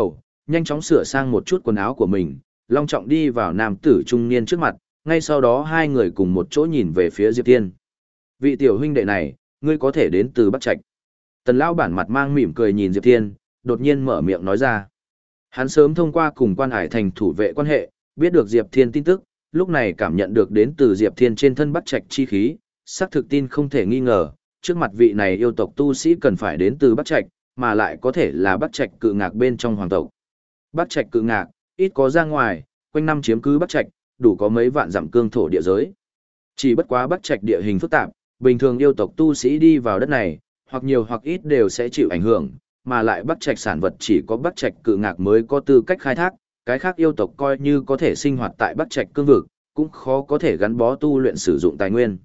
nhanh chóng sửa sang một chút quần áo của mình, long trọng đi vào nam tử trung niên trước mặt, ngay sau đó hai người cùng một chỗ nhìn về phía Diệp Thiên. Vị tiểu huynh đệ này, ngươi có thể đến từ Bắc Trạch. Tần lão bản mặt mang mỉm cười nhìn Diệp Thiên, đột nhiên mở miệng nói ra. Hắn sớm thông qua cùng Quan Hải Thành thủ vệ quan hệ, biết được Diệp Thiên tin tức, lúc này cảm nhận được đến từ Diệp Thiên trên thân Bắc Trạch chi khí, xác thực tin không thể nghi ngờ, trước mặt vị này yêu tộc tu sĩ cần phải đến từ Bắc Trạch, mà lại có thể là Bắc Trạch cự ngạc bên trong hoàng tộc. Bắc Trạch cự ngạc, ít có ra ngoài, quanh năm chiếm cứ Bắc Trạch, đủ có mấy vạn dặm cương thổ địa giới. Chỉ bất quá Bắc Trạch địa hình phức tạp, bình thường yêu tộc tu sĩ đi vào đất này, hoặc nhiều hoặc ít đều sẽ chịu ảnh hưởng, mà lại Bắc Trạch sản vật chỉ có Bắc Trạch cự ngạc mới có tư cách khai thác, cái khác yêu tộc coi như có thể sinh hoạt tại Bắc Trạch cương vực, cũng khó có thể gắn bó tu luyện sử dụng tài nguyên.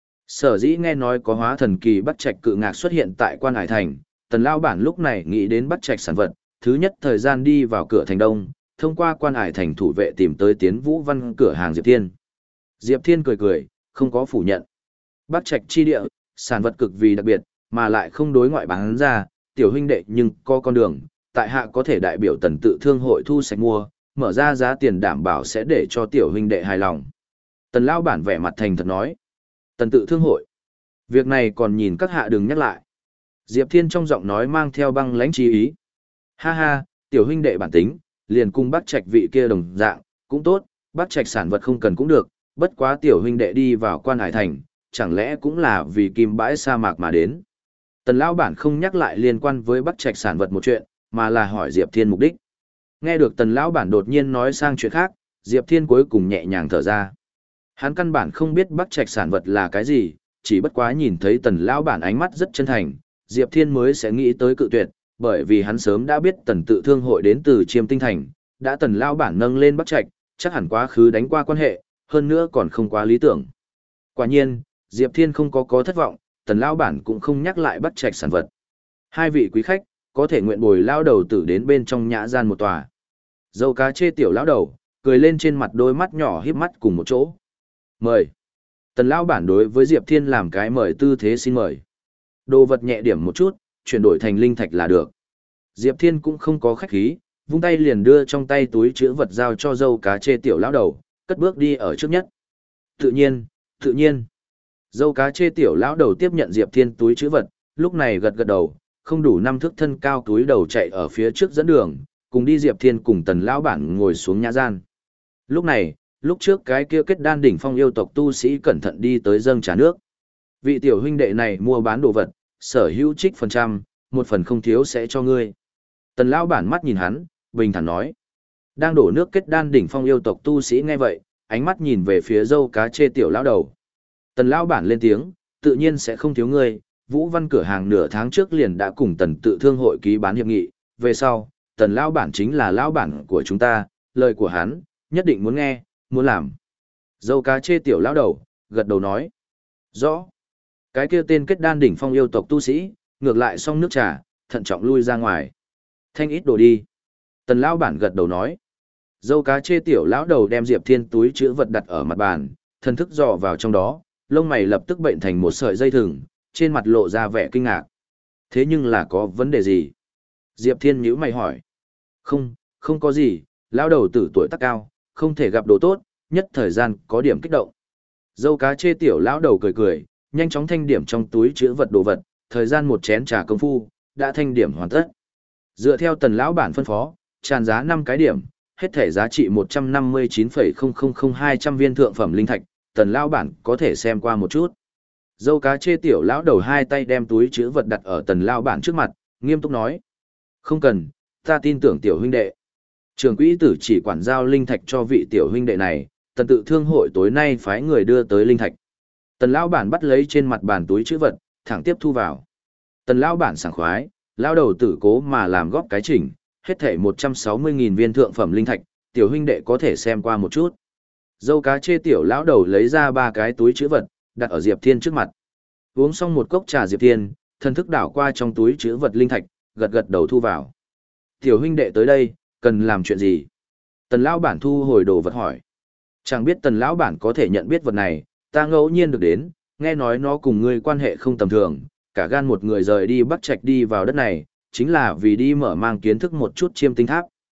Sở dĩ nghe nói có hóa thần kỳ Bắc Trạch cự ngạc xuất hiện tại Quan Hải Thành, Tần lão bản lúc này nghĩ đến Bắc Trạch sản vật, thứ nhất thời gian đi vào cửa thành đông, thông qua Quan Hải Thành thủ vệ tìm tới Tiến Vũ Văn cửa hàng Diệp Thiên. Diệp Thiên cười cười, không có phủ nhận. Bắc Trạch chi địa, sản vật cực vì đặc biệt, mà lại không đối ngoại bán ra, tiểu huynh đệ nhưng có con đường, tại hạ có thể đại biểu Tần tự thương hội thu sạch mua, mở ra giá tiền đảm bảo sẽ để cho tiểu huynh đệ hài lòng. Tần lão bản vẻ mặt thành thật nói. Tần tự thương hội. Việc này còn nhìn các hạ đừng nhắc lại. Diệp Thiên trong giọng nói mang theo băng lãnh chí ý. Ha ha, tiểu huynh đệ bản tính, liền cùng Bắc Trạch vị kia đồng dạng, cũng tốt, Bắc Trạch sản vật không cần cũng được, bất quá tiểu huynh đệ đi vào Quan Hải Thành, chẳng lẽ cũng là vì kim bãi sa mạc mà đến. Tần lão bản không nhắc lại liên quan với Bắc Trạch sản vật một chuyện, mà là hỏi Diệp Thiên mục đích. Nghe được Tần lão bản đột nhiên nói sang chuyện khác, Diệp Thiên cuối cùng nhẹ nhàng thở ra. Hắn căn bản không biết Bắc Trạch sản vật là cái gì, chỉ bất quá nhìn thấy Tần lão bản ánh mắt rất chân thành, Diệp Thiên mới sẽ nghĩ tới cự tuyệt, bởi vì hắn sớm đã biết Tần tự thương hội đến từ Chiêm Tinh Thành, đã Tần lão bản nâng lên Bắc Trạch, chắc hẳn quá khứ đánh qua quan hệ, hơn nữa còn không quá lý tưởng. Quả nhiên, Diệp Thiên không có có thất vọng, Tần lão bản cũng không nhắc lại Bắc Trạch sản vật. Hai vị quý khách, có thể nguyện bồi lão đầu tử đến bên trong nhã gian một tòa. Dâu cá chê tiểu lão đầu, cười lên trên mặt đôi mắt nhỏ híp mắt cùng một chỗ. Mời. Tần lão bản đối với Diệp Thiên làm cái mời tư thế xin mời. Đồ vật nhẹ điểm một chút, chuyển đổi thành linh thạch là được. Diệp Thiên cũng không có khách khí, vung tay liền đưa trong tay túi chứa vật giao cho dâu cá chê tiểu lão đầu, cất bước đi ở trước nhất. Tự nhiên, tự nhiên. Dâu cá chê tiểu lão đầu tiếp nhận Diệp Thiên túi chứa vật, lúc này gật gật đầu, không đủ năm thước thân cao túi đầu chạy ở phía trước dẫn đường, cùng đi Diệp Thiên cùng Tần lão bản ngồi xuống nhã gian. Lúc này, lúc trước cái kia kết đan đỉnh phong yêu tộc tu sĩ cẩn thận đi tới dâng trà nước. Vị tiểu huynh đệ này mua bán đồ vật, sở hữu trích phần trăm, một phần không thiếu sẽ cho ngươi. Tần lão bản mắt nhìn hắn, bình thản nói. Đang đổ nước kết đan đỉnh phong yêu tộc tu sĩ nghe vậy, ánh mắt nhìn về phía dâu cá chê tiểu lão đầu. Tần lão bản lên tiếng, tự nhiên sẽ không thiếu ngươi, Vũ Văn cửa hàng nửa tháng trước liền đã cùng Tần tự thương hội ký bán hiệp nghị, về sau, Tần lão bản chính là lão bản của chúng ta, lời của hắn, nhất định muốn nghe, muốn làm. Dâu cá chê tiểu lão đầu, gật đầu nói. Rõ. Cái kia tên kết đan đỉnh phong yêu tộc tu sĩ, ngược lại xong nước trà, thận trọng lui ra ngoài. Thanh ít đồ đi. Tần lão bản gật đầu nói. Dâu cá chê tiểu lão đầu đem Diệp Thiên túi chứa vật đặt ở mặt bàn, thần thức dò vào trong đó, lông mày lập tức bệnh thành một sợi dây thừng, trên mặt lộ ra vẻ kinh ngạc. Thế nhưng là có vấn đề gì? Diệp Thiên nhíu mày hỏi. Không, không có gì, lão đầu tử tuổi tác cao, không thể gặp đồ tốt, nhất thời gian có điểm kích động. Dâu cá chê tiểu lão đầu cười cười, nhanh chóng thanh điểm trong túi chứa vật đồ vật, thời gian một chén trà công phu, đã thanh điểm hoàn tất. Dựa theo Tần lão bản phân phó, tràn giá năm cái điểm, hết thể giá trị một trăm năm mươi chín phẩy không không không hai trăm viên thượng phẩm linh thạch, Tần lão bản có thể xem qua một chút. Dâu cá chê tiểu lão đầu hai tay đem túi chứa vật đặt ở Tần lão bản trước mặt, nghiêm túc nói: "Không cần, ta tin tưởng tiểu huynh đệ. Trường quỹ tử chỉ quản giao linh thạch cho vị tiểu huynh đệ này, Tần tự thương hội tối nay phái người đưa tới linh thạch." Tần lão bản bắt lấy trên mặt bàn túi chữ vật, thẳng tiếp thu vào. Tần lão bản sảng khoái, lão đầu tử cố mà làm góp cái chỉnh, hết thảy một trăm sáu mươi nghìn viên thượng phẩm linh thạch, tiểu huynh đệ có thể xem qua một chút. Dâu cá chê tiểu lão đầu lấy ra ba cái túi chữ vật, đặt ở Diệp Thiên trước mặt. Uống xong một cốc trà Diệp Thiên, thần thức đảo qua trong túi chữ vật linh thạch, gật gật đầu thu vào. Tiểu huynh đệ tới đây, cần làm chuyện gì? Tần lão bản thu hồi đồ vật hỏi. Chẳng biết tần lão bản có thể nhận biết vật này, ta ngẫu nhiên được đến, nghe nói nó cùng ngươi quan hệ không tầm thường, cả gan một người rời đi Bắc Trạch đi vào đất này, chính là vì đi mở mang kiến thức một chút Chiêm Tinh Tháp.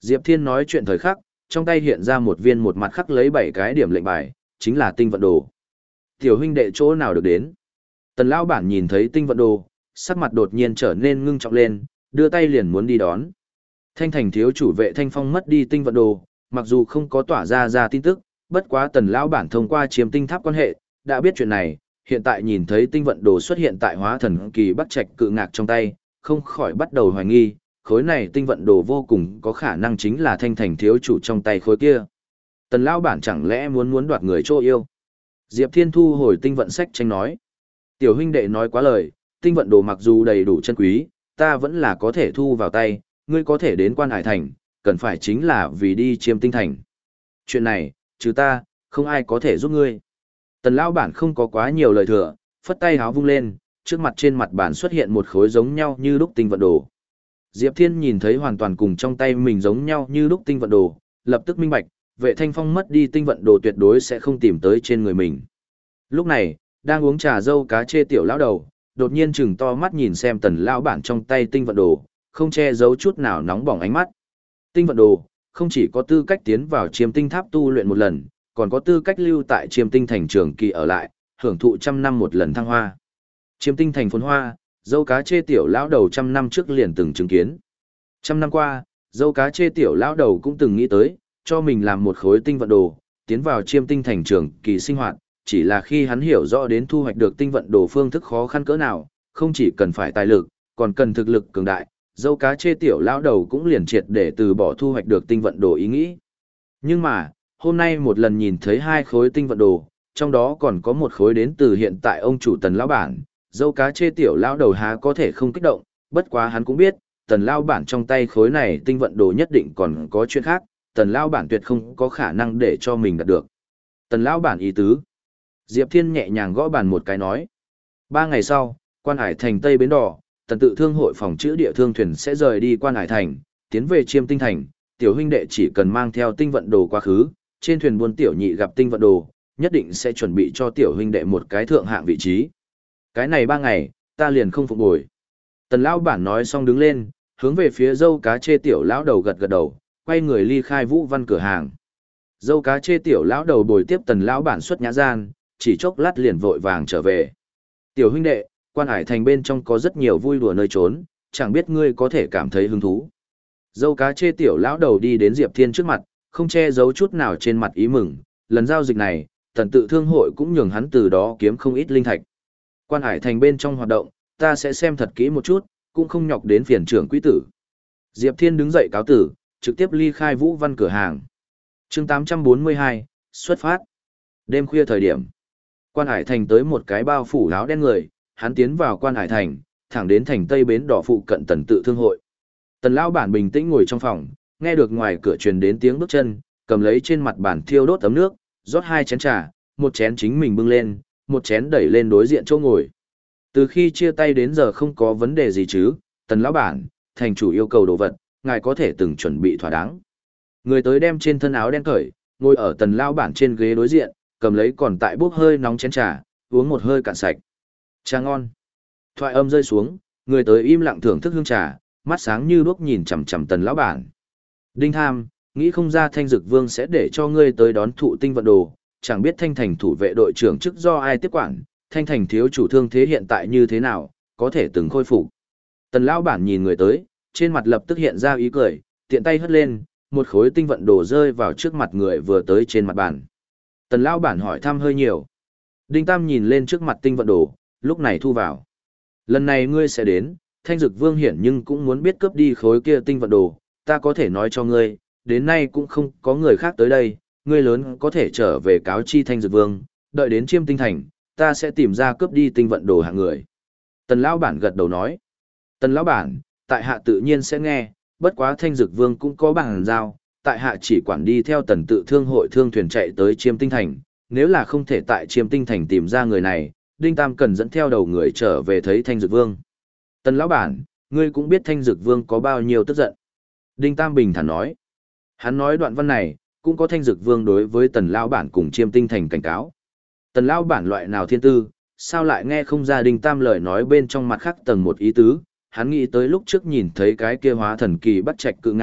Diệp Thiên nói chuyện thời khắc, trong tay hiện ra một viên một mặt khắc lấy bảy cái điểm lệnh bài, chính là tinh vận đồ. Tiểu huynh đệ chỗ nào được đến? Tần lão bản nhìn thấy tinh vận đồ, sắc mặt đột nhiên trở nên ngưng trọng lên, đưa tay liền muốn đi đón. Thanh thành thiếu chủ vệ Thanh Phong mất đi tinh vận đồ, mặc dù không có tỏa ra ra tin tức, bất quá tần lão bản thông qua chiếm tinh tháp quan hệ, đã biết chuyện này, hiện tại nhìn thấy tinh vận đồ xuất hiện tại hóa thần kỳ bắc trạch cự ngạc trong tay, không khỏi bắt đầu hoài nghi, khối này tinh vận đồ vô cùng có khả năng chính là thanh thành thiếu chủ trong tay khối kia. Tần lão bản chẳng lẽ muốn muốn đoạt người chỗ yêu? Diệp Thiên thu hồi tinh vận sách tranh nói. Tiểu huynh đệ nói quá lời, tinh vận đồ mặc dù đầy đủ chân quý, ta vẫn là có thể thu vào tay, ngươi có thể đến Quan Hải Thành, cần phải chính là vì đi chiêm tinh thành. Chuyện này, trừ ta, không ai có thể giúp ngươi. Tần lão bản không có quá nhiều lời thừa, phất tay háo vung lên, trước mặt trên mặt bản xuất hiện một khối giống nhau như đúc tinh vận đồ. Diệp Thiên nhìn thấy hoàn toàn cùng trong tay mình giống nhau như đúc tinh vận đồ, lập tức minh bạch, vệ Thanh Phong mất đi tinh vận đồ tuyệt đối sẽ không tìm tới trên người mình. Lúc này, đang uống trà dâu cá chê tiểu lão đầu, đột nhiên chừng to mắt nhìn xem tần lão bản trong tay tinh vận đồ, không che giấu chút nào nóng bỏng ánh mắt. Tinh vận đồ, không chỉ có tư cách tiến vào chiêm tinh tháp tu luyện một lần, còn có tư cách lưu tại chiêm tinh thành trường kỳ ở lại, hưởng thụ trăm năm một lần thăng hoa. Chiêm tinh thành phồn hoa, dâu cá chê tiểu lão đầu trăm năm trước liền từng chứng kiến. Trăm năm qua, dâu cá chê tiểu lão đầu cũng từng nghĩ tới, cho mình làm một khối tinh vận đồ, tiến vào chiêm tinh thành trường kỳ sinh hoạt, chỉ là khi hắn hiểu rõ đến thu hoạch được tinh vận đồ phương thức khó khăn cỡ nào, không chỉ cần phải tài lực, còn cần thực lực cường đại, dâu cá chê tiểu lão đầu cũng liền triệt để từ bỏ thu hoạch được tinh vận đồ ý nghĩ. Nhưng mà, hôm nay một lần nhìn thấy hai khối tinh vận đồ, trong đó còn có một khối đến từ hiện tại ông chủ tần lão bản, dâu cá chê tiểu lão đầu há có thể không kích động, bất quá hắn cũng biết, tần lão bản trong tay khối này tinh vận đồ nhất định còn có chuyện khác, tần lão bản tuyệt không có khả năng để cho mình đạt được. Tần lão bản ý tứ. Diệp Thiên nhẹ nhàng gõ bàn một cái nói. Ba ngày sau, Quan Hải Thành Tây Bến Đỏ, tần tự thương hội phòng chữ địa thương thuyền sẽ rời đi Quan Hải Thành, tiến về chiêm tinh thành, tiểu huynh đệ chỉ cần mang theo tinh vận đồ quá khứ, trên thuyền buôn tiểu nhị gặp tinh vận đồ, nhất định sẽ chuẩn bị cho tiểu huynh đệ một cái thượng hạng vị trí. Cái này ba ngày, ta liền không phục bồi. Tần lão bản nói xong đứng lên, hướng về phía dâu cá chê tiểu lão đầu gật gật đầu, quay người ly khai Vũ Văn cửa hàng. Dâu cá chê tiểu lão đầu bồi tiếp tần lão bản xuất nhã gian, chỉ chốc lát liền vội vàng trở về. Tiểu huynh đệ, Quan Hải Thành bên trong có rất nhiều vui đùa nơi trốn, chẳng biết ngươi có thể cảm thấy hứng thú. Dâu cá chê tiểu lão đầu đi đến Diệp Thiên trước mặt, không che giấu chút nào trên mặt ý mừng, lần giao dịch này, tần tự thương hội cũng nhường hắn từ đó kiếm không ít linh thạch. Quan Hải Thành bên trong hoạt động, ta sẽ xem thật kỹ một chút, cũng không nhọc đến phiền trưởng quý tử. Diệp Thiên đứng dậy cáo tử, trực tiếp ly khai Vũ Văn cửa hàng. Chương tám trăm bốn mươi hai, xuất phát. Đêm khuya thời điểm, Quan Hải Thành tới một cái bao phủ áo đen người, hắn tiến vào Quan Hải Thành, thẳng đến thành Tây Bến Đỏ phụ cận tần tự thương hội. Tần lão bản bình tĩnh ngồi trong phòng, nghe được ngoài cửa truyền đến tiếng bước chân, cầm lấy trên mặt bàn thiêu đốt tấm nước, rót hai chén trà, một chén chính mình bưng lên, một chén đẩy lên đối diện chỗ ngồi. Từ khi chia tay đến giờ không có vấn đề gì chứ, tần lão bản, thành chủ yêu cầu đồ vật, ngài có thể từng chuẩn bị thỏa đáng. Người tới đem trên thân áo đen cởi, ngồi ở tần lão bản trên ghế đối diện, cầm lấy còn tại bốc hơi nóng chén trà, uống một hơi cạn sạch. Trà ngon. Thoại âm rơi xuống, người tới im lặng thưởng thức hương trà, mắt sáng như đuốc nhìn chằm chằm tần lão bản. Đinh Tham, nghĩ không ra Thanh Dực Vương sẽ để cho ngươi tới đón thụ tinh vận đồ, chẳng biết Thanh Thành thủ vệ đội trưởng chức do ai tiếp quản, Thanh Thành thiếu chủ thương thế hiện tại như thế nào, có thể từng khôi phục. Tần lão bản nhìn người tới, trên mặt lập tức hiện ra ý cười, tiện tay hất lên, một khối tinh vận đồ rơi vào trước mặt người vừa tới trên mặt bàn. Tần lão bản hỏi thăm hơi nhiều. Đinh Tam nhìn lên trước mặt tinh vận đồ, lúc này thu vào. Lần này ngươi sẽ đến, Thanh Dực Vương hiển nhưng cũng muốn biết cướp đi khối kia tinh vận đồ, ta có thể nói cho ngươi, đến nay cũng không có người khác tới đây, ngươi lớn có thể trở về cáo chi Thanh Dực Vương, đợi đến chiêm tinh thành, ta sẽ tìm ra cướp đi tinh vận đồ hạng người. Tần lão bản gật đầu nói. Tần lão bản, tại hạ tự nhiên sẽ nghe, bất quá Thanh Dực Vương cũng có bằng giao, tại hạ chỉ quản đi theo tần tự thương hội thương thuyền chạy tới chiêm tinh thành, nếu là không thể tại chiêm tinh thành tìm ra người này, Đinh Tam cần dẫn theo đầu người trở về thấy Thanh Dực Vương. Tần lão bản, ngươi cũng biết Thanh Dực Vương có bao nhiêu tức giận. Đinh Tam bình thản nói. Hắn nói đoạn văn này, cũng có Thanh Dực Vương đối với tần lão bản cùng chiêm tinh thành cảnh cáo. Tần lão bản loại nào thiên tư, sao lại nghe không ra Đinh Tam lời nói bên trong mặt khác tầng một ý tứ, hắn nghĩ tới lúc trước nhìn thấy cái kia hóa thần kỳ bắt trạch cự ngạc,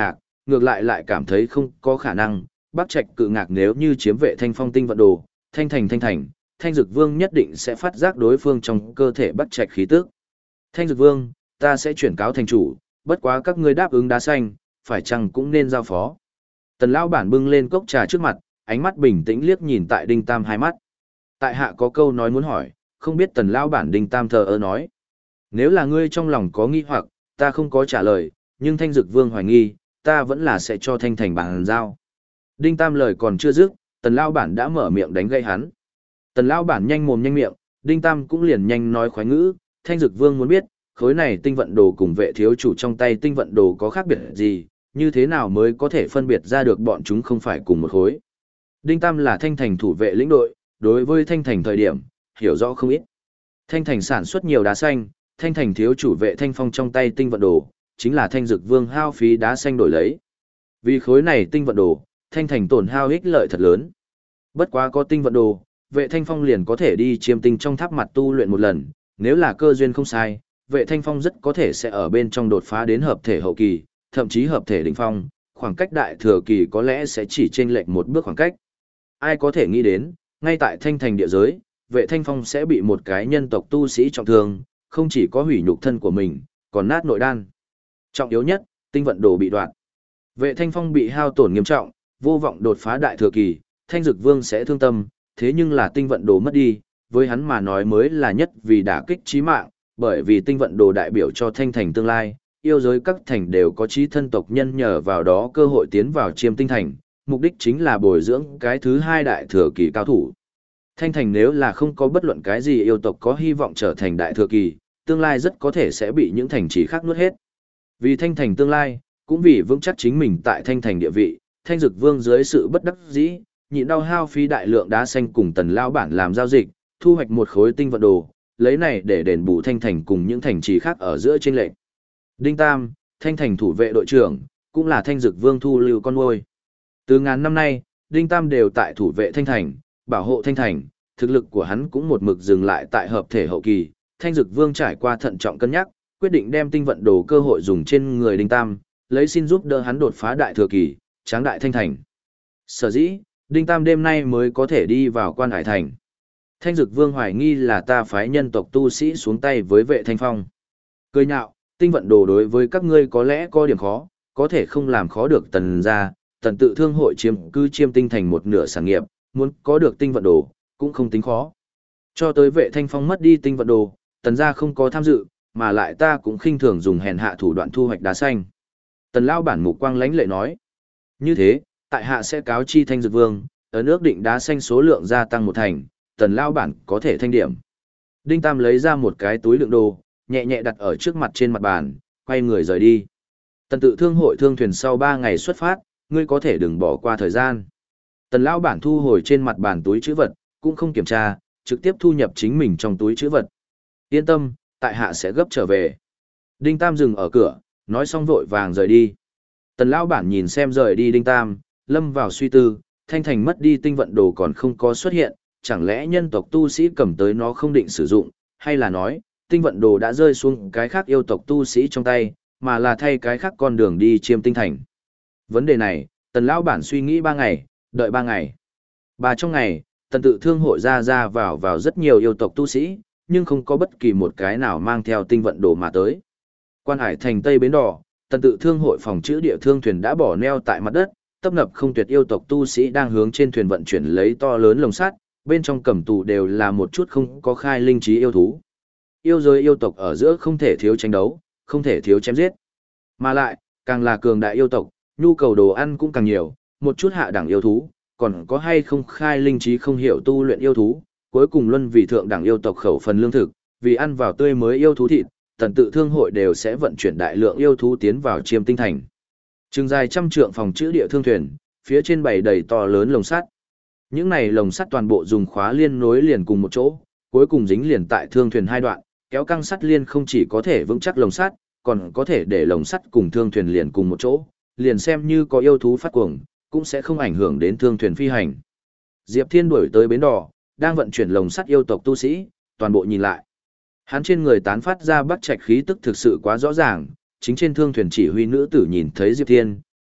ngược lại lại cảm thấy không có khả năng, Bắc Trạch cự ngạc nếu như chiếm vệ thanh phong tinh vận đồ, thanh thành thanh thành, thanh dực vương nhất định sẽ phát giác đối phương trong cơ thể Bắc Trạch khí tức. Thanh dực vương, ta sẽ chuyển cáo thành chủ, bất quá các ngươi đáp ứng đá xanh, phải chăng cũng nên giao phó. Tần lão bản bưng lên cốc trà trước mặt, ánh mắt bình tĩnh liếc nhìn tại Đinh Tam hai mắt. Tại hạ có câu nói muốn hỏi, không biết tần lão bản Đinh Tam thờ ơ nói. Nếu là ngươi trong lòng có nghi hoặc, ta không có trả lời, nhưng thanh dực vương hoài nghi, ta vẫn là sẽ cho thanh thành bàn giao. Đinh Tam lời còn chưa dứt, tần lão bản đã mở miệng đánh gây hắn. Tần lão bản nhanh mồm nhanh miệng, Đinh Tam cũng liền nhanh nói khoái ngữ, thanh dực vương muốn biết, khối này tinh vận đồ cùng vệ thiếu chủ trong tay tinh vận đồ có khác biệt gì, như thế nào mới có thể phân biệt ra được bọn chúng không phải cùng một khối. Đinh Tam là thanh thành thủ vệ lĩnh đội, đối với thanh thành thời điểm, hiểu rõ không ít. Thanh thành sản xuất nhiều đá xanh, thanh thành thiếu chủ vệ thanh phong trong tay tinh vận đồ, chính là thanh dực vương hao phí đá xanh đổi lấy. Vì khối này tinh vận đồ, thanh thành tổn hao ích lợi thật lớn. Bất quá có tinh vận đồ, vệ thanh phong liền có thể đi chiêm tinh trong tháp mặt tu luyện một lần, nếu là cơ duyên không sai, vệ thanh phong rất có thể sẽ ở bên trong đột phá đến hợp thể hậu kỳ, thậm chí hợp thể đỉnh phong, khoảng cách đại thừa kỳ có lẽ sẽ chỉ chênh lệch một bước khoảng cách. Ai có thể nghĩ đến, ngay tại thanh thành địa giới, vệ thanh phong sẽ bị một cái nhân tộc tu sĩ trọng thương, không chỉ có hủy nhục thân của mình, còn nát nội đan. Trọng yếu nhất, tinh vận đồ bị đoạn. Vệ thanh phong bị hao tổn nghiêm trọng, vô vọng đột phá đại thừa kỳ, thanh dực vương sẽ thương tâm, thế nhưng là tinh vận đồ mất đi, với hắn mà nói mới là nhất vì đả kích chí mạng, bởi vì tinh vận đồ đại biểu cho thanh thành tương lai, yêu giới các thành đều có chí thân tộc nhân nhờ vào đó cơ hội tiến vào chiêm tinh thành, mục đích chính là bồi dưỡng cái thứ hai đại thừa kỳ cao thủ. Thanh thành nếu là không có bất luận cái gì yêu tộc có hy vọng trở thành đại thừa kỳ, tương lai rất có thể sẽ bị những thành trì khác nuốt hết. Vì thanh thành tương lai, cũng vì vững chắc chính mình tại thanh thành địa vị, thanh dực vương dưới sự bất đắc dĩ, nhịn đau hao phí đại lượng đá xanh cùng tần lao bản làm giao dịch, thu hoạch một khối tinh vận đồ, lấy này để đền bù thanh thành cùng những thành trì khác ở giữa trên lệnh. Đinh Tam, thanh thành thủ vệ đội trưởng, cũng là thanh dực vương thu lưu con nuôi. Từ ngàn năm nay, Đinh Tam đều tại thủ vệ thanh thành, bảo hộ thanh thành, thực lực của hắn cũng một mực dừng lại tại hợp thể hậu kỳ. Thanh dực vương trải qua thận trọng cân nhắc, quyết định đem tinh vận đồ cơ hội dùng trên người Đinh Tam, lấy xin giúp đỡ hắn đột phá đại thừa kỳ, tráng đại thanh thành. Sở dĩ, Đinh Tam đêm nay mới có thể đi vào quan hải thành. Thanh dực vương hoài nghi là ta phái nhân tộc tu sĩ xuống tay với vệ thanh phong. Cười nhạo, tinh vận đồ đối với các ngươi có lẽ có điểm khó, có thể không làm khó được tần gia, tần tự thương hội chiếm cư chiêm tinh thành một nửa sản nghiệp, muốn có được tinh vận đồ, cũng không tính khó. Cho tới vệ thanh phong mất đi tinh vận đồ, tần gia không có tham dự, mà lại ta cũng khinh thường dùng hèn hạ thủ đoạn thu hoạch đá xanh. Tần lao bản mục quang lãnh lệ nói. Như thế, tại hạ sẽ cáo chi thanh dực vương, ở nước định đá xanh số lượng gia tăng một thành, tần lao bản có thể thanh điểm. Đinh Tam lấy ra một cái túi đựng đồ, nhẹ nhẹ đặt ở trước mặt trên mặt bàn, quay người rời đi. Tần tự thương hội thương thuyền sau ba ngày xuất phát, ngươi có thể đừng bỏ qua thời gian. Tần lao bản thu hồi trên mặt bàn túi chữ vật, cũng không kiểm tra, trực tiếp thu nhập chính mình trong túi chữ vật. Yên tâm, tại hạ sẽ gấp trở về. Đinh Tam dừng ở cửa, nói xong vội vàng rời đi. Tần lao bản nhìn xem rời đi Đinh Tam, lâm vào suy tư, thanh thành mất đi tinh vận đồ còn không có xuất hiện, chẳng lẽ nhân tộc tu sĩ cầm tới nó không định sử dụng, hay là nói, tinh vận đồ đã rơi xuống cái khác yêu tộc tu sĩ trong tay, mà là thay cái khác con đường đi chiêm tinh thành. Vấn đề này, tần lão bản suy nghĩ ba ngày, đợi ba ngày. Ba trong ngày, tần tự thương hội ra ra vào vào rất nhiều yêu tộc tu sĩ, nhưng không có bất kỳ một cái nào mang theo tinh vận đồ mà tới. Quan hải thành Tây Bến Đỏ, tần tự thương hội phòng chữ địa thương thuyền đã bỏ neo tại mặt đất, tấp nập không tuyệt yêu tộc tu sĩ đang hướng trên thuyền vận chuyển lấy to lớn lồng sắt, bên trong cầm tù đều là một chút không có khai linh trí yêu thú. Yêu giới yêu tộc ở giữa không thể thiếu tranh đấu, không thể thiếu chém giết. Mà lại, càng là cường đại yêu tộc, nhu cầu đồ ăn cũng càng nhiều, một chút hạ đẳng yêu thú, còn có hay không khai linh trí không hiểu tu luyện yêu thú, cuối cùng luân vì thượng đẳng yêu tộc khẩu phần lương thực, vì ăn vào tươi mới yêu thú thịt, tần tự thương hội đều sẽ vận chuyển đại lượng yêu thú tiến vào chiêm tinh thành. Trường dài trăm trượng phòng chữ địa thương thuyền, phía trên bày đầy to lớn lồng sắt. Những này lồng sắt toàn bộ dùng khóa liên nối liền cùng một chỗ, cuối cùng dính liền tại thương thuyền hai đoạn, kéo căng sắt liên không chỉ có thể vững chắc lồng sắt, còn có thể để lồng sắt cùng thương thuyền liền cùng một chỗ, liền xem như có yêu thú phát cuồng, cũng sẽ không ảnh hưởng đến thương thuyền phi hành. Diệp Thiên đuổi tới bến đò, đang vận chuyển lồng sắt yêu tộc tu sĩ, toàn bộ nhìn lại. Hắn trên người tán phát ra bắc trạch khí tức thực sự quá rõ ràng, chính trên thương thuyền chỉ huy nữ tử nhìn thấy Diệp Thiên,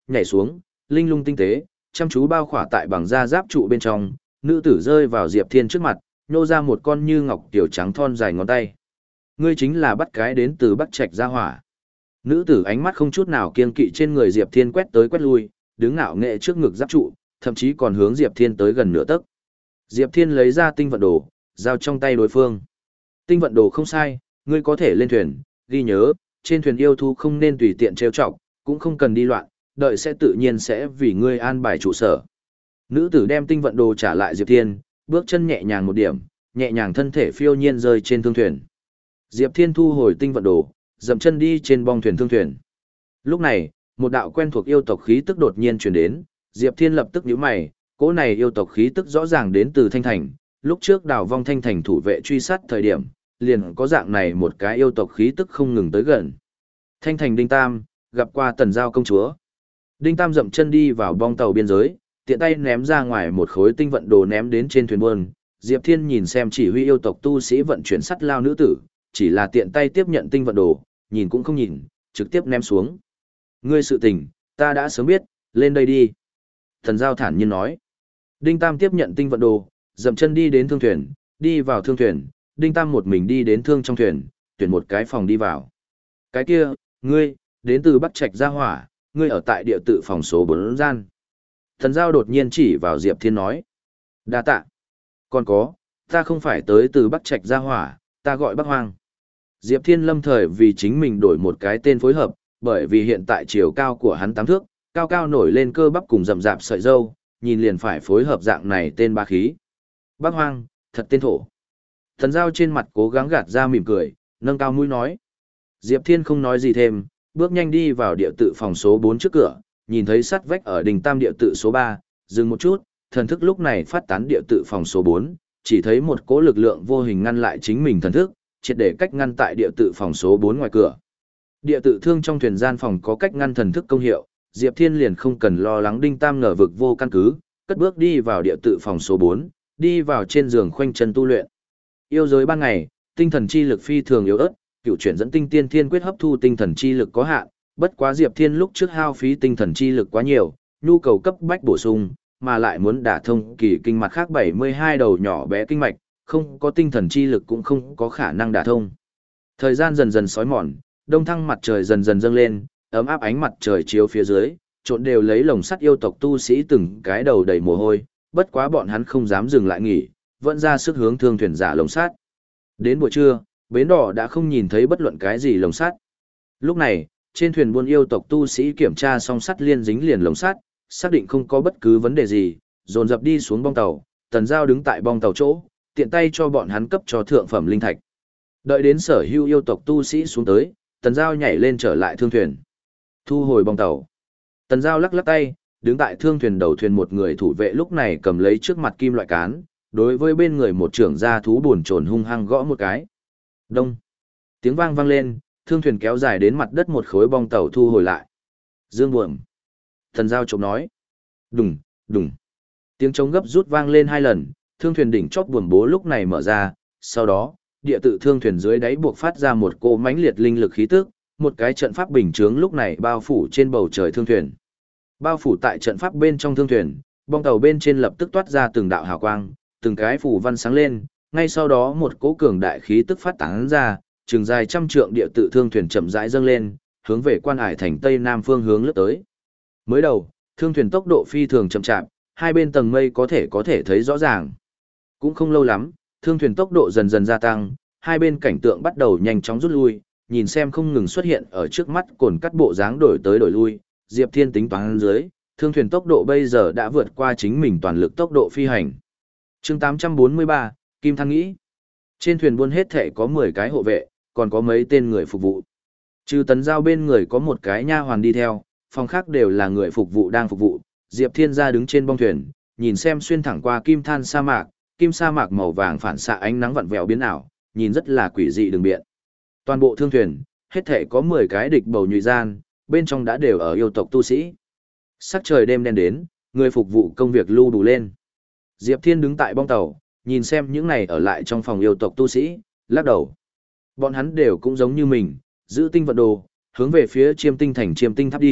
nhảy xuống, linh lung tinh tế, chăm chú bao khỏa tại bằng da giáp trụ bên trong, nữ tử rơi vào Diệp Thiên trước mặt, nhô ra một con như ngọc tiểu trắng thon dài ngón tay. Ngươi chính là bắt cái đến từ Bắc Trạch gia hỏa. Nữ tử ánh mắt không chút nào kiêng kỵ trên người Diệp Thiên quét tới quét lui, đứng ngạo nghệ trước ngực giáp trụ, thậm chí còn hướng Diệp Thiên tới gần nửa tấc. Diệp Thiên lấy ra tinh vận đồ, giao trong tay đối phương. Tinh vận đồ không sai, ngươi có thể lên thuyền, ghi nhớ, trên thuyền yêu thú không nên tùy tiện trêu chọc, cũng không cần đi loạn, đợi sẽ tự nhiên sẽ vì ngươi an bài trụ sở. Nữ tử đem tinh vận đồ trả lại Diệp Thiên, bước chân nhẹ nhàng một điểm, nhẹ nhàng thân thể phiêu nhiên rơi trên thương thuyền. Diệp Thiên thu hồi tinh vận đồ, dậm chân đi trên bong thuyền thương thuyền. Lúc này, một đạo quen thuộc yêu tộc khí tức đột nhiên truyền đến, Diệp Thiên lập tức nhíu mày, cỗ này yêu tộc khí tức rõ ràng đến từ Thanh Thành, lúc trước Đào Vong Thanh Thành thủ vệ truy sát thời điểm, liền có dạng này một cái yêu tộc khí tức không ngừng tới gần. Thanh Thành Đinh Tam, gặp qua Tần Giao công chúa. Đinh Tam dậm chân đi vào bong tàu biên giới, tiện tay ném ra ngoài một khối tinh vận đồ ném đến trên thuyền buôn. Diệp Thiên nhìn xem chỉ huy yêu tộc tu sĩ vận chuyển sắt lao nữ tử, chỉ là tiện tay tiếp nhận tinh vận đồ, nhìn cũng không nhìn, trực tiếp ném xuống. Ngươi sự tình, ta đã sớm biết, lên đây đi. Thần Giao thản nhiên nói. Đinh Tam tiếp nhận tinh vận đồ, dậm chân đi đến thương thuyền, đi vào thương thuyền, Đinh Tam một mình đi đến thương trong thuyền, tuyển một cái phòng đi vào. Cái kia, ngươi, đến từ Bắc Trạch gia hỏa, ngươi ở tại địa tự phòng số bốn gian. Thần Giao đột nhiên chỉ vào Diệp Thiên nói. Đa tạ. Còn có, ta không phải tới từ Bắc Trạch gia hỏa, ta gọi Bắc Hoang. Diệp Thiên lâm thời vì chính mình đổi một cái tên phối hợp, bởi vì hiện tại chiều cao của hắn tám thước, cao cao nổi lên cơ bắp cùng rậm rạp sợi râu, nhìn liền phải phối hợp dạng này tên ba khí. Bắc Hoang, thật tên thổ. Thần Giao trên mặt cố gắng gạt ra mỉm cười, nâng cao mũi nói. Diệp Thiên không nói gì thêm, bước nhanh đi vào địa tự phòng số bốn trước cửa, nhìn thấy sắt vách ở đỉnh tam địa tự số ba, dừng một chút, thần thức lúc này phát tán địa tự phòng số bốn, chỉ thấy một cỗ lực lượng vô hình ngăn lại chính mình thần thức, triệt để cách ngăn tại địa tự phòng số bốn ngoài cửa. Địa tự thương trong thuyền gian phòng có cách ngăn thần thức công hiệu, Diệp Thiên liền không cần lo lắng Đinh Tam ngờ vực vô căn cứ, cất bước đi vào địa tự phòng số bốn, đi vào trên giường khoanh chân tu luyện. Yêu giới ban ngày, tinh thần chi lực phi thường yếu ớt, cựu chuyển dẫn tinh tiên thiên quyết hấp thu tinh thần chi lực có hạn, bất quá Diệp Thiên lúc trước hao phí tinh thần chi lực quá nhiều, nhu cầu cấp bách bổ sung, mà lại muốn đả thông kỳ kinh mạch khác bảy mươi hai đầu nhỏ bé kinh mạch, không có tinh thần chi lực cũng không có khả năng đả thông. Thời gian dần dần sói mòn, đông thăng mặt trời dần dần dâng lên, ấm áp ánh mặt trời chiếu phía dưới, trộn đều lấy lồng sắt yêu tộc tu sĩ từng cái đầu đầy mồ hôi, bất quá bọn hắn không dám dừng lại nghỉ, vẫn ra sức hướng thương thuyền giả lồng sắt. Đến buổi trưa, bến đỏ đã không nhìn thấy bất luận cái gì lồng sắt. Lúc này, trên thuyền buôn yêu tộc tu sĩ kiểm tra xong sắt liên dính liền lồng sắt, xác định không có bất cứ vấn đề gì, dồn dập đi xuống bong tàu, Tần Giao đứng tại bong tàu chỗ, tiện tay cho bọn hắn cấp cho thượng phẩm linh thạch. Đợi đến sở hữu yêu tộc tu sĩ xuống tới, Tần Giao nhảy lên trở lại thương thuyền. Thu hồi bong tàu. Tần Giao lắc lắc tay, đứng tại thương thuyền đầu thuyền một người thủ vệ lúc này cầm lấy trước mặt kim loại cán, đối với bên người một trưởng gia thú buồn chồn hung hăng gõ một cái. Đông. Tiếng vang vang lên, thương thuyền kéo dài đến mặt đất một khối bong tàu thu hồi lại. Dương buồm. Tần Giao chộp nói. Đùng, đùng. Tiếng trống gấp rút vang lên hai lần, thương thuyền đỉnh chóp buồm bố lúc này mở ra, sau đó, địa tự thương thuyền dưới đáy buộc phát ra một cỗ mãnh liệt linh lực khí tức, một cái trận pháp bình chướng lúc này bao phủ trên bầu trời thương thuyền. Bao phủ tại trận pháp bên trong thương thuyền, bong tàu bên trên lập tức toát ra từng đạo hào quang, từng cái phủ văn sáng lên, ngay sau đó một cỗ cường đại khí tức phát tán ra, trường dài trăm trượng địa tự thương thuyền chậm rãi dâng lên, hướng về Quan Hải thành tây nam phương hướng lướt tới. Mới đầu, thương thuyền tốc độ phi thường chậm chạp, hai bên tầng mây có thể có thể thấy rõ ràng. Cũng không lâu lắm, thương thuyền tốc độ dần dần gia tăng, hai bên cảnh tượng bắt đầu nhanh chóng rút lui, nhìn xem không ngừng xuất hiện ở trước mắt cồn cắt bộ dáng đổi tới đổi lui, Diệp Thiên tính toán dưới, thương thuyền tốc độ bây giờ đã vượt qua chính mình toàn lực tốc độ phi hành. Chương tám trăm bốn mươi ba, Kim Thăng nghĩ. Trên thuyền buôn hết thể có mười cái hộ vệ, còn có mấy tên người phục vụ. Trừ Tần Giao bên người có một cái nha hoàn đi theo, phòng khác đều là người phục vụ đang phục vụ. Diệp Thiên ra đứng trên bong thuyền, nhìn xem xuyên thẳng qua kim than sa mạc, kim sa mạc màu vàng phản xạ ánh nắng vặn vẹo biến ảo, nhìn rất là quỷ dị đường biện. Toàn bộ thương thuyền, hết thể có mười cái địch bầu nhụy gian, bên trong đã đều ở yêu tộc tu sĩ. Sắc trời đêm đen đến, người phục vụ công việc lưu đủ lên. Diệp Thiên đứng tại bong tàu, nhìn xem những này ở lại trong phòng yêu tộc tu sĩ, lắc đầu. Bọn hắn đều cũng giống như mình, giữ tinh vận đồ, hướng về phía chiêm tinh thành chiêm tinh tháp đi,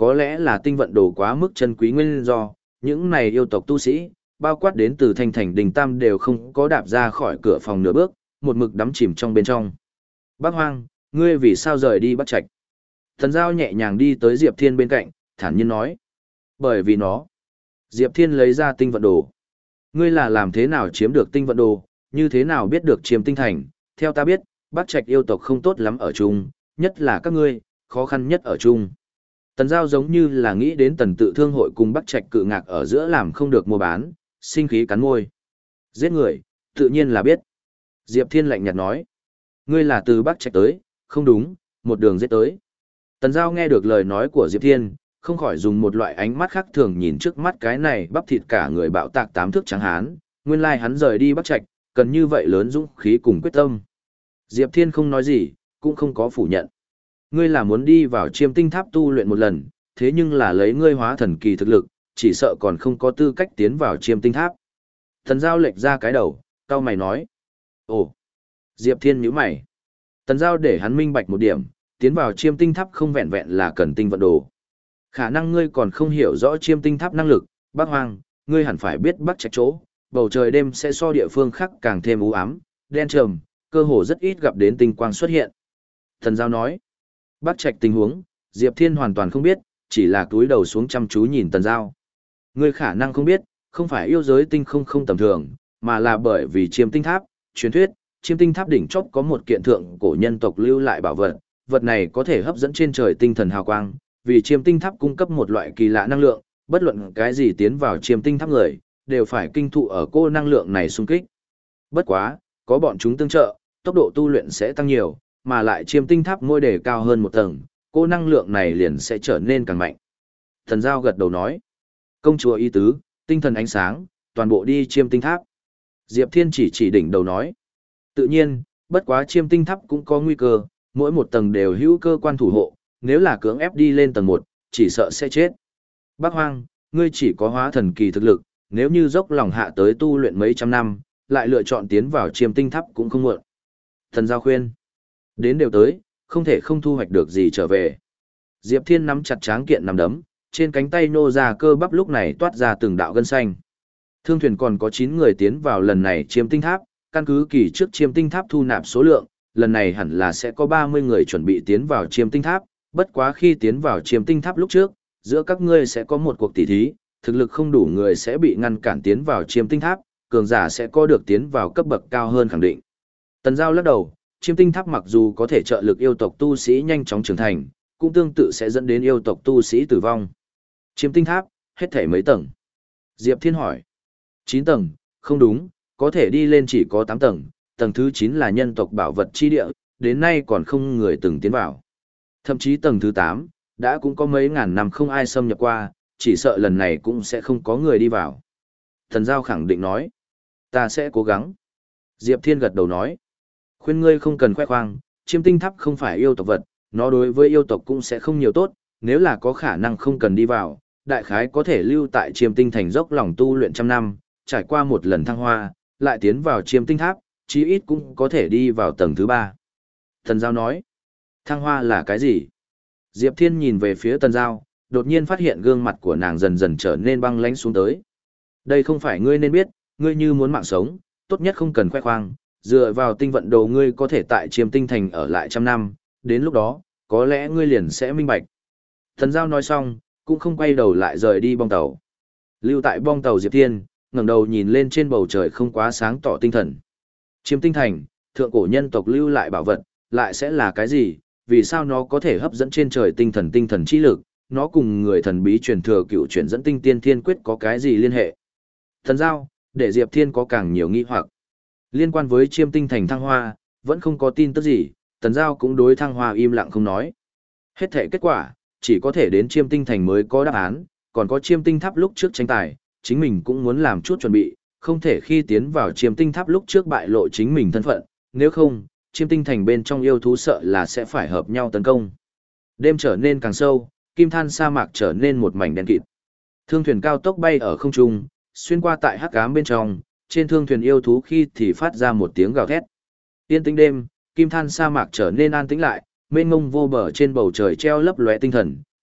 có lẽ là tinh vận đồ quá mức chân quý nguyên do, những này yêu tộc tu sĩ, bao quát đến từ thanh thành đình tam đều không có đạp ra khỏi cửa phòng nửa bước, một mực đắm chìm trong bên trong. Bác Hoang, ngươi vì sao rời đi Bắc Trạch? Thần Giao nhẹ nhàng đi tới Diệp Thiên bên cạnh, thản nhiên nói. Bởi vì nó. Diệp Thiên lấy ra tinh vận đồ. Ngươi là làm thế nào chiếm được tinh vận đồ, như thế nào biết được chiếm tinh thành? Theo ta biết, Bắc Trạch yêu tộc không tốt lắm ở chung, nhất là các ngươi, khó khăn nhất ở chung. Tần Giao giống như là nghĩ đến tần tự thương hội cùng Bắc Trạch cự ngạc ở giữa làm không được mua bán, sinh khí cắn môi. Giết người, tự nhiên là biết. Diệp Thiên lạnh nhạt nói. Ngươi là từ Bắc Trạch tới, không đúng, một đường giết tới. Tần Giao nghe được lời nói của Diệp Thiên, không khỏi dùng một loại ánh mắt khác thường nhìn trước mắt cái này bắp thịt cả người bạo tạc tám thước trắng hán, nguyên lai hắn rời đi Bắc Trạch, cần như vậy lớn dũng khí cùng quyết tâm. Diệp Thiên không nói gì, cũng không có phủ nhận. Ngươi là muốn đi vào Chiêm Tinh Tháp tu luyện một lần, thế nhưng là lấy ngươi hóa thần kỳ thực lực, chỉ sợ còn không có tư cách tiến vào Chiêm Tinh Tháp. Tần Giao lệch ra cái đầu, cau mày nói. Ồ! Diệp Thiên nhíu mày. Tần Giao để hắn minh bạch một điểm, tiến vào Chiêm Tinh Tháp không vẹn vẹn là cần tinh vận đồ. Khả năng ngươi còn không hiểu rõ Chiêm Tinh Tháp năng lực, Bác Hoang, ngươi hẳn phải biết Bắc Trạch chỗ, bầu trời đêm sẽ so địa phương khác càng thêm u ám, đen trầm, cơ hồ rất ít gặp đến tinh quang xuất hiện. Tần Giao nói. Bắc Trạch tình huống, Diệp Thiên hoàn toàn không biết, chỉ là túi đầu xuống chăm chú nhìn Tần Giao. Ngươi khả năng không biết, không phải yêu giới tinh không không tầm thường, mà là bởi vì Chiêm Tinh Tháp, truyền thuyết, Chiêm Tinh Tháp đỉnh chóp có một kiện thượng cổ nhân tộc lưu lại bảo vật, vật này có thể hấp dẫn trên trời tinh thần hào quang, vì Chiêm Tinh Tháp cung cấp một loại kỳ lạ năng lượng, bất luận cái gì tiến vào Chiêm Tinh Tháp người, đều phải kinh thụ ở cô năng lượng này xung kích. Bất quá, có bọn chúng tương trợ, tốc độ tu luyện sẽ tăng nhiều, mà lại Chiêm Tinh Tháp mỗi đề cao hơn một tầng, cô năng lượng này liền sẽ trở nên càng mạnh. Thần Giao gật đầu nói, công chúa y tứ, tinh thần ánh sáng, toàn bộ đi Chiêm Tinh Tháp. Diệp Thiên chỉ chỉ đỉnh đầu nói, tự nhiên, bất quá Chiêm Tinh Tháp cũng có nguy cơ, mỗi một tầng đều hữu cơ quan thủ hộ, nếu là cưỡng ép đi lên tầng một, chỉ sợ sẽ chết. Bác Hoang, ngươi chỉ có hóa thần kỳ thực lực, nếu như dốc lòng hạ tới tu luyện mấy trăm năm, lại lựa chọn tiến vào Chiêm Tinh Tháp cũng không muộn. Thần Giao khuyên, đến đều tới, không thể không thu hoạch được gì trở về. Diệp Thiên nắm chặt tráng kiện nắm đấm, trên cánh tay nô ra cơ bắp lúc này toát ra từng đạo gân xanh. Thương thuyền còn có chín người tiến vào lần này Chiêm Tinh Tháp, căn cứ kỳ trước Chiêm Tinh Tháp thu nạp số lượng, lần này hẳn là sẽ có ba mươi người chuẩn bị tiến vào Chiêm Tinh Tháp, bất quá khi tiến vào Chiêm Tinh Tháp lúc trước, giữa các ngươi sẽ có một cuộc tỉ thí, thực lực không đủ người sẽ bị ngăn cản tiến vào Chiêm Tinh Tháp, cường giả sẽ có được tiến vào cấp bậc cao hơn khẳng định. Tần Giao lắc đầu, Chiêm Tinh Tháp mặc dù có thể trợ lực yêu tộc tu sĩ nhanh chóng trưởng thành, cũng tương tự sẽ dẫn đến yêu tộc tu sĩ tử vong. Chiêm Tinh Tháp, hết thể mấy tầng? Diệp Thiên hỏi. chín tầng, không đúng, có thể đi lên chỉ có tám tầng, tầng thứ chín là nhân tộc bảo vật chi địa, đến nay còn không người từng tiến vào. Thậm chí tầng thứ tám, đã cũng có mấy ngàn năm không ai xâm nhập qua, chỉ sợ lần này cũng sẽ không có người đi vào. Thần Giao khẳng định nói. Ta sẽ cố gắng. Diệp Thiên gật đầu nói. Khuyên ngươi không cần khoe khoang, Chiêm Tinh Tháp không phải yêu tộc vật, nó đối với yêu tộc cũng sẽ không nhiều tốt, nếu là có khả năng không cần đi vào, đại khái có thể lưu tại Chiêm Tinh thành dốc lòng tu luyện trăm năm, trải qua một lần thăng hoa, lại tiến vào Chiêm Tinh Tháp, chí ít cũng có thể đi vào tầng thứ ba. Thần Giao nói, thăng hoa là cái gì? Diệp Thiên nhìn về phía Tần Giao, đột nhiên phát hiện gương mặt của nàng dần dần trở nên băng lãnh xuống tới. Đây không phải ngươi nên biết, ngươi như muốn mạng sống, tốt nhất không cần khoe khoang, dựa vào tinh vận đồ ngươi có thể tại Chiêm Tinh thành ở lại trăm năm, đến lúc đó, có lẽ ngươi liền sẽ minh bạch. Thần Giao nói xong, cũng không quay đầu lại rời đi bong tàu. Lưu tại bong tàu Diệp Thiên, ngẩng đầu nhìn lên trên bầu trời không quá sáng tỏ tinh thần. Chiêm Tinh thành, thượng cổ nhân tộc lưu lại bảo vật, lại sẽ là cái gì? Vì sao nó có thể hấp dẫn trên trời tinh thần tinh thần chi lực? Nó cùng người thần bí truyền thừa cựu truyền dẫn tinh tiên thiên quyết có cái gì liên hệ? Thần Giao, để Diệp Thiên có càng nhiều nghi hoặc. Liên quan với Chiêm Tinh thành thăng hoa, vẫn không có tin tức gì, Tần Giao cũng đối thăng hoa im lặng không nói. Hết thể kết quả, chỉ có thể đến Chiêm Tinh thành mới có đáp án, còn có Chiêm Tinh tháp lúc trước tranh tài, chính mình cũng muốn làm chút chuẩn bị, không thể khi tiến vào Chiêm Tinh tháp lúc trước bại lộ chính mình thân phận, nếu không, Chiêm Tinh thành bên trong yêu thú sợ là sẽ phải hợp nhau tấn công. Đêm trở nên càng sâu, kim than sa mạc trở nên một mảnh đen kịt. Thương thuyền cao tốc bay ở không trung, xuyên qua tại hắc ám bên trong, trên thương thuyền yêu thú khi thì phát ra một tiếng gào thét. Yên tĩnh đêm, kim than sa mạc trở nên an tĩnh lại, mênh mông vô bờ trên bầu trời treo lấp lóe tinh thần,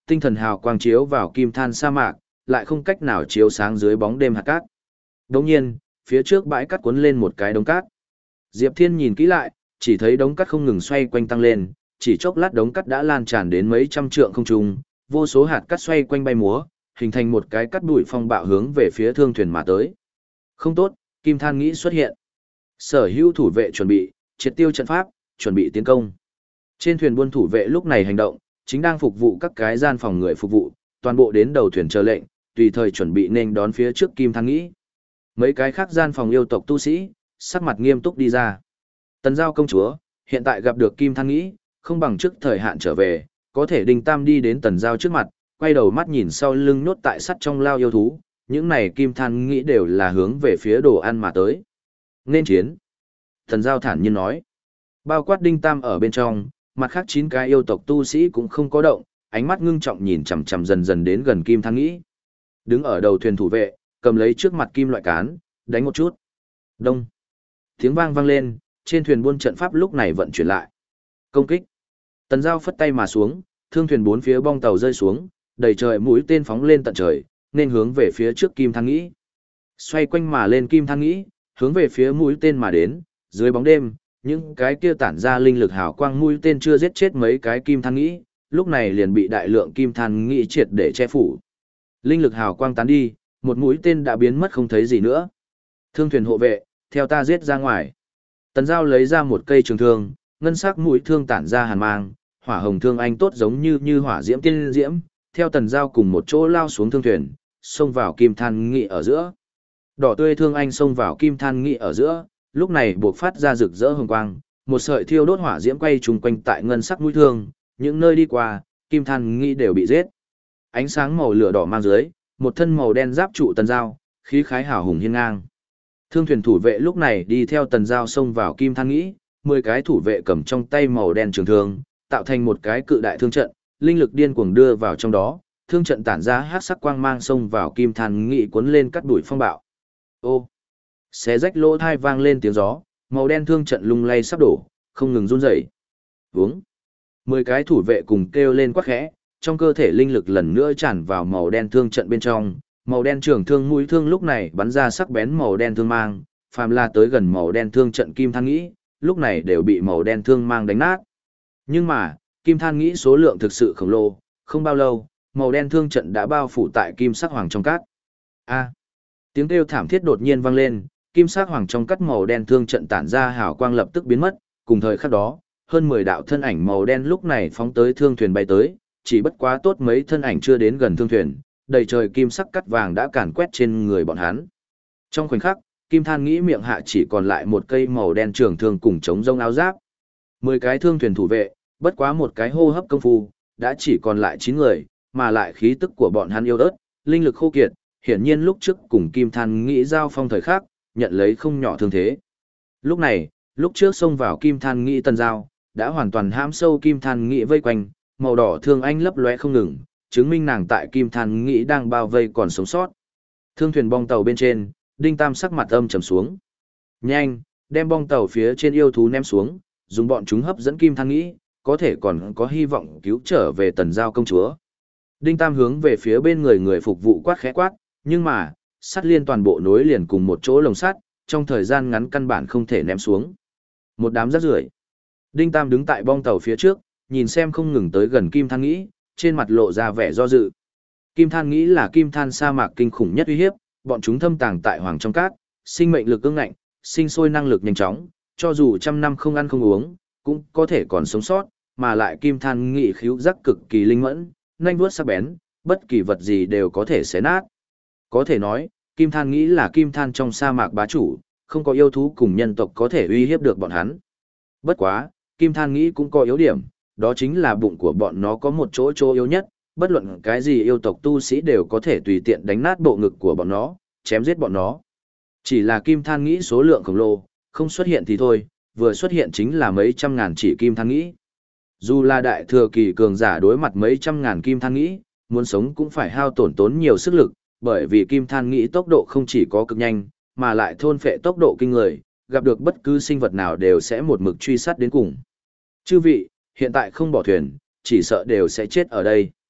tinh thần hào quang chiếu vào kim than sa mạc, lại không cách nào chiếu sáng dưới bóng đêm hạt cát. Đồng nhiên, phía trước bãi cát cuốn lên một cái đống cát. Diệp Thiên nhìn kỹ lại, chỉ thấy đống cát không ngừng xoay quanh tăng lên, chỉ chốc lát đống cát đã lan tràn đến mấy trăm trượng không trung, vô số hạt cát xoay quanh bay múa, hình thành một cái cát bụi phong bạo hướng về phía thương thuyền mà tới. Không tốt, kim than nghĩ xuất hiện. Sở hữu thủ vệ chuẩn bị, triệt tiêu trận pháp, chuẩn bị tiến công. Trên thuyền buôn thủ vệ lúc này hành động, chính đang phục vụ các cái gian phòng người phục vụ, toàn bộ đến đầu thuyền chờ lệnh, tùy thời chuẩn bị nên đón phía trước kim than nghĩ. Mấy cái khác gian phòng yêu tộc tu sĩ, sắc mặt nghiêm túc đi ra. Tần Giao công chúa, hiện tại gặp được kim than nghĩ, không bằng trước thời hạn trở về, có thể Đinh Tam đi đến Tần Giao trước mặt, quay đầu mắt nhìn sau lưng nhốt tại sắt trong lao yêu thú, những này kim than nghĩ đều là hướng về phía đồ ăn mà tới. Nên chiến. Tần Giao thản nhiên nói. Bao quát Đinh Tam ở bên trong, mặt khác chín cái yêu tộc tu sĩ cũng không có động, ánh mắt ngưng trọng nhìn chằm chằm dần dần đến gần kim than nghĩ. Đứng ở đầu thuyền thủ vệ, cầm lấy trước mặt kim loại cán, đánh một chút. Đông. Tiếng vang vang lên, trên thuyền buôn trận pháp lúc này vận chuyển lại. Công kích. Tần Giao phất tay mà xuống, thương thuyền bốn phía bong tàu rơi xuống, đầy trời mũi tên phóng lên tận trời, nên hướng về phía trước kim than nghĩ. Xoay quanh mà lên kim than nghĩ, hướng về phía mũi tên mà đến, dưới bóng đêm, những cái kia tản ra linh lực hào quang mũi tên chưa giết chết mấy cái kim than nghĩ, lúc này liền bị đại lượng kim than nghĩ triệt để che phủ. Linh lực hào quang tán đi, một mũi tên đã biến mất không thấy gì nữa. Thương thuyền hộ vệ, theo ta giết ra ngoài. Tần Giao lấy ra một cây trường thương, ngân sắc mũi thương tản ra hàn mang, hỏa hồng thương anh tốt giống như như hỏa diễm tiên diễm, theo Tần Giao cùng một chỗ lao xuống thương thuyền, xông vào kim than nghị ở giữa. Đỏ tươi thương anh xông vào kim than nghị ở giữa, lúc này buộc phát ra rực rỡ hồng quang, một sợi thiêu đốt hỏa diễm quay trùng quanh tại ngân sắc mũi thương, những nơi đi qua, kim than nghị đều bị giết. Ánh sáng màu lửa đỏ mang dưới, một thân màu đen giáp trụ Tần Giao, khí khái hào hùng hiên ngang. Thương thuyền thủ vệ lúc này đi theo Tần Giao xông vào kim than nghĩ, mười cái thủ vệ cầm trong tay màu đen trường thương, tạo thành một cái cự đại thương trận, linh lực điên cuồng đưa vào trong đó, thương trận tản ra hắc sắc quang mang xông vào kim than nghĩ cuốn lên cắt đuổi phong bạo. Ô! Xé rách lỗ thai vang lên tiếng gió, màu đen thương trận lung lay sắp đổ, không ngừng run rẩy. Uống! Mười cái thủ vệ cùng kêu lên quát khẽ, trong cơ thể linh lực lần nữa tràn vào màu đen thương trận bên trong, màu đen trường thương mũi thương lúc này bắn ra sắc bén màu đen thương mang, phàm là tới gần màu đen thương trận kim than nghĩ, lúc này đều bị màu đen thương mang đánh nát. Nhưng mà, kim than nghĩ số lượng thực sự khổng lồ, không bao lâu, màu đen thương trận đã bao phủ tại kim sắc hoàng trong cát. A! Tiếng kêu thảm thiết đột nhiên vang lên, kim sắc hoàng trong cát màu đen thương trận tản ra hào quang lập tức biến mất, cùng thời khắc đó, hơn mười đạo thân ảnh màu đen lúc này phóng tới thương thuyền bay tới, chỉ bất quá tốt mấy thân ảnh chưa đến gần thương thuyền, đầy trời kim sắc cắt vàng đã càn quét trên người bọn hắn. Trong khoảnh khắc, kim than nghĩ miệng hạ chỉ còn lại một cây màu đen trường thương cùng chống rông áo giáp. Mười cái thương thuyền thủ vệ, bất quá một cái hô hấp công phu, đã chỉ còn lại chín người, mà lại khí tức của bọn hắn yếu ớt, linh lực khô kiệt, hiển nhiên lúc trước cùng kim than nghĩ giao phong thời khắc, nhận lấy không nhỏ thương thế. Lúc này, lúc trước xông vào kim than nghĩ Tần Giao, đã hoàn toàn hãm sâu kim than nghĩ vây quanh, màu đỏ thương anh lấp lóe không ngừng, chứng minh nàng tại kim than nghĩ đang bao vây còn sống sót. Thương thuyền bong tàu bên trên, Đinh Tam sắc mặt âm trầm xuống. Nhanh, đem bong tàu phía trên yêu thú ném xuống, dùng bọn chúng hấp dẫn kim than nghĩ, có thể còn có hy vọng cứu trở về Tần Giao công chúa. Đinh Tam hướng về phía bên người người phục vụ quát khẽ quát, nhưng mà, sắt liên toàn bộ nối liền cùng một chỗ lồng sắt, trong thời gian ngắn căn bản không thể ném xuống. Một đám rác rưởi. Đinh Tam đứng tại bong tàu phía trước, nhìn xem không ngừng tới gần kim than nghĩ, trên mặt lộ ra vẻ do dự. Kim than nghĩ là kim than sa mạc kinh khủng nhất uy hiếp, bọn chúng thâm tàng tại hoàng trong cát, sinh mệnh lực ương ngạnh, sinh sôi năng lực nhanh chóng, cho dù trăm năm không ăn không uống, cũng có thể còn sống sót, mà lại kim than nghĩ khíu giác cực kỳ linh mẫn, nhanh vuốt sắc bén, bất kỳ vật gì đều có thể xé nát. Có thể nói, kim than nghĩ là kim than trong sa mạc bá chủ, không có yêu thú cùng nhân tộc có thể uy hiếp được bọn hắn. Bất quá, kim than nghĩ cũng có yếu điểm, đó chính là bụng của bọn nó có một chỗ chỗ yếu nhất, bất luận cái gì yêu tộc tu sĩ đều có thể tùy tiện đánh nát bộ ngực của bọn nó, chém giết bọn nó. Chỉ là kim than nghĩ số lượng khổng lồ, không xuất hiện thì thôi, vừa xuất hiện chính là mấy trăm ngàn chỉ kim than nghĩ. Dù là đại thừa kỳ cường giả đối mặt mấy trăm ngàn kim than nghĩ, muốn sống cũng phải hao tổn tốn nhiều sức lực, bởi vì kim than nghĩ tốc độ không chỉ có cực nhanh, mà lại thôn phệ tốc độ kinh người, gặp được bất cứ sinh vật nào đều sẽ một mực truy sát đến cùng. Chư vị, hiện tại không bỏ thuyền, chỉ sợ đều sẽ chết ở đây.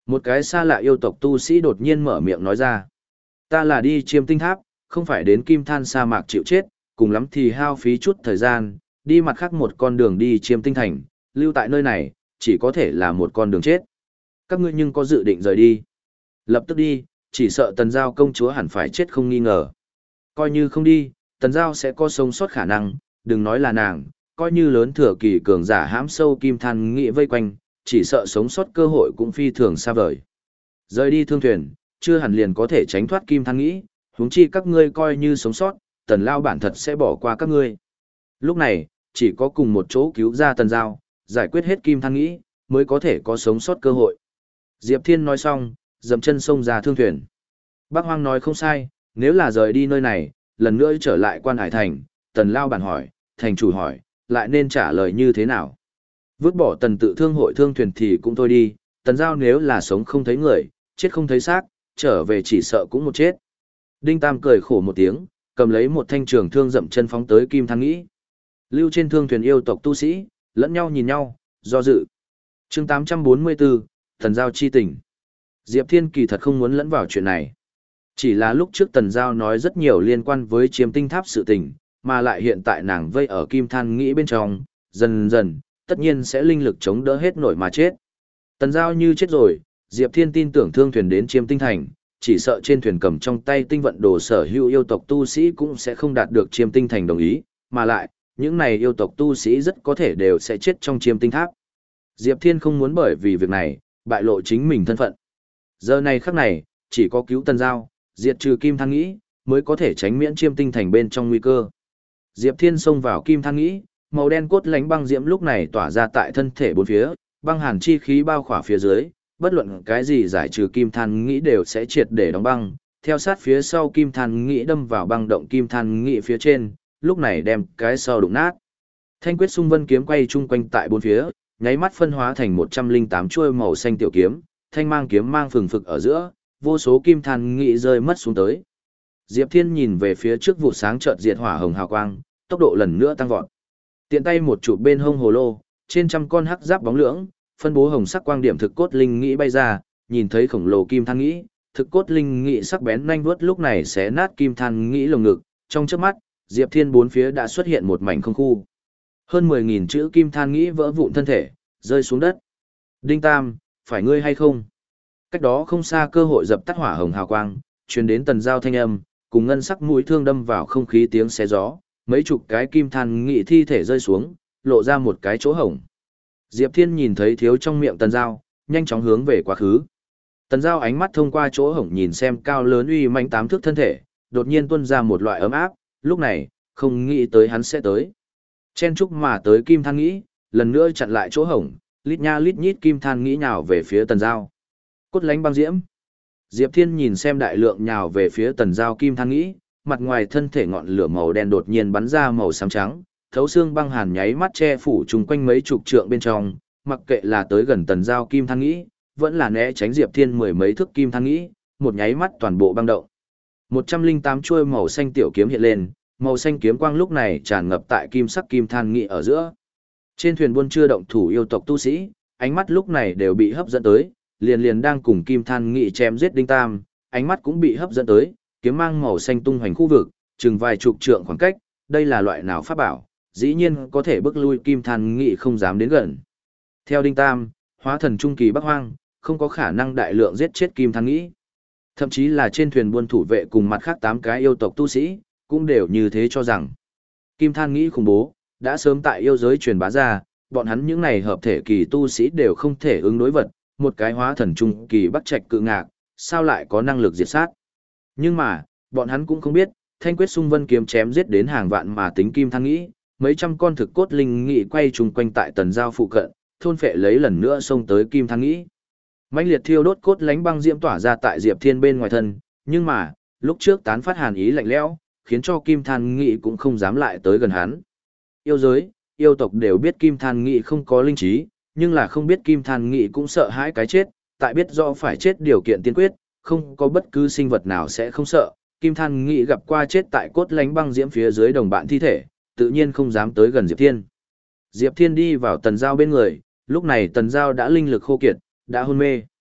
Một cái xa lạ yêu tộc tu sĩ đột nhiên mở miệng nói ra. Ta là đi chiêm tinh tháp, không phải đến kim than sa mạc chịu chết, cùng lắm thì hao phí chút thời gian, đi mặt khác một con đường đi chiêm tinh thành, lưu tại nơi này, chỉ có thể là một con đường chết. Các ngươi nhưng có dự định rời đi. Lập tức đi, chỉ sợ tần giao công chúa hẳn phải chết không nghi ngờ. Coi như không đi, tần giao sẽ có sống sót khả năng, đừng nói là nàng, coi như lớn thừa kỳ cường giả hãm sâu kim than nghị vây quanh, chỉ sợ sống sót cơ hội cũng phi thường xa vời. Rời đi thương thuyền, chưa hẳn liền có thể tránh thoát kim than nghĩ, huống chi các ngươi coi như sống sót, tần lao bản thật sẽ bỏ qua các ngươi. Lúc này, chỉ có cùng một chỗ cứu ra tần giao, giải quyết hết kim than nghĩ, mới có thể có sống sót cơ hội. Diệp Thiên nói xong, dậm chân xông ra thương thuyền. Bác Hoang nói không sai, nếu là rời đi nơi này, lần nữa trở lại quan hải thành, tần lao bản hỏi, thành chủ hỏi, lại nên trả lời như thế nào? Vứt bỏ tần tự thương hội thương thuyền thì cũng thôi đi, tần giao nếu là sống không thấy người, chết không thấy xác, trở về chỉ sợ cũng một chết. Đinh Tam cười khổ một tiếng, cầm lấy một thanh trường thương dậm chân phóng tới kim than nghĩ. Lưu trên thương thuyền yêu tộc tu sĩ, lẫn nhau nhìn nhau, do dự. Chương tám trăm bốn mươi bốn, Tần Giao chi tình. Diệp Thiên kỳ thật không muốn lẫn vào chuyện này. Chỉ là lúc trước Tần Giao nói rất nhiều liên quan với chiếm tinh tháp sự tình, mà lại hiện tại nàng vây ở kim than nghĩ bên trong, dần dần, tất nhiên sẽ linh lực chống đỡ hết nổi mà chết. Tần Giao như chết rồi, Diệp Thiên tin tưởng thương thuyền đến chiếm tinh thành, chỉ sợ trên thuyền cầm trong tay tinh vận đồ sở hữu yêu tộc tu sĩ cũng sẽ không đạt được chiêm tinh thành đồng ý, mà lại, những này yêu tộc tu sĩ rất có thể đều sẽ chết trong chiêm tinh tháp. Diệp Thiên không muốn bởi vì việc này, bại lộ chính mình thân phận. Giờ này khắc này, chỉ có cứu Tần Giao, diệt trừ kim than nghĩ, mới có thể tránh miễn chiêm tinh thành bên trong nguy cơ. Diệp Thiên xông vào kim than nghĩ, màu đen cốt lánh băng diễm lúc này tỏa ra tại thân thể bốn phía, băng hàn chi khí bao khỏa phía dưới, bất luận cái gì giải trừ kim than nghĩ đều sẽ triệt để đóng băng, theo sát phía sau kim than nghĩ đâm vào băng động kim than nghĩ phía trên, lúc này đem cái sau đụng nát. Thanh quyết xung vân kiếm quay chung quanh tại bốn phía, nháy mắt phân hóa thành một trăm linh tám chuôi màu xanh tiểu kiếm, thanh mang kiếm mang phừng phực ở giữa, vô số kim than nghĩ rơi mất xuống tới. Diệp Thiên nhìn về phía trước vụ sáng chợt diệt hỏa hồng hào quang, tốc độ lần nữa tăng vọt. Tiện tay một chụp bên hông hồ lô, trên trăm con hắc giáp bóng lưỡng, phân bố hồng sắc quang điểm thực cốt linh nghĩ bay ra, nhìn thấy khổng lồ kim than nghĩ, thực cốt linh nghĩ sắc bén nhanh vuốt lúc này sẽ nát kim than nghĩ lồng ngực, trong chớp mắt, Diệp Thiên bốn phía đã xuất hiện một mảnh không khu. Hơn mười nghìn chữ kim than nghĩ vỡ vụn thân thể, rơi xuống đất. Đinh Tam, phải ngươi hay không? Cách đó không xa cơ hội dập tắt hỏa hồng hào quang, truyền đến Tần Giao thanh âm, cùng ngân sắc mũi thương đâm vào không khí tiếng xé gió, mấy chục cái kim than nghĩ thi thể rơi xuống, lộ ra một cái chỗ hổng. Diệp Thiên nhìn thấy thiếu trong miệng Tần Giao, nhanh chóng hướng về quá khứ. Tần Giao ánh mắt thông qua chỗ hổng nhìn xem cao lớn uy mãnh tám thước thân thể, đột nhiên tuôn ra một loại ấm áp, lúc này, không nghĩ tới hắn sẽ tới. Chen chúc mà tới kim than nghĩ, lần nữa chặn lại chỗ hổng, lít nha lít nhít kim than nghĩ nhào về phía Tần Giao. Cốt lánh băng diễm. Diệp Thiên nhìn xem đại lượng nhào về phía Tần Giao kim than nghĩ, mặt ngoài thân thể ngọn lửa màu đen đột nhiên bắn ra màu xám trắng, thấu xương băng hàn nháy mắt che phủ chung quanh mấy chục trượng bên trong, mặc kệ là tới gần Tần Giao kim than nghĩ, vẫn là né tránh Diệp Thiên mười mấy thước kim than nghĩ, một nháy mắt toàn bộ băng động. một trăm linh tám chuôi màu xanh tiểu kiếm hiện lên, màu xanh kiếm quang lúc này tràn ngập tại kim sắc kim than nghị ở giữa. Trên thuyền buôn chưa động thủ yêu tộc tu sĩ, ánh mắt lúc này đều bị hấp dẫn tới, liền liền đang cùng kim than nghị chém giết Đinh Tam, ánh mắt cũng bị hấp dẫn tới, kiếm mang màu xanh tung hoành khu vực, chừng vài chục trượng khoảng cách, đây là loại nào pháp bảo, dĩ nhiên có thể bức lui kim than nghị không dám đến gần. Theo Đinh Tam, hóa thần trung kỳ Bắc Hoang, không có khả năng đại lượng giết chết kim than nghị. Thậm chí là trên thuyền buôn thủ vệ cùng mặt khác tám cái yêu tộc tu sĩ, cũng đều như thế cho rằng. Kim than nghĩ khủng bố, đã sớm tại yêu giới truyền bá ra, bọn hắn những này hợp thể kỳ tu sĩ đều không thể ứng đối vật, một cái hóa thần trung kỳ bắt trạch cự ngạc, sao lại có năng lực diệt sát. Nhưng mà, bọn hắn cũng không biết, thanh quyết xung vân kiếm chém giết đến hàng vạn mà tính kim than nghĩ, mấy trăm con thực cốt linh nghị quay chung quanh tại Tần Giao phụ cận, thôn phệ lấy lần nữa xông tới kim than nghĩ. Mãnh liệt thiêu đốt cốt lánh băng diễm tỏa ra tại Diệp Thiên bên ngoài thân, nhưng mà, lúc trước tán phát hàn ý lạnh lẽo, khiến cho kim than nghị cũng không dám lại tới gần hắn. Yêu giới, yêu tộc đều biết kim than nghị không có linh trí, nhưng là không biết kim than nghị cũng sợ hãi cái chết, tại biết rõ phải chết điều kiện tiên quyết, không có bất cứ sinh vật nào sẽ không sợ. Kim than nghị gặp qua chết tại cốt lánh băng diễm phía dưới đồng bạn thi thể, tự nhiên không dám tới gần Diệp Thiên. Diệp Thiên đi vào Tần Giao bên người, lúc này Tần Giao đã linh lực khô kiệt, đã hôn mê.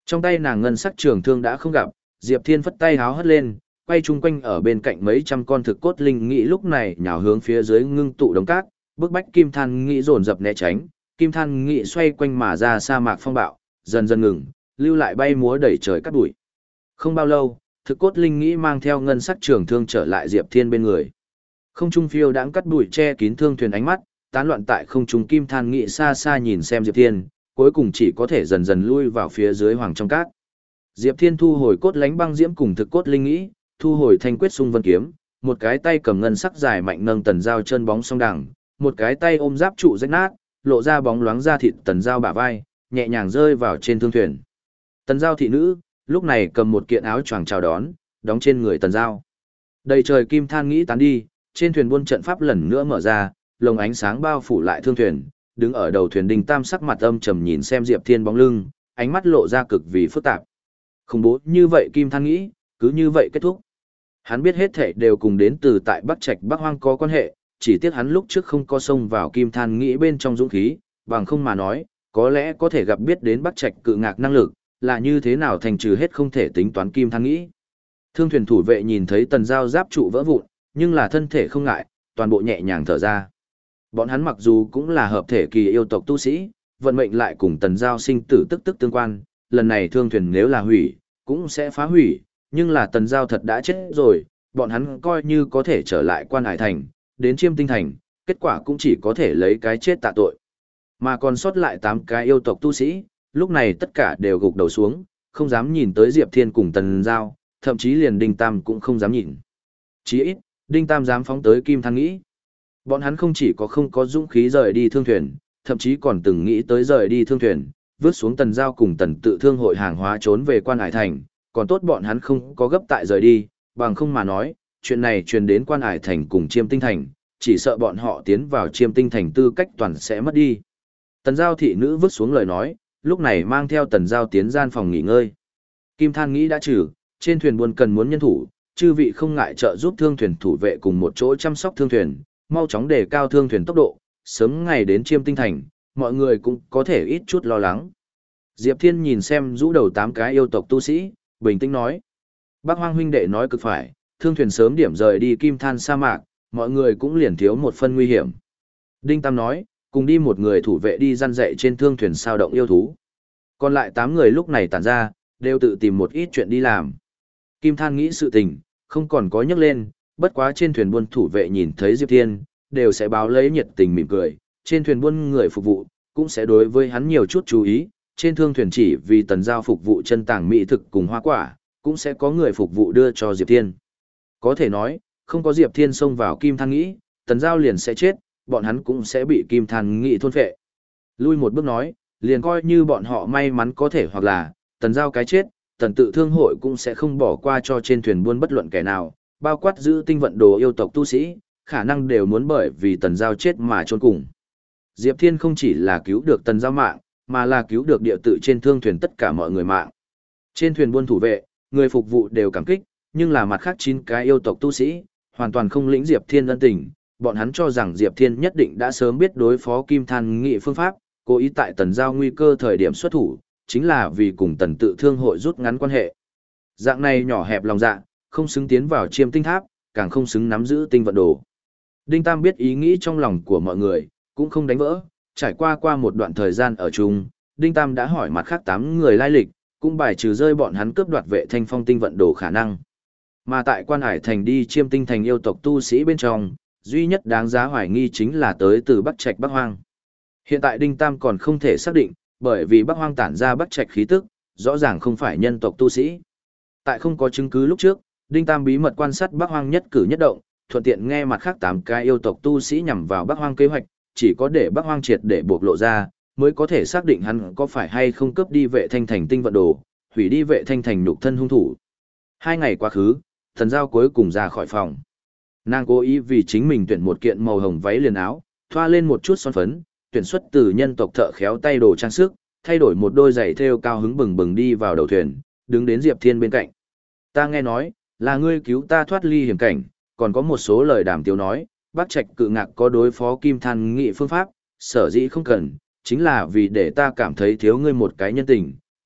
Trong tay nàng ngân sắc trường thương đã không gặp, Diệp Thiên phất tay háo hất lên, quay chung quanh ở bên cạnh mấy trăm con thực cốt linh nghĩ lúc này nhào hướng phía dưới ngưng tụ đống cát, bức bách Kim Than nghĩ dồn dập né tránh, Kim Than nghĩ xoay quanh mà ra sa mạc phong bạo, dần dần ngừng, lưu lại bay múa đẩy trời cắt bụi. Không bao lâu, thực cốt linh nghĩ mang theo ngân sắc trường thương trở lại Diệp Thiên bên người. Không trung phiêu đãng cắt bụi che kín thương thuyền ánh mắt, tán loạn tại không trung Kim Than nghĩ xa xa nhìn xem Diệp Thiên, cuối cùng chỉ có thể dần dần lui vào phía dưới hoàng trong cát. Diệp Thiên thu hồi cốt lánh băng diễm cùng thực cốt linh nghĩ, thu hồi thanh quyết xung vân kiếm, một cái tay cầm ngân sắc dài mạnh nâng tần dao chân bóng song đẳng, một cái tay ôm giáp trụ rách nát, lộ ra bóng loáng da thịt tần dao bả vai, nhẹ nhàng rơi vào trên thương thuyền. Tần dao thị nữ, lúc này cầm một kiện áo choàng chào đón, đóng trên người tần dao. Đầy trời kim than nghĩ tán đi, trên thuyền buôn trận pháp lần nữa mở ra, lồng ánh sáng bao phủ lại thương thuyền, đứng ở đầu thuyền Đinh Tam sắc mặt âm trầm nhìn xem Diệp Thiên bóng lưng, ánh mắt lộ ra cực vì phức tạp. Khủng bố như vậy kim than nghĩ, cứ như vậy kết thúc. Hắn biết hết thảy đều cùng đến từ tại Bắc Trạch Bắc Hoang có quan hệ, chỉ tiếc hắn lúc trước không có xông vào kim than nghĩ bên trong dũng khí, bằng không mà nói, có lẽ có thể gặp biết đến Bắc Trạch cự ngạc năng lực, là như thế nào thành trừ hết không thể tính toán kim than nghĩ. Thương thuyền thủ vệ nhìn thấy tần dao giáp trụ vỡ vụn, nhưng là thân thể không ngại, toàn bộ nhẹ nhàng thở ra. Bọn hắn mặc dù cũng là hợp thể kỳ yêu tộc tu sĩ, vận mệnh lại cùng tần giao sinh tử tức tức tương quan, lần này thương thuyền nếu là hủy, cũng sẽ phá hủy, nhưng là tần giao thật đã chết rồi, bọn hắn coi như có thể trở lại Quan Hải Thành, đến Chiêm Tinh Thành, kết quả cũng chỉ có thể lấy cái chết tạ tội. Mà còn sót lại tám cái yêu tộc tu sĩ, lúc này tất cả đều gục đầu xuống, không dám nhìn tới Diệp Thiên cùng tần giao, thậm chí liền Đinh Tam cũng không dám nhìn. Chí ít, Đinh Tam dám phóng tới kim than nghĩ. Bọn hắn không chỉ có không có dũng khí rời đi thương thuyền, thậm chí còn từng nghĩ tới rời đi thương thuyền, vứt xuống tần giao cùng tần tự thương hội hàng hóa trốn về Quan Hải Thành, còn tốt bọn hắn không có gấp tại rời đi, bằng không mà nói, chuyện này truyền đến Quan Hải Thành cùng Chiêm Tinh Thành, chỉ sợ bọn họ tiến vào Chiêm Tinh Thành tư cách toàn sẽ mất đi. Tần giao thị nữ vứt xuống lời nói, lúc này mang theo tần giao tiến gian phòng nghỉ ngơi. Kim than nghĩ đã trừ, trên thuyền buôn cần muốn nhân thủ, chư vị không ngại trợ giúp thương thuyền thủ vệ cùng một chỗ chăm sóc thương thuyền, mau chóng đề cao thương thuyền tốc độ, sớm ngày đến Chiêm Tinh Thành, mọi người cũng có thể ít chút lo lắng. Diệp Thiên nhìn xem rũ đầu tám cái yêu tộc tu sĩ, bình tĩnh nói. Bác Hoang huynh đệ nói cực phải, thương thuyền sớm điểm rời đi kim than sa mạc, mọi người cũng liền thiếu một phân nguy hiểm. Đinh Tam nói, cùng đi một người thủ vệ đi răn dạy trên thương thuyền sao động yêu thú. Còn lại tám người lúc này tản ra, đều tự tìm một ít chuyện đi làm. Kim than nghĩ sự tình, không còn có nhắc lên, bất quá trên thuyền buôn thủ vệ nhìn thấy Diệp Thiên, đều sẽ báo lấy nhiệt tình mỉm cười, trên thuyền buôn người phục vụ, cũng sẽ đối với hắn nhiều chút chú ý, trên thương thuyền chỉ vì tần giao phục vụ chân tàng mỹ thực cùng hoa quả, cũng sẽ có người phục vụ đưa cho Diệp Thiên. Có thể nói, không có Diệp Thiên xông vào kim than nghĩ, tần giao liền sẽ chết, bọn hắn cũng sẽ bị kim than nghĩ thôn phệ. Lui một bước nói, liền coi như bọn họ may mắn có thể hoặc là, tần giao cái chết, tần tự thương hội cũng sẽ không bỏ qua cho trên thuyền buôn bất luận kẻ nào, bao quát giữ tinh vận đồ yêu tộc tu sĩ, khả năng đều muốn bởi vì tần giao chết mà chôn cùng. Diệp Thiên không chỉ là cứu được tần giao mạng, mà là cứu được địa tự trên thương thuyền tất cả mọi người mạng. Trên thuyền buôn thủ vệ, người phục vụ đều cảm kích, nhưng là mặt khác chín cái yêu tộc tu sĩ, hoàn toàn không lĩnh Diệp Thiên ân tình, bọn hắn cho rằng Diệp Thiên nhất định đã sớm biết đối phó kim than nghị phương pháp, cố ý tại tần giao nguy cơ thời điểm xuất thủ, chính là vì cùng tần tự thương hội rút ngắn quan hệ. Dạng này nhỏ hẹp lòng dạ, không xứng tiến vào Chiêm Tinh Tháp, càng không xứng nắm giữ tinh vận đồ. Đinh Tam biết ý nghĩ trong lòng của mọi người, cũng không đánh vỡ, trải qua qua một đoạn thời gian ở chung, Đinh Tam đã hỏi mặt khác tám người lai lịch, cũng bài trừ rơi bọn hắn cướp đoạt vệ thanh phong tinh vận đồ khả năng. Mà tại Quan Hải Thành đi Chiêm Tinh Thành yêu tộc tu sĩ bên trong, duy nhất đáng giá hoài nghi chính là tới từ Bắc Trạch Bắc Hoang. Hiện tại Đinh Tam còn không thể xác định, bởi vì Bắc Hoang tản ra Bắc Trạch khí tức, rõ ràng không phải nhân tộc tu sĩ. Tại không có chứng cứ lúc trước, Đinh Tam bí mật quan sát Bắc Hoang nhất cử nhất động, thuận tiện nghe mặt khác tám cái yêu tộc tu sĩ nhằm vào Bắc Hoang kế hoạch, chỉ có để Bắc Hoang triệt để bộc lộ ra, mới có thể xác định hắn có phải hay không cướp đi vệ thanh thành tinh vận đồ, hủy đi vệ thanh thành nhục thân hung thủ. Hai ngày quá khứ, Thần Giao cuối cùng ra khỏi phòng. Nàng cố ý vì chính mình tuyển một kiện màu hồng váy liền áo, thoa lên một chút son phấn, tuyển xuất từ nhân tộc thợ khéo tay đồ trang sức, thay đổi một đôi giày thêu cao hứng bừng bừng đi vào đầu thuyền, đứng đến Diệp Thiên bên cạnh. Ta nghe nói, là ngươi cứu ta thoát ly hiểm cảnh, còn có một số lời đàm tiếu nói, Bắc Trạch cự ngạc có đối phó kim than nghị phương pháp, sở dĩ không cần, chính là vì để ta cảm thấy thiếu ngươi một cái nhân tình,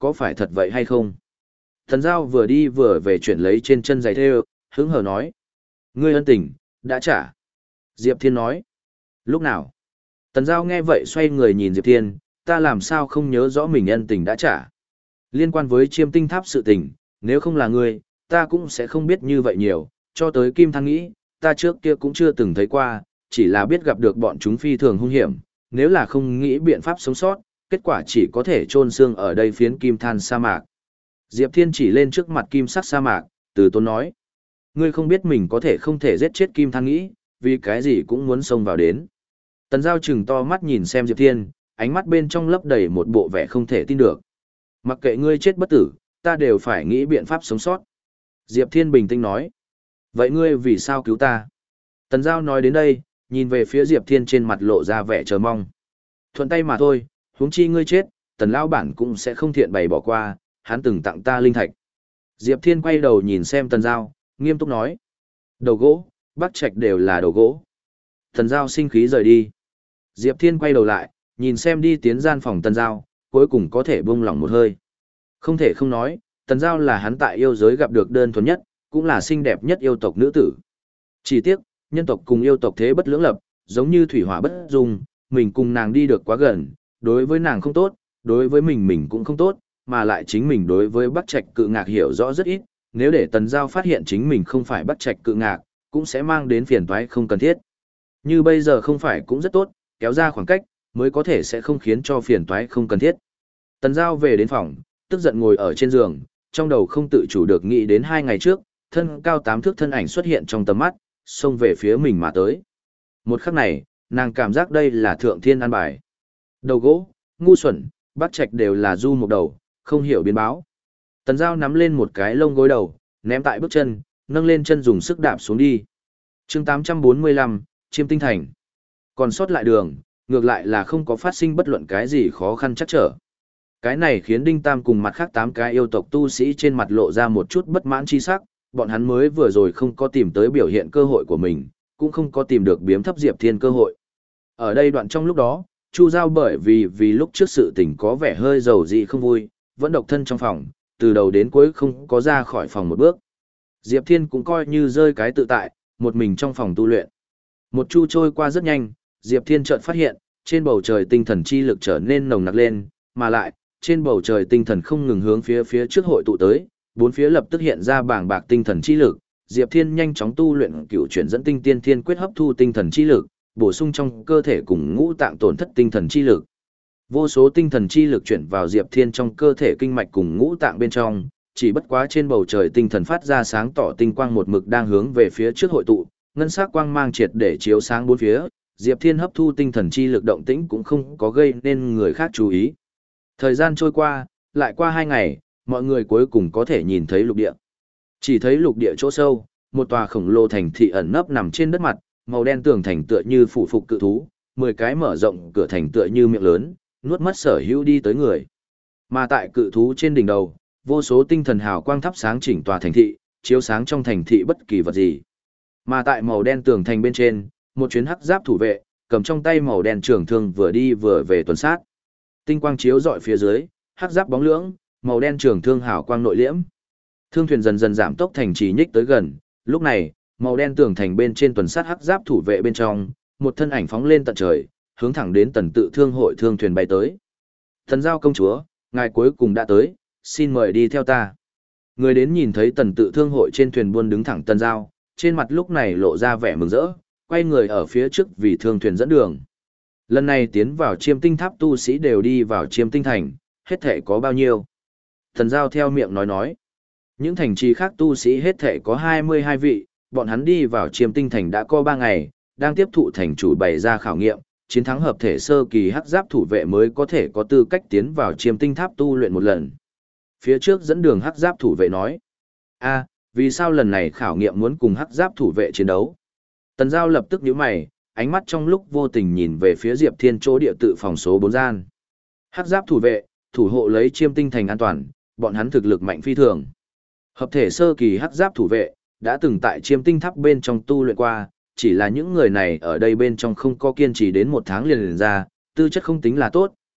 có phải thật vậy hay không? Tần Giao vừa đi vừa về chuyển lấy trên chân giày thêu, hứng hờ nói. Ngươi ân tình, đã trả. Diệp Thiên nói. Lúc nào? Tần Giao nghe vậy xoay người nhìn Diệp Thiên, ta làm sao không nhớ rõ mình ân tình đã trả. Liên quan với chiêm tinh tháp sự tình, nếu không là ngươi, ta cũng sẽ không biết như vậy nhiều, cho tới Kim Thăng nghĩ, ta trước kia cũng chưa từng thấy qua, chỉ là biết gặp được bọn chúng phi thường hung hiểm, nếu là không nghĩ biện pháp sống sót, kết quả chỉ có thể chôn xương ở đây phiến kim than sa mạc. Diệp Thiên chỉ lên trước mặt kim sắc sa mạc, từ tốn nói. Ngươi không biết mình có thể không thể giết chết kim than nghĩ, vì cái gì cũng muốn xông vào đến. Tần Giao trừng to mắt nhìn xem Diệp Thiên, ánh mắt bên trong lấp đầy một bộ vẻ không thể tin được. Mặc kệ ngươi chết bất tử, ta đều phải nghĩ biện pháp sống sót. Diệp Thiên bình tĩnh nói. Vậy ngươi vì sao cứu ta? Tần Giao nói đến đây, nhìn về phía Diệp Thiên trên mặt lộ ra vẻ chờ mong. Thuận tay mà thôi, huống chi ngươi chết, Tần Lão bản cũng sẽ không thiện bày bỏ qua, hắn từng tặng ta linh thạch. Diệp Thiên quay đầu nhìn xem Tần Giao, nghiêm túc nói. Đầu gỗ, Bắc Trạch đều là đầu gỗ. Tần Giao sinh khí rời đi. Diệp Thiên quay đầu lại, nhìn xem đi tiến gian phòng Tần Giao, cuối cùng có thể buông lỏng một hơi. Không thể không nói, Tần Giao là hắn tại yêu giới gặp được đơn thuần nhất, cũng là xinh đẹp nhất yêu tộc nữ tử. Chỉ tiếc, nhân tộc cùng yêu tộc thế bất lưỡng lập, giống như thủy hỏa bất dung, mình cùng nàng đi được quá gần, đối với nàng không tốt, đối với mình mình cũng không tốt, mà lại chính mình đối với Bắc Trạch Cự Ngạc hiểu rõ rất ít, nếu để Tần Giao phát hiện chính mình không phải Bắc Trạch Cự Ngạc, cũng sẽ mang đến phiền toái không cần thiết. Như bây giờ không phải cũng rất tốt, kéo ra khoảng cách, mới có thể sẽ không khiến cho phiền toái không cần thiết. Tần Giao về đến phòng, tức giận ngồi ở trên giường, trong đầu không tự chủ được nghĩ đến hai ngày trước, thân cao tám thước thân ảnh xuất hiện trong tầm mắt, xông về phía mình mà tới. Một khắc này, nàng cảm giác đây là thượng thiên an bài. Đầu gỗ, ngu xuẩn, Bắc Trạch đều là du một đầu, không hiểu biến báo. Tần Giao nắm lên một cái lông gối đầu, ném tại bước chân, nâng lên chân dùng sức đạp xuống đi. chương tám trăm bốn mươi lăm, Chiêm Tinh Thành. Còn sót lại đường, ngược lại là không có phát sinh bất luận cái gì khó khăn chắc trở. Cái này khiến Đinh Tam cùng mặt khác tám cái yêu tộc tu sĩ trên mặt lộ ra một chút bất mãn chi sắc, bọn hắn mới vừa rồi không có tìm tới biểu hiện cơ hội của mình, cũng không có tìm được biếm thấp Diệp Thiên cơ hội. Ở đây đoạn trong lúc đó, Chu Giao bởi vì vì lúc trước sự tình có vẻ hơi dầu dị không vui, vẫn độc thân trong phòng, từ đầu đến cuối không có ra khỏi phòng một bước. Diệp Thiên cũng coi như rơi cái tự tại, một mình trong phòng tu luyện. Một chu trôi qua rất nhanh, Diệp Thiên chợt phát hiện, trên bầu trời tinh thần chi lực trở nên nồng nặc lên, mà lại, trên bầu trời tinh thần không ngừng hướng phía phía trước hội tụ tới, bốn phía lập tức hiện ra bảng bạc tinh thần chi lực, Diệp Thiên nhanh chóng tu luyện cửu chuyển dẫn tinh tiên thiên quyết hấp thu tinh thần chi lực, bổ sung trong cơ thể cùng ngũ tạng tổn thất tinh thần chi lực. Vô số tinh thần chi lực chuyển vào Diệp Thiên trong cơ thể kinh mạch cùng ngũ tạng bên trong, chỉ bất quá trên bầu trời tinh thần phát ra sáng tỏ tinh quang một mực đang hướng về phía trước hội tụ, ngân sắc quang mang triệt để chiếu sáng bốn phía, Diệp Thiên hấp thu tinh thần chi lực động tĩnh cũng không có gây nên người khác chú ý. Thời gian trôi qua, lại qua hai ngày, mọi người cuối cùng có thể nhìn thấy lục địa. Chỉ thấy lục địa chỗ sâu, một tòa khổng lồ thành thị ẩn nấp nằm trên đất mặt, màu đen tường thành tựa như phủ phục cự thú, mười cái mở rộng cửa thành tựa như miệng lớn, nuốt mất sở hữu đi tới người. Mà tại cự thú trên đỉnh đầu, vô số tinh thần hào quang thắp sáng chỉnh tòa thành thị, chiếu sáng trong thành thị bất kỳ vật gì. Mà tại màu đen tường thành bên trên, một chuyến hắc giáp thủ vệ, cầm trong tay màu đen trường thương vừa đi vừa về tuần sát. Tinh quang chiếu rọi phía dưới, hắc giáp bóng lưỡng, màu đen trường thương hào quang nội liễm. Thương thuyền dần dần giảm tốc thành trì nhích tới gần, lúc này, màu đen tường thành bên trên tuần sát hắc giáp thủ vệ bên trong, một thân ảnh phóng lên tận trời, hướng thẳng đến Tần Tự Thương hội thương thuyền bay tới. Tần Giao công chúa, ngài cuối cùng đã tới, xin mời đi theo ta. Người đến nhìn thấy Tần Tự Thương hội trên thuyền buôn đứng thẳng Tần Giao, trên mặt lúc này lộ ra vẻ mừng rỡ, quay người ở phía trước vì thương thuyền dẫn đường. Lần này tiến vào Chiêm Tinh Tháp tu sĩ đều đi vào Chiêm Tinh Thành, hết thể có bao nhiêu? Tần Giao theo miệng nói nói. Những thành trì khác tu sĩ hết thể có hai mươi hai vị, bọn hắn đi vào Chiêm Tinh Thành đã có ba ngày, đang tiếp thụ thành chủ bày ra khảo nghiệm, chiến thắng hợp thể sơ kỳ hắc giáp thủ vệ mới có thể có tư cách tiến vào Chiêm Tinh Tháp tu luyện một lần. Phía trước dẫn đường hắc giáp thủ vệ nói. A, vì sao lần này khảo nghiệm muốn cùng hắc giáp thủ vệ chiến đấu? Tần Giao lập tức nhíu mày, ánh mắt trong lúc vô tình nhìn về phía Diệp Thiên chỗ địa tự phòng số bốn gian. Hắc giáp thủ vệ, thủ hộ lấy Chiêm Tinh Thành an toàn, bọn hắn thực lực mạnh phi thường. Hợp thể sơ kỳ hắc giáp thủ vệ, đã từng tại Chiêm Tinh Tháp bên trong tu luyện qua, chỉ là những người này ở đây bên trong không có kiên trì đến một tháng liền liền ra, tư chất không tính là tốt,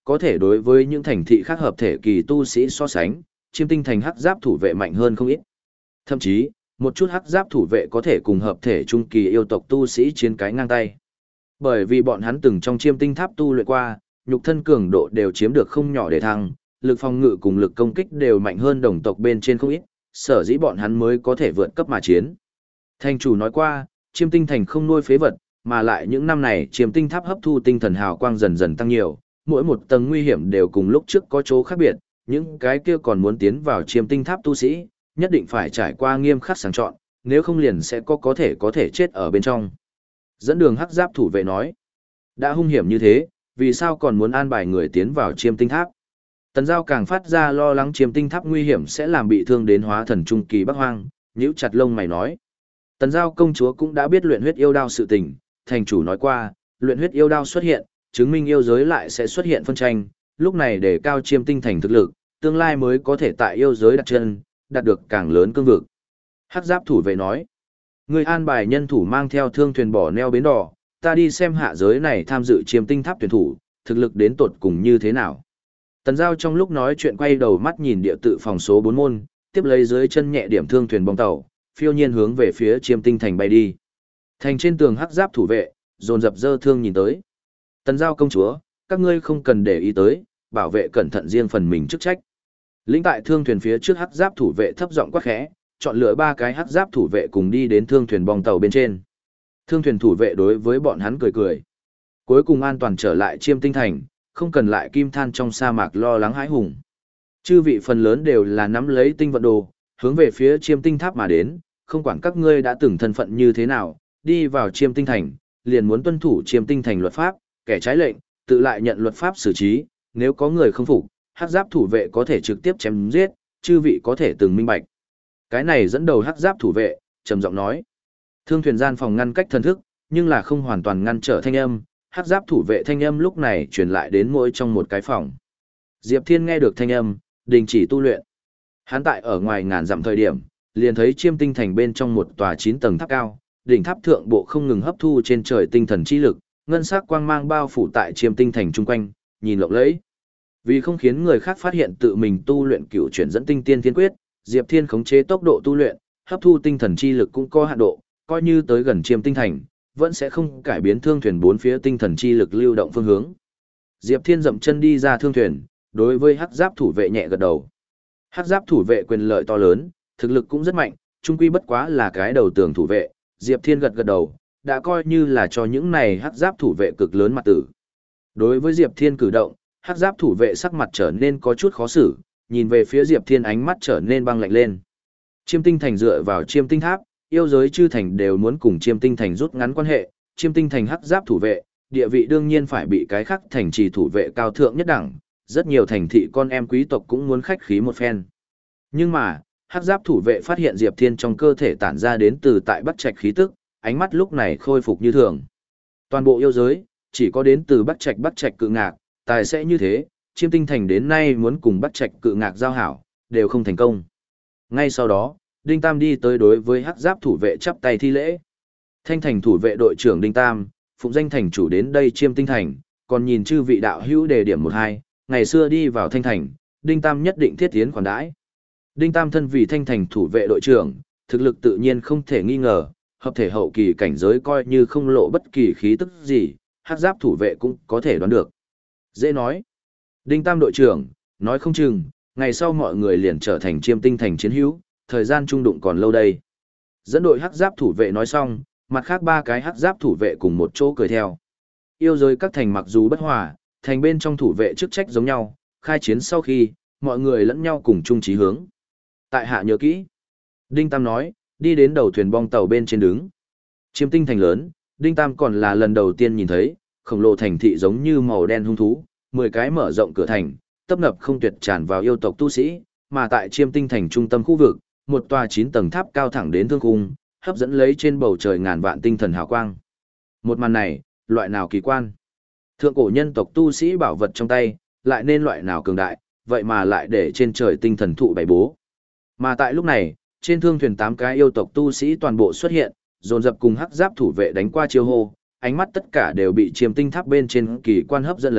có thể đối với những thành thị khác hợp thể kỳ tu sĩ so sánh, Chiêm Tinh Thành hắc giáp thủ vệ mạnh hơn không ít. Thậm chí, một chút hắc giáp thủ vệ có thể cùng hợp thể trung kỳ yêu tộc tu sĩ chiến cái ngang tay. Bởi vì bọn hắn từng trong Chiêm Tinh Tháp tu luyện qua, nhục thân cường độ đều chiếm được không nhỏ để thăng, lực phòng ngự cùng lực công kích đều mạnh hơn đồng tộc bên trên không ít, sở dĩ bọn hắn mới có thể vượt cấp mà chiến. Thành chủ nói qua, Chiêm Tinh Thành không nuôi phế vật, mà lại những năm này Chiêm Tinh Tháp hấp thu tinh thần hào quang dần dần tăng nhiều, mỗi một tầng nguy hiểm đều cùng lúc trước có chỗ khác biệt, những cái kia còn muốn tiến vào Chiêm Tinh Tháp tu sĩ, nhất định phải trải qua nghiêm khắc sàng chọn, nếu không liền sẽ có có thể có thể chết ở bên trong. Dẫn đường hắc giáp thủ vệ nói, đã hung hiểm như thế, vì sao còn muốn an bài người tiến vào Chiêm Tinh Tháp? Tần Giao càng phát ra lo lắng Chiêm Tinh Tháp nguy hiểm sẽ làm bị thương đến hóa thần trung kỳ Bắc Hoang, nhíu chặt lông mày nói. Tần Giao công chúa cũng đã biết luyện huyết yêu đao sự tình, thành chủ nói qua, luyện huyết yêu đao xuất hiện, chứng minh yêu giới lại sẽ xuất hiện phân tranh, lúc này để cao Chiêm Tinh Thành thực lực, tương lai mới có thể tại yêu giới đặt chân, đạt được càng lớn cương vực. Hắc giáp thủ vệ nói, người an bài nhân thủ mang theo thương thuyền bỏ neo bến đỏ, ta đi xem hạ giới này tham dự Chiêm Tinh Tháp tuyển thủ, thực lực đến tột cùng như thế nào. Tần Giao trong lúc nói chuyện quay đầu mắt nhìn địa tự phòng số bốn môn, tiếp lấy dưới chân nhẹ điểm thương thuyền bong tàu, phiêu nhiên hướng về phía Chiêm Tinh Thành bay đi. Thành trên tường hắc giáp thủ vệ, dồn dập dơ thương nhìn tới. Tần Giao công chúa, các ngươi không cần để ý tới, bảo vệ cẩn thận riêng phần mình chức trách. Lĩnh tại thương thuyền phía trước hắc giáp thủ vệ thấp giọng quát khẽ, chọn lựa ba cái hắc giáp thủ vệ cùng đi đến thương thuyền bong tàu bên trên. Thương thuyền thủ vệ đối với bọn hắn cười cười. Cuối cùng an toàn trở lại Chiêm Tinh Thành, không cần lại kim than trong sa mạc lo lắng hãi hùng. Chư vị phần lớn đều là nắm lấy tinh vận đồ, hướng về phía Chiêm Tinh Tháp mà đến, không quản các ngươi đã từng thân phận như thế nào, đi vào Chiêm Tinh Thành, liền muốn tuân thủ Chiêm Tinh Thành luật pháp, kẻ trái lệnh, tự lại nhận luật pháp xử trí, nếu có người không phục, hắc giáp thủ vệ có thể trực tiếp chém giết, chư vị có thể từng minh bạch. Cái này dẫn đầu hắc giáp thủ vệ, trầm giọng nói. Thương thuyền gian phòng ngăn cách thần thức, nhưng là không hoàn toàn ngăn trở thanh âm, hắc giáp thủ vệ thanh âm lúc này truyền lại đến mỗi trong một cái phòng. Diệp Thiên nghe được thanh âm, đình chỉ tu luyện. Hắn tại ở ngoài ngàn dặm thời điểm, liền thấy Chiêm Tinh Thành bên trong một tòa chín tầng tháp cao, đỉnh tháp thượng bộ không ngừng hấp thu trên trời tinh thần chi lực, ngân sắc quang mang bao phủ tại Chiêm Tinh Thành chung quanh, nhìn lộng lẫy. Vì không khiến người khác phát hiện tự mình tu luyện cửu chuyển dẫn tinh tiên thiên quyết, Diệp Thiên khống chế tốc độ tu luyện, hấp thu tinh thần chi lực cũng có hạn độ, coi như tới gần Chiêm Tinh Thành, vẫn sẽ không cải biến thương thuyền bốn phía tinh thần chi lực lưu động phương hướng. Diệp Thiên dậm chân đi ra thương thuyền, đối với hắc giáp thủ vệ nhẹ gật đầu. Hắc giáp thủ vệ quyền lợi to lớn, thực lực cũng rất mạnh, chung quy bất quá là cái đầu tường thủ vệ, Diệp Thiên gật gật đầu, đã coi như là cho những này hắc giáp thủ vệ cực lớn mặt tử. Đối với Diệp Thiên cử động, hắc giáp thủ vệ sắc mặt trở nên có chút khó xử, nhìn về phía Diệp Thiên ánh mắt trở nên băng lạnh lên. Chiêm Tinh Thành dựa vào Chiêm Tinh Tháp, yêu giới chư thành đều muốn cùng Chiêm Tinh Thành rút ngắn quan hệ, Chiêm Tinh Thành hắc giáp thủ vệ, địa vị đương nhiên phải bị cái khác thành trì thủ vệ cao thượng nhất đẳng, rất nhiều thành thị con em quý tộc cũng muốn khách khí một phen. Nhưng mà, hắc giáp thủ vệ phát hiện Diệp Thiên trong cơ thể tản ra đến từ tại Bắc Trạch khí tức, ánh mắt lúc này khôi phục như thường. Toàn bộ yêu giới, chỉ có đến từ Bắc Trạch Bắc Trạch cự ngạc, tài sẽ như thế, Chiêm Tinh Thành đến nay muốn cùng Bắc Trạch cự ngạc giao hảo, đều không thành công. Ngay sau đó, Đinh Tam đi tới đối với hắc giáp thủ vệ chắp tay thi lễ. Thanh thành thủ vệ đội trưởng Đinh Tam, phụng danh thành chủ đến đây Chiêm Tinh Thành, còn nhìn chư vị đạo hữu đề điểm một hai, ngày xưa đi vào Thanh Thành, Đinh Tam nhất định thiết tiến khoản đãi. Đinh Tam thân vì Thanh Thành thủ vệ đội trưởng, thực lực tự nhiên không thể nghi ngờ, hợp thể hậu kỳ cảnh giới coi như không lộ bất kỳ khí tức gì, hắc giáp thủ vệ cũng có thể đoán được. Dễ nói. Đinh Tam đội trưởng, nói không chừng, ngày sau mọi người liền trở thành Chiêm Tinh Thành chiến hữu, thời gian trung đụng còn lâu đây. Dẫn đội hắc giáp thủ vệ nói xong, mặt khác ba cái hắc giáp thủ vệ cùng một chỗ cười theo. Yêu giới các thành mặc dù bất hòa, thành bên trong thủ vệ chức trách giống nhau, khai chiến sau khi, mọi người lẫn nhau cùng chung chí hướng. Tại hạ nhớ kỹ. Đinh Tam nói, đi đến đầu thuyền bong tàu bên trên đứng. Chiêm Tinh Thành lớn, Đinh Tam còn là lần đầu tiên nhìn thấy, khổng lồ thành thị giống như màu đen hung thú, mười cái mở rộng cửa thành, tấp nập không tuyệt tràn vào yêu tộc tu sĩ, mà tại Chiêm Tinh Thành trung tâm khu vực, một tòa chín tầng tháp cao thẳng đến thương khung, hấp dẫn lấy trên bầu trời ngàn vạn tinh thần hào quang. Một màn này, loại nào kỳ quan? Thượng cổ nhân tộc tu sĩ bảo vật trong tay, lại nên loại nào cường đại, vậy mà lại để trên trời tinh thần thụ bày bố. Mà tại lúc này, trên thương thuyền tám cái yêu tộc tu sĩ toàn bộ xuất hiện, dồn dập cùng hắc giáp thủ vệ đánh qua chiêu hô, ánh mắt tất cả đều bị Chiêm Tinh Tháp bên trên kỳ quan hấp dẫn lấy,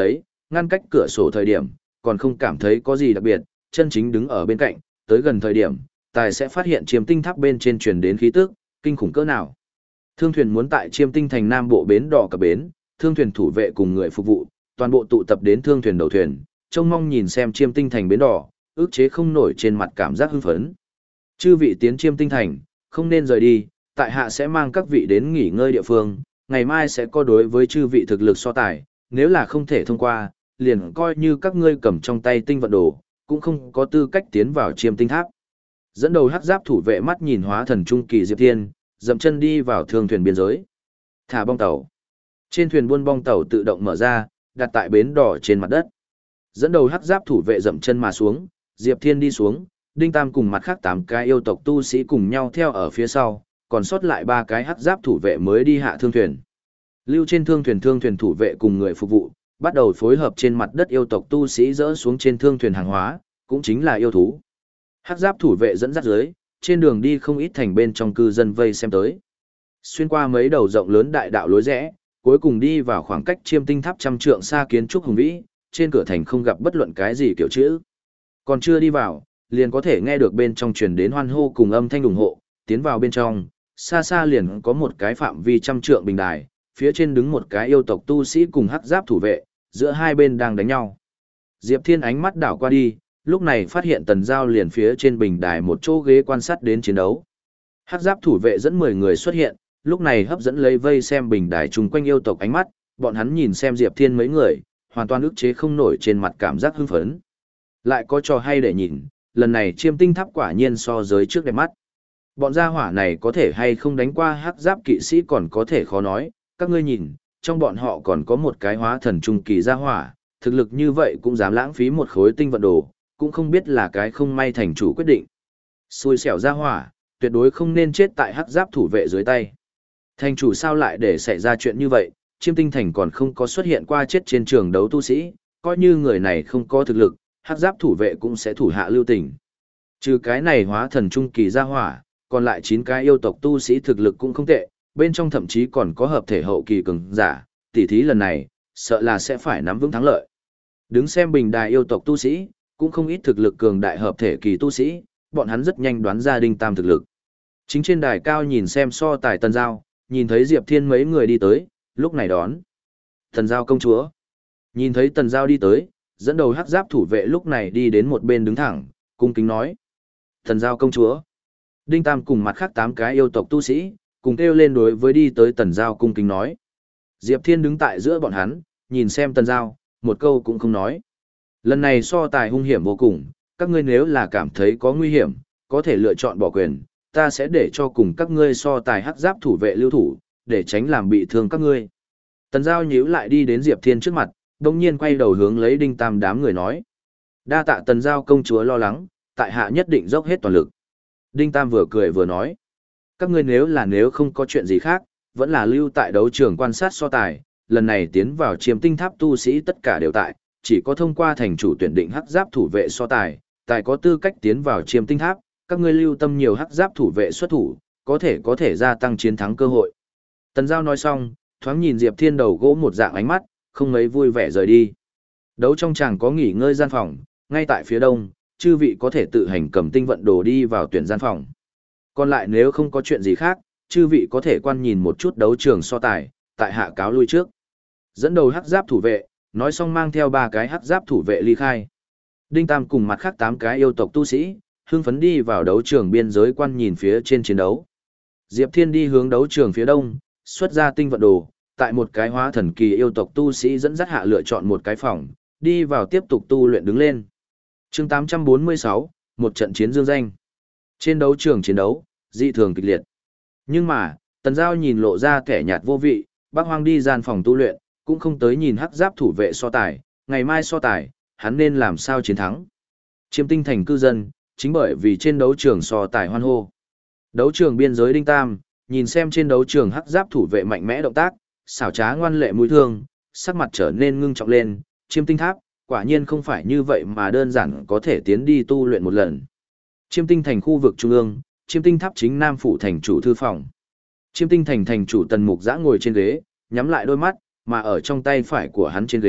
ngăn cách cửa sổ thời điểm, còn không cảm thấy có gì đặc biệt, chân chính đứng ở bên cạnh, tới gần thời điểm, tài sẽ phát hiện chiêm tinh tháp bên trên truyền đến khí tức, kinh khủng cỡ nào. Thương thuyền muốn tại chiêm tinh thành nam bộ bến đỏ cập bến, thương thuyền thủ vệ cùng người phục vụ, toàn bộ tụ tập đến thương thuyền đầu thuyền, trông mong nhìn xem chiêm tinh thành bến đỏ, ức chế không nổi trên mặt cảm giác hưng phấn. Chư vị tiến chiêm tinh thành, không nên rời đi, tại hạ sẽ mang các vị đến nghỉ ngơi địa phương, ngày mai sẽ có đối với chư vị thực lực so tài, nếu là không thể thông qua, liền coi như các ngươi cầm trong tay tinh vận đồ, cũng không có tư cách tiến vào chiêm tinh tháp. Dẫn đầu hắc giáp thủ vệ mắt nhìn hóa thần trung kỳ Diệp Thiên, dậm chân đi vào thương thuyền biên giới. Thả bong tàu. Trên thuyền buôn bong tàu tự động mở ra, đặt tại bến đỏ trên mặt đất. Dẫn đầu hắc giáp thủ vệ dậm chân mà xuống, Diệp Thiên đi xuống, Đinh Tam cùng mặt khác tám cái yêu tộc tu sĩ cùng nhau theo ở phía sau, còn sót lại ba cái hắc giáp thủ vệ mới đi hạ thương thuyền. Lưu trên thương thuyền thương thuyền thủ vệ cùng người phục vụ, bắt đầu phối hợp trên mặt đất yêu tộc tu sĩ dỡ xuống trên thương thuyền hàng hóa, cũng chính là yêu thú. Hắc giáp thủ vệ dẫn dắt dưới, trên đường đi không ít thành bên trong cư dân vây xem tới. Xuyên qua mấy đầu rộng lớn đại đạo lối rẽ, cuối cùng đi vào khoảng cách chiêm tinh tháp trăm trượng xa kiến trúc hùng vĩ, trên cửa thành không gặp bất luận cái gì kiểu chữ. Còn chưa đi vào, liền có thể nghe được bên trong truyền đến hoan hô cùng âm thanh ủng hộ, tiến vào bên trong, xa xa liền có một cái phạm vi trăm trượng bình đài, phía trên đứng một cái yêu tộc tu sĩ cùng hắc giáp thủ vệ, giữa hai bên đang đánh nhau. Diệp Thiên ánh mắt đảo qua đi, lúc này phát hiện Tần Giao liền phía trên bình đài một chỗ ghế quan sát đến chiến đấu. Hắc giáp thủ vệ dẫn mười người xuất hiện, lúc này hấp dẫn lấy vây xem bình đài chung quanh yêu tộc ánh mắt, bọn hắn nhìn xem Diệp Thiên mấy người, hoàn toàn ức chế không nổi trên mặt cảm giác hưng phấn. Lại có trò hay để nhìn, lần này chiêm tinh tháp quả nhiên so giới trước đẹp mắt. Bọn gia hỏa này có thể hay không đánh qua hắc giáp kỵ sĩ còn có thể khó nói, các ngươi nhìn, trong bọn họ còn có một cái hóa thần trung kỳ gia hỏa, thực lực như vậy cũng dám lãng phí một khối tinh vận đồ, cũng không biết là cái không may thành chủ quyết định. Xui xẻo gia hỏa, tuyệt đối không nên chết tại hắc giáp thủ vệ dưới tay. Thành chủ sao lại để xảy ra chuyện như vậy, chiêm tinh thành còn không có xuất hiện qua chết trên trường đấu tu sĩ, coi như người này không có thực lực, hắc giáp thủ vệ cũng sẽ thủ hạ lưu tình. Trừ cái này hóa thần trung kỳ gia hỏa, còn lại chín cái yêu tộc tu sĩ thực lực cũng không tệ, bên trong thậm chí còn có hợp thể hậu kỳ cường giả, tỉ thí lần này, sợ là sẽ phải nắm vững thắng lợi. Đứng xem bình đài yêu tộc tu sĩ, cũng không ít thực lực cường đại hợp thể kỳ tu sĩ, bọn hắn rất nhanh đoán ra Đinh Tam thực lực. Chính trên đài cao nhìn xem so tài Tần Giao, nhìn thấy Diệp Thiên mấy người đi tới, lúc này đón. Tần Giao công chúa. Nhìn thấy Tần Giao đi tới, dẫn đầu hắc giáp thủ vệ lúc này đi đến một bên đứng thẳng, cung kính nói. Tần Giao công chúa. Đinh Tam cùng mặt khác tám cái yêu tộc tu sĩ, cùng kêu lên đối với đi tới Tần Giao cung kính nói. Diệp Thiên đứng tại giữa bọn hắn, nhìn xem Tần Giao, một câu cũng không nói. Lần này so tài hung hiểm vô cùng, các ngươi nếu là cảm thấy có nguy hiểm, có thể lựa chọn bỏ quyền, ta sẽ để cho cùng các ngươi so tài hắc giáp thủ vệ lưu thủ, để tránh làm bị thương các ngươi. Tần Giao nhíu lại đi đến Diệp Thiên trước mặt, đồng nhiên quay đầu hướng lấy Đinh Tam đám người nói. Đa tạ Tần Giao công chúa lo lắng, tại hạ nhất định dốc hết toàn lực. Đinh Tam vừa cười vừa nói. Các ngươi nếu là nếu không có chuyện gì khác, vẫn là lưu tại đấu trường quan sát so tài, lần này tiến vào chiêm tinh tháp tu sĩ tất cả đều tại, chỉ có thông qua thành chủ tuyển định hắc giáp thủ vệ so tài, tài có tư cách tiến vào chiêm tinh tháp, các ngươi lưu tâm nhiều hắc giáp thủ vệ xuất thủ, có thể có thể gia tăng chiến thắng cơ hội. Tần Giao nói xong, thoáng nhìn Diệp Thiên đầu gỗ một dạng ánh mắt, không mấy vui vẻ rời đi. Đấu trong tràng có nghỉ ngơi gian phòng, ngay tại phía đông, chư vị có thể tự hành cầm tinh vận đồ đi vào tuyển gian phòng. Còn lại nếu không có chuyện gì khác, chư vị có thể quan nhìn một chút đấu trường so tài, tại hạ cáo lui trước. Dẫn đầu hắc giáp thủ vệ, nói xong mang theo ba cái hắc giáp thủ vệ ly khai. Đinh Tam cùng mặt khác tám cái yêu tộc tu sĩ, hưng phấn đi vào đấu trường biên giới quan nhìn phía trên chiến đấu. Diệp Thiên đi hướng đấu trường phía đông, xuất ra tinh vận đồ, tại một cái hóa thần kỳ yêu tộc tu sĩ dẫn dắt hạ lựa chọn một cái phòng, đi vào tiếp tục tu luyện đứng lên. Chương tám trăm bốn mươi sáu, một trận chiến dương danh. Trên đấu trường chiến đấu, dị thường kịch liệt. Nhưng mà, Tần Giao nhìn lộ ra kẻ nhạt vô vị, Bác Hoang đi gian phòng tu luyện, cũng không tới nhìn hắc giáp thủ vệ so tài, ngày mai so tài, hắn nên làm sao chiến thắng. Chiêm tinh thành cư dân, chính bởi vì trên đấu trường so tài hoan hô. Đấu trường biên giới Đinh Tam, nhìn xem trên đấu trường hắc giáp thủ vệ mạnh mẽ động tác, xảo trá ngoan lệ mũi thương, sắc mặt trở nên ngưng trọng lên, chiêm tinh tháp, quả nhiên không phải như vậy mà đơn giản có thể tiến đi tu luyện một lần. Chiêm tinh thành khu vực trung ương, chiêm tinh tháp chính nam phủ thành chủ thư phòng. Chiêm tinh thành thành chủ Tần Mục Giã ngồi trên ghế, nhắm lại đôi mắt, mà ở trong tay phải của hắn trên ghế,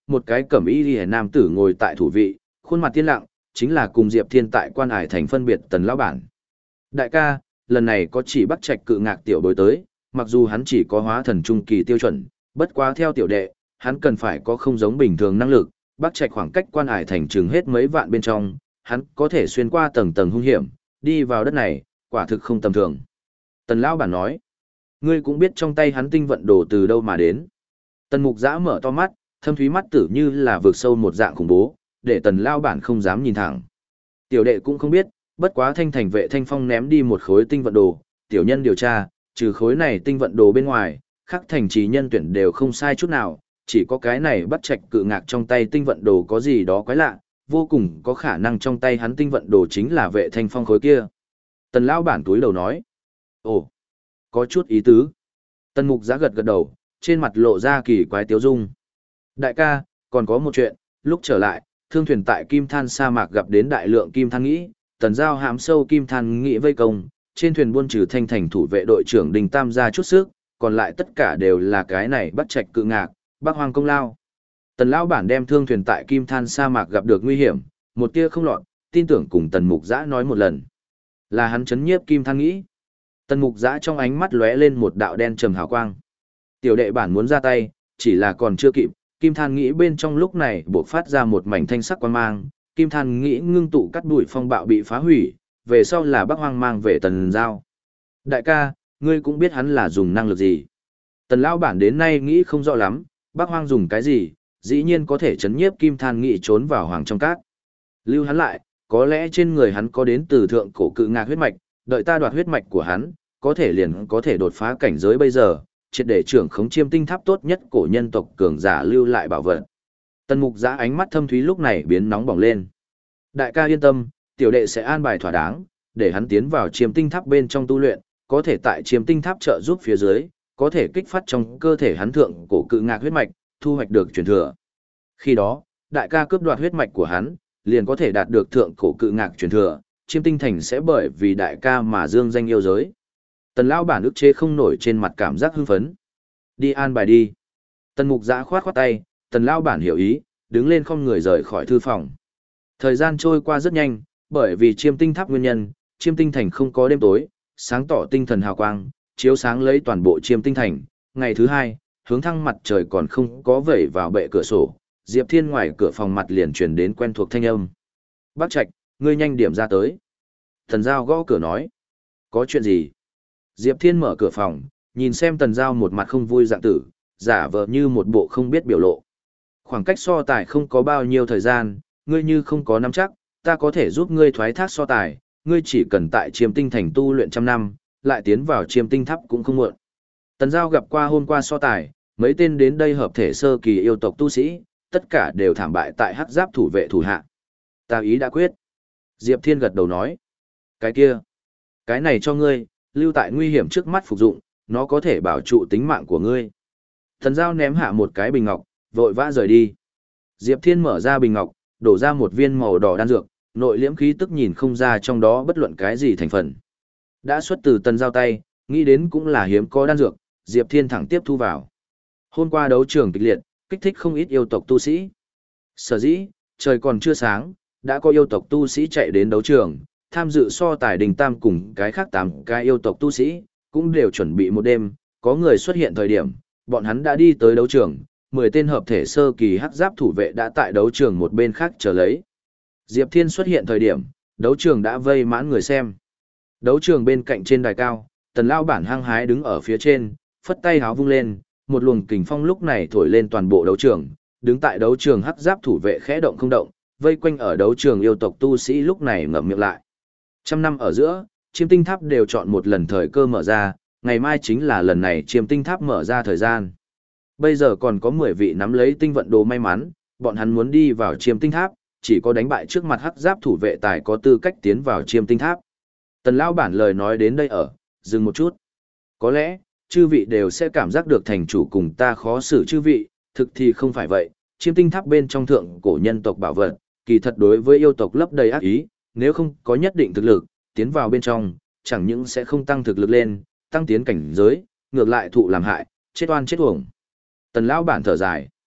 một cái cẩm y liễu nam tử ngồi tại thủ vị, khuôn mặt tiên lặng, chính là cùng Diệp Thiên tại quan hải thành phân biệt Tần lão bản. Đại ca, lần này có chỉ Bắc Trạch cự ngạc tiểu bối tới, mặc dù hắn chỉ có hóa thần trung kỳ tiêu chuẩn, bất quá theo tiểu đệ, hắn cần phải có không giống bình thường năng lực, Bắc Trạch khoảng cách quan hải thành chừng hết mấy vạn bên trong, hắn có thể xuyên qua tầng tầng hung hiểm, đi vào đất này, quả thực không tầm thường. Tần lão bản nói, ngươi cũng biết trong tay hắn tinh vận đồ từ đâu mà đến. Tần Mục Giã mở to mắt, thâm thúy mắt tử như là vượt sâu một dạng khủng bố, để tần lão bản không dám nhìn thẳng. Tiểu đệ cũng không biết, bất quá thanh thành vệ Thanh Phong ném đi một khối tinh vận đồ, tiểu nhân điều tra, trừ khối này tinh vận đồ bên ngoài, khắc thành trì nhân tuyển đều không sai chút nào, chỉ có cái này Bắt Trạch cự ngạc trong tay tinh vận đồ có gì đó quái lạ, vô cùng có khả năng trong tay hắn tinh vận đồ chính là vệ Thanh Phong khối kia. Tần lão bản túi đầu nói, ồ, có chút ý tứ. Tần Mục Giã gật gật đầu, trên mặt lộ ra kỳ quái tiếu dung. Đại ca, còn có một chuyện, lúc trở lại, thương thuyền tại Kim Than sa mạc gặp đến đại lượng kim than nghĩ, Tần Giao hãm sâu kim than nghĩ vây công, trên thuyền buôn trừ thanh thành thủ vệ đội trưởng Đình Tam ra chút sức, còn lại tất cả đều là cái này Bắt Trạch cự ngạc, Bắc Hoang công lao. Tần lão bản đem thương thuyền tại Kim Than sa mạc gặp được nguy hiểm, một tia không lọt, tin tưởng cùng Tần Mục Giã nói một lần. Là hắn chấn nhiếp kim than nghĩ. Tần Mục Giã trong ánh mắt lóe lên một đạo đen trầm hào quang. Tiểu đệ bản muốn ra tay, chỉ là còn chưa kịp, kim than nghĩ bên trong lúc này bộc phát ra một mảnh thanh sắc quang mang, kim than nghĩ ngưng tụ cắt đuổi phong bạo bị phá hủy, về sau là Bắc Hoang mang về Tần Giao. Đại ca, ngươi cũng biết hắn là dùng năng lực gì. Tần lão bản đến nay nghĩ không rõ lắm, Bắc Hoang dùng cái gì, dĩ nhiên có thể chấn nhiếp kim than nghĩ trốn vào hoàng trong cát. Lưu hắn lại, có lẽ trên người hắn có đến từ thượng cổ cự ngạc huyết mạch, đợi ta đoạt huyết mạch của hắn, có thể liền có thể đột phá cảnh giới bây giờ, triệt để trưởng khống chiêm tinh tháp tốt nhất cổ nhân tộc cường giả lưu lại bảo vật. Tần Mục Giã ánh mắt thâm thúy lúc này biến nóng bỏng lên. Đại ca yên tâm, tiểu đệ sẽ an bài thỏa đáng, để hắn tiến vào chiêm tinh tháp bên trong tu luyện, có thể tại chiêm tinh tháp trợ giúp phía dưới, có thể kích phát trong cơ thể hắn thượng cổ cự ngạc huyết mạch, thu hoạch được truyền thừa. Khi đó, đại ca cướp đoạt huyết mạch của hắn, liền có thể đạt được thượng cổ cự ngạc truyền thừa, chiêm tinh thành sẽ bởi vì đại ca mà dương danh yêu giới. Tần lão bản ức chế không nổi trên mặt cảm giác hưng phấn. Đi an bài đi. Tần Mục Giã khoát khoát tay, tần lão bản hiểu ý, đứng lên không người rời khỏi thư phòng. Thời gian trôi qua rất nhanh, bởi vì chiêm tinh tháp nguyên nhân, chiêm tinh thành không có đêm tối, sáng tỏ tinh thần hào quang, chiếu sáng lấy toàn bộ chiêm tinh thành. Ngày thứ hai, hướng thăng mặt trời còn không có vẩy vào bệ cửa sổ, Diệp Thiên ngoài cửa phòng mặt liền truyền đến quen thuộc thanh âm. Bác Trạch, ngươi nhanh điểm ra tới. Tần Giao gõ cửa nói. Có chuyện gì? Diệp Thiên mở cửa phòng, nhìn xem Tần Giao một mặt không vui dạng tử, giả vờ như một bộ không biết biểu lộ. Khoảng cách so tài không có bao nhiêu thời gian, ngươi như không có nắm chắc, ta có thể giúp ngươi thoái thác so tài, ngươi chỉ cần tại chiêm tinh thành tu luyện trăm năm, lại tiến vào chiêm tinh tháp cũng không muộn. Tần Giao gặp qua hôm qua so tài, mấy tên đến đây hợp thể sơ kỳ yêu tộc tu sĩ, tất cả đều thảm bại tại hắc giáp thủ vệ thủ hạ. Ta ý đã quyết. Diệp Thiên gật đầu nói. Cái kia, cái này cho ngươi, lưu tại nguy hiểm trước mắt phục dụng, nó có thể bảo trụ tính mạng của ngươi. Tần Giao ném hạ một cái bình ngọc, vội vã rời đi. Diệp Thiên mở ra bình ngọc, đổ ra một viên màu đỏ đan dược, nội liễm khí tức nhìn không ra trong đó bất luận cái gì thành phần. Đã xuất từ Tần Giao tay, nghĩ đến cũng là hiếm có đan dược, Diệp Thiên thẳng tiếp thu vào. Hôm qua đấu trường kịch liệt, kích thích không ít yêu tộc tu sĩ. Sở dĩ, trời còn chưa sáng, đã có yêu tộc tu sĩ chạy đến đấu trường, tham dự so tài đình tam cùng cái khác tám cái yêu tộc tu sĩ, cũng đều chuẩn bị một đêm, có người xuất hiện thời điểm, bọn hắn đã đi tới đấu trường, mười tên hợp thể sơ kỳ hắc giáp thủ vệ đã tại đấu trường một bên khác chờ lấy. Diệp Thiên xuất hiện thời điểm, đấu trường đã vây mãn người xem. Đấu trường bên cạnh trên đài cao, Tần lão bản hăng hái đứng ở phía trên, phất tay háo vung lên, một luồng kình phong lúc này thổi lên toàn bộ đấu trường, đứng tại đấu trường hắc giáp thủ vệ khẽ động không động, vây quanh ở đấu trường yêu tộc tu sĩ lúc này ngậm miệng lại. Trăm năm ở giữa, chiêm tinh tháp đều chọn một lần thời cơ mở ra, ngày mai chính là lần này chiêm tinh tháp mở ra thời gian. Bây giờ còn có mười vị nắm lấy tinh vận đồ may mắn, bọn hắn muốn đi vào chiêm tinh tháp, chỉ có đánh bại trước mặt hắc giáp thủ vệ tài có tư cách tiến vào chiêm tinh tháp. Tần lão bản lời nói đến đây ở, dừng một chút. Có lẽ, chư vị đều sẽ cảm giác được thành chủ cùng ta khó xử chư vị, thực thì không phải vậy, chiêm tinh tháp bên trong thượng cổ nhân tộc bảo vật, kỳ thật đối với yêu tộc lấp đầy ác ý, nếu không có nhất định thực lực, tiến vào bên trong, chẳng những sẽ không tăng thực lực lên, tăng tiến cảnh giới, ngược lại thụ làm hại, chết oan chết uổng. Tần lão bản thở dài.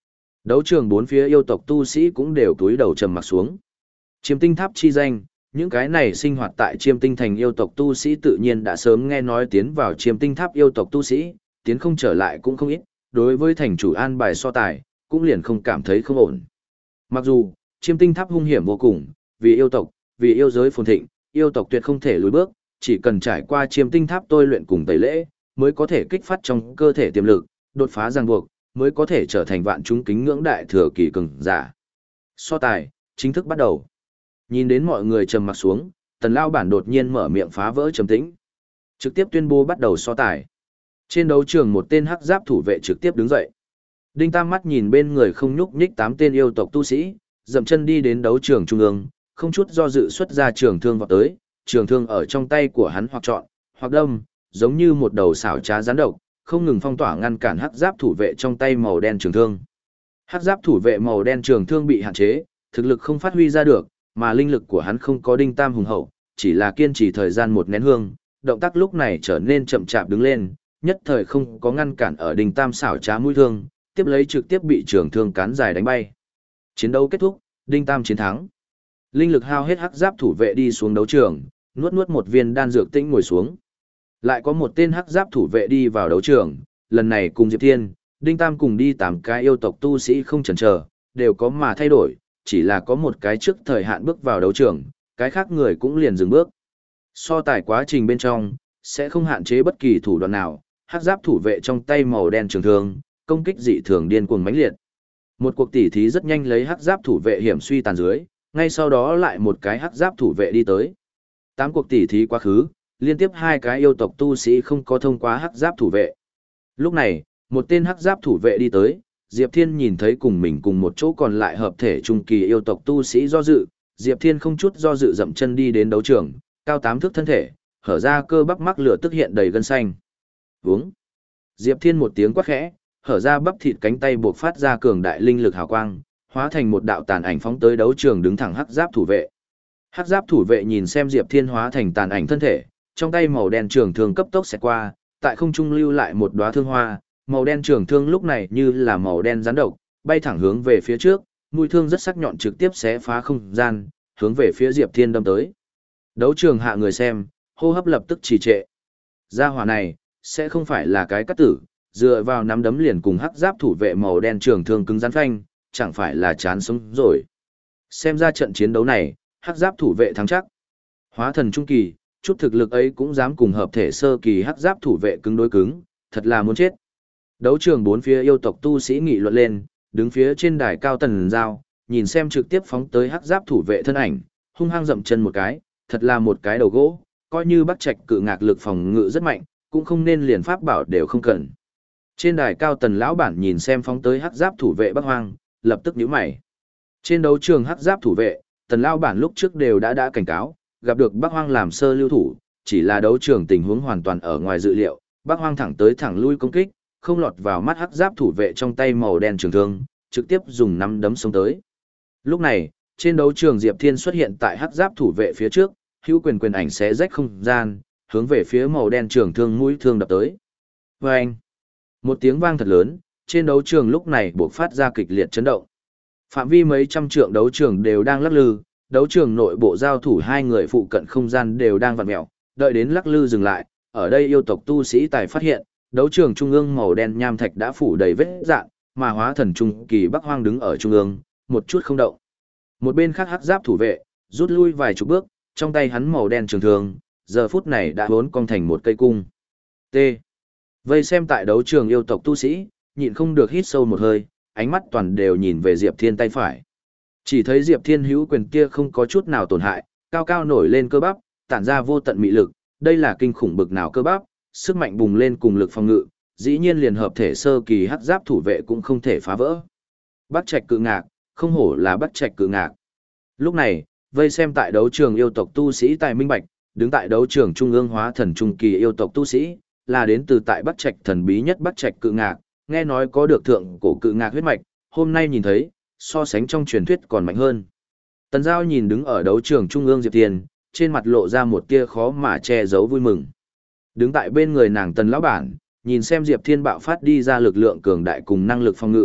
Đấu trường bốn phía yêu tộc tu sĩ cũng đều túi đầu trầm mặt xuống. Chiêm tinh tháp chi danh, những cái này sinh hoạt tại chiêm tinh thành yêu tộc tu sĩ tự nhiên đã sớm nghe nói tiến vào chiêm tinh tháp yêu tộc tu sĩ, tiến không trở lại cũng không ít, đối với thành chủ an bài so tài, cũng liền không cảm thấy không ổn. Mặc dù, chiêm tinh tháp hung hiểm vô cùng, vì yêu tộc, vì yêu giới phồn thịnh, yêu tộc tuyệt không thể lùi bước, chỉ cần trải qua chiêm tinh tháp tôi luyện cùng tẩy lễ, mới có thể kích phát trong cơ thể tiềm lực, đột phá ràng buộc, mới có thể trở thành vạn chúng kính ngưỡng đại thừa kỳ cường giả. So tài, chính thức bắt đầu. Nhìn đến mọi người trầm mặc xuống, tần lao bản đột nhiên mở miệng phá vỡ trầm tĩnh. Trực tiếp tuyên bố bắt đầu so tài. Trên đấu trường một tên hắc giáp thủ vệ trực tiếp đứng dậy. Đinh Tam mắt nhìn bên người không nhúc nhích tám tên yêu tộc tu sĩ, dậm chân đi đến đấu trường trung ương, không chút do dự xuất ra trường thương vào tới, trường thương ở trong tay của hắn hoặc chọn, hoặc đâm, giống như một đầu xảo trá rắn độc, không ngừng phong tỏa ngăn cản hắc giáp thủ vệ trong tay màu đen trường thương. Hắc giáp thủ vệ màu đen trường thương bị hạn chế, thực lực không phát huy ra được, mà linh lực của hắn không có Đinh Tam hùng hậu, chỉ là kiên trì thời gian một nén hương, động tác lúc này trở nên chậm chạp đứng lên, nhất thời không có ngăn cản ở Đinh Tam xảo trá mũi thương, tiếp lấy trực tiếp bị trường thương cán dài đánh bay. Chiến đấu kết thúc, Đinh Tam chiến thắng. Linh lực hao hết hắc giáp thủ vệ đi xuống đấu trường, nuốt nuốt một viên đan dược tĩnh ngồi xuống. Lại có một tên hắc giáp thủ vệ đi vào đấu trường, lần này cùng Diệp Thiên, Đinh Tam cùng đi tám cái yêu tộc tu sĩ không chần chờ, đều có mà thay đổi, chỉ là có một cái trước thời hạn bước vào đấu trường, cái khác người cũng liền dừng bước. So tài quá trình bên trong, sẽ không hạn chế bất kỳ thủ đoạn nào, hắc giáp thủ vệ trong tay màu đen trường thương, công kích dị thường điên cuồng mãnh liệt. Một cuộc tỉ thí rất nhanh lấy hắc giáp thủ vệ hiểm suy tàn dưới, ngay sau đó lại một cái hắc giáp thủ vệ đi tới. Tám cuộc tỉ thí quá khứ, liên tiếp hai cái yêu tộc tu sĩ không có thông qua hắc giáp thủ vệ. Lúc này, một tên hắc giáp thủ vệ đi tới, Diệp Thiên nhìn thấy cùng mình cùng một chỗ còn lại hợp thể trung kỳ yêu tộc tu sĩ do dự, Diệp Thiên không chút do dự dậm chân đi đến đấu trường, cao tám thước thân thể, hở ra cơ bắp mắc lửa tức hiện đầy gân xanh. Vướng. Diệp Thiên một tiếng quát khẽ, hở ra bắp thịt cánh tay buộc phát ra cường đại linh lực hào quang, hóa thành một đạo tàn ảnh phóng tới đấu trường đứng thẳng hắc giáp thủ vệ. Hắc giáp thủ vệ nhìn xem Diệp Thiên hóa thành tàn ảnh thân thể, trong tay màu đen trường thương cấp tốc xẹt qua, tại không trung lưu lại một đóa thương hoa, màu đen trường thương lúc này như là màu đen rắn độc, bay thẳng hướng về phía trước, mũi thương rất sắc nhọn trực tiếp xé phá không gian, hướng về phía Diệp Thiên đâm tới. Đấu trường hạ người xem, hô hấp lập tức trì trệ. Gia hỏa này, sẽ không phải là cái cắt tử, dựa vào nắm đấm liền cùng hắc giáp thủ vệ màu đen trường thương cứng rắn phanh, chẳng phải là chán sống rồi. Xem ra trận chiến đấu này, hắc giáp thủ vệ thắng chắc. Hóa thần trung kỳ, chút thực lực ấy cũng dám cùng hợp thể sơ kỳ hắc giáp thủ vệ cứng đối cứng, thật là muốn chết. Đấu trường bốn phía yêu tộc tu sĩ nghị luận lên, đứng phía trên đài cao tần giao, nhìn xem trực tiếp phóng tới hắc giáp thủ vệ thân ảnh, hung hăng dậm chân một cái, thật là một cái đầu gỗ, coi như Bắc Trạch cự ngạc lực phòng ngự rất mạnh, cũng không nên liền pháp bảo đều không cần. Trên đài cao tần lão bản nhìn xem phóng tới hắc giáp thủ vệ Bắc Hoang, lập tức nhíu mày. Trên đấu trường hắc giáp thủ vệ, tần lão bản lúc trước đều đã đã cảnh cáo, gặp được Bắc Hoang làm sơ lưu thủ, chỉ là đấu trường tình huống hoàn toàn ở ngoài dự liệu, Bắc Hoang thẳng tới thẳng lui công kích, không lọt vào mắt hắc giáp thủ vệ trong tay màu đen trường thương, trực tiếp dùng nắm đấm xông tới. Lúc này, trên đấu trường Diệp Thiên xuất hiện tại hắc giáp thủ vệ phía trước, hữu quyền quyền ảnh xé rách không gian, hướng về phía màu đen trường thương mũi thương đập tới. Vâng! Một tiếng vang thật lớn, trên đấu trường lúc này buộc phát ra kịch liệt chấn động. Phạm vi mấy trăm trượng đấu trường đều đang lắc lư, đấu trường nội bộ giao thủ hai người phụ cận không gian đều đang vặn mèo, đợi đến lắc lư dừng lại, ở đây yêu tộc tu sĩ tài phát hiện, đấu trường trung ương màu đen nham thạch đã phủ đầy vết rạn, mà hóa thần trung kỳ Bắc Hoang đứng ở trung ương, một chút không động. Một bên khác hắc giáp thủ vệ, rút lui vài chục bước, trong tay hắn màu đen trường thương, giờ phút này đã vốn cong thành một cây cung. T. Vây xem tại đấu trường yêu tộc tu sĩ, nhịn không được hít sâu một hơi, ánh mắt toàn đều nhìn về Diệp Thiên tay phải. Chỉ thấy Diệp Thiên hữu quyền kia không có chút nào tổn hại, cao cao nổi lên cơ bắp, tản ra vô tận mị lực, đây là kinh khủng bực nào cơ bắp, sức mạnh bùng lên cùng lực phòng ngự, dĩ nhiên liền hợp thể sơ kỳ hắc giáp thủ vệ cũng không thể phá vỡ. Bắc Trạch cự ngạc, không hổ là Bắc Trạch cự ngạc. Lúc này, vây xem tại đấu trường yêu tộc tu sĩ tài minh bạch, đứng tại đấu trường trung ương hóa thần trung kỳ yêu tộc tu sĩ, là đến từ tại Bắc Trạch thần bí nhất Bắc Trạch cự ngạc, nghe nói có được thượng cổ cự ngạc huyết mạch, hôm nay nhìn thấy, so sánh trong truyền thuyết còn mạnh hơn. Tần Giao nhìn đứng ở đấu trường trung ương Diệp Thiên, trên mặt lộ ra một tia khó mà che giấu vui mừng. Đứng tại bên người nàng Tần lão bản, nhìn xem Diệp Thiên bạo phát đi ra lực lượng cường đại cùng năng lực phòng ngự,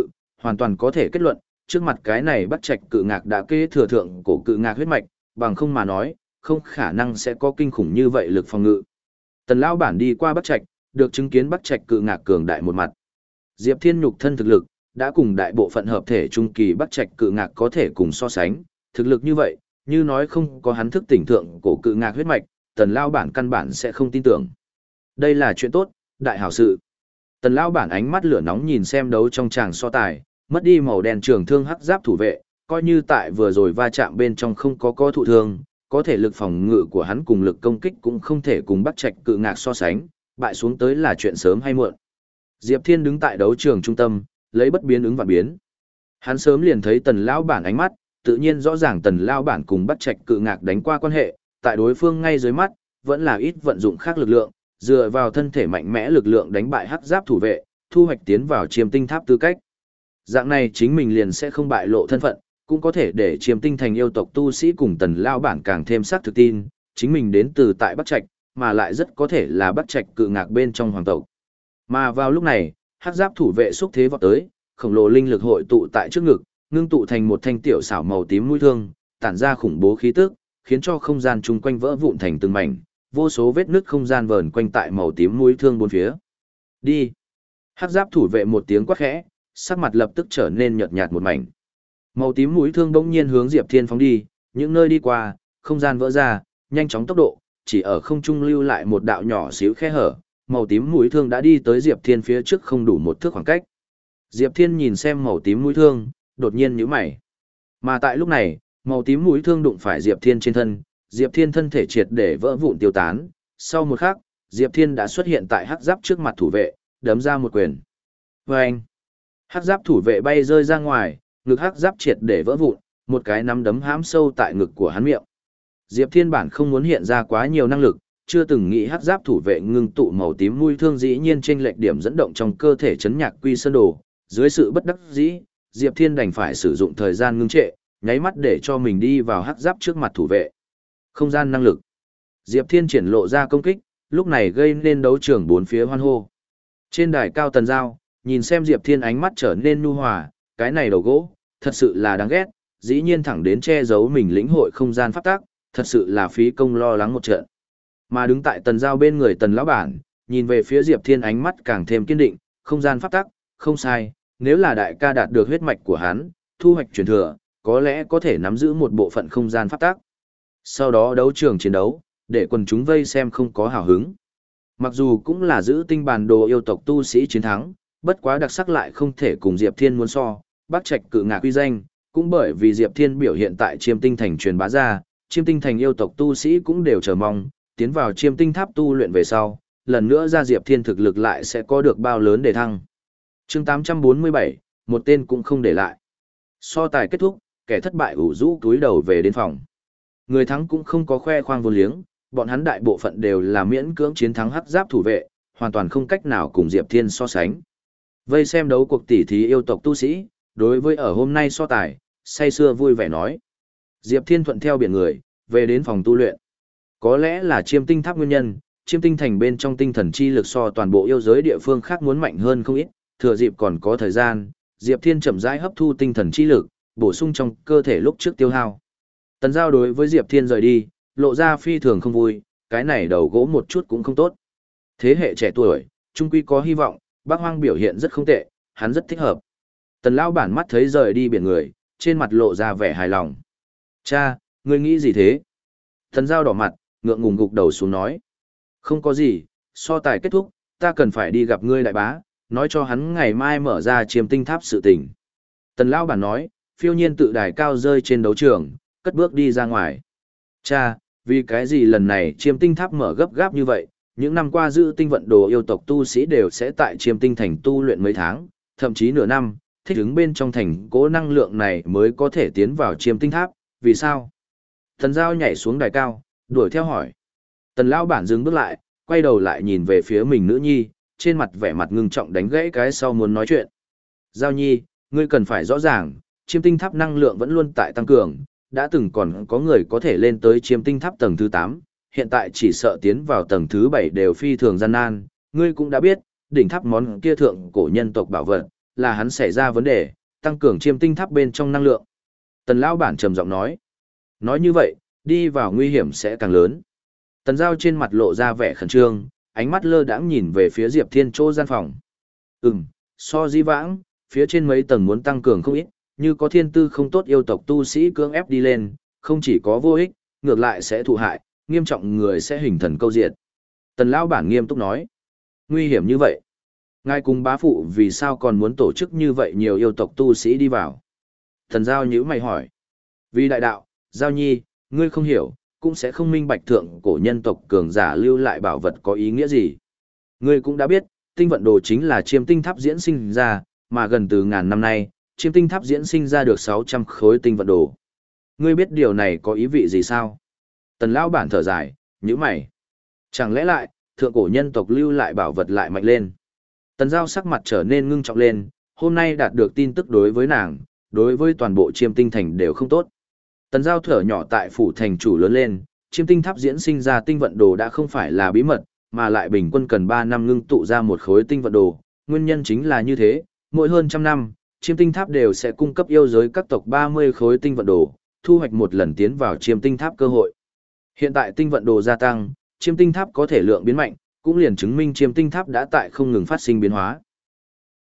hoàn toàn có thể kết luận, trước mặt cái này Bắc Trạch cự ngạc đã kế thừa thượng cổ cự ngạc huyết mạch, bằng không mà nói, không khả năng sẽ có kinh khủng như vậy lực phòng ngự. Tần lão bản đi qua Bắc Trạch, được chứng kiến Bắc Trạch cự ngạc cường đại một mặt. Diệp Thiên nhục thân thực lực đã cùng đại bộ phận hợp thể trung kỳ Bắc Trạch cự ngạc có thể cùng so sánh, thực lực như vậy, như nói không có hắn thức tỉnh thượng cổ cự ngạc huyết mạch, Tần lão bản căn bản sẽ không tin tưởng. Đây là chuyện tốt, đại hảo sự. Tần lão bản ánh mắt lửa nóng nhìn xem đấu trong tràng so tài, mất đi màu đen trường thương hắc giáp thủ vệ, coi như tại vừa rồi va chạm bên trong không có có thụ thương, có thể lực phòng ngự của hắn cùng lực công kích cũng không thể cùng Bắc Trạch cự ngạc so sánh, bại xuống tới là chuyện sớm hay muộn. Diệp Thiên đứng tại đấu trường trung tâm, lấy bất biến ứng vạn biến. Hắn sớm liền thấy Tần lão bản ánh mắt, tự nhiên rõ ràng Tần lão bản cùng Bắc Trạch cự ngạc đánh qua quan hệ, tại đối phương ngay dưới mắt, vẫn là ít vận dụng khác lực lượng, dựa vào thân thể mạnh mẽ lực lượng đánh bại hắc giáp thủ vệ, thu hoạch tiến vào Chiêm Tinh Tháp tư cách. Dạng này chính mình liền sẽ không bại lộ thân phận, cũng có thể để Chiêm Tinh thành yêu tộc tu sĩ cùng Tần lão bản càng thêm xác thực tin, chính mình đến từ tại Bắc Trạch, mà lại rất có thể là Bắc Trạch cự ngạc bên trong hoàng tộc. Mà vào lúc này, hắc giáp thủ vệ xúc thế vọt tới, khổng lồ linh lực hội tụ tại trước ngực, ngưng tụ thành một thanh tiểu xảo màu tím mũi thương, tản ra khủng bố khí tức, khiến cho không gian chung quanh vỡ vụn thành từng mảnh, vô số vết nứt không gian vờn quanh tại màu tím mũi thương bốn phía. Đi! Hắc giáp thủ vệ một tiếng quát khẽ, sắc mặt lập tức trở nên nhợt nhạt một mảnh. Màu tím mũi thương bỗng nhiên hướng Diệp Thiên phóng đi, những nơi đi qua, không gian vỡ ra, nhanh chóng tốc độ, chỉ ở không trung lưu lại một đạo nhỏ xíu khe hở, màu tím mũi thương đã đi tới Diệp Thiên phía trước không đủ một thước khoảng cách. Diệp Thiên nhìn xem màu tím mũi thương, đột nhiên nhíu mày. Mà tại lúc này, màu tím mũi thương đụng phải Diệp Thiên trên thân, Diệp Thiên thân thể triệt để vỡ vụn tiêu tán, sau một khắc, Diệp Thiên đã xuất hiện tại hắc giáp trước mặt thủ vệ, đấm ra một quyền. Vâng! Hắc giáp thủ vệ bay rơi ra ngoài, ngực hắc giáp triệt để vỡ vụn, một cái nắm đấm hãm sâu tại ngực của hắn miệng. Diệp Thiên bản không muốn hiện ra quá nhiều năng lực, chưa từng nghĩ hắc giáp thủ vệ ngưng tụ màu tím mũi thương dĩ nhiên chênh lệch điểm dẫn động trong cơ thể chấn nhạc quy sơn đồ, dưới sự bất đắc dĩ, Diệp Thiên đành phải sử dụng thời gian ngưng trệ, nháy mắt để cho mình đi vào hắc giáp trước mặt thủ vệ. Không gian năng lực. Diệp Thiên triển lộ ra công kích, lúc này gây nên đấu trường bốn phía hoan hô. Trên đài cao Tần Giao, nhìn xem Diệp Thiên ánh mắt trở nên nhu hòa, cái này đầu gỗ, thật sự là đáng ghét, dĩ nhiên thẳng đến che giấu mình lĩnh hội không gian pháp tắc, thật sự là phí công lo lắng một trận. Mà đứng tại Tần Giao bên người Tần lão bản, nhìn về phía Diệp Thiên ánh mắt càng thêm kiên định, không gian pháp tắc, không sai, nếu là đại ca đạt được huyết mạch của hắn, thu hoạch truyền thừa, có lẽ có thể nắm giữ một bộ phận không gian pháp tắc. Sau đó đấu trường chiến đấu, để quần chúng vây xem không có hào hứng. Mặc dù cũng là giữ tinh bản đồ yêu tộc tu sĩ chiến thắng, bất quá đặc sắc lại không thể cùng Diệp Thiên muốn so, Bắc Trạch cự ngạc uy danh, cũng bởi vì Diệp Thiên biểu hiện tại Chiêm Tinh thành truyền bá ra, Chiêm Tinh thành yêu tộc tu sĩ cũng đều chờ mong, tiến vào Chiêm Tinh tháp tu luyện về sau, lần nữa ra Diệp Thiên thực lực lại sẽ có được bao lớn để thăng. Chương tám trăm bốn mươi bảy, một tên cũng không để lại. So tài kết thúc, kẻ thất bại ủ rũ túi đầu về đến phòng. Người thắng cũng không có khoe khoang vô liếng, bọn hắn đại bộ phận đều là miễn cưỡng chiến thắng hắc giáp thủ vệ, hoàn toàn không cách nào cùng Diệp Thiên so sánh. Vây xem đấu cuộc tỷ thí yêu tộc tu sĩ, đối với ở hôm nay so tài, say sưa vui vẻ nói. Diệp Thiên thuận theo biển người, về đến phòng tu luyện. Có lẽ là Chiêm Tinh tháp nguyên nhân, Chiêm Tinh thành bên trong tinh thần chi lực so toàn bộ yêu giới địa phương khác muốn mạnh hơn không ít, thừa dịp còn có thời gian, Diệp Thiên chậm rãi hấp thu tinh thần chi lực, bổ sung trong cơ thể lúc trước tiêu hao. Tần Giao đối với Diệp Thiên rời đi, lộ ra phi thường không vui, cái này đầu gỗ một chút cũng không tốt. Thế hệ trẻ tuổi, trung quy có hy vọng, Bác Hoang biểu hiện rất không tệ, hắn rất thích hợp. Tần lão bản mắt thấy rời đi biển người, trên mặt lộ ra vẻ hài lòng. Cha, ngươi nghĩ gì thế? Tần Giao đỏ mặt, ngượng ngùng gục đầu xuống nói. Không có gì, so tài kết thúc, ta cần phải đi gặp ngươi đại bá, nói cho hắn ngày mai mở ra Chiêm Tinh tháp sự tình. Tần lão bản nói, phiêu nhiên tự đài cao rơi trên đấu trường, cất bước đi ra ngoài. Cha, vì cái gì lần này Chiêm Tinh tháp mở gấp gáp như vậy? Những năm qua giữ tinh vận đồ yêu tộc tu sĩ đều sẽ tại Chiêm Tinh thành tu luyện mấy tháng, thậm chí nửa năm, thích ứng bên trong thành cố năng lượng này mới có thể tiến vào Chiêm Tinh tháp, vì sao? Tần Giao nhảy xuống đài cao, đuổi theo hỏi. Tần lão bản dừng bước lại, quay đầu lại nhìn về phía mình nữ nhi, trên mặt vẻ mặt ngưng trọng đánh gãy cái sau muốn nói chuyện. Giao nhi, ngươi cần phải rõ ràng, Chiêm Tinh tháp năng lượng vẫn luôn tại tăng cường, đã từng còn có người có thể lên tới Chiêm Tinh tháp tầng thứ tám, hiện tại chỉ sợ tiến vào tầng thứ bảy đều phi thường gian nan, ngươi cũng đã biết, đỉnh tháp món kia thượng cổ nhân tộc bảo vật, là hắn xảy ra vấn đề, tăng cường chiêm tinh tháp bên trong năng lượng. Tần lão bản trầm giọng nói. Nói như vậy, đi vào nguy hiểm sẽ càng lớn. Tần Giao trên mặt lộ ra vẻ khẩn trương, ánh mắt lơ đãng nhìn về phía Diệp Thiên chỗ gian phòng. Ừm, so di vãng, phía trên mấy tầng muốn tăng cường không ít, như có thiên tư không tốt yêu tộc tu sĩ cưỡng ép đi lên, không chỉ có vô ích, ngược lại sẽ thụ hại, nghiêm trọng người sẽ hình thần câu diệt. Tần lão bản nghiêm túc nói. Nguy hiểm như vậy. Ngài cùng bá phụ vì sao còn muốn tổ chức như vậy nhiều yêu tộc tu sĩ đi vào? Thần Giao nhíu mày hỏi. Vì đại đạo, Giao Nhi, ngươi không hiểu, cũng sẽ không minh bạch thượng cổ nhân tộc cường giả lưu lại bảo vật có ý nghĩa gì. Ngươi cũng đã biết, tinh vận đồ chính là chiêm tinh tháp diễn sinh ra, mà gần từ ngàn năm nay, chiêm tinh tháp diễn sinh ra được sáu trăm khối tinh vận đồ. Ngươi biết điều này có ý vị gì sao? Tần lão bản thở dài, nhíu mày. Chẳng lẽ lại, thượng cổ nhân tộc lưu lại bảo vật lại mạnh lên? Tần Giao sắc mặt trở nên ngưng trọng lên, hôm nay đạt được tin tức đối với nàng, đối với toàn bộ chiêm tinh thành đều không tốt. Tần Giao thở nhỏ tại phủ thành chủ lớn lên, chiêm tinh tháp diễn sinh ra tinh vận đồ đã không phải là bí mật, mà lại bình quân cần ba năm ngưng tụ ra một khối tinh vận đồ. Nguyên nhân chính là như thế, mỗi hơn trăm năm, chiêm tinh tháp đều sẽ cung cấp yêu giới các tộc ba mươi khối tinh vận đồ, thu hoạch một lần tiến vào chiêm tinh tháp cơ hội. Hiện tại tinh vận đồ gia tăng, chiêm tinh tháp có thể lượng biến mạnh, cũng liền chứng minh chiêm tinh tháp đã tại không ngừng phát sinh biến hóa.